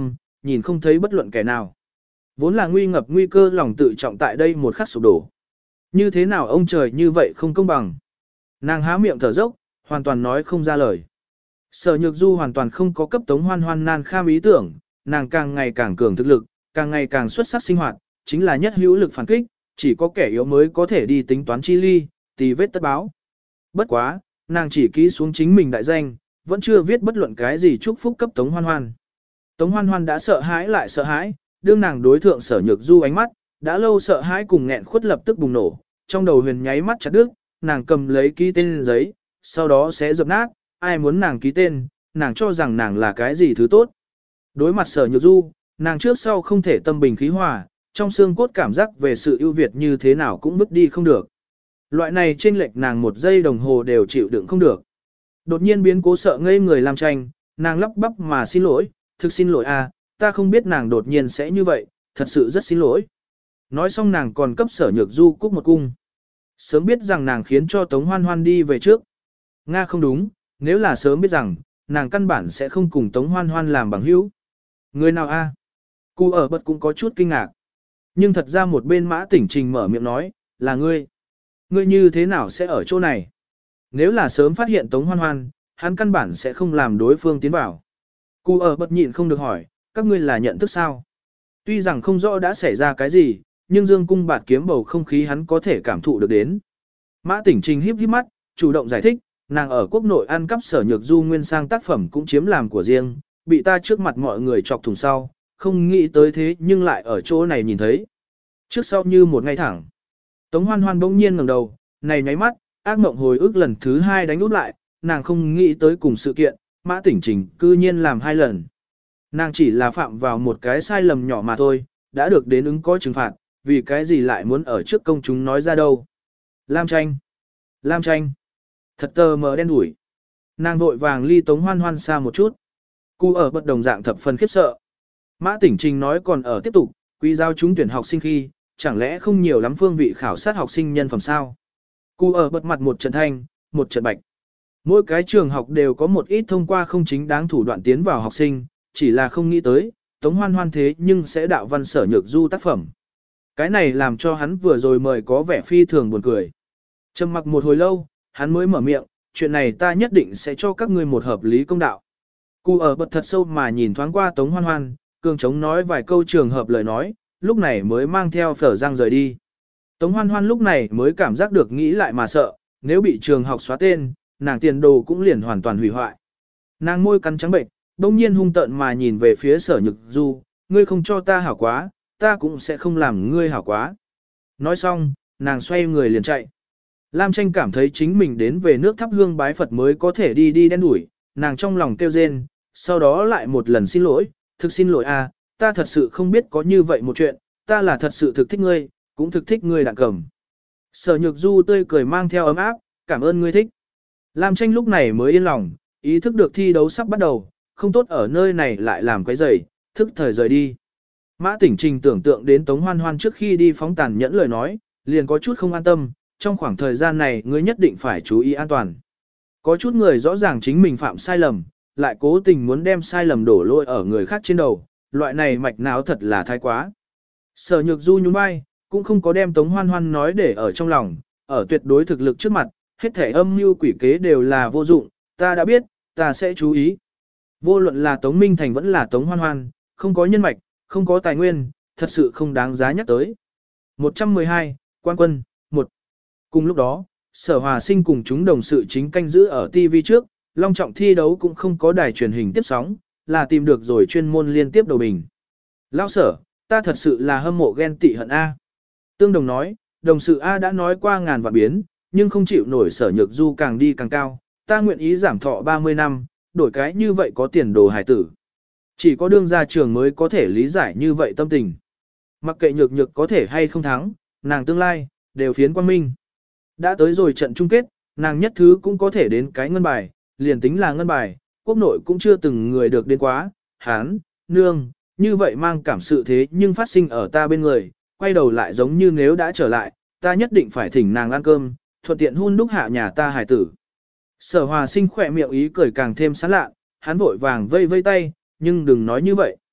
nhìn không thấy bất luận kẻ nào. Vốn là nguy ngập nguy cơ lòng tự trọng tại đây một khắc sụp đổ. Như thế nào ông trời như vậy không công bằng. Nàng há miệng thở dốc, hoàn toàn nói không ra lời. Sở Nhược Du hoàn toàn không có cấp Tống Hoan Hoan nan kham ý tưởng, nàng càng ngày càng cường thực lực, càng ngày càng xuất sắc sinh hoạt, chính là nhất hữu lực phản kích, chỉ có kẻ yếu mới có thể đi tính toán chi ly, tì vết tất báo. Bất quá, nàng chỉ ký xuống chính mình đại danh, vẫn chưa viết bất luận cái gì chúc phúc cấp Tống Hoan Hoan. Tống Hoan Hoan đã sợ hãi lại sợ hãi, đương nàng đối thượng Sở Nhược Du ánh mắt, đã lâu sợ hãi cùng nghẹn khuất lập tức bùng nổ, trong đầu huyền nháy mắt chặt đứt, nàng cầm lấy ký tên giấy, sau đó sẽ dập nát, ai muốn nàng ký tên, nàng cho rằng nàng là cái gì thứ tốt. Đối mặt Sở Nhược Du, nàng trước sau không thể tâm bình khí hòa, trong xương cốt cảm giác về sự ưu việt như thế nào cũng vứt đi không được. Loại này chênh lệch nàng một giây đồng hồ đều chịu đựng không được. Đột nhiên biến cố sợ ngây người làm tranh, nàng lắp bắp mà xin lỗi, thực xin lỗi à, ta không biết nàng đột nhiên sẽ như vậy, thật sự rất xin lỗi. Nói xong nàng còn cấp Sở Nhược Du cúc một cung. Sớm biết rằng nàng khiến cho Tống Hoan Hoan đi về trước. Nga không đúng, nếu là sớm biết rằng, nàng căn bản sẽ không cùng Tống Hoan Hoan làm bằng hữu. Người nào a? Cụ ở bật cũng có chút kinh ngạc. Nhưng thật ra một bên Mã Tỉnh Trình mở miệng nói, là ngươi. Ngươi như thế nào sẽ ở chỗ này? Nếu là sớm phát hiện Tống Hoan Hoan, hắn căn bản sẽ không làm đối phương tiến vào. Cụ ở bật nhịn không được hỏi, các ngươi là nhận thức sao? Tuy rằng không rõ đã xảy ra cái gì, nhưng dương cung bạt kiếm bầu không khí hắn có thể cảm thụ được đến. Mã Tỉnh Trình híp híp mắt, chủ động giải thích, nàng ở quốc nội ăn cắp Sở Nhược Du nguyên sang tác phẩm cũng chiếm làm của riêng, bị ta trước mặt mọi người chọc thùng sau, không nghĩ tới thế nhưng lại ở chỗ này nhìn thấy. Trước sau như một ngay thẳng. Tống Hoan Hoan bỗng nhiên ngẩng đầu, này nháy mắt, ác mộng hồi ức lần thứ hai đánh úp lại, nàng không nghĩ tới cùng sự kiện, Mã Tỉnh Trình cư nhiên làm hai lần. Nàng chỉ là phạm vào một cái sai lầm nhỏ mà thôi, đã được đến ứng có trừng phạt, vì cái gì lại muốn ở trước công chúng nói ra đâu. Lam tranh. Lam tranh. Thật tờ mờ đen đủi. Nàng vội vàng ly Tống Hoan Hoan xa một chút. Cụ ở bất đồng dạng thập phần khiếp sợ. Mã Tỉnh Trình nói còn ở tiếp tục, quý giao chúng tuyển học sinh khi, chẳng lẽ không nhiều lắm phương vị khảo sát học sinh nhân phẩm sao? Cụ ở bật mặt một trận thanh, một trận bạch. Mỗi cái trường học đều có một ít thông qua không chính đáng thủ đoạn tiến vào học sinh, chỉ là không nghĩ tới, Tống Hoan Hoan thế nhưng sẽ đạo văn Sở Nhược Du tác phẩm. Cái này làm cho hắn vừa rồi mời có vẻ phi thường buồn cười. Trầm mặc một hồi lâu, hắn mới mở miệng, chuyện này ta nhất định sẽ cho các ngươi một hợp lý công đạo. Cụ ở bật thật sâu mà nhìn thoáng qua Tống Hoan Hoan, cường chống nói vài câu trường hợp lời nói, lúc này mới mang theo phở răng rời đi. Tống Hoan Hoan lúc này mới cảm giác được nghĩ lại mà sợ, nếu bị trường học xóa tên, nàng tiền đồ cũng liền hoàn toàn hủy hoại. Nàng môi cắn trắng bệnh, đông nhiên hung tợn mà nhìn về phía Sở Nhược Du, ngươi không cho ta hảo quá, ta cũng sẽ không làm ngươi hảo quá. Nói xong, nàng xoay người liền chạy. Lam Tranh cảm thấy chính mình đến về nước thắp hương bái Phật mới có thể đi đi đen đuổi, nàng trong lòng kêu rên, sau đó lại một lần xin lỗi, thực xin lỗi à, ta thật sự không biết có như vậy một chuyện, ta là thật sự thực thích ngươi, cũng thực thích ngươi đạn cầm. Sở Nhược Du tươi cười mang theo ấm áp, cảm ơn ngươi thích. Lam Tranh lúc này mới yên lòng, ý thức được thi đấu sắp bắt đầu, không tốt ở nơi này lại làm quấy rầy, thức thời rời đi. Mã Tỉnh Trình tưởng tượng đến Tống Hoan Hoan trước khi đi phóng tàn nhẫn lời nói, liền có chút không an tâm, trong khoảng thời gian này ngươi nhất định phải chú ý an toàn. Có chút người rõ ràng chính mình phạm sai lầm, lại cố tình muốn đem sai lầm đổ lỗi ở người khác trên đầu, loại này mạch não thật là thái quá. Sở Nhược Du nhún vai, cũng không có đem Tống Hoan Hoan nói để ở trong lòng, ở tuyệt đối thực lực trước mặt, hết thể âm mưu quỷ kế đều là vô dụng, ta đã biết, ta sẽ chú ý. Vô luận là Tống Minh Thành vẫn là Tống Hoan Hoan, không có nhân mạch, không có tài nguyên, thật sự không đáng giá nhắc tới. một trăm mười hai, Quan Quân, một. Cùng lúc đó, Sở Hòa Sinh cùng chúng đồng sự chính canh giữ ở ti vi trước, long trọng thi đấu cũng không có đài truyền hình tiếp sóng, là tìm được rồi chuyên môn liên tiếp đầu bình. Lão Sở, ta thật sự là hâm mộ ghen tị hận A. Tương đồng nói, đồng sự A đã nói qua ngàn vạn biến, nhưng không chịu nổi Sở Nhược Du càng đi càng cao, ta nguyện ý giảm thọ ba mươi năm, đổi cái như vậy có tiền đồ hài tử. Chỉ có đương gia trường mới có thể lý giải như vậy tâm tình. Mặc kệ Nhược Nhược có thể hay không thắng, nàng tương lai, đều phiến quang minh. Đã tới rồi trận chung kết, nàng nhất thứ cũng có thể đến cái ngân bài, liền tính là ngân bài, quốc nội cũng chưa từng người được đến quá, hán, nương, như vậy mang cảm sự thế nhưng phát sinh ở ta bên người, quay đầu lại giống như nếu đã trở lại, ta nhất định phải thỉnh nàng ăn cơm, thuận tiện hun đúc hạ nhà ta hài tử. Sở Hòa Sinh khỏe miệng ý cười càng thêm sán lạ, hắn vội vàng vây vây tay, nhưng đừng nói như vậy.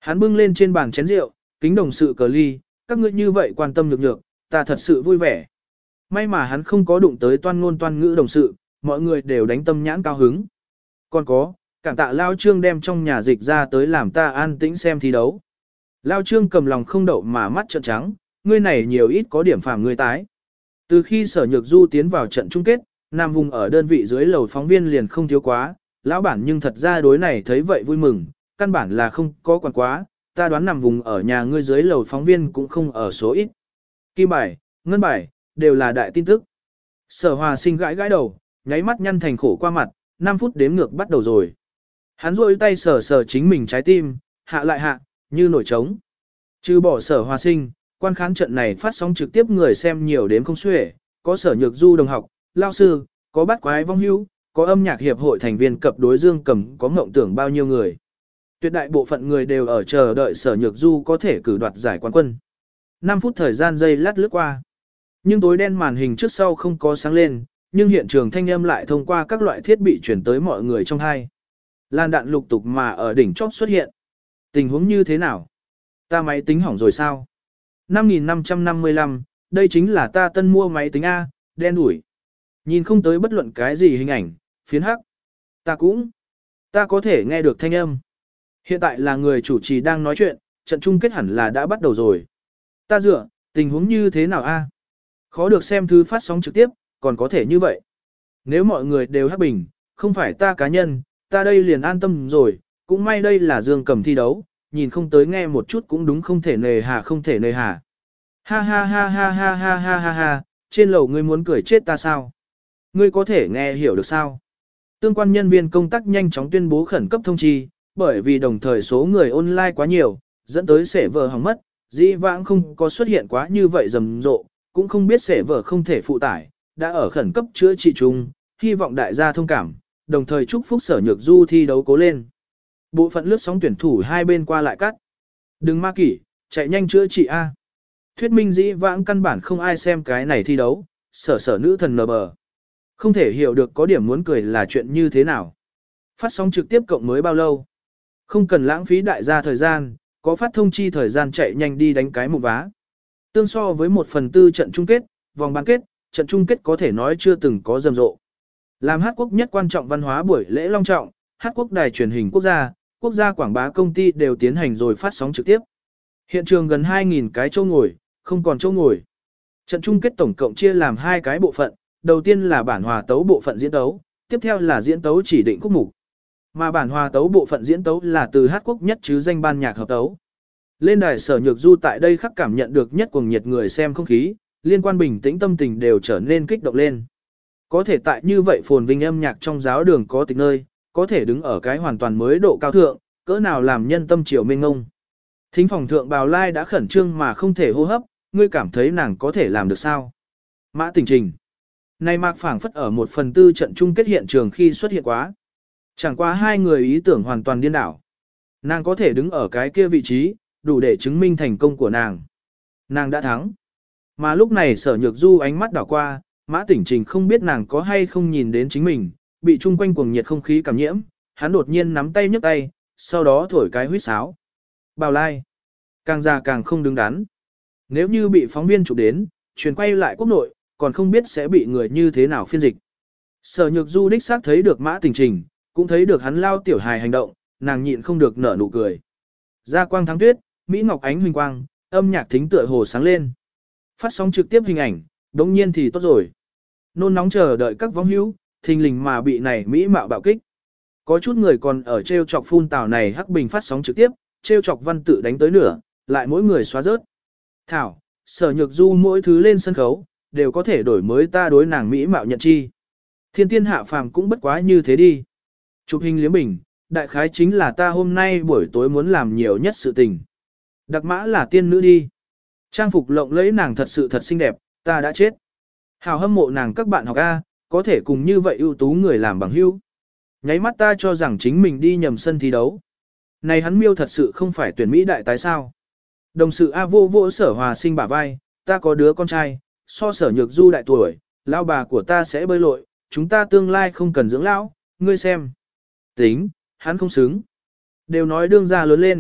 Hắn bưng lên trên bàn chén rượu, kính đồng sự cờ ly, các ngươi như vậy quan tâm nhược nhược, ta thật sự vui vẻ. May mà hắn không có đụng tới toan ngôn toan ngữ đồng sự, mọi người đều đánh tâm nhãn cao hứng. Còn có, cảm tạ Lao Trương đem trong nhà dịch ra tới làm ta an tĩnh xem thi đấu. Lao Trương cầm lòng không đậu mà mắt trợn trắng, ngươi này nhiều ít có điểm phàm ngươi tái. Từ khi Sở Nhược Du tiến vào trận chung kết, Nam Vùng ở đơn vị dưới lầu phóng viên liền không thiếu quá, lão bản nhưng thật ra đối này thấy vậy vui mừng, căn bản là không có quản quá, ta đoán Nam Vùng ở nhà ngươi dưới lầu phóng viên cũng không ở số ít. Kim bài, ngân bài, đều là đại tin tức. Sở Hòa Sinh gãi gãi đầu, nháy mắt nhăn thành khổ qua mặt, năm phút đếm ngược bắt đầu rồi. Hắn rôi tay sờ sờ chính mình trái tim, hạ lại hạ, như nổi trống. Trừ bỏ Sở Hòa Sinh, quan khán trận này phát sóng trực tiếp người xem nhiều đến không xuể, có Sở Nhược Du đồng học, lao sư, có bắt quái vong hưu, có âm nhạc hiệp hội thành viên cập đối dương cầm, có ngộng tưởng bao nhiêu người. Tuyệt đại bộ phận người đều ở chờ đợi Sở Nhược Du có thể cử đoạt giải quán quân. năm phút thời gian giây lát lướt qua. Nhưng tối đen màn hình trước sau không có sáng lên, nhưng hiện trường thanh âm lại thông qua các loại thiết bị chuyển tới mọi người trong hai. Lan đạn lục tục mà ở đỉnh chóp xuất hiện. Tình huống như thế nào? Ta máy tính hỏng rồi sao? năm nghìn năm trăm năm mươi lăm, đây chính là ta tân mua máy tính A, đen đủi. Nhìn không tới bất luận cái gì hình ảnh, phiến hắc. Ta cũng, ta có thể nghe được thanh âm. Hiện tại là người chủ trì đang nói chuyện, trận chung kết hẳn là đã bắt đầu rồi. Ta dựa, tình huống như thế nào A? Khó được xem thứ phát sóng trực tiếp, còn có thể như vậy. Nếu mọi người đều hắc bình, không phải ta cá nhân, ta đây liền an tâm rồi, cũng may đây là Dương Cầm thi đấu, nhìn không tới nghe một chút cũng đúng không thể nề hà không thể nề hà. Ha ha ha ha ha ha ha ha ha, trên lầu ngươi muốn cười chết ta sao? Ngươi có thể nghe hiểu được sao? Tương quan nhân viên công tác nhanh chóng tuyên bố khẩn cấp thông chi, bởi vì đồng thời số người online quá nhiều, dẫn tới sể vợ hỏng mất, dĩ vãng không có xuất hiện quá như vậy rầm rộ, cũng không biết sể vợ không thể phụ tải, đã ở khẩn cấp chữa trị chung, hy vọng đại gia thông cảm, đồng thời chúc phúc Sở Nhược Du thi đấu cố lên. Bộ phận lướt sóng tuyển thủ hai bên qua lại cắt. Đừng ma kỷ, chạy nhanh chữa trị A. Thuyết minh dĩ vãng căn bản không ai xem cái này thi đấu, sở sở nữ thần nờ bờ. Không thể hiểu được có điểm muốn cười là chuyện như thế nào. Phát sóng trực tiếp cộng mới bao lâu? Không cần lãng phí đại gia thời gian, có phát thông chi thời gian chạy nhanh đi đánh cái một vá. Tương so với một phần tư trận chung kết, vòng bán kết, trận chung kết có thể nói chưa từng có rầm rộ. Làm hát quốc nhất quan trọng văn hóa buổi lễ long trọng, hát quốc đài truyền hình quốc gia, quốc gia quảng bá công ty đều tiến hành rồi phát sóng trực tiếp. Hiện trường gần hai nghìn cái chỗ ngồi, không còn chỗ ngồi. Trận chung kết tổng cộng chia làm hai cái bộ phận, đầu tiên là bản hòa tấu bộ phận diễn tấu, tiếp theo là diễn tấu chỉ định khúc mục. Mà bản hòa tấu bộ phận diễn tấu là từ hát quốc nhất chứ danh ban nhạc hợp tấu. Lên đài Sở Nhược Du tại đây khắc cảm nhận được nhất cuồng nhiệt người xem không khí, liên quan bình tĩnh tâm tình đều trở nên kích động lên. Có thể tại như vậy phồn vinh âm nhạc trong giáo đường có tịch nơi, có thể đứng ở cái hoàn toàn mới độ cao thượng, cỡ nào làm nhân tâm triều mênh ngông. Thính phòng thượng Bào Lai đã khẩn trương mà không thể hô hấp, ngươi cảm thấy nàng có thể làm được sao? Mã Tình Trình. Này Mạc phảng phất ở một phần tư trận chung kết hiện trường khi xuất hiện quá. Chẳng qua hai người ý tưởng hoàn toàn điên đảo. Nàng có thể đứng ở cái kia vị trí, đủ để chứng minh thành công của nàng. Nàng đã thắng. Mà lúc này Sở Nhược Du ánh mắt đảo qua, Mã Tỉnh Trình không biết nàng có hay không nhìn đến chính mình, bị chung quanh cuồng nhiệt không khí cảm nhiễm, hắn đột nhiên nắm tay nhấc tay, sau đó thổi cái huýt sáo. Bào Lai. Càng già càng không đứng đắn. Nếu như bị phóng viên chụp đến, truyền quay lại quốc nội, còn không biết sẽ bị người như thế nào phiên dịch. Sở Nhược Du đích xác thấy được Mã Tình Trình, cũng thấy được hắn lao tiểu hài hành động, nàng nhịn không được nở nụ cười. Gia quang thắng tuyết, Mỹ Ngọc ánh huỳnh quang, âm nhạc thính tựa hồ sáng lên. Phát sóng trực tiếp hình ảnh, đống nhiên thì tốt rồi. Nôn nóng chờ đợi các vong hữu, thình lình mà bị này Mỹ mạo bạo kích. Có chút người còn ở treo chọc phun tào này hắc bình phát sóng trực tiếp, treo chọc văn tự đánh tới nửa, lại mỗi người xóa rớt. Thảo, Sở Nhược Du mỗi thứ lên sân khấu, đều có thể đổi mới ta đối nàng Mỹ mạo nhận chi. Thiên tiên hạ phàm cũng bất quá như thế đi. Chụp hình liếm bình, đại khái chính là ta hôm nay buổi tối muốn làm nhiều nhất sự tình. Đặc mã là tiên nữ đi. Trang phục lộng lẫy nàng thật sự thật xinh đẹp, ta đã chết. Hào hâm mộ nàng các bạn học A, có thể cùng như vậy ưu tú người làm bằng hữu. Nháy mắt ta cho rằng chính mình đi nhầm sân thi đấu. Này hắn miêu thật sự không phải tuyển Mỹ đại tái sao. Đồng sự A vô vô Sở Hòa Sinh bả vai, ta có đứa con trai, so Sở Nhược Du đại tuổi, lão bà của ta sẽ bơi lội, chúng ta tương lai không cần dưỡng lão, ngươi xem. Tính, hắn không xứng. Đều nói đương gia lớn lên,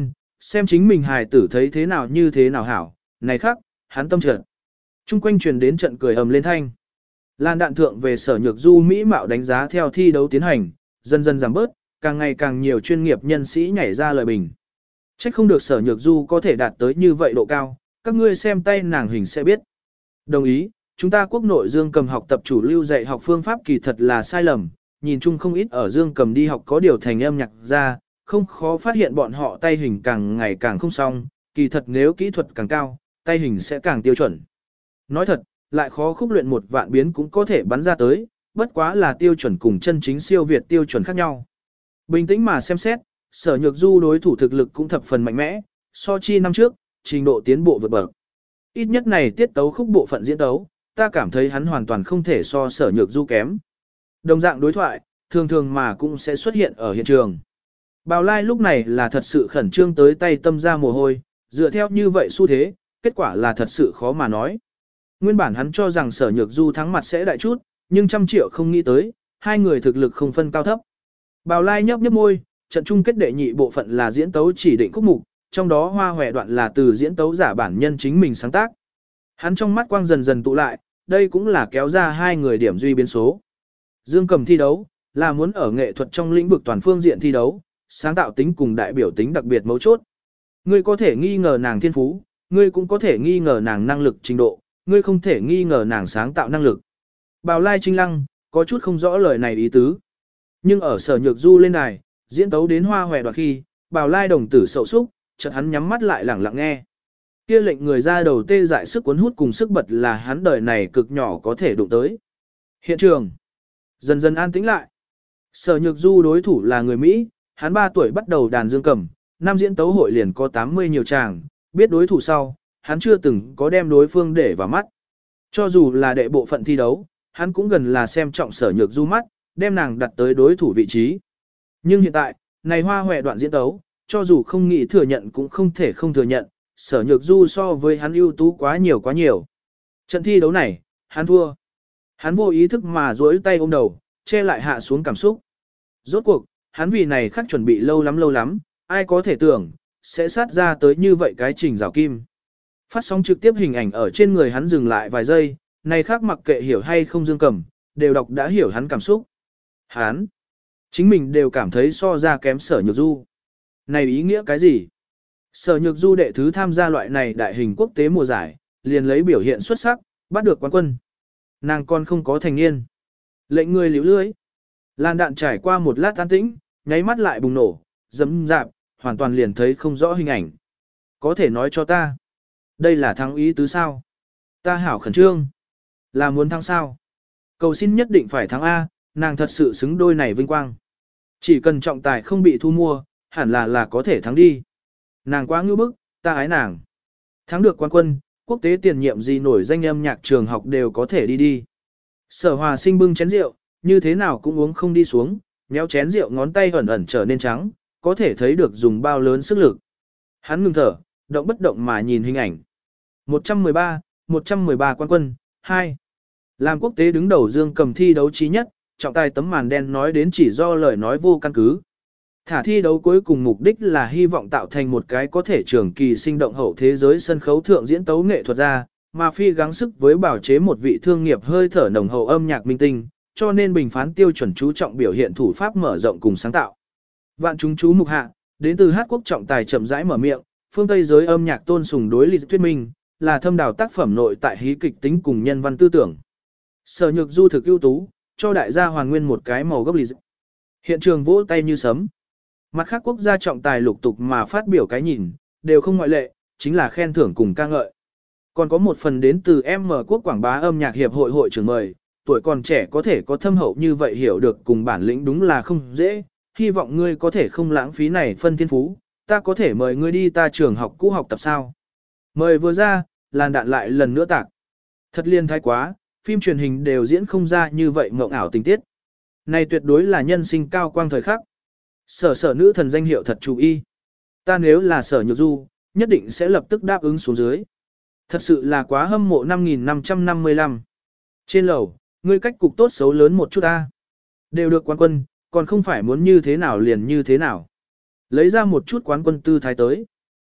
xem chính mình hài tử thấy thế nào như thế nào hảo, này khác, hắn tâm trợn. Trung quanh truyền đến trận cười ầm lên thanh. Lan đạn thượng về sở nhược du Mỹ mạo đánh giá theo thi đấu tiến hành, dần dần giảm bớt, càng ngày càng nhiều chuyên nghiệp nhân sĩ nhảy ra lời bình. Trách không được sở nhược du có thể đạt tới như vậy độ cao, các ngươi xem tay nàng hình sẽ biết. Đồng ý, chúng ta quốc nội dương cầm học tập chủ lưu dạy học phương pháp kỳ thật là sai lầm, nhìn chung không ít ở dương cầm đi học có điều thành âm nhạc ra, không khó phát hiện bọn họ tay hình càng ngày càng không xong, kỳ thật nếu kỹ thuật càng cao, tay hình sẽ càng tiêu chuẩn. Nói thật, lại khó khúc luyện một vạn biến cũng có thể bắn ra tới, bất quá là tiêu chuẩn cùng chân chính siêu việt tiêu chuẩn khác nhau. Bình tĩnh mà xem xét, sở nhược du đối thủ thực lực cũng thập phần mạnh mẽ, so chi năm trước, trình độ tiến bộ vượt bậc. Ít nhất này tiết tấu khúc bộ phận diễn tấu, ta cảm thấy hắn hoàn toàn không thể so sở nhược du kém. Đồng dạng đối thoại, thường thường mà cũng sẽ xuất hiện ở hiện trường. Bào Lai lúc này là thật sự khẩn trương tới tay tâm ra mồ hôi, dựa theo như vậy xu thế, kết quả là thật sự khó mà nói. Nguyên bản hắn cho rằng sở nhược du thắng mặt sẽ đại chút, nhưng trăm triệu không nghĩ tới, hai người thực lực không phân cao thấp. Bào Lai nhấp nhấp môi, trận chung kết đệ nhị bộ phận là diễn tấu chỉ định khúc mục, trong đó hoa hòe đoạn là từ diễn tấu giả bản nhân chính mình sáng tác. Hắn trong mắt quang dần dần tụ lại, đây cũng là kéo ra hai người điểm duy biến số. Dương cầm thi đấu, là muốn ở nghệ thuật trong lĩnh vực toàn phương diện thi đấu, sáng tạo tính cùng đại biểu tính đặc biệt mấu chốt. Ngươi có thể nghi ngờ nàng thiên phú, ngươi cũng có thể nghi ngờ nàng năng lực trình độ, ngươi không thể nghi ngờ nàng sáng tạo năng lực. Bào Lai Trinh Lăng, có chút không rõ lời này ý tứ. Nhưng ở sở nhược du lên đài, diễn tấu đến hoa hòe đoạt khi, Bào Lai đồng tử sậu súc, chợt hắn nhắm mắt lại lẳng lặng nghe. Kia lệnh người ra đầu tê dại sức cuốn hút cùng sức bật là hắn đời này cực nhỏ có thể đụng tới. Hiện trường dần dần an tĩnh lại. Sở nhược du đối thủ là người Mỹ, hắn ba tuổi bắt đầu đàn dương cầm, năm diễn tấu hội liền có tám mươi nhiều chàng, biết đối thủ sau, hắn chưa từng có đem đối phương để vào mắt. Cho dù là đệ bộ phận thi đấu, hắn cũng gần là xem trọng sở nhược du mắt, đem nàng đặt tới đối thủ vị trí. Nhưng hiện tại, này hoa hòe đoạn diễn tấu, cho dù không nghĩ thừa nhận cũng không thể không thừa nhận, sở nhược du so với hắn ưu tú quá nhiều quá nhiều. Trận thi đấu này, hắn thua. Hắn vô ý thức mà duỗi tay ôm đầu, che lại hạ xuống cảm xúc. Rốt cuộc, hắn vì này khắc chuẩn bị lâu lắm lâu lắm, ai có thể tưởng, sẽ sát ra tới như vậy cái trình rào kim. Phát sóng trực tiếp hình ảnh ở trên người hắn dừng lại vài giây, này khác mặc kệ hiểu hay không dương cầm, đều đọc đã hiểu hắn cảm xúc. Hắn, chính mình đều cảm thấy so ra kém sở nhược du. Này ý nghĩa cái gì? Sở nhược du đệ thứ tham gia loại này đại hình quốc tế mùa giải, liền lấy biểu hiện xuất sắc, bắt được quán quân. Nàng còn không có thành niên. Lệnh người liễu lưới. Lan đạn trải qua một lát an tĩnh, nháy mắt lại bùng nổ, dẫm dạp, hoàn toàn liền thấy không rõ hình ảnh. Có thể nói cho ta. Đây là thắng ý tứ sao? Ta hảo khẩn trương. Là muốn thắng sao? Cầu xin nhất định phải thắng A, nàng thật sự xứng đôi này vinh quang. Chỉ cần trọng tài không bị thu mua, hẳn là là có thể thắng đi. Nàng quá ngưu bức, ta ái nàng. Thắng được quán quân, quốc tế tiền nhiệm gì nổi danh âm nhạc trường học đều có thể đi đi. Sở Hòa Sinh bưng chén rượu, như thế nào cũng uống không đi xuống, méo chén rượu ngón tay ẩn ẩn trở nên trắng, có thể thấy được dùng bao lớn sức lực. Hắn ngừng thở, động bất động mà nhìn hình ảnh. một trăm mười ba, một trăm mười ba quán quân, hai. Làm quốc tế đứng đầu dương cầm thi đấu chí nhất, trọng tài tấm màn đen nói đến chỉ do lời nói vô căn cứ. Thả thi đấu cuối cùng mục đích là hy vọng tạo thành một cái có thể trường kỳ sinh động hậu thế giới sân khấu thượng diễn tấu nghệ thuật ra, mà phi gắng sức với bảo chế một vị thương nghiệp hơi thở nồng hậu âm nhạc minh tinh, cho nên bình phán tiêu chuẩn chú trọng biểu hiện thủ pháp mở rộng cùng sáng tạo. Vạn chúng chú mục hạ, đến từ hát quốc trọng tài chậm rãi mở miệng, phương Tây giới âm nhạc tôn sùng đối lý thuyết minh, là thâm đào tác phẩm nội tại hí kịch tính cùng nhân văn tư tưởng. Sở nhược du thực ưu tú, cho đại gia hoàn nguyên một cái màu gốc lý. Hiện trường vỗ tay như sấm. Mặt khác quốc gia trọng tài lục tục mà phát biểu cái nhìn, đều không ngoại lệ, chính là khen thưởng cùng ca ngợi. Còn có một phần đến từ em em quốc quảng bá âm nhạc hiệp hội hội trưởng mời, tuổi còn trẻ có thể có thâm hậu như vậy hiểu được cùng bản lĩnh đúng là không dễ, hy vọng ngươi có thể không lãng phí này phân thiên phú, ta có thể mời ngươi đi ta trường học cũ học tập sao. Mời vừa ra, làn đạn lại lần nữa tạc. Thật liên thái quá, phim truyền hình đều diễn không ra như vậy mộng ảo tình tiết. Này tuyệt đối là nhân sinh cao quang thời khắc. Sở sở nữ thần danh hiệu thật chú ý. Ta nếu là sở nhược du, nhất định sẽ lập tức đáp ứng xuống dưới. Thật sự là quá hâm mộ năm nghìn năm trăm năm mươi lăm. Trên lầu, ngươi cách cục tốt xấu lớn một chút ta. Đều được quán quân, còn không phải muốn như thế nào liền như thế nào. Lấy ra một chút quán quân tư thái tới.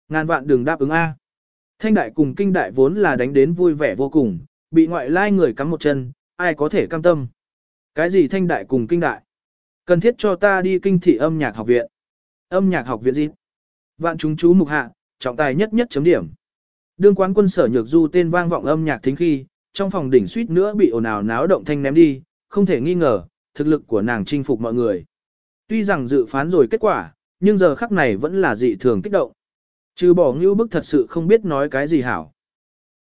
Ngàn vạn đừng đáp ứng A. Thanh đại cùng kinh đại vốn là đánh đến vui vẻ vô cùng, bị ngoại lai người cắm một chân, ai có thể cam tâm. Cái gì thanh đại cùng kinh đại? Cần thiết cho ta đi kinh thị âm nhạc học viện. Âm nhạc học viện gì? Vạn chúng chú mục hạ, trọng tài nhất nhất chấm điểm. Đương quán quân Sở Nhược Du tên vang vọng âm nhạc thính khi, trong phòng đỉnh suýt nữa bị ồn ào náo động thanh ném đi, không thể nghi ngờ, thực lực của nàng chinh phục mọi người. Tuy rằng dự phán rồi kết quả, nhưng giờ khắc này vẫn là dị thường kích động. Trừ bỏ ngưu bức thật sự không biết nói cái gì hảo.